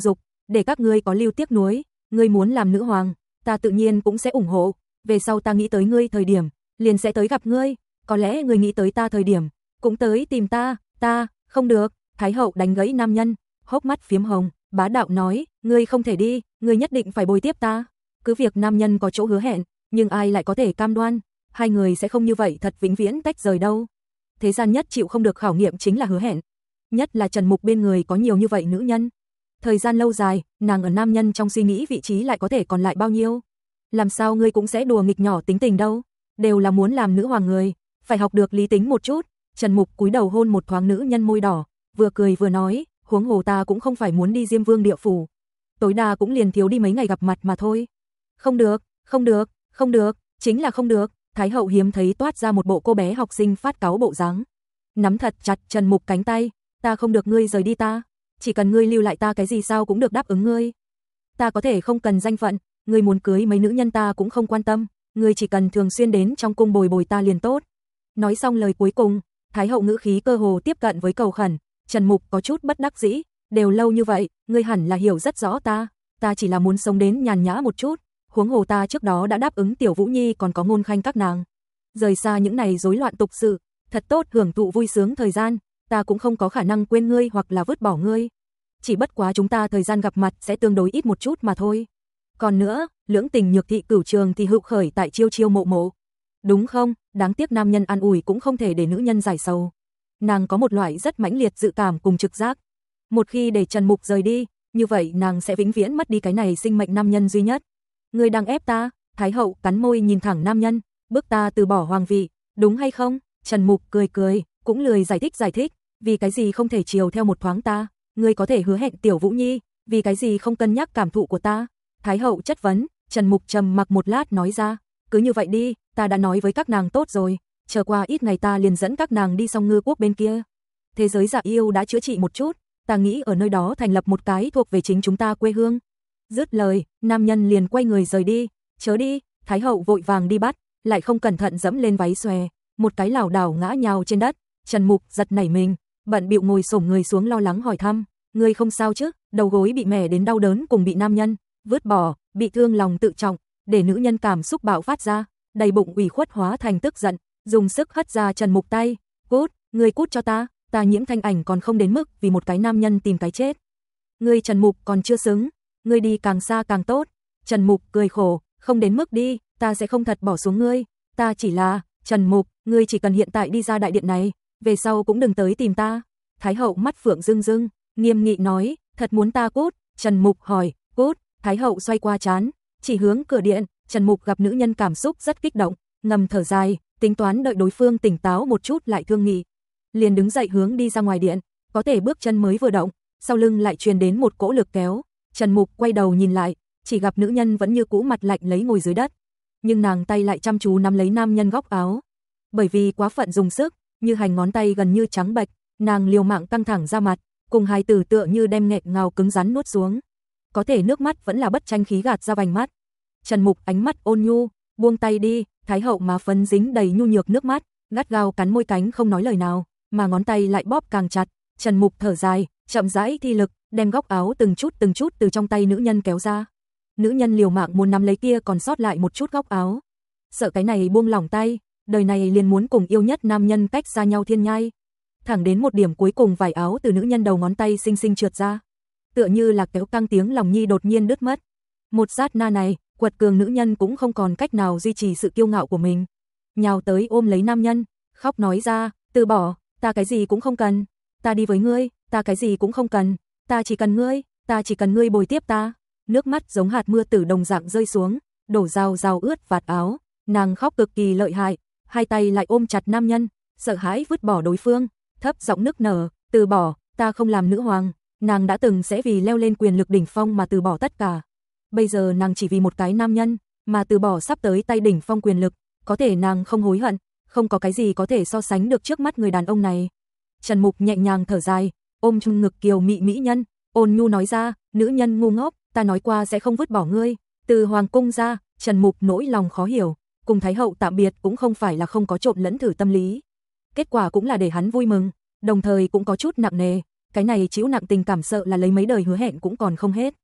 để các ngươi có lưu tiếc nuối, ngươi muốn làm nữ hoàng, ta tự nhiên cũng sẽ ủng hộ, về sau ta nghĩ tới ngươi thời điểm, liền sẽ tới gặp ngươi, có lẽ ngươi nghĩ tới ta thời điểm, cũng tới tìm ta, ta, không được, Thái hậu đánh gãy nam nhân, hốc mắt phiếm hồng, bá đạo nói, ngươi không thể đi, ngươi nhất định phải bồi tiếp ta. Cứ việc nam nhân có chỗ hứa hẹn, nhưng ai lại có thể cam đoan, hai người sẽ không như vậy thật vĩnh viễn tách rời đâu. Thế gian nhất chịu không được khảo nghiệm chính là hứa hẹn, nhất là Trần Mục bên người có nhiều như vậy nữ nhân. Thời gian lâu dài, nàng ở nam nhân trong suy nghĩ vị trí lại có thể còn lại bao nhiêu. Làm sao ngươi cũng sẽ đùa nghịch nhỏ tính tình đâu, đều là muốn làm nữ hoàng người, phải học được lý tính một chút. Trần Mục cúi đầu hôn một thoáng nữ nhân môi đỏ, vừa cười vừa nói, huống hồ ta cũng không phải muốn đi Diêm Vương địa phủ, tối đa cũng liền thiếu đi mấy ngày gặp mặt mà thôi. Không được, không được, không được, chính là không được. Thái hậu hiếm thấy toát ra một bộ cô bé học sinh phát cáu bộ dáng, nắm thật chặt Trần Mục cánh tay, ta không được ngươi rời đi ta, chỉ cần ngươi lưu lại ta cái gì sao cũng được đáp ứng ngươi. Ta có thể không cần danh phận, ngươi muốn cưới mấy nữ nhân ta cũng không quan tâm, ngươi chỉ cần thường xuyên đến trong cung bồi bồi ta liền tốt. Nói xong lời cuối cùng, Thái hậu ngữ khí cơ hồ tiếp cận với cầu khẩn. Trần Mục có chút bất đắc dĩ, đều lâu như vậy, ngươi hẳn là hiểu rất rõ ta, ta chỉ là muốn sống đến nhàn nhã một chút, huống hồ ta trước đó đã đáp ứng Tiểu Vũ Nhi còn có Ngôn Khanh các nàng, rời xa những này rối loạn tục sự, thật tốt hưởng thụ vui sướng thời gian, ta cũng không có khả năng quên ngươi hoặc là vứt bỏ ngươi. Chỉ bất quá chúng ta thời gian gặp mặt sẽ tương đối ít một chút mà thôi. Còn nữa, lưỡng tình nhược thị cửu trường thì hữu khởi tại chiêu chiêu mộ mộ. Đúng không? Đáng tiếc nam nhân an ủi cũng không thể để nữ nhân giải sầu. Nàng có một loại rất mãnh liệt dự cảm cùng trực giác. Một khi để Trần Mục rời đi, như vậy nàng sẽ vĩnh viễn mất đi cái này sinh mệnh nam nhân duy nhất. Ngươi đang ép ta? Thái hậu cắn môi nhìn thẳng nam nhân, bức ta từ bỏ hoàng vị, đúng hay không? Trần Mục cười cười, cũng lười giải thích giải thích, vì cái gì không thể chiều theo một thoáng ta? Ngươi có thể hứa hẹn Tiểu Vũ Nhi, vì cái gì không cân nhắc cảm thụ của ta? Thái hậu chất vấn. Trần Mục trầm mặc một lát nói ra, cứ như vậy đi, ta đã nói với các nàng tốt rồi, chờ qua ít ngày ta liền dẫn các nàng đi Song Ngư quốc bên kia. Thế giới dạ yêu đã chữa trị một chút, ta nghĩ ở nơi đó thành lập một cái thuộc về chính chúng ta quê hương. Dứt lời, nam nhân liền quay người rời đi, chớ đi. Thái hậu vội vàng đi bắt, lại không cẩn thận dẫm lên váy xòe, một cái lảo đảo ngã nhào trên đất. Trần Mục giật nảy mình, bận bịu ngồi xổm người xuống lo lắng hỏi thăm, ngươi không sao chứ? Đầu gối bị mẻ đến đau đớn cùng bị nam nhân vứt bỏ, bị thương lòng tự trọng, để nữ nhân cảm xúc bạo phát ra, đầy bụng ủy khuất hóa thành tức giận, dùng sức hất ra Trần Mục tay, "Cút, ngươi cút cho ta, ta Nhiễm Thanh Ảnh còn không đến mức vì một cái nam nhân tìm cái chết. Ngươi Trần Mục còn chưa xứng, ngươi đi càng xa càng tốt." Trần Mục cười khổ, "Không đến mức đi, ta sẽ không thật bỏ xuống ngươi, ta chỉ là, Trần Mục, ngươi chỉ cần hiện tại đi ra đại điện này, về sau cũng đừng tới tìm ta." Thái hậu mắt phượng rưng rưng, nghiêm nghị nói, "Thật muốn ta cút?" Trần Mục hỏi, "Cút?" Thái hậu xoay qua trán, chỉ hướng cửa điện. Trần Mục gặp nữ nhân cảm xúc rất kích động, ngầm thở dài, tính toán đợi đối phương tỉnh táo một chút lại thương nghị, liền đứng dậy hướng đi ra ngoài điện. Có thể bước chân mới vừa động, sau lưng lại truyền đến một cỗ lực kéo. Trần Mục quay đầu nhìn lại, chỉ gặp nữ nhân vẫn như cũ mặt lạnh lấy ngồi dưới đất, nhưng nàng tay lại chăm chú nắm lấy nam nhân góc áo. Bởi vì quá phận dùng sức, như hành ngón tay gần như trắng bệch, nàng liều mạng căng thẳng ra mặt, cùng hai từ tựa như đem nghẹn ngào cứng rắn nuốt xuống. Có thể nước mắt vẫn là bất tranh khí gạt ra vành mắt. Trần Mục ánh mắt ôn nhu, "Buông tay đi." Thái hậu má phấn dính đầy nhu nhược nước mắt, gắt gao cắn môi cánh không nói lời nào, mà ngón tay lại bóp càng chặt. Trần Mục thở dài, chậm rãi thi lực, đem góc áo từng chút từng chút từ trong tay nữ nhân kéo ra. Nữ nhân liều mạng muốn nắm lấy kia còn sót lại một chút góc áo, sợ cái này buông lỏng tay, đời này liền muốn cùng yêu nhất nam nhân cách xa nhau thiên nhai. Thẳng đến một điểm cuối cùng vải áo từ nữ nhân đầu ngón tay xinh xinh trượt ra, tựa như là kéo căng tiếng lòng nhi đột nhiên đứt mất. Một sát na này, quật cường nữ nhân cũng không còn cách nào duy trì sự kiêu ngạo của mình, nhào tới ôm lấy nam nhân, khóc nói ra, "Từ bỏ, ta cái gì cũng không cần, ta đi với ngươi, ta cái gì cũng không cần, ta chỉ cần ngươi, ta chỉ cần ngươi bồi tiếp ta." Nước mắt giống hạt mưa tử đồng dạng rơi xuống, đổ rào rào ướt vạt áo, nàng khóc cực kỳ lợi hại, hai tay lại ôm chặt nam nhân, sợ hãi vứt bỏ đối phương, thấp giọng nức nở, "Từ bỏ, ta không làm nữ hoàng." Nàng đã từng sẽ vì leo lên quyền lực đỉnh phong mà từ bỏ tất cả. Bây giờ nàng chỉ vì một cái nam nhân mà từ bỏ sắp tới tay đỉnh phong quyền lực, có thể nàng không hối hận, không có cái gì có thể so sánh được trước mắt người đàn ông này. Trần Mục nhẹ nhàng thở dài, ôm chung ngực kiều mị mỹ nhân, ôn nhu nói ra, "Nữ nhân ngu ngốc, ta nói qua sẽ không vứt bỏ ngươi." Từ hoàng cung ra, Trần Mục nỗi lòng khó hiểu, cùng Thái hậu tạm biệt cũng không phải là không có trộn lẫn thử tâm lý. Kết quả cũng là để hắn vui mừng, đồng thời cũng có chút nặng nề, cái này chịu nặng tình cảm sợ là lấy mấy đời hứa hẹn cũng còn không hết.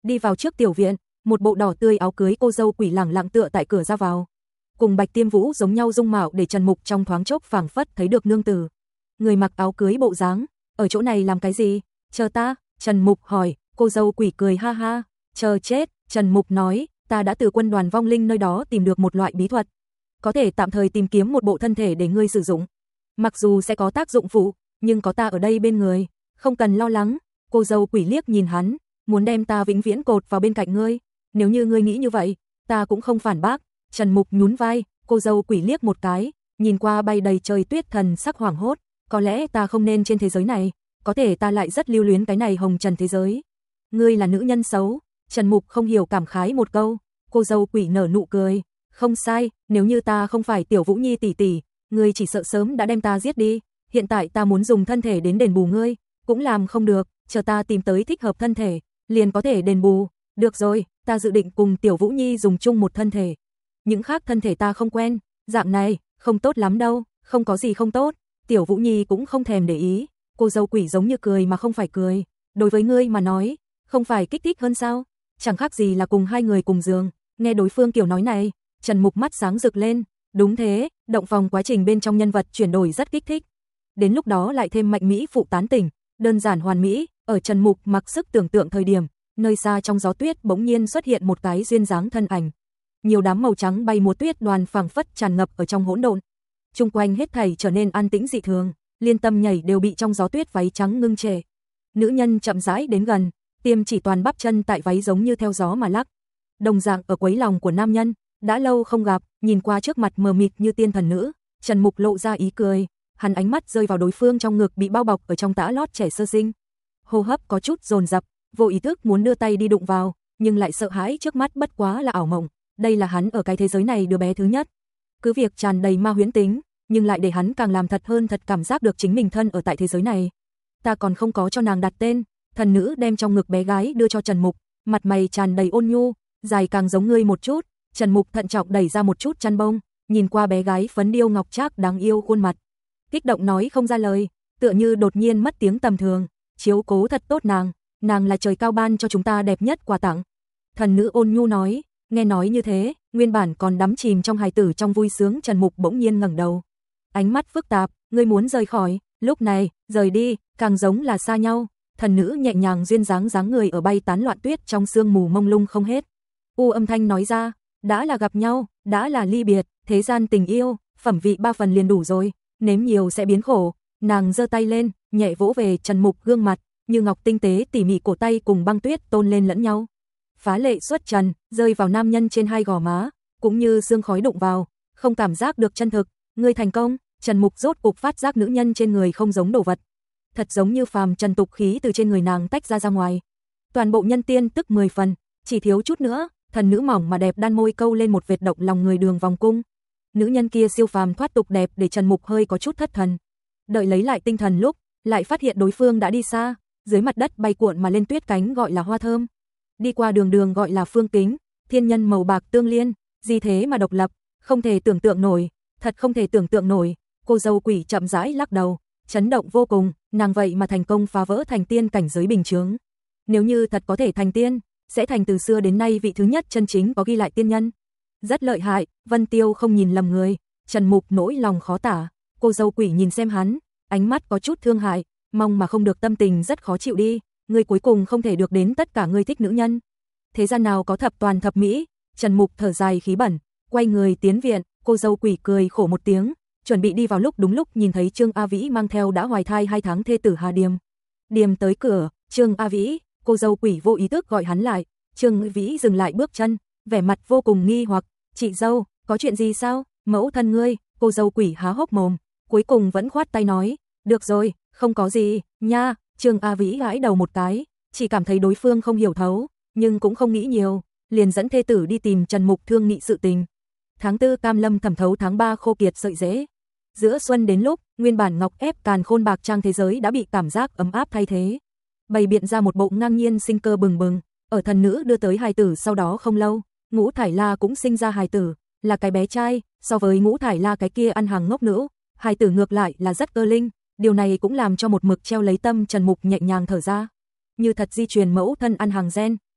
Đi vào trước tiểu viện, một bộ đỏ tươi áo cưới cô dâu Quỷ lẳng lặng tựa tại cửa ra vào. Cùng Bạch Tiêm Vũ giống nhau dung mạo để Trần Mục trong thoáng chốc phảng phất thấy được nương tử. Người mặc áo cưới bộ dáng, ở chỗ này làm cái gì? Chờ ta, Trần Mục hỏi, cô dâu Quỷ cười ha ha, chờ chết, Trần Mục nói, ta đã từ quân đoàn vong linh nơi đó tìm được một loại bí thuật. Có thể tạm thời tìm kiếm một bộ thân thể để ngươi sử dụng. Mặc dù sẽ có tác dụng phụ, nhưng có ta ở đây bên người, không cần lo lắng. Cô dâu Quỷ liếc nhìn hắn, muốn đem ta vĩnh viễn cột vào bên cạnh ngươi. Nếu như ngươi nghĩ như vậy, ta cũng không phản bác. Trần Mục nhún vai, cô dâu Quỷ liếc một cái, nhìn qua bay đầy trời tuyết thần sắc hoảng hốt. Có lẽ ta không nên trên thế giới này, có thể ta lại rất lưu luyến cái này hồng trần thế giới. Ngươi là nữ nhân xấu. Trần Mục không hiểu cảm khái một câu. Cô dâu Quỷ nở nụ cười, không sai, nếu như ta không phải Tiểu Vũ Nhi tỷ tỷ, ngươi chỉ sợ sớm đã đem ta giết đi. Hiện tại ta muốn dùng thân thể đến đền bù ngươi, cũng làm không được, chờ ta tìm tới thích hợp thân thể, liền có thể đền bù. Được rồi, ta dự định cùng Tiểu Vũ Nhi dùng chung một thân thể. Những khác thân thể ta không quen, dạng này, không tốt lắm đâu, không có gì không tốt. Tiểu Vũ Nhi cũng không thèm để ý, cô dâu Quỷ giống như cười mà không phải cười. Đối với ngươi mà nói, không phải kích thích hơn sao? Chẳng khác gì là cùng hai người cùng giường. Nghe đối phương kiểu nói này, Trần Mục mắt sáng rực lên. Đúng thế, động phòng quá trình bên trong nhân vật chuyển đổi rất kích thích. Đến lúc đó lại thêm mạnh mỹ phụ tán tỉnh, đơn giản hoàn mỹ. Ở Trần Mục mặc sức tưởng tượng thời điểm, nơi xa trong gió tuyết bỗng nhiên xuất hiện một cái duyên dáng thân ảnh. Nhiều đám màu trắng bay múa tuyết đoàn phảng phất tràn ngập ở trong hỗn độn. Chung quanh hết thảy trở nên an tĩnh dị thường, liên tâm nhảy đều bị trong gió tuyết váy trắng ngưng trệ. Nữ nhân chậm rãi đến gần, tiêm chỉ toàn bắp chân tại váy giống như theo gió mà lắc. Đồng dạng ở quấy lòng của nam nhân, đã lâu không gặp, nhìn qua trước mặt mờ mịt như tiên thần nữ, Trần Mục lộ ra ý cười, hắn ánh mắt rơi vào đối phương trong ngực bị bao bọc ở trong tã lót trẻ sơ sinh. Hô hấp có chút dồn dập, vô ý thức muốn đưa tay đi đụng vào, nhưng lại sợ hãi trước mắt bất quá là ảo mộng, đây là hắn ở cái thế giới này đứa bé thứ nhất. Cứ việc tràn đầy ma huyễn tính, nhưng lại để hắn càng làm thật hơn thật cảm giác được chính mình thân ở tại thế giới này. Ta còn không có cho nàng đặt tên. Thần nữ đem trong ngực bé gái đưa cho Trần Mục, mặt mày tràn đầy ôn nhu, dài càng giống ngươi một chút. Trần Mục thận trọng đẩy ra một chút chăn bông, nhìn qua bé gái phấn điêu ngọc trác đáng yêu khuôn mặt, kích động nói không ra lời, tựa như đột nhiên mất tiếng tầm thường, chiếu cố thật tốt nàng, nàng là trời cao ban cho chúng ta đẹp nhất quà tặng. Thần nữ ôn nhu nói, nghe nói như thế, nguyên bản còn đắm chìm trong hài tử trong vui sướng Trần Mục bỗng nhiên ngẩng đầu, ánh mắt phức tạp, ngươi muốn rời khỏi, lúc này, rời đi, càng giống là xa nhau. Thần nữ nhẹ nhàng duyên dáng dáng người ở bay tán loạn tuyết trong sương mù mông lung không hết. U âm thanh nói ra, đã là gặp nhau, đã là ly biệt, thế gian tình yêu, phẩm vị ba phần liền đủ rồi, nếm nhiều sẽ biến khổ. Nàng giơ tay lên, nhẹ vỗ về Trần Mục gương mặt, như ngọc tinh tế tỉ mỉ cổ tay cùng băng tuyết tôn lên lẫn nhau. Phá lệ xuất trần, rơi vào nam nhân trên hai gò má, cũng như sương khói đụng vào, không cảm giác được chân thực. Ngươi thành công. Trần Mục rốt cục phát giác nữ nhân trên người không giống đồ vật, thật giống như phàm trần tục khí từ trên người nàng tách ra ra ngoài. Toàn bộ nhân tiên tức mười phần, chỉ thiếu chút nữa, thần nữ mỏng mà đẹp đan môi câu lên một vệt động lòng người đường vòng cung. Nữ nhân kia siêu phàm thoát tục đẹp để Trần Mục hơi có chút thất thần. Đợi lấy lại tinh thần lúc, lại phát hiện đối phương đã đi xa, dưới mặt đất bay cuộn mà lên tuyết cánh gọi là hoa thơm. Đi qua đường đường gọi là phương kính, thiên nhân màu bạc tương liên, gì thế mà độc lập, không thể tưởng tượng nổi, thật không thể tưởng tượng nổi. Cô dâu Quỷ chậm rãi lắc đầu, chấn động vô cùng, nàng vậy mà thành công phá vỡ thành tiên cảnh giới bình chướng. Nếu như thật có thể thành tiên, sẽ thành từ xưa đến nay vị thứ nhất chân chính có ghi lại tiên nhân. Rất lợi hại, Vân Tiêu không nhìn lầm người. Trần Mục nỗi lòng khó tả. Cô dâu Quỷ nhìn xem hắn, ánh mắt có chút thương hại, mong mà không được, tâm tình rất khó chịu đi. Ngươi cuối cùng không thể được đến tất cả ngươi thích nữ nhân. Thế gian nào có thập toàn thập mỹ. Trần Mục thở dài khí bẩn, quay người tiến viện. Cô dâu Quỷ cười khổ một tiếng, chuẩn bị đi vào lúc đúng lúc nhìn thấy Trương A Vĩ mang theo đã hoài thai hai tháng thê tử Hà Điềm. Điềm tới cửa, Trương A Vĩ, cô dâu Quỷ vô ý thức gọi hắn lại. Trương A Vĩ dừng lại bước chân, vẻ mặt vô cùng nghi hoặc, chị dâu, có chuyện gì sao? Mẫu thân ngươi. Cô dâu Quỷ há hốc mồm, cuối cùng vẫn khoát tay nói, được rồi, không có gì, nha. Trương A Vĩ gãi đầu một cái, chỉ cảm thấy đối phương không hiểu thấu, nhưng cũng không nghĩ nhiều, liền dẫn thê tử đi tìm Trần Mục thương nghị sự tình. Tháng tư cam lâm thẩm thấu, tháng ba khô kiệt sợi rễ. Giữa xuân đến lúc, nguyên bản ngọc ép càn khôn bạc trang thế giới đã bị cảm giác ấm áp thay thế, bày biện ra một bộ ngang nhiên sinh cơ bừng bừng. Ở thần nữ đưa tới hài tử sau đó không lâu, Ngũ Thải La cũng sinh ra hài tử, là cái bé trai. So với Ngũ Thải La cái kia ăn hàng ngốc nữ, hài tử ngược lại là rất cơ linh. Điều này cũng làm cho một mực treo lấy tâm Trần Mục nhẹ nhàng thở ra. Như thật di truyền mẫu thân ăn hàng gen,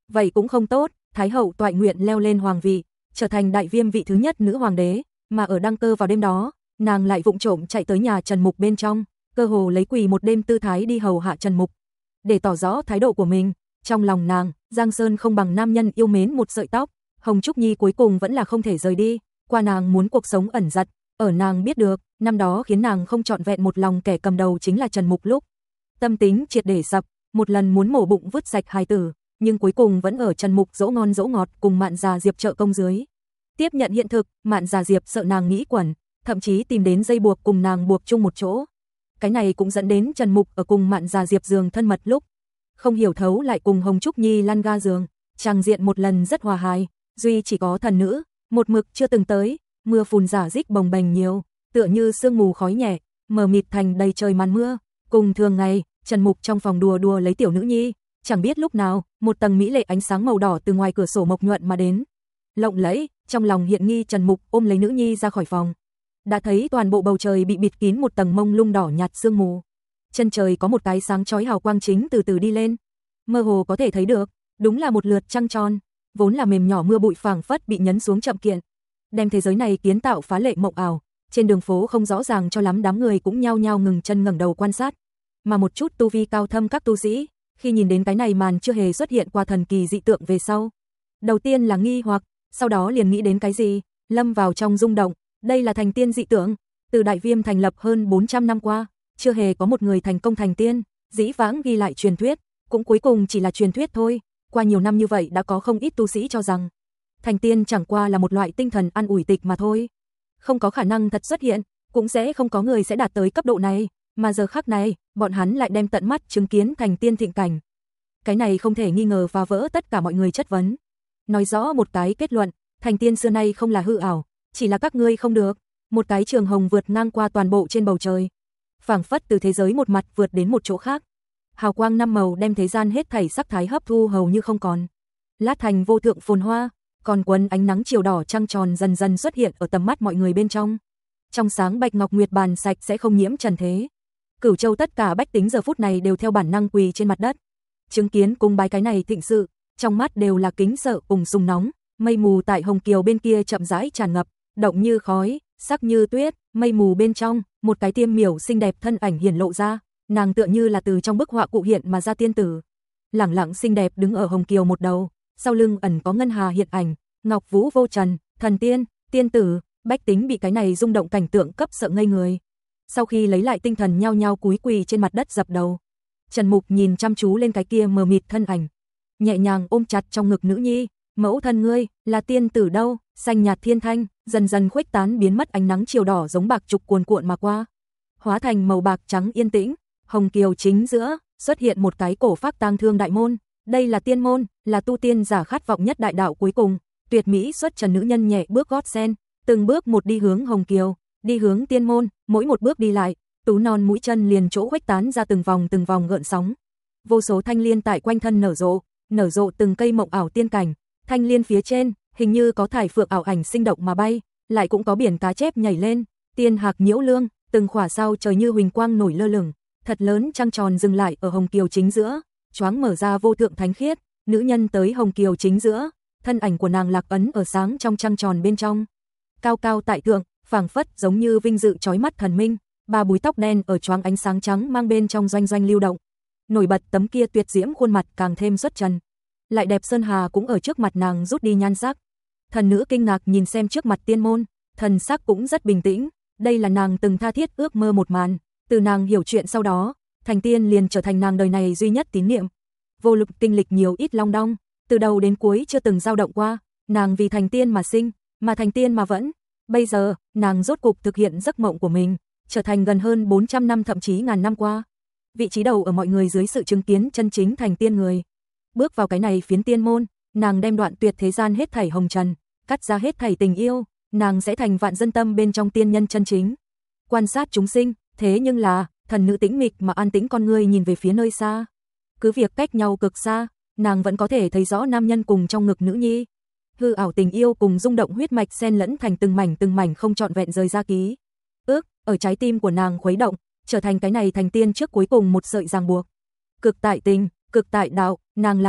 Vậy cũng không tốt, Thái hậu toại nguyện leo lên hoàng vị, trở thành đại viêm vị thứ nhất nữ hoàng đế, mà ở đăng cơ vào đêm đó, nàng lại vụng trộm chạy tới nhà Trần Mục bên trong, cơ hồ lấy quỳ một đêm tư thái đi hầu hạ Trần Mục, để tỏ rõ thái độ của mình. Trong lòng nàng, Giang Sơn không bằng nam nhân yêu mến một sợi tóc, Hồng Trúc Nhi cuối cùng vẫn là không thể rời đi, qua nàng muốn cuộc sống ẩn giật, ở nàng biết được, năm đó khiến nàng không trọn vẹn một lòng kẻ cầm đầu chính là Trần Mục lúc. Tâm tính triệt để sập, một lần muốn mổ bụng vứt sạch hài tử, nhưng cuối cùng vẫn ở Trần Mục dỗ ngon dỗ ngọt cùng Mạn Già Diệp trợ công dưới. Tiếp nhận hiện thực, Mạn Già Diệp sợ nàng nghĩ quẩn, thậm chí tìm đến dây buộc cùng nàng buộc chung một chỗ. Cái này cũng dẫn đến Trần Mục ở cùng Mạn Già Diệp giường thân mật lúc, không hiểu thấu lại cùng Hồng Trúc Nhi lăn ga giường, trang diện một lần rất hòa hài, duy chỉ có thần nữ, một mực chưa từng tới, mưa phùn giả dích bồng bềnh nhiều, tựa như sương mù khói nhẹ, mờ mịt thành đầy trời màn mưa. Cùng thường ngày, Trần Mục trong phòng đùa đùa lấy tiểu nữ nhi, chẳng biết lúc nào, một tầng mỹ lệ ánh sáng màu đỏ từ ngoài cửa sổ mộc nhuận mà đến. Lộng lẫy, trong lòng hiện nghi Trần Mục ôm lấy nữ nhi ra khỏi phòng. Đã thấy toàn bộ bầu trời bị bịt kín một tầng mông lung đỏ nhạt sương mù. Chân trời có một cái sáng chói hào quang chính từ từ đi lên. Mơ hồ có thể thấy được, đúng là một lượt trăng tròn, vốn là mềm nhỏ mưa bụi phảng phất bị nhấn xuống chậm kiện, đem thế giới này kiến tạo phá lệ mộng ảo. Trên đường phố không rõ ràng cho lắm, đám người cũng nhao nhao ngừng chân ngẩng đầu quan sát. Mà một chút tu vi cao thâm các tu sĩ, khi nhìn đến cái này màn chưa hề xuất hiện qua thần kỳ dị tượng về sau, đầu tiên là nghi hoặc, sau đó liền nghĩ đến cái gì, lâm vào trong rung động. Đây là thành tiên dị tượng, từ Đại Viêm thành lập hơn bốn trăm năm qua, chưa hề có một người thành công thành tiên, dĩ vãng ghi lại truyền thuyết, cũng cuối cùng chỉ là truyền thuyết thôi. Qua nhiều năm như vậy đã có không ít tu sĩ cho rằng thành tiên chẳng qua là một loại tinh thần an ủi tịch mà thôi, không có khả năng thật xuất hiện, cũng sẽ không có người sẽ đạt tới cấp độ này, mà giờ khắc này, bọn hắn lại đem tận mắt chứng kiến thành tiên thịnh cảnh. Cái này không thể nghi ngờ phá vỡ tất cả mọi người chất vấn. Nói rõ một cái kết luận, thành tiên xưa nay không là hư ảo, chỉ là các ngươi không được. Một cái trường hồng vượt ngang qua toàn bộ trên bầu trời, phảng phất từ thế giới một mặt vượt đến một chỗ khác. Hào quang năm màu đem thế gian hết thảy sắc thái hấp thu hầu như không còn, lát thành vô thượng phồn hoa, còn quấn ánh nắng chiều đỏ trăng tròn dần dần xuất hiện ở tầm mắt mọi người bên trong. Trong sáng bạch ngọc nguyệt bàn sạch sẽ không nhiễm trần thế. Cửu Châu tất cả bách tính giờ phút này đều theo bản năng quỳ trên mặt đất, chứng kiến cung bái cái này thịnh sự, trong mắt đều là kính sợ cùng sùng nóng. Mây mù tại Hồng Kiều bên kia chậm rãi tràn ngập, động như khói, sắc như tuyết, mây mù bên trong, một cái tiêm miểu xinh đẹp thân ảnh hiển lộ ra, nàng tựa như là từ trong bức họa cụ hiện mà ra tiên tử. Lẳng lặng xinh đẹp đứng ở Hồng Kiều một đầu, sau lưng ẩn có ngân hà hiện ảnh, ngọc vũ vô trần, thần tiên, tiên tử, bách tính bị cái này rung động cảnh tượng cấp sợ ngây người. Sau khi lấy lại tinh thần nhao nhao cúi quỳ trên mặt đất dập đầu. Trần Mục nhìn chăm chú lên cái kia mờ mịt thân ảnh, nhẹ nhàng ôm chặt trong ngực nữ nhi, mẫu thân ngươi, là tiên tử đâu? Xanh nhạt thiên thanh, dần dần khuếch tán biến mất, ánh nắng chiều đỏ giống bạc trục cuồn cuộn mà qua, hóa thành màu bạc trắng yên tĩnh. Hồng Kiều chính giữa, xuất hiện một cái cổ phác tang thương đại môn, đây là tiên môn, là tu tiên giả khát vọng nhất đại đạo cuối cùng, tuyệt mỹ xuất trần nữ nhân nhẹ bước gót sen, từng bước một đi hướng Hồng Kiều, đi hướng tiên môn, mỗi một bước đi lại, tú non mũi chân liền chỗ khuếch tán ra từng vòng từng vòng gợn sóng. Vô số thanh liên tại quanh thân nở rộ, nở rộ từng cây mộng ảo tiên cảnh, thanh liên phía trên, hình như có thải phượng ảo ảnh sinh động mà bay, lại cũng có biển cá chép nhảy lên, tiên hạc nhiễu lương, từng khỏa sao trời như huỳnh quang nổi lơ lửng, thật lớn trăng tròn dừng lại ở Hồng Kiều chính giữa, choáng mở ra vô thượng thánh khiết, nữ nhân tới Hồng Kiều chính giữa, thân ảnh của nàng lạc ấn ở sáng trong trăng tròn bên trong. Cao cao tại thượng, phảng phất giống như vinh dự chói mắt thần minh, ba búi tóc đen ở choáng ánh sáng trắng mang bên trong doanh doanh lưu động. Nổi bật tấm kia tuyệt diễm khuôn mặt càng thêm xuất trần. Lại đẹp sơn hà cũng ở trước mặt nàng rút đi nhan sắc. Thần nữ kinh ngạc nhìn xem trước mặt tiên môn, thần sắc cũng rất bình tĩnh, đây là nàng từng tha thiết ước mơ một màn, từ nàng hiểu chuyện sau đó, thành tiên liền trở thành nàng đời này duy nhất tín niệm. Vô lực kinh lịch nhiều ít long đong, từ đầu đến cuối chưa từng dao động qua, nàng vì thành tiên mà sinh, mà thành tiên mà vẫn. Bây giờ, nàng rốt cục thực hiện giấc mộng của mình, trở thành gần hơn bốn trăm năm thậm chí ngàn năm qua, vị trí đầu ở mọi người dưới sự chứng kiến chân chính thành tiên người. Bước vào cái này phiến tiên môn, nàng đem đoạn tuyệt thế gian hết thảy hồng trần, cắt ra hết thảy tình yêu, nàng sẽ thành vạn dân tâm bên trong tiên nhân chân chính. Quan sát chúng sinh, thế nhưng là, thần nữ tĩnh mịch mà an tĩnh con ngươi nhìn về phía nơi xa. Cứ việc cách nhau cực xa, nàng vẫn có thể thấy rõ nam nhân cùng trong ngực nữ nhi. Hư ảo tình yêu cùng rung động huyết mạch xen lẫn thành từng mảnh từng mảnh không trọn vẹn rời ra ký ước, ở trái tim của nàng khuấy động, trở thành cái này thành tiên trước cuối cùng một sợi ràng buộc. Cực tại tình, cực tại đạo, nàng làm được,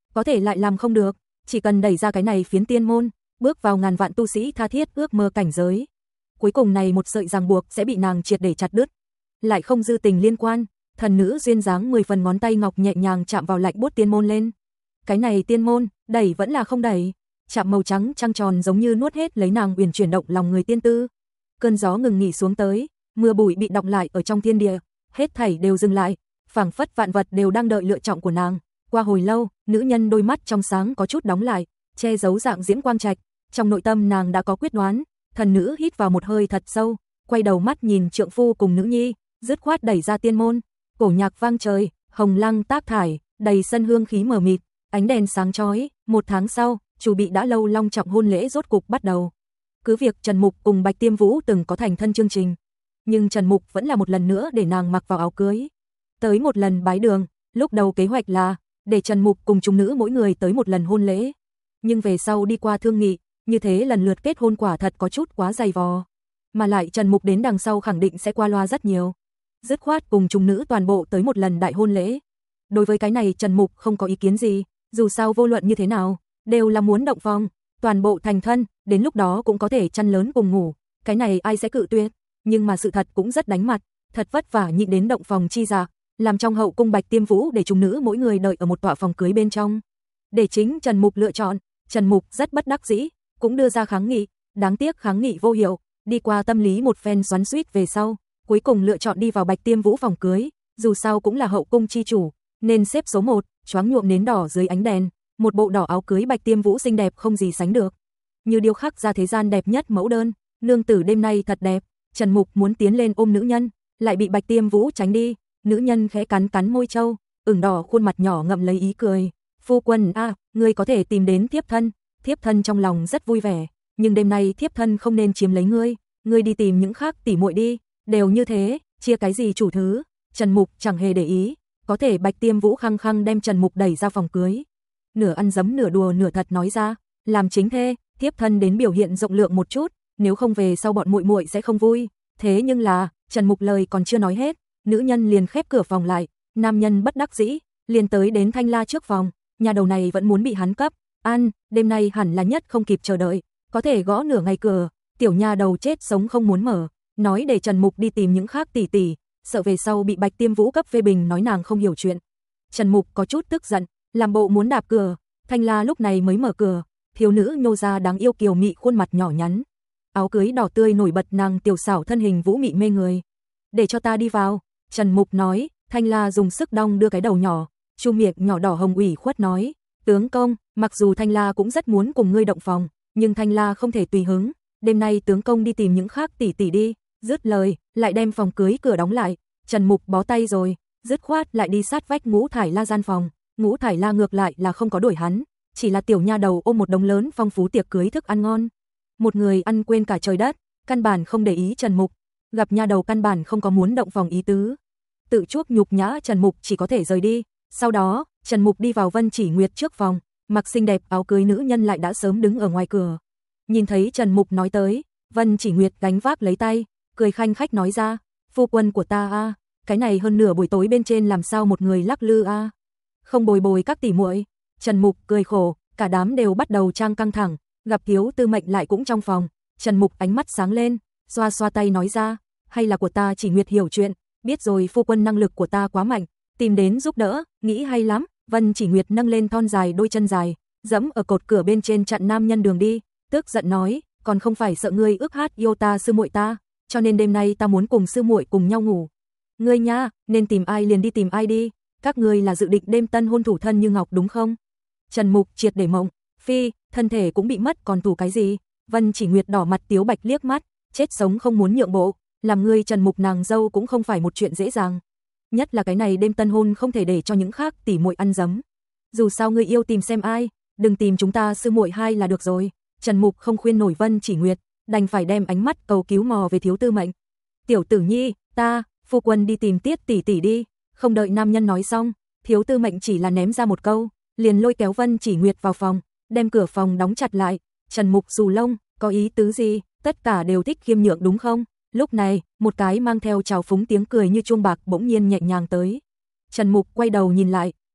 có thể lại làm không được, chỉ cần đẩy ra cái này phiến tiên môn, bước vào ngàn vạn tu sĩ tha thiết ước mơ cảnh giới. Cuối cùng này một sợi ràng buộc sẽ bị nàng triệt để chặt đứt. Lại không dư tình liên quan, thần nữ duyên dáng mười phần ngón tay ngọc nhẹ nhàng chạm vào lạnh buốt tiên môn lên. Cái này tiên môn, đẩy vẫn là không đẩy, chạm màu trắng trăng tròn giống như nuốt hết lấy nàng uyển chuyển động lòng người tiên tư. Cơn gió ngừng nghỉ xuống tới, mưa bụi bị đọng lại ở trong thiên địa, hết thảy đều dừng lại, phảng phất vạn vật đều đang đợi lựa chọn của nàng. Qua hồi lâu, nữ nhân đôi mắt trong sáng có chút đóng lại, che giấu dạng diễm quang trạch, trong nội tâm nàng đã có quyết đoán. Thần nữ hít vào một hơi thật sâu, quay đầu mắt nhìn trượng phu cùng nữ nhi, dứt khoát đẩy ra tiên môn. Cổ nhạc vang trời, hồng lăng tác thải, đầy sân hương khí mờ mịt, ánh đèn sáng chói. Một tháng sau, chủ bị đã lâu long trọng hôn lễ rốt cục bắt đầu. Cứ việc Trần Mục cùng Bạch Tiêm Vũ từng có thành thân chương trình, nhưng Trần Mục vẫn là một lần nữa để nàng mặc vào áo cưới. Tới một lần bái đường, lúc đầu kế hoạch là để Trần Mục cùng chúng nữ mỗi người tới một lần hôn lễ, nhưng về sau đi qua thương nghị, như thế lần lượt kết hôn quả thật có chút quá dày vò, mà lại Trần Mục đến đằng sau khẳng định sẽ qua loa rất nhiều. Dứt khoát cùng chúng nữ toàn bộ tới một lần đại hôn lễ. Đối với cái này Trần Mục không có ý kiến gì, dù sao vô luận như thế nào, đều là muốn động phòng, toàn bộ thành thân, đến lúc đó cũng có thể chăn lớn cùng ngủ, cái này ai sẽ cự tuyệt, nhưng mà sự thật cũng rất đánh mặt, thật vất vả nhịn đến động phòng chi dạ, làm trong hậu cung Bạch Tiêm Vũ để chúng nữ mỗi người đợi ở một tọa phòng cưới bên trong. Để chính Trần Mục lựa chọn, Trần Mục rất bất đắc dĩ, cũng đưa ra kháng nghị, đáng tiếc kháng nghị vô hiệu, đi qua tâm lý một phen xoắn xuýt về sau, cuối cùng lựa chọn đi vào Bạch Tiêm Vũ phòng cưới, dù sao cũng là hậu cung chi chủ, nên xếp số một, choáng nhuộm nến đỏ dưới ánh đèn, một bộ đỏ áo cưới Bạch Tiêm Vũ xinh đẹp không gì sánh được, như điêu khắc ra thế gian đẹp nhất mẫu đơn. Nương tử đêm nay thật đẹp. Trần Mục muốn tiến lên ôm nữ nhân, lại bị Bạch Tiêm Vũ tránh đi. Nữ nhân khẽ cắn cắn môi trâu, ửng đỏ khuôn mặt nhỏ ngậm lấy ý cười. Phu quân a, à, ngươi có thể tìm đến thiếp thân. Thiếp thân trong lòng rất vui vẻ, nhưng đêm nay thiếp thân không nên chiếm lấy ngươi, ngươi đi tìm những khác tỉ muội đi, đều như thế, chia cái gì chủ thứ. Trần Mục chẳng hề để ý, có thể Bạch Tiêm Vũ khăng khăng đem Trần Mục đẩy ra phòng cưới. Nửa ăn dấm nửa đùa nửa thật nói ra, làm chính thê, thiếp thân đến biểu hiện rộng lượng một chút, nếu không về sau bọn muội muội sẽ không vui. Thế nhưng là, Trần Mục lời còn chưa nói hết, nữ nhân liền khép cửa phòng lại, nam nhân bất đắc dĩ, liền tới đến Thanh La trước phòng, nhà đầu này vẫn muốn bị hắn cấp, ăn, đêm nay hẳn là nhất không kịp chờ đợi, có thể gõ nửa ngày cửa, tiểu nha đầu chết sống không muốn mở, nói để Trần Mục đi tìm những khác tỷ tỷ, sợ về sau bị Bạch Tiêm Vũ cấp phê bình nói nàng không hiểu chuyện. Trần Mục có chút tức giận, làm bộ muốn đạp cửa, Thanh La lúc này mới mở cửa, thiếu nữ nhô ra đáng yêu kiều mị khuôn mặt nhỏ nhắn, áo cưới đỏ tươi nổi bật nàng tiểu xảo thân hình vũ mị mê người. Để cho ta đi vào, Trần Mục nói. Thanh La dùng sức đong đưa cái đầu nhỏ, chu miệng nhỏ đỏ hồng ủy khuất nói, tướng công, mặc dù Thanh La cũng rất muốn cùng ngươi động phòng, nhưng Thanh La không thể tùy hứng, đêm nay tướng công đi tìm những khác tỷ tỷ đi. Dứt lời, lại đem phòng cưới cửa đóng lại. Trần Mục bó tay rồi, dứt khoát lại đi sát vách Ngũ Thải La gian phòng. Ngũ Thải La ngược lại là không có đuổi hắn, chỉ là tiểu nha đầu ôm một đống lớn phong phú tiệc cưới thức ăn ngon. Một người ăn quên cả trời đất, căn bản không để ý Trần Mục, gặp nha đầu căn bản không có muốn động phòng ý tứ. Tự chuốc nhục nhã Trần Mục chỉ có thể rời đi. Sau đó, Trần Mục đi vào Vân Chỉ Nguyệt trước phòng, mặc xinh đẹp áo cưới nữ nhân lại đã sớm đứng ở ngoài cửa. Nhìn thấy Trần Mục nói tới, Vân Chỉ Nguyệt gánh vác lấy tay, cười khanh khách nói ra, phu quân của ta a, cái này hơn nửa buổi tối bên trên làm sao một người lắc lư a? Không bồi bồi các tỷ muội. Trần Mục cười khổ, cả đám đều bắt đầu trang căng thẳng, gặp Thiếu Tư Mệnh lại cũng trong phòng, Trần Mục ánh mắt sáng lên, xoa xoa tay nói ra, hay là của ta Chỉ Nguyệt hiểu chuyện, biết rồi phu quân năng lực của ta quá mạnh, tìm đến giúp đỡ, nghĩ hay lắm. Vân Chỉ Nguyệt nâng lên thon dài đôi chân dài, dẫm ở cột cửa bên trên chặn nam nhân đường đi, tức giận nói, còn không phải sợ ngươi ước hát yêu ta sư muội ta, cho nên đêm nay ta muốn cùng sư muội cùng nhau ngủ. Ngươi nha, nên tìm ai liền đi tìm ai đi, các ngươi là dự định đêm tân hôn thủ thân như ngọc đúng không? Trần Mục triệt để mộng, phi, thân thể cũng bị mất còn thủ cái gì? Vân Chỉ Nguyệt đỏ mặt tiếu bạch liếc mắt, chết sống không muốn nhượng bộ, làm ngươi Trần Mục nàng dâu cũng không phải một chuyện dễ dàng. Nhất là cái này đêm tân hôn không thể để cho những khác tỷ muội ăn dấm. Dù sao ngươi yêu tìm xem ai, đừng tìm chúng ta sư muội hai là được rồi. Trần Mục không khuyên nổi Vân Chỉ Nguyệt, đành phải đem ánh mắt cầu cứu mò về Thiếu Tư Mệnh. Tiểu tử nhi, ta, phu quân đi tìm Tiết tỷ tỷ đi. Không đợi nam nhân nói xong, Thiếu Tư Mệnh chỉ là ném ra một câu, liền lôi kéo Vân Chỉ Nguyệt vào phòng, đem cửa phòng đóng chặt lại. Trần Mục xù lông, có ý tứ gì, tất cả đều thích khiêm nhượng đúng không? Lúc này, một cái mang theo trào phúng tiếng cười như chuông bạc bỗng nhiên nhẹ nhàng tới. Trần Mục quay đầu nhìn lại,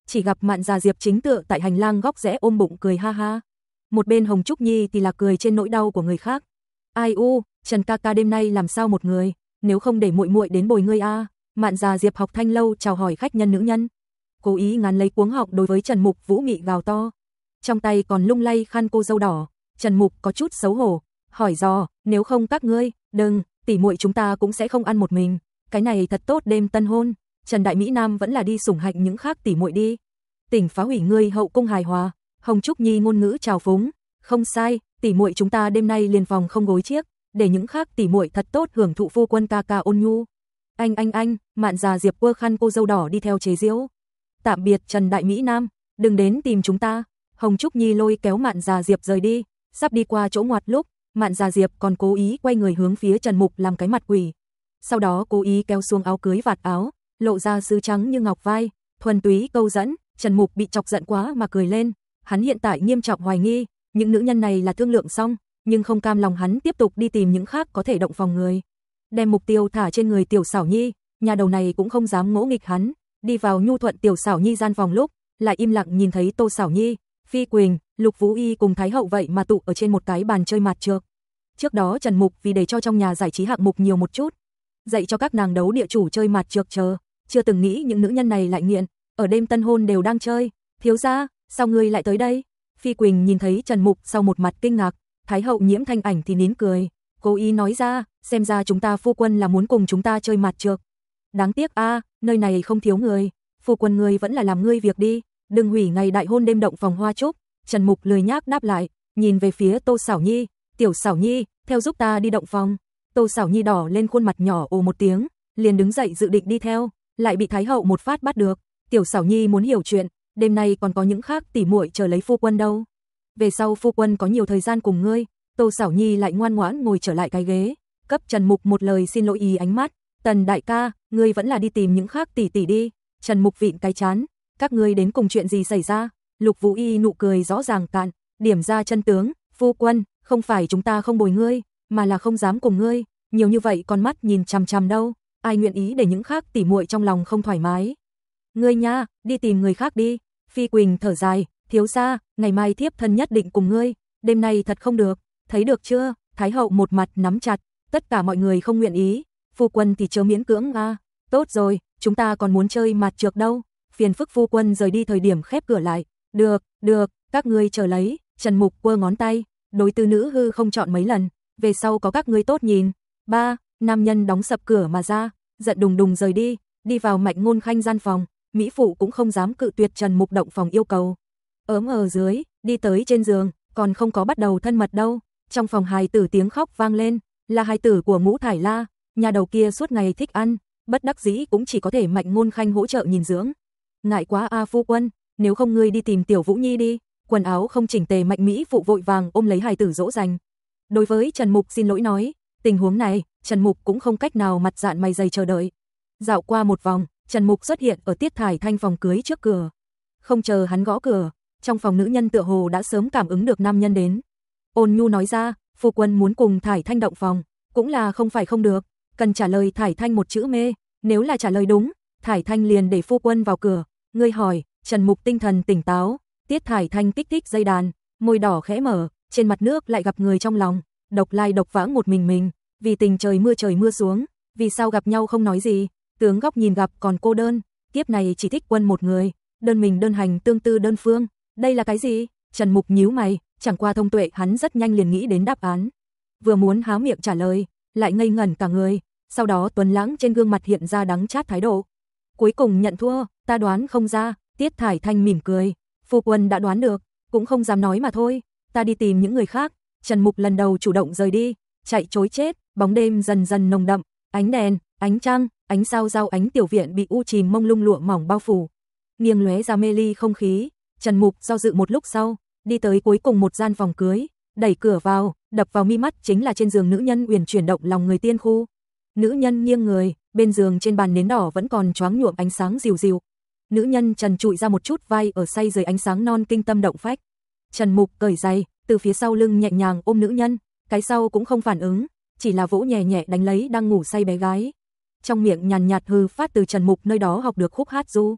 chỉ gặp Mạn Già Diệp chính tựa tại hành lang góc rẽ ôm bụng cười ha ha. Một bên Hồng Trúc Nhi thì là cười trên nỗi đau của người khác. Ai u, Trần ca ca đêm nay làm sao một người, nếu không để muội muội đến bồi ngươi a. À. Mạn Già Diệp học thanh lâu chào hỏi khách nhân nữ nhân, cố ý ngắn lấy cuống họng đối với Trần Mục vũ mị gào to. Trong tay còn lung lay khăn cô dâu đỏ. Trần Mục có chút xấu hổ, hỏi dò, nếu không các ngươi, đừng, tỷ muội chúng ta cũng sẽ không ăn một mình, cái này thật tốt đêm tân hôn, Trần Đại Mỹ Nam vẫn là đi sủng hạnh những khác tỷ muội đi. Tỉnh phá hủy ngươi hậu cung hài hòa. Hồng Trúc Nhi ngôn ngữ trào phúng, không sai, tỷ muội chúng ta đêm nay liền phòng không gối chiếc, để những khác tỷ muội thật tốt hưởng thụ phu quân ca ca ôn nhu. Anh anh anh, Mạn Già Diệp quơ khăn cô dâu đỏ đi theo chế giễu. Tạm biệt Trần Đại Mỹ Nam, đừng đến tìm chúng ta. Hồng Trúc Nhi lôi kéo Mạn Già Diệp rời đi, sắp đi qua chỗ ngoặt lúc, Mạn Già Diệp còn cố ý quay người hướng phía Trần Mục làm cái mặt quỷ. Sau đó cố ý kéo xuống áo cưới vạt áo, lộ ra sứ trắng như ngọc vai, thuần túy câu dẫn. Trần Mục bị chọc giận quá mà cười lên, hắn hiện tại nghiêm trọng hoài nghi, những nữ nhân này là thương lượng xong, nhưng không cam lòng hắn tiếp tục đi tìm những khác có thể động phòng người. Đem mục tiêu thả trên người Tiểu Xảo Nhi, nhà đầu này cũng không dám ngỗ nghịch hắn, đi vào nhu thuận Tiểu Xảo Nhi gian phòng lúc, lại im lặng nhìn thấy Tô Xảo Nhi, Phi Quỳnh, Lục Vũ Y cùng Thái Hậu vậy mà tụ ở trên một cái bàn chơi mạt trược. Trước đó Trần Mục vì để cho trong nhà giải trí hạng mục nhiều một chút, dạy cho các nàng đấu địa chủ chơi mạt trược chờ, chưa từng nghĩ những nữ nhân này lại nghiện, ở đêm tân hôn đều đang chơi. Thiếu gia, sao ngươi lại tới đây? Phi Quỳnh nhìn thấy Trần Mục sau một mặt kinh ngạc, Thái Hậu Nhiễm Thanh Ảnh thì nín cười, cố ý nói ra, xem ra chúng ta phu quân là muốn cùng chúng ta chơi mạt trược. Đáng tiếc a, à, nơi này không thiếu người, phu quân ngươi vẫn là làm ngươi việc đi, đừng hủy ngày đại hôn đêm động phòng hoa trúc. Trần Mục lười nhác đáp lại, nhìn về phía Tô Xảo Nhi, Tiểu Xảo Nhi, theo giúp ta đi động phòng. Tô Xảo Nhi đỏ lên khuôn mặt nhỏ ồ một tiếng, liền đứng dậy dự định đi theo, lại bị Thái Hậu một phát bắt được. Tiểu Xảo Nhi muốn hiểu chuyện, đêm nay còn có những khác tỉ muội chờ lấy phu quân đâu. Về sau phu quân có nhiều thời gian cùng ngươi. Tô Xảo Nhi lại ngoan ngoãn ngồi trở lại cái ghế, cấp Trần Mục một lời xin lỗi ý ánh mắt. Tần đại ca, ngươi vẫn là đi tìm những khác tỷ tỷ đi. Trần Mục vịn cái chán, các ngươi đến cùng chuyện gì xảy ra? Lục Vũ Y nụ cười rõ ràng cạn, điểm ra chân tướng, phu quân, không phải chúng ta không bồi ngươi, mà là không dám cùng ngươi, nhiều như vậy con mắt nhìn chằm chằm đâu, ai nguyện ý để những khác tỉ muội trong lòng không thoải mái. Ngươi nha, đi tìm người khác đi. Phi Quỳnh thở dài, thiếu gia, ngày mai thiếp thân nhất định cùng ngươi, đêm nay thật không được, thấy được chưa? Thái Hậu một mặt nắm chặt, tất cả mọi người không nguyện ý, phu quân thì chớ miễn cưỡng a. À. Tốt rồi, chúng ta còn muốn chơi mạt trược đâu. Phiền phức phu quân rời đi thời điểm khép cửa lại. Được, được, các ngươi chờ lấy. Trần Mục quơ ngón tay, đối tư nữ hư không chọn mấy lần, về sau có các ngươi tốt nhìn. Ba, nam nhân đóng sập cửa mà ra, giận đùng đùng rời đi, đi vào Mạnh Ngôn Khanh gian phòng, mỹ phụ cũng không dám cự tuyệt Trần Mục động phòng yêu cầu. Ớm ở dưới, đi tới trên giường, còn không có bắt đầu thân mật đâu, trong phòng hài tử tiếng khóc vang lên, là hài tử của Ngũ Thải La, nhà đầu kia suốt ngày thích ăn, bất đắc dĩ cũng chỉ có thể Mạnh Ngôn Khanh hỗ trợ nhìn dưỡng. Ngại quá a phu quân, nếu không ngươi đi tìm Tiểu Vũ Nhi đi. Quần áo không chỉnh tề Mạnh mỹ phụ vội vàng ôm lấy hài tử dỗ dành. Đối với Trần Mục xin lỗi nói, tình huống này, Trần Mục cũng không cách nào mặt dạn mày dày chờ đợi. Dạo qua một vòng, Trần Mục xuất hiện ở Tiết Thải Thanh phòng cưới trước cửa. Không chờ hắn gõ cửa, trong phòng nữ nhân tựa hồ đã sớm cảm ứng được nam nhân đến. Ôn nhu nói ra, phu quân muốn cùng Thải Thanh động phòng, cũng là không phải không được, cần trả lời Thải Thanh một chữ mê, nếu là trả lời đúng, Thải Thanh liền để phu quân vào cửa. Ngươi hỏi, Trần Mục tinh thần tỉnh táo, Tiết Thải Thanh kích thích dây đàn, môi đỏ khẽ mở, trên mặt nước lại gặp người trong lòng, độc lai độc vãng một mình mình, vì tình trời mưa trời mưa xuống, vì sao gặp nhau không nói gì, tướng góc nhìn gặp còn cô đơn, kiếp này chỉ thích quân một người, đơn mình đơn hành tương tư đơn phương, đây là cái gì? Trần Mục nhíu mày, chẳng qua thông tuệ hắn rất nhanh liền nghĩ đến đáp án. Vừa muốn há miệng trả lời, lại ngây ngẩn cả người, sau đó Tuấn Lãng trên gương mặt hiện ra đắng chát thái độ. Cuối cùng nhận thua, ta đoán không ra. Tiết Thải Thanh mỉm cười, phu quân đã đoán được, cũng không dám nói mà thôi, ta đi tìm những người khác. Trần Mục lần đầu chủ động rời đi, chạy trối chết, bóng đêm dần dần nồng đậm, ánh đèn, ánh trăng, ánh sao giao ánh tiểu viện bị u chìm mông lung lụa mỏng bao phủ, nghiêng lóe ra mê ly không khí. Trần Mục do dự một lúc sau, đi tới cuối cùng một gian phòng cưới, đẩy cửa vào, đập vào mi mắt chính là trên giường nữ nhân uyển chuyển động lòng người tiên khu. Nữ nhân nghiêng người, bên giường trên bàn nến đỏ vẫn còn choáng nhuộm ánh sáng dịu dịu. Nữ nhân trần trụi ra một chút vai ở say dưới ánh sáng non kinh tâm động phách. Trần Mục cởi giày, từ phía sau lưng nhẹ nhàng ôm nữ nhân, cái sau cũng không phản ứng, chỉ là vỗ nhẹ nhẹ đánh lấy đang ngủ say bé gái. Trong miệng nhàn nhạt hư phát từ Trần Mục nơi đó học được khúc hát du.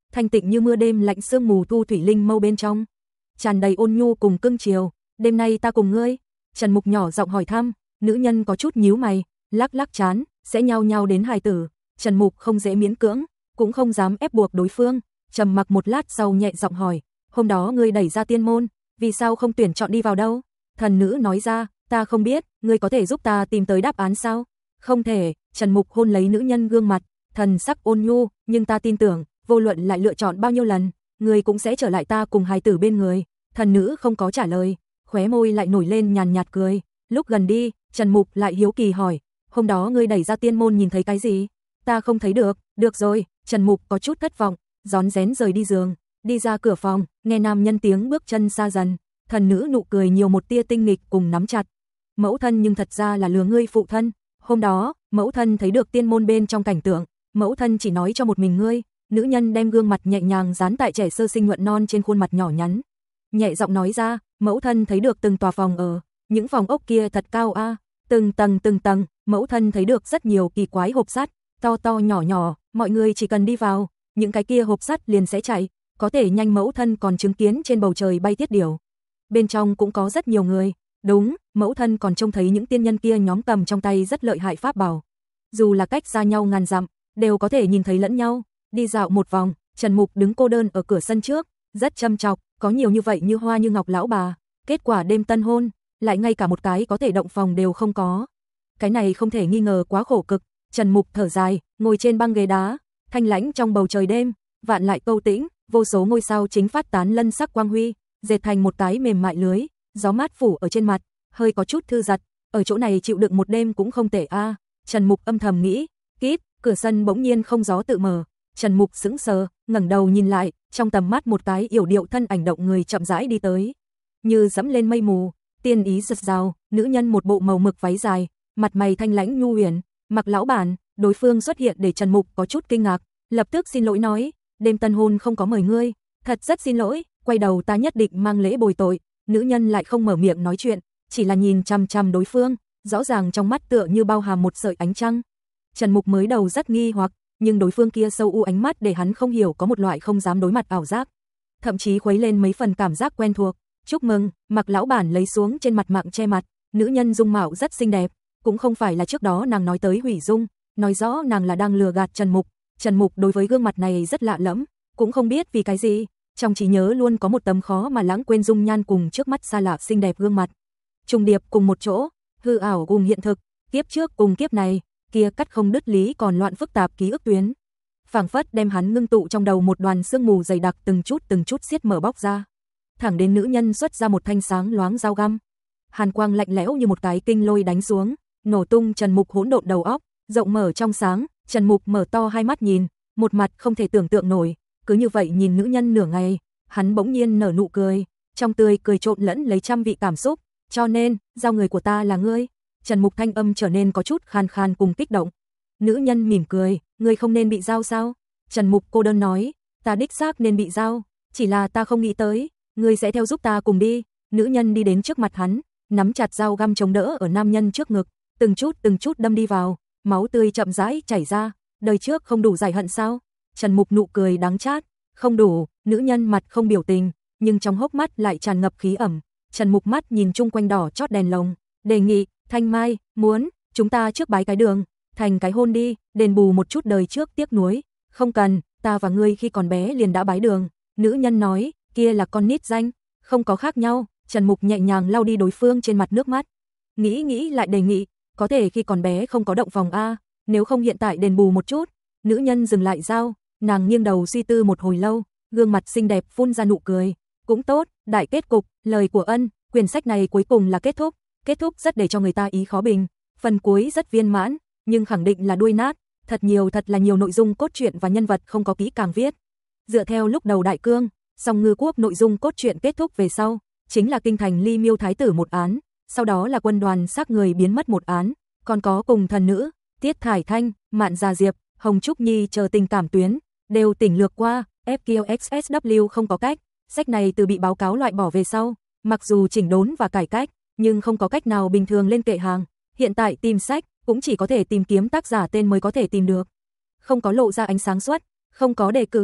thanh tịnh như mưa đêm lạnh sương mù thu thủy linh mâu bên trong, tràn đầy ôn nhu cùng cưng chiều. Đêm nay ta cùng ngươi? Trần Mục nhỏ giọng hỏi thăm. Nữ nhân có chút nhíu mày, lắc lắc trán, sẽ nhau nhau đến hài tử. Trần Mục không dễ miễn cưỡng, cũng không dám ép buộc đối phương, trầm mặc một lát sau nhẹ giọng hỏi, hôm đó ngươi đẩy ra tiên môn, vì sao không tuyển chọn đi vào đâu? Thần nữ nói ra, ta không biết, ngươi có thể giúp ta tìm tới đáp án sao? Không thể. Trần Mục hôn lấy nữ nhân gương mặt, thần sắc ôn nhu, nhưng ta tin tưởng, vô luận lại lựa chọn bao nhiêu lần, ngươi cũng sẽ trở lại ta cùng hài tử bên người. Thần nữ không có trả lời, khóe môi lại nổi lên nhàn nhạt cười. Lúc gần đi, Trần Mục lại hiếu kỳ hỏi, hôm đó ngươi đẩy ra tiên môn nhìn thấy cái gì? Ta không thấy được. Được rồi. Trần Mục có chút thất vọng, rón rén rời đi giường, đi ra cửa phòng, nghe nam nhân tiếng bước chân xa dần, thần nữ nụ cười nhiều một tia tinh nghịch cùng nắm chặt. Mẫu thân nhưng thật ra là lừa ngươi phụ thân. Hôm đó, mẫu thân thấy được tiên môn bên trong cảnh tượng, mẫu thân chỉ nói cho một mình ngươi. Nữ nhân đem gương mặt nhẹ nhàng dán tại trẻ sơ sinh nhuận non trên khuôn mặt nhỏ nhắn, nhẹ giọng nói ra, mẫu thân thấy được từng tòa phòng ở, những phòng ốc kia thật cao a, à, từng tầng từng tầng, mẫu thân thấy được rất nhiều kỳ quái hộp sắt, to to nhỏ nhỏ, mọi người chỉ cần đi vào, những cái kia hộp sắt liền sẽ chạy, có thể nhanh. Mẫu thân còn chứng kiến trên bầu trời bay tiết điểu, bên trong cũng có rất nhiều người. Đúng, mẫu thân còn trông thấy những tiên nhân kia nhóm cầm trong tay rất lợi hại pháp bảo, dù là cách xa nhau ngàn dặm, đều có thể nhìn thấy lẫn nhau. Đi dạo một vòng, Trần Mục đứng cô đơn ở cửa sân trước, rất châm chọc, có nhiều như vậy như hoa như ngọc lão bà, kết quả đêm tân hôn, lại ngay cả một cái có thể động phòng đều không có. Cái này không thể nghi ngờ quá khổ cực. Trần Mục thở dài, ngồi trên băng ghế đá, thanh lãnh trong bầu trời đêm, vạn lại câu tĩnh, vô số ngôi sao chính phát tán lân sắc quang huy, dệt thành một cái mềm mại lưới, gió mát phủ ở trên mặt, hơi có chút thư giật, ở chỗ này chịu đựng một đêm cũng không tệ a. Trần Mục âm thầm nghĩ. Kíp, cửa sân bỗng nhiên không gió tự mở, Trần Mục sững sờ, ngẩng đầu nhìn lại, trong tầm mắt một cái yểu điệu thân ảnh động người chậm rãi đi tới, như dẫm lên mây mù, tiên ý giật rào. Nữ nhân một bộ màu mực váy dài, mặt mày thanh lãnh nhu huyền. Mặc lão bản, đối phương xuất hiện để Trần Mục có chút kinh ngạc, lập tức xin lỗi nói, đêm tân hôn không có mời ngươi, thật rất xin lỗi, quay đầu ta nhất định mang lễ bồi tội. Nữ nhân lại không mở miệng nói chuyện, chỉ là nhìn chằm chằm đối phương, rõ ràng trong mắt tựa như bao hàm một sợi ánh trăng. Trần Mục mới đầu rất nghi hoặc, nhưng đối phương kia sâu u ánh mắt để hắn không hiểu có một loại không dám đối mặt ảo giác, thậm chí khuấy lên mấy phần cảm giác quen thuộc. Chúc mừng. Mặc lão bản lấy xuống trên mặt mạng che mặt, nữ nhân dung mạo rất xinh đẹp, cũng không phải là trước đó nàng nói tới hủy dung, nói rõ nàng là đang lừa gạt Trần Mục. Trần Mục đối với gương mặt này rất lạ lẫm, cũng không biết vì cái gì, trong trí nhớ luôn có một tấm khó mà lãng quên dung nhan cùng trước mắt xa lạ xinh đẹp gương mặt trùng điệp cùng một chỗ, hư ảo cùng hiện thực, kiếp trước cùng kiếp này, kia cắt không đứt lý còn loạn phức tạp ký ức tuyến, phảng phất đem hắn ngưng tụ trong đầu một đoàn sương mù dày đặc từng chút từng chút xiết mở bóc ra, thẳng đến nữ nhân xuất ra một thanh sáng loáng dao găm, hàn quang lạnh lẽo như một cái kinh lôi đánh xuống, nổ tung Trần Mục hỗn độn đầu óc, rộng mở trong sáng. Trần Mục mở to hai mắt nhìn, một mặt không thể tưởng tượng nổi, cứ như vậy nhìn nữ nhân nửa ngày, hắn bỗng nhiên nở nụ cười, trong tươi cười trộn lẫn lấy trăm vị cảm xúc, cho nên, giao người của ta là ngươi. Trần Mục thanh âm trở nên có chút khan khan cùng kích động. Nữ nhân mỉm cười, ngươi không nên bị giao sao? Trần Mục cô đơn nói, ta đích xác nên bị giao, chỉ là ta không nghĩ tới, ngươi sẽ theo giúp ta cùng đi. Nữ nhân đi đến trước mặt hắn, nắm chặt dao găm chống đỡ ở nam nhân trước ngực, từng chút từng chút đâm đi vào, máu tươi chậm rãi chảy ra. Đời trước không đủ giải hận sao? Trần Mục nụ cười đắng chát, không đủ. Nữ nhân mặt không biểu tình, nhưng trong hốc mắt lại tràn ngập khí ẩm. Trần Mục mắt nhìn chung quanh đỏ chót đèn lồng, đề nghị, Thanh Mai, muốn, chúng ta trước bái cái đường, thành cái hôn đi, đền bù một chút đời trước tiếc nuối. Không cần, ta và ngươi khi còn bé liền đã bái đường. Nữ nhân nói, kia là con nít danh, không có khác nhau. Trần Mục nhẹ nhàng lau đi đối phương trên mặt nước mắt, nghĩ nghĩ lại đề nghị, có thể khi còn bé không có động phòng a, nếu không hiện tại đền bù một chút. Nữ nhân dừng lại dao, nàng nghiêng đầu suy tư một hồi lâu, gương mặt xinh đẹp phun ra nụ cười, cũng tốt, đại kết cục, lời của ân, quyển sách này cuối cùng là kết thúc, kết thúc rất để cho người ta ý khó bình, phần cuối rất viên mãn, nhưng khẳng định là đuôi nát, thật nhiều thật là nhiều nội dung cốt truyện và nhân vật không có kỹ càng viết. Dựa theo lúc đầu đại cương, Song Ngư Quốc nội dung cốt truyện kết thúc về sau, chính là kinh thành Ly Miêu thái tử một án, sau đó là quân đoàn xác người biến mất một án, còn có cùng thần nữ, Tiết Thải Thanh, Mạn Gia Diệp, Hồng Trúc Nhi chờ tình cảm tuyến, đều tỉnh lược qua. ép quy ích ét vê không có cách, sách này từ bị báo cáo loại bỏ về sau, mặc dù chỉnh đốn và cải cách, nhưng không có cách nào bình thường lên kệ hàng, hiện tại tìm sách cũng chỉ có thể tìm kiếm tác giả tên mới có thể tìm được, không có lộ ra ánh sáng suốt, không có đề cử,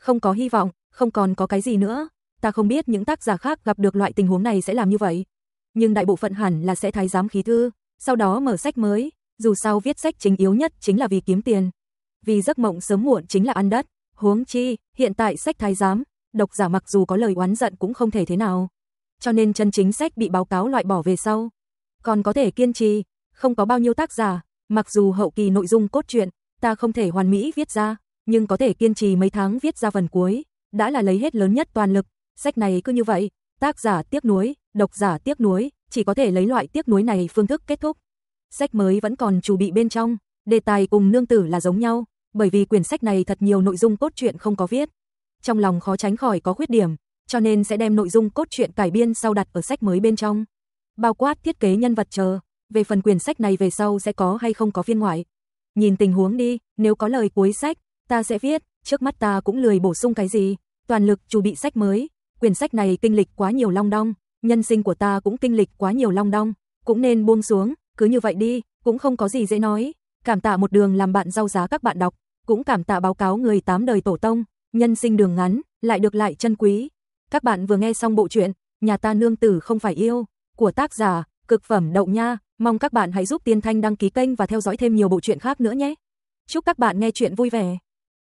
không có hy vọng, không còn có cái gì nữa. Ta không biết những tác giả khác gặp được loại tình huống này sẽ làm như vậy. Nhưng đại bộ phận hẳn là sẽ thái giám khí thư, sau đó mở sách mới, dù sao viết sách chính yếu nhất chính là vì kiếm tiền. Vì giấc mộng sớm muộn chính là ăn đất, huống chi, hiện tại sách thái giám, độc giả mặc dù có lời oán giận cũng không thể thế nào. Cho nên chân chính sách bị báo cáo loại bỏ về sau. Còn có thể kiên trì, không có bao nhiêu tác giả, mặc dù hậu kỳ nội dung cốt truyện, ta không thể hoàn mỹ viết ra, nhưng có thể kiên trì mấy tháng viết ra phần cuối, đã là lấy hết lớn nhất toàn lực. Sách này cứ như vậy, tác giả tiếc nuối, độc giả tiếc nuối, chỉ có thể lấy loại tiếc nuối này phương thức kết thúc. Sách mới vẫn còn chủ bị bên trong, đề tài cùng nương tử là giống nhau, bởi vì quyển sách này thật nhiều nội dung cốt truyện không có viết. Trong lòng khó tránh khỏi có khuyết điểm, cho nên sẽ đem nội dung cốt truyện cải biên sau đặt ở sách mới bên trong. Bao quát thiết kế nhân vật chờ, về phần quyển sách này về sau sẽ có hay không có phiên ngoại. Nhìn tình huống đi, nếu có lời cuối sách, ta sẽ viết, trước mắt ta cũng lười bổ sung cái gì, toàn lực chuẩn bị sách mới. Quyển sách này kinh lịch quá nhiều long đong, nhân sinh của ta cũng kinh lịch quá nhiều long đong, cũng nên buông xuống, cứ như vậy đi, cũng không có gì dễ nói. Cảm tạ một đường làm bạn giao giá các bạn đọc, cũng cảm tạ báo cáo người tám đời tổ tông, nhân sinh đường ngắn, lại được lại chân quý. Các bạn vừa nghe xong bộ truyện Nhà ta nương tử không phải yêu của tác giả Cực phẩm Đậu Nha, mong các bạn hãy giúp Tiên Thanh đăng ký kênh và theo dõi thêm nhiều bộ truyện khác nữa nhé. Chúc các bạn nghe truyện vui vẻ.